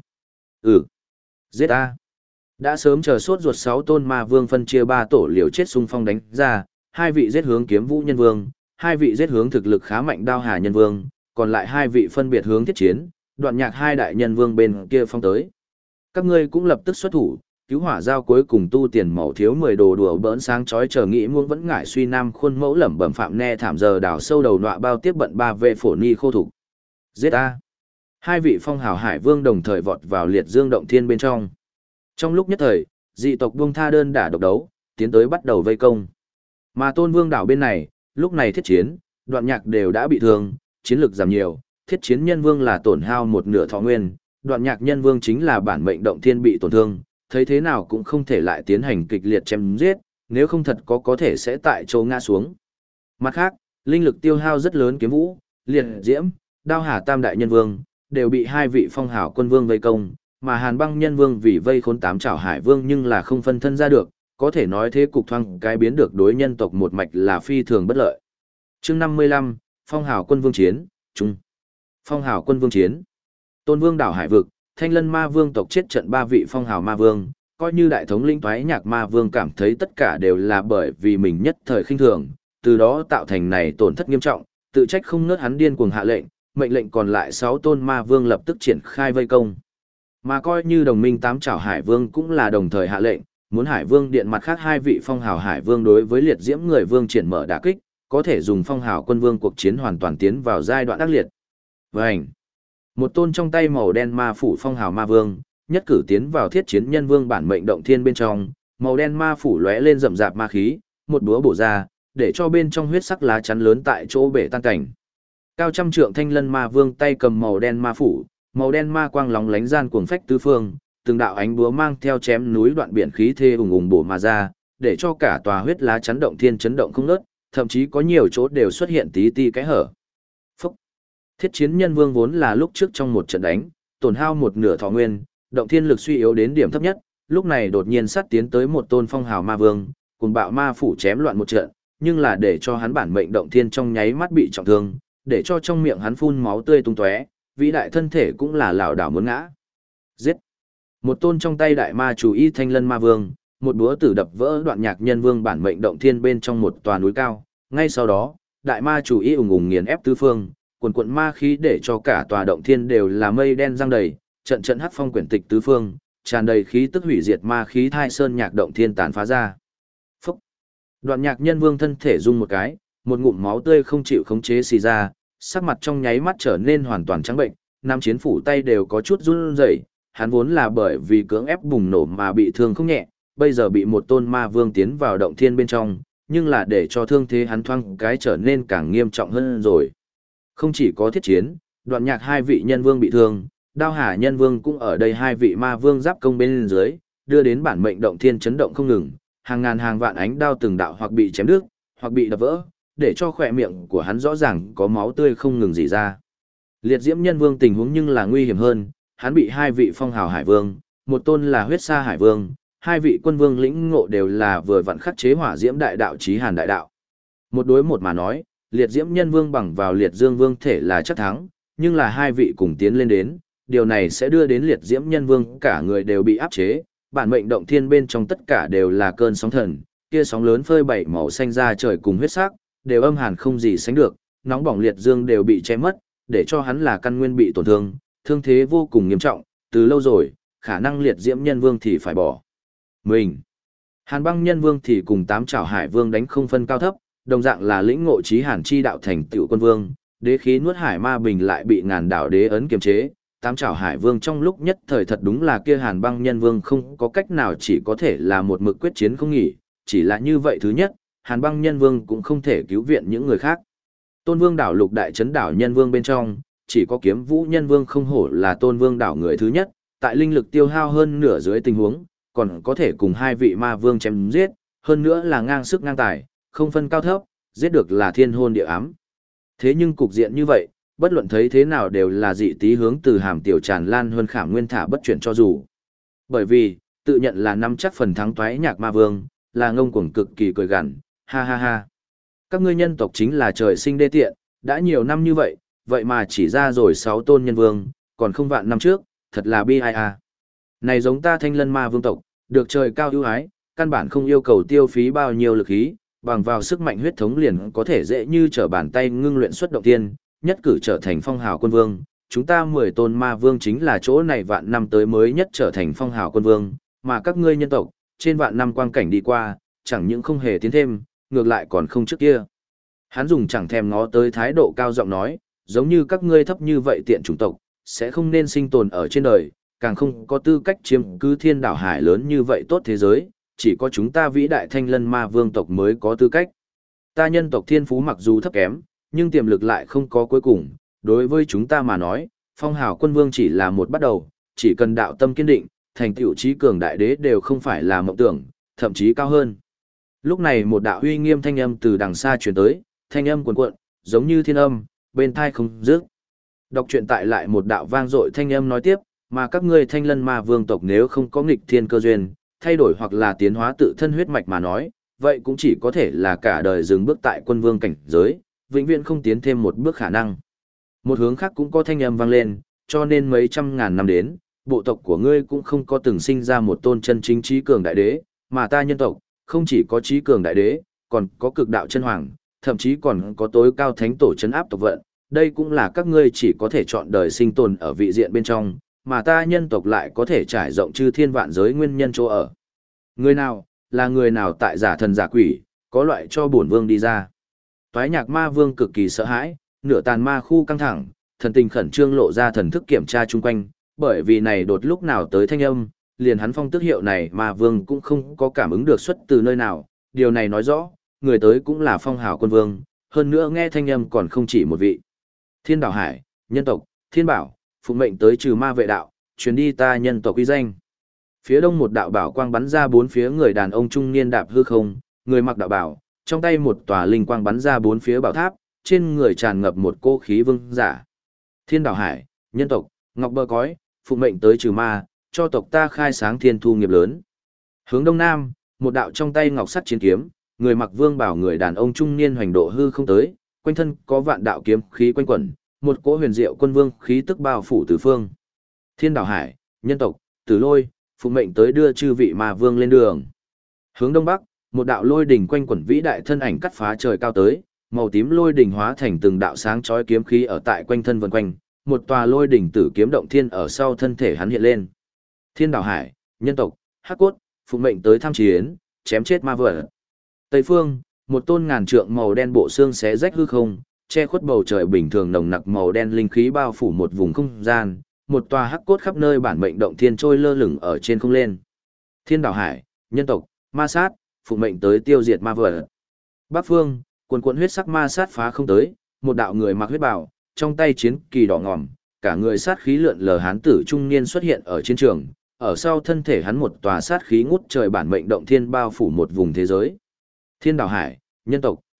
Giết ta. Đã sớm chờ sốt ruột 6 tôn ma vương phân chia 3 tổ liều chết xung phong đánh ra, 2 vị giết hướng Kiếm Vũ nhân vương, 2 vị giết hướng thực lực khá mạnh Đao Hà nhân vương, còn lại 2 vị phân biệt hướng Thiết Chiến, Đoạn Nhạc 2 đại nhân vương bên kia phong tới. Các ngươi cũng lập tức xuất thủ, cứu Hỏa Giao cuối cùng tu tiền mẫu thiếu 10 đồ đùa bỡn sáng chói chờ nghĩ muôn vẫn ngại suy nam khuôn mẫu lẩm bẩm phạm nghe thảm giờ đào sâu đầu nọa bao tiếp bận 3 vệ phổ ni khô thủ. Giết a. 2 vị phong hào hải vương đồng thời vọt vào liệt dương động thiên bên trong. Trong lúc nhất thời, dị tộc buông tha đơn đả độc đấu, tiến tới bắt đầu vây công. Mà Tôn Vương đảo bên này, lúc này Thiết Chiến, Đoạn Nhạc đều đã bị thương, chiến lực giảm nhiều, Thiết Chiến nhân vương là tổn hao một nửa thọ nguyên, Đoạn Nhạc nhân vương chính là bản mệnh động thiên bị tổn thương, thấy thế nào cũng không thể lại tiến hành kịch liệt chém giết, nếu không thật có thể sẽ tại chỗ ngã xuống. Mặt khác, linh lực tiêu hao rất lớn Kiếm Vũ, Liệt Diễm, Đao Hà tam đại nhân vương đều bị 2 vị phong hào quân vương vây công, mà Hàn Băng nhân vương vì vây khốn 8 chảo hải vương nhưng là không phân thân ra được, có thể nói thế cục thoáng cái biến được đối nhân tộc một mạch là phi thường bất lợi. Chương 55, Phong hào quân vương chiến, trung. Phong hào quân vương chiến. Tôn Vương đảo hải vực, Thanh Lân ma vương tộc chết trận 3 vị phong hào ma vương, coi như đại thống lĩnh Toái Nhạc ma vương cảm thấy tất cả đều là bởi vì mình nhất thời khinh thường, từ đó tạo thành này tổn thất nghiêm trọng, tự trách không ngớt hắn điên cuồng hạ lệnh, mệnh lệnh còn lại 6 tôn ma vương lập tức triển khai vây công. Mà coi như đồng minh 8 chảo hải vương cũng là đồng thời hạ lệnh, muốn hải vương điện mặt khác 2 vị phong hào hải vương đối với liệt diễm người vương triển mở đả kích, có thể dùng phong hào quân vương cuộc chiến hoàn toàn tiến vào giai đoạn ác liệt. Vành. Một tôn trong tay màu đen ma phủ phong hào ma vương, nhất cử tiến vào Thiết Chiến nhân vương bản mệnh động thiên bên trong, màu đen ma phủ lóe lên rậm rạp ma khí, một búa bổ ra, để cho bên trong huyết sắc lá chắn lớn tại chỗ bể tan cảnh. Cao trăm trượng Thanh Lân ma vương tay cầm màu đen ma phủ, màu đen ma quang lóng lánh gian cuồng phách tứ phương, từng đạo ánh búa mang theo chém núi đoạn biển khí thê ùng ùng bổ mà ra, để cho cả tòa huyết lá chắn động thiên chấn động không ngớt, thậm chí có nhiều chỗ đều xuất hiện tí ti cái hở. Phúc. Thiết Chiến nhân vương vốn là lúc trước trong một trận đánh, tổn hao một nửa thọ nguyên, động thiên lực suy yếu đến điểm thấp nhất, lúc này đột nhiên sát tiến tới một tôn phong hào ma vương, cùng bạo ma phủ chém loạn một trận, nhưng là để cho hắn bản mệnh động thiên trong nháy mắt bị trọng thương, để cho trong miệng hắn phun máu tươi tung tóe, vĩ đại thân thể cũng là lảo đảo muốn ngã. Giết! Một tôn trong tay đại ma chủ y Thanh Lân ma vương, một búa tử đập vỡ Đoạn Nhạc nhân vương bản mệnh động thiên bên trong một tòa núi cao, ngay sau đó, đại ma chủ y ùng ùng nghiền ép tứ phương, quần quần ma khí để cho cả tòa động thiên đều là mây đen giăng đầy, trận trận hắc phong quyển tịch tứ phương, tràn đầy khí tức hủy diệt ma khí thai sơn nhạc động thiên tàn phá ra. Phúc! Đoạn Nhạc nhân vương thân thể rung một cái, một ngụm máu tươi không chịu khống chế xì ra, sắc mặt trong nháy mắt trở nên hoàn toàn trắng bệnh, nam chiến phủ tay đều có chút run rẩy, hắn vốn là bởi vì cưỡng ép bùng nổ mà bị thương không nhẹ, bây giờ bị một tôn ma vương tiến vào động thiên bên trong, nhưng là để cho thương thế hắn thoáng cái trở nên càng nghiêm trọng hơn rồi. Không chỉ có Thiết Chiến, Đoạn Nhạc 2 vị nhân vương bị thương, Đao Hà nhân vương cũng ở đây 2 vị ma vương giáp công bên dưới, đưa đến bản mệnh động thiên chấn động không ngừng, hàng ngàn hàng vạn ánh đao từng đạo hoặc bị chém đứt, hoặc bị đập vỡ, để cho khỏe miệng của hắn rõ ràng có máu tươi không ngừng rỉ ra. Liệt diễm nhân vương tình huống nhưng là nguy hiểm hơn, hắn bị hai vị phong hào hải vương, một tôn là huyết sa hải vương, hai vị quân vương lĩnh ngộ đều là vừa vặn khắc chế hỏa diễm đại đạo chí hàn đại đạo. Một đối một mà nói, liệt diễm nhân vương bằng vào liệt dương vương thể là chắc thắng, nhưng là hai vị cùng tiến lên đến, điều này sẽ đưa đến liệt diễm nhân vương cả người đều bị áp chế, bản mệnh động thiên bên trong tất cả đều là cơn sóng thần, kia sóng lớn phơi bảy màu xanh ra trời cùng huyết sắc, đều âm hàn không gì sánh được, nóng bỏng liệt dương đều bị che mất, để cho hắn là căn nguyên bị tổn thương, thương thế vô cùng nghiêm trọng, từ lâu rồi, khả năng liệt diễm nhân vương thì phải bỏ mình. Hàn băng nhân vương thì cùng tám trảo hải vương đánh không phân cao thấp, đồng dạng là lĩnh ngộ chí hàn chi đạo thành tựu quân vương, đế khí nuốt hải ma bình lại bị ngàn đảo đế ấn kiềm chế. Tám trảo hải vương trong lúc nhất thời thật đúng là kia hàn băng nhân vương không có cách nào, chỉ có thể là một mực quyết chiến không nghỉ, chỉ là như vậy thứ nhất, hàn băng nhân vương cũng không thể cứu viện những người khác. Tôn vương đảo lục đại chấn đảo nhân vương bên trong, chỉ có kiếm vũ nhân vương không hổ là tôn vương đảo người thứ nhất, tại linh lực tiêu hao hơn nửa dưới tình huống, còn có thể cùng hai vị ma vương chém giết, hơn nữa là ngang sức ngang tài, không phân cao thấp, giết được là thiên hôn địa ám. Thế nhưng cục diện như vậy, bất luận thấy thế nào đều là dị tí hướng từ hàm tiểu tràn lan hơn khảm nguyên thả bất chuyển cho dù. Bởi vì, tự nhận là nắm chắc phần thắng toái nhạc ma vương, là ngông cuồng cực kỳ cười gằn, ha ha ha. Các ngươi nhân tộc chính là trời sinh đê tiện, đã nhiều năm như vậy, vậy mà chỉ ra rồi 6 tôn nhân vương, còn không vạn năm trước, thật là bi ai a. Này giống ta Thanh Lân Ma vương tộc, được trời cao ưu ái, căn bản không yêu cầu tiêu phí bao nhiêu lực khí, bằng vào sức mạnh huyết thống liền có thể dễ như trở bàn tay ngưng luyện xuất động tiên, nhất cử trở thành phong hào quân vương. Chúng ta 10 tôn ma vương chính là chỗ này vạn năm tới mới nhất trở thành phong hào quân vương, mà các ngươi nhân tộc, trên vạn năm quang cảnh đi qua, chẳng những không hề tiến thêm, ngược lại còn không trước kia. Hắn dùng chẳng thèm ngó tới thái độ cao giọng nói, giống như các ngươi thấp như vậy tiện chủng tộc, sẽ không nên sinh tồn ở trên đời, càng không có tư cách chiếm cứ thiên đảo hải lớn như vậy tốt thế giới, chỉ có chúng ta vĩ đại Thanh Lân Ma vương tộc mới có tư cách. Ta nhân tộc thiên phú mặc dù thấp kém, nhưng tiềm lực lại không có cuối cùng, đối với chúng ta mà nói, phong hào quân vương chỉ là một bắt đầu, chỉ cần đạo tâm kiên định, thành tựu trí cường đại đế đều không phải là mộng tưởng, thậm chí cao hơn. Lúc này một đạo uy nghiêm thanh âm từ đằng xa truyền tới, thanh âm cuồn cuộn, giống như thiên âm, bên tai không dứt. Đọc truyện tại lại một đạo vang dội thanh âm nói tiếp, mà các ngươi Thanh Lân Ma vương tộc nếu không có nghịch thiên cơ duyên, thay đổi hoặc là tiến hóa tự thân huyết mạch mà nói, vậy cũng chỉ có thể là cả đời dừng bước tại quân vương cảnh giới, vĩnh viễn không tiến thêm một bước khả năng. Một hướng khác cũng có thanh âm vang lên, cho nên mấy trăm ngàn năm đến, bộ tộc của ngươi cũng không có từng sinh ra một tôn chân chính trí cường đại đế, mà ta nhân tộc, không chỉ có trí cường đại đế, còn có cực đạo chân hoàng, thậm chí còn có tối cao thánh tổ chấn áp tộc vận, đây cũng là các ngươi chỉ có thể chọn đời sinh tồn ở vị diện bên trong, mà ta nhân tộc lại có thể trải rộng chư thiên vạn giới nguyên nhân chỗ ở. Người nào, là người nào tại giả thần giả quỷ, có loại cho bổn vương đi ra. Toái nhạc ma vương cực kỳ sợ hãi, nửa tàn ma khu căng thẳng, thần tình khẩn trương lộ ra thần thức kiểm tra chung quanh, bởi vì này đột lúc nào tới thanh âm, liền hắn phong tước hiệu này ma vương cũng không có cảm ứng được xuất từ nơi nào, điều này nói rõ, người tới cũng là phong hào quân vương, hơn nữa nghe thanh âm còn không chỉ một vị. Thiên đảo hải, nhân tộc, thiên bảo, phụng mệnh tới trừ ma vệ đạo, truyền đi ta nhân tộc uy danh. Phía đông một đạo bảo quang bắn ra bốn phía người đàn ông trung niên đạp hư không, người mặc đạo bảo, trong tay một tòa linh quang bắn ra bốn phía bảo tháp, trên người tràn ngập một cô khí vương giả. Thiên đảo hải, nhân tộc, ngọc bờ cói, phụng mệnh tới trừ ma, cho tộc ta khai sáng thiên thu nghiệp lớn. Hướng đông nam, một đạo trong tay ngọc sắt chiến kiếm, người mặc vương bảo người đàn ông trung niên hoành độ hư không tới, quanh thân có vạn đạo kiếm khí quanh quẩn, một cỗ huyền diệu quân vương khí tức bao phủ tứ phương. Thiên đảo hải, nhân tộc, Tử Lôi, phụng mệnh tới đưa chư vị ma vương lên đường. Hướng đông bắc, một đạo lôi đỉnh quanh quẩn vĩ đại thân ảnh cắt phá trời cao tới, màu tím lôi đỉnh hóa thành từng đạo sáng chói kiếm khí ở tại quanh thân vần quanh, một tòa lôi đỉnh tử kiếm động thiên ở sau thân thể hắn hiện lên. Thiên đảo hải, nhân tộc, Hắc cốt, phụng mệnh tới tham chiến, chém chết ma vật. Tây phương, một tôn ngàn trượng màu đen bộ xương xé rách hư không, che khuất bầu trời bình thường nồng nặc màu đen linh khí bao phủ một vùng không gian, một tòa hắc cốt khắp nơi bản mệnh động thiên trôi lơ lửng ở trên không lên. Thiên đảo hải, nhân tộc, ma sát, phụng mệnh tới tiêu diệt ma vật. Bắc phương, cuồn cuộn huyết sắc ma sát phá không tới, một đạo người mặc huyết bào, trong tay chiến kỳ đỏ ngòm, cả người sát khí lượn lờ hán tử trung niên xuất hiện ở chiến trường, ở sau thân thể hắn một tòa sát khí ngút trời bản mệnh động thiên bao phủ một vùng thế giới. Thiên đảo hải, nhân tộc,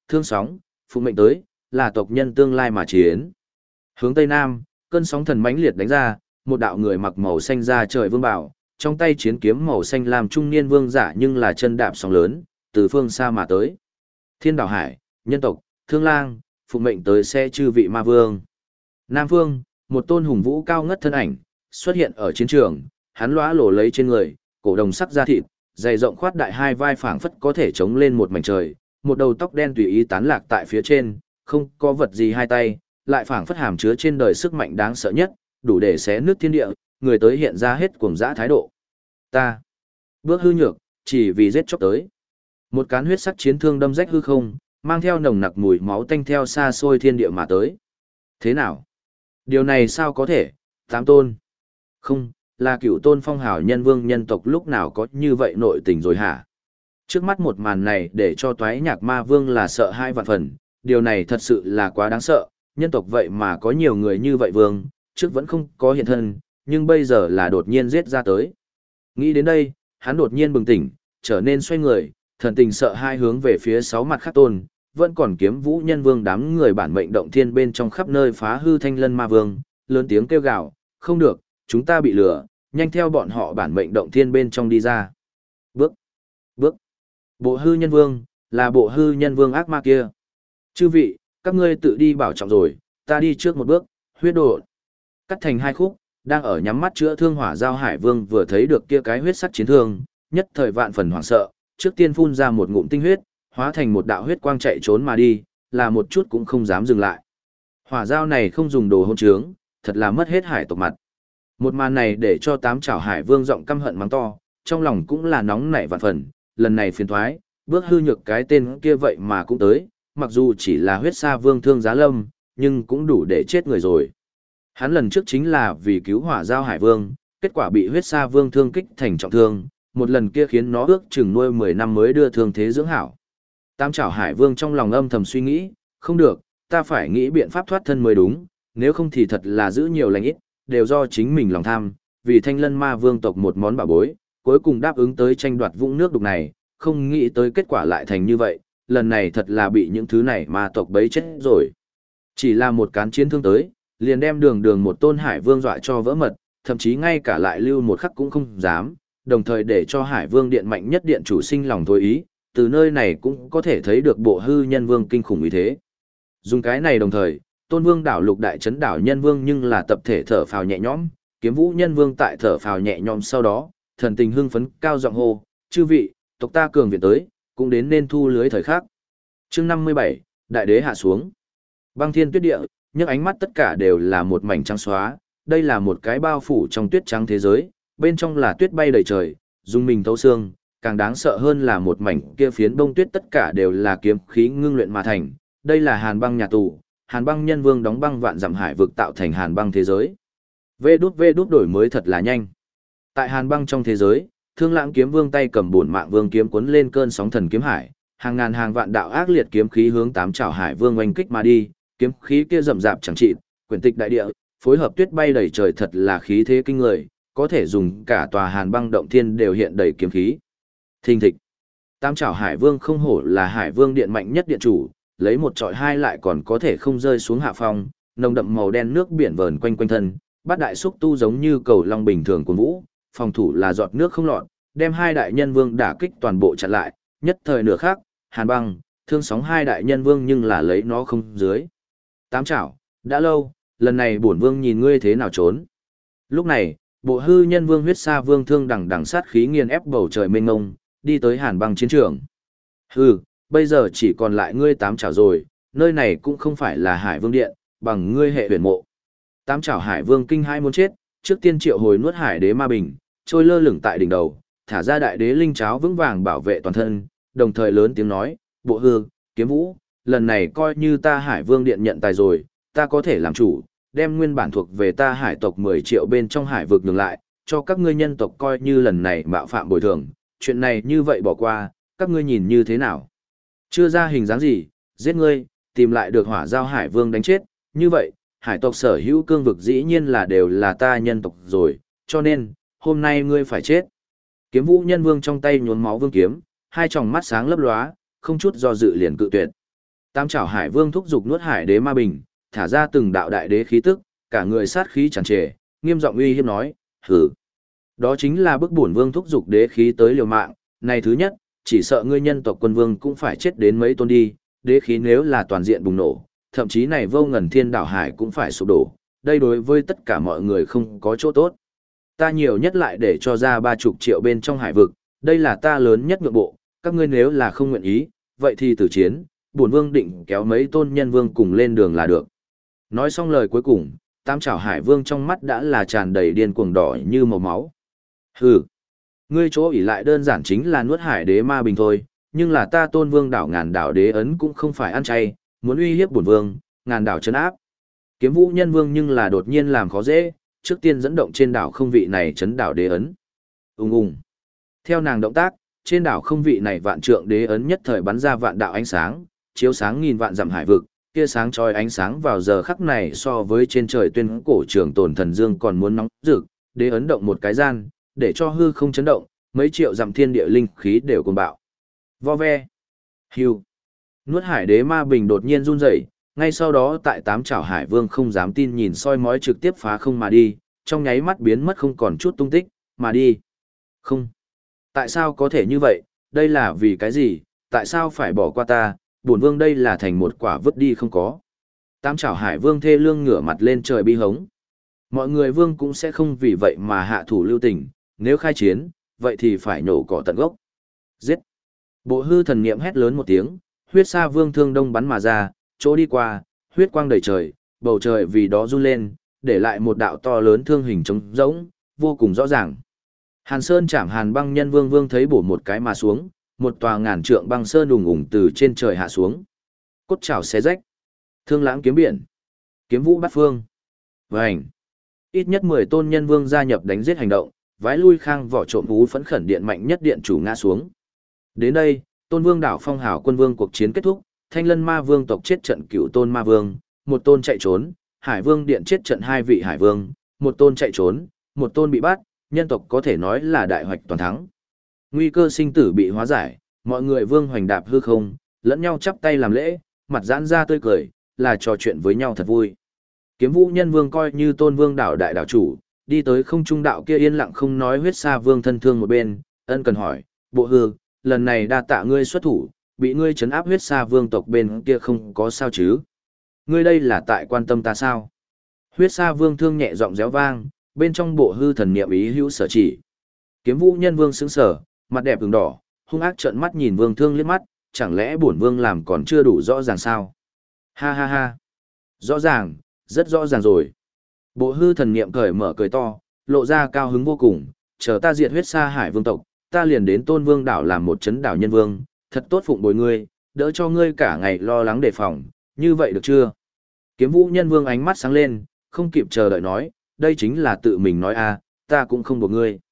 Thương Sóng, phụng mệnh tới, là tộc nhân tương lai mà chiến. Hướng Tây Nam, cơn sóng thần mãnh liệt đánh ra, một đạo người mặc màu xanh da trời vương bảo, trong tay chiến kiếm màu xanh làm trung niên vương giả nhưng là chân đạp sóng lớn, từ phương xa mà tới. Thiên Đảo Hải, nhân tộc, Thương Lang, phụng mệnh tới sẽ chư vị ma vương. Nam Vương, một tôn hùng vũ cao ngất thân ảnh, xuất hiện ở chiến trường, hắn lóa lổ lấy trên người, cổ đồng sắc da thịt, dày rộng khoát đại hai vai phảng phất có thể chống lên một mảnh trời, một đầu tóc đen tùy ý tán lạc tại phía trên, không có vật gì hai tay, lại phảng phất hàm chứa trên đời sức mạnh đáng sợ nhất, đủ để xé nứt thiên địa, người tới hiện ra hết cuồng dã thái độ. Ta bước hư nhược, chỉ vì giết chóc tới. Một cán huyết sắc chiến thương đâm rách hư không, mang theo nồng nặc mùi máu tanh theo xa xôi thiên địa mà tới. Thế nào? Điều này sao có thể? Tám tôn? Không, là cựu tôn phong hào nhân vương nhân tộc lúc nào có như vậy nội tình rồi hả? Trước mắt một màn này để cho toái nhạc ma vương là sợ hai vạn phần, điều này thật sự là quá đáng sợ, nhân tộc vậy mà có nhiều người như vậy vương, trước vẫn không có hiện thân, nhưng bây giờ là đột nhiên giết ra tới. Nghĩ đến đây, hắn đột nhiên bừng tỉnh, trở nên xoay người, thần tình sợ hai hướng về phía sáu mặt khắc tôn, vẫn còn kiếm vũ nhân vương đám người bản mệnh động thiên bên trong khắp nơi phá hư thanh lân ma vương, lớn tiếng kêu gào, không được, chúng ta bị lừa, nhanh theo bọn họ bản mệnh động thiên bên trong đi ra. Bước, bước, bộ hư nhân vương, là bộ hư nhân vương ác ma kia. Chư vị, các ngươi tự đi bảo trọng rồi, ta đi trước một bước, huyết độ. Cắt thành hai khúc, đang ở nhắm mắt chữa thương hỏa giao hải vương vừa thấy được kia cái huyết sắc chiến thương, nhất thời vạn phần hoảng sợ, trước tiên phun ra một ngụm tinh huyết, hóa thành một đạo huyết quang chạy trốn mà đi, là một chút cũng không dám dừng lại. Hỏa giao này không dùng đồ hôn trướng, thật là mất hết hải tộc mặt. Một màn này để cho tám chảo hải vương giọng căm hận mắng to, trong lòng cũng là nóng nảy vạn phần, lần này phiền thoái, bước hư nhược cái tên kia vậy mà cũng tới, mặc dù chỉ là huyết sa vương thương giá lâm, nhưng cũng đủ để chết người rồi. Hắn lần trước chính là vì cứu hỏa giao hải vương, kết quả bị huyết sa vương thương kích thành trọng thương, một lần kia khiến nó ước chừng nuôi 10 năm mới đưa thương thế dưỡng hảo. Tam chảo hải vương trong lòng âm thầm suy nghĩ, không được, ta phải nghĩ biện pháp thoát thân mới đúng, nếu không thì thật là giữ nhiều lành ít, đều do chính mình lòng tham, vì thanh lân ma vương tộc một món bảo bối, cuối cùng đáp ứng tới tranh đoạt vũng nước đục này, không nghĩ tới kết quả lại thành như vậy, lần này thật là bị những thứ này ma tộc bấy chết rồi. Chỉ là một cán chiến thương tới, liền đem đường một tôn hải vương dọa cho vỡ mật, thậm chí ngay cả lại lưu một khắc cũng không dám, đồng thời để cho hải vương điện mạnh nhất điện chủ sinh lòng thôi ý, từ nơi này cũng có thể thấy được bộ hư nhân vương kinh khủng ý thế. Dùng cái này đồng thời, tôn vương đảo lục đại trấn đảo nhân vương nhưng là tập thể thở phào nhẹ nhõm, kiếm vũ nhân vương tại thở phào nhẹ nhõm sau đó, thần tình hưng phấn cao giọng hô, chư vị, tộc ta cường viện tới, cũng đến nên thu lưới thời khắc. Chương 57, đại đế hạ xuống. Băng thiên tuyết địa, nhấc ánh mắt tất cả đều là một mảnh trắng xóa, đây là một cái bao phủ trong tuyết trắng thế giới, bên trong là tuyết bay đầy trời, dung mình thấu xương, càng đáng sợ hơn là một mảnh kia phiến bông tuyết tất cả đều là kiếm khí ngưng luyện mà thành, đây là hàn băng nhà tù, hàn băng nhân vương đóng băng vạn dặm hải vực tạo thành hàn băng thế giới. Vê đút đổi mới thật là nhanh. Tại hàn băng trong thế giới, Thương Lãng kiếm vương tay cầm bổn mạng vương kiếm cuốn lên cơn sóng thần kiếm hải, hàng ngàn hàng vạn đạo ác liệt kiếm khí hướng tám chảo hải vương oanh kích mà đi, kiếm khí kia rậm rạp chẳng trị, quyển tịch đại địa, phối hợp tuyết bay đầy trời thật là khí thế kinh người, có thể dùng cả tòa hàn băng động thiên đều hiện đầy kiếm khí. Thình thịch. Tám chảo hải vương không hổ là hải vương điện mạnh nhất điện chủ, lấy một trọi hai lại còn có thể không rơi xuống hạ phong, nồng đậm màu đen nước biển vờn quanh quanh thân, bát đại xúc tu giống như cầu long bình thường cuồn vũ, phòng thủ là giọt nước không lọt, đem hai đại nhân vương đả kích toàn bộ chặn lại, nhất thời nửa khác, hàn băng, thương sóng hai đại nhân vương nhưng là lấy nó không dưới. Tám chảo, đã lâu, lần này bổn vương nhìn ngươi thế nào trốn. Lúc này, bộ hư nhân vương huyết sa vương thương đằng đằng sát khí nghiền ép bầu trời mênh ngông, đi tới hàn băng chiến trường. Hừ, bây giờ chỉ còn lại ngươi tám chảo rồi, nơi này cũng không phải là hải vương điện, bằng ngươi hệ huyền mộ. Tám chảo hải vương kinh hai muốn chết, trước tiên triệu hồi nuốt hải đế ma bình, trôi lơ lửng tại đỉnh đầu, thả ra đại đế linh cháo vững vàng bảo vệ toàn thân, đồng thời lớn tiếng nói, bộ hư, kiếm vũ, lần này coi như ta hải vương điện nhận tài rồi, ta có thể làm chủ, đem nguyên bản thuộc về ta hải tộc 10 triệu bên trong hải vực nhường lại, cho các ngươi nhân tộc coi như lần này mạo phạm bồi thường, chuyện này như vậy bỏ qua, các ngươi nhìn như thế nào? Chưa ra hình dáng gì, giết ngươi, tìm lại được hỏa giao hải vương đánh chết, như vậy, hải tộc sở hữu cương vực dĩ nhiên là đều là ta nhân tộc rồi, cho nên, hôm nay ngươi phải chết. Kiếm vũ nhân vương trong tay nhuốm máu vương kiếm, hai tròng mắt sáng lấp lóa, không chút do dự liền cự tuyệt. Tam Trảo Hải Vương thúc giục nuốt Hải Đế Ma Bình, thả ra từng đạo đại đế khí tức, cả người sát khí tràn trề, nghiêm giọng uy hiếp nói, hừ. Đó chính là bức bổn vương thúc giục đế khí tới liều mạng, này thứ nhất, chỉ sợ ngươi nhân tộc quân vương cũng phải chết đến mấy tôn đi, đế khí nếu là toàn diện bùng nổ, thậm chí này vô ngần thiên đảo hải cũng phải sụp đổ, đây đối với tất cả mọi người không có chỗ tốt. Ta nhiều nhất lại để cho ra 30 triệu bên trong hải vực, đây là ta lớn nhất nhượng bộ, các ngươi nếu là không nguyện ý, vậy thì tử chiến, bổn vương định kéo mấy tôn nhân vương cùng lên đường là được. Nói xong lời cuối cùng, Tam Trảo Hải Vương trong mắt đã là tràn đầy điên cuồng đỏ như màu máu. Hừ, ngươi chỗ ỷ lại đơn giản chính là nuốt Hải Đế Ma Bình thôi, nhưng là ta Tôn Vương đảo ngàn đảo đế ấn cũng không phải ăn chay, muốn uy hiếp bổn vương, ngàn đảo trấn áp. Kiếm Vũ Nhân Vương nhưng là đột nhiên làm khó dễ, trước tiên dẫn động trên đảo không vị này trấn đảo đế ấn. Ùng ùng. Theo nàng động tác, trên đảo không vị này vạn trượng đế ấn nhất thời bắn ra vạn đạo ánh sáng, chiếu sáng nghìn vạn dặm hải vực, kia sáng chói ánh sáng vào giờ khắc này so với trên trời tuyên cổ trường tồn thần dương còn muốn nóng rực, đế ấn động một cái gian, để cho hư không chấn động, mấy triệu dặm thiên địa linh khí đều cuồng bạo. Vo ve. Hưu. Nuốt Hải Đế Ma Bình đột nhiên run rẩy, ngay sau đó tại Tám Trảo Hải Vương không dám tin nhìn soi mói trực tiếp phá không mà đi, trong nháy mắt biến mất không còn chút tung tích, mà đi. Không. Tại sao có thể như vậy, đây là vì cái gì, tại sao phải bỏ qua ta, bổn vương đây là thành một quả vứt đi không có. Tám Trảo Hải Vương thê lương ngửa mặt lên trời bi hống. Mọi người vương cũng sẽ không vì vậy mà hạ thủ lưu tình, nếu khai chiến, vậy thì phải nhổ cỏ tận gốc. Giết. Bộ hư thần niệm hét lớn một tiếng, huyết sa vương thương đông bắn mà ra, chỗ đi qua, huyết quang đầy trời, bầu trời vì đó run lên, để lại một đạo to lớn thương hình trống rỗng, vô cùng rõ ràng. Hàn Sơn chạm Hàn Băng Nhân Vương Vương thấy bổ một cái mà xuống, một tòa ngàn trượng băng sơn ùng ùng từ trên trời hạ xuống. Cốt chảo xé rách, thương lãng kiếm biển, kiếm vũ bát phương. Vành. Ít nhất 10 tôn nhân vương gia nhập đánh giết hành động, vái lui Khang vỏ trộm vũ phẫn khẩn điện mạnh nhất điện chủ ngã xuống. Đến đây, Tôn Vương đảo Phong Hào quân vương cuộc chiến kết thúc, Thanh Lân Ma Vương tộc chết trận Cửu Tôn Ma Vương, một tôn chạy trốn, Hải Vương điện chết trận 2 vị Hải Vương, một tôn chạy trốn, một tôn bị bắt, nhân tộc có thể nói là đại hoạch toàn thắng. Nguy cơ sinh tử bị hóa giải, mọi người vương hoành đạp hư không, lẫn nhau chắp tay làm lễ, mặt giãn ra tươi cười, là trò chuyện với nhau thật vui. Kiếm Vũ Nhân Vương coi như Tôn Vương đảo đại đảo chủ, đi tới không trung đạo kia yên lặng không nói huyết sa vương thân thương một bên, ân cần hỏi, bộ hư, lần này đa tạ ngươi xuất thủ, bị ngươi trấn áp huyết sa vương tộc bên kia không có sao chứ? Ngươi đây là tại quan tâm ta sao? Huyết sa vương thương nhẹ giọng réo vang, bên trong bộ hư thần niệm ý hữu sở chỉ. Kiếm Vũ Nhân Vương sững sờ, mặt đẹp ửng đỏ, hung ác trợn mắt nhìn vương thương liếc mắt, chẳng lẽ bổn vương làm còn chưa đủ rõ ràng sao? Ha ha ha. Rõ ràng, rất rõ ràng rồi. Bộ hư thần niệm cởi mở cười to, lộ ra cao hứng vô cùng, chờ ta diệt huyết sa hải vương tộc, ta liền đến Tôn Vương đảo làm một chấn đảo nhân vương, thật tốt phụng bồi ngươi, đỡ cho ngươi cả ngày lo lắng đề phòng, như vậy được chưa? Kiếm Vũ Nhân Vương ánh mắt sáng lên, không kịp chờ đợi nói, đây chính là tự mình nói a, ta cũng không buộc ngươi.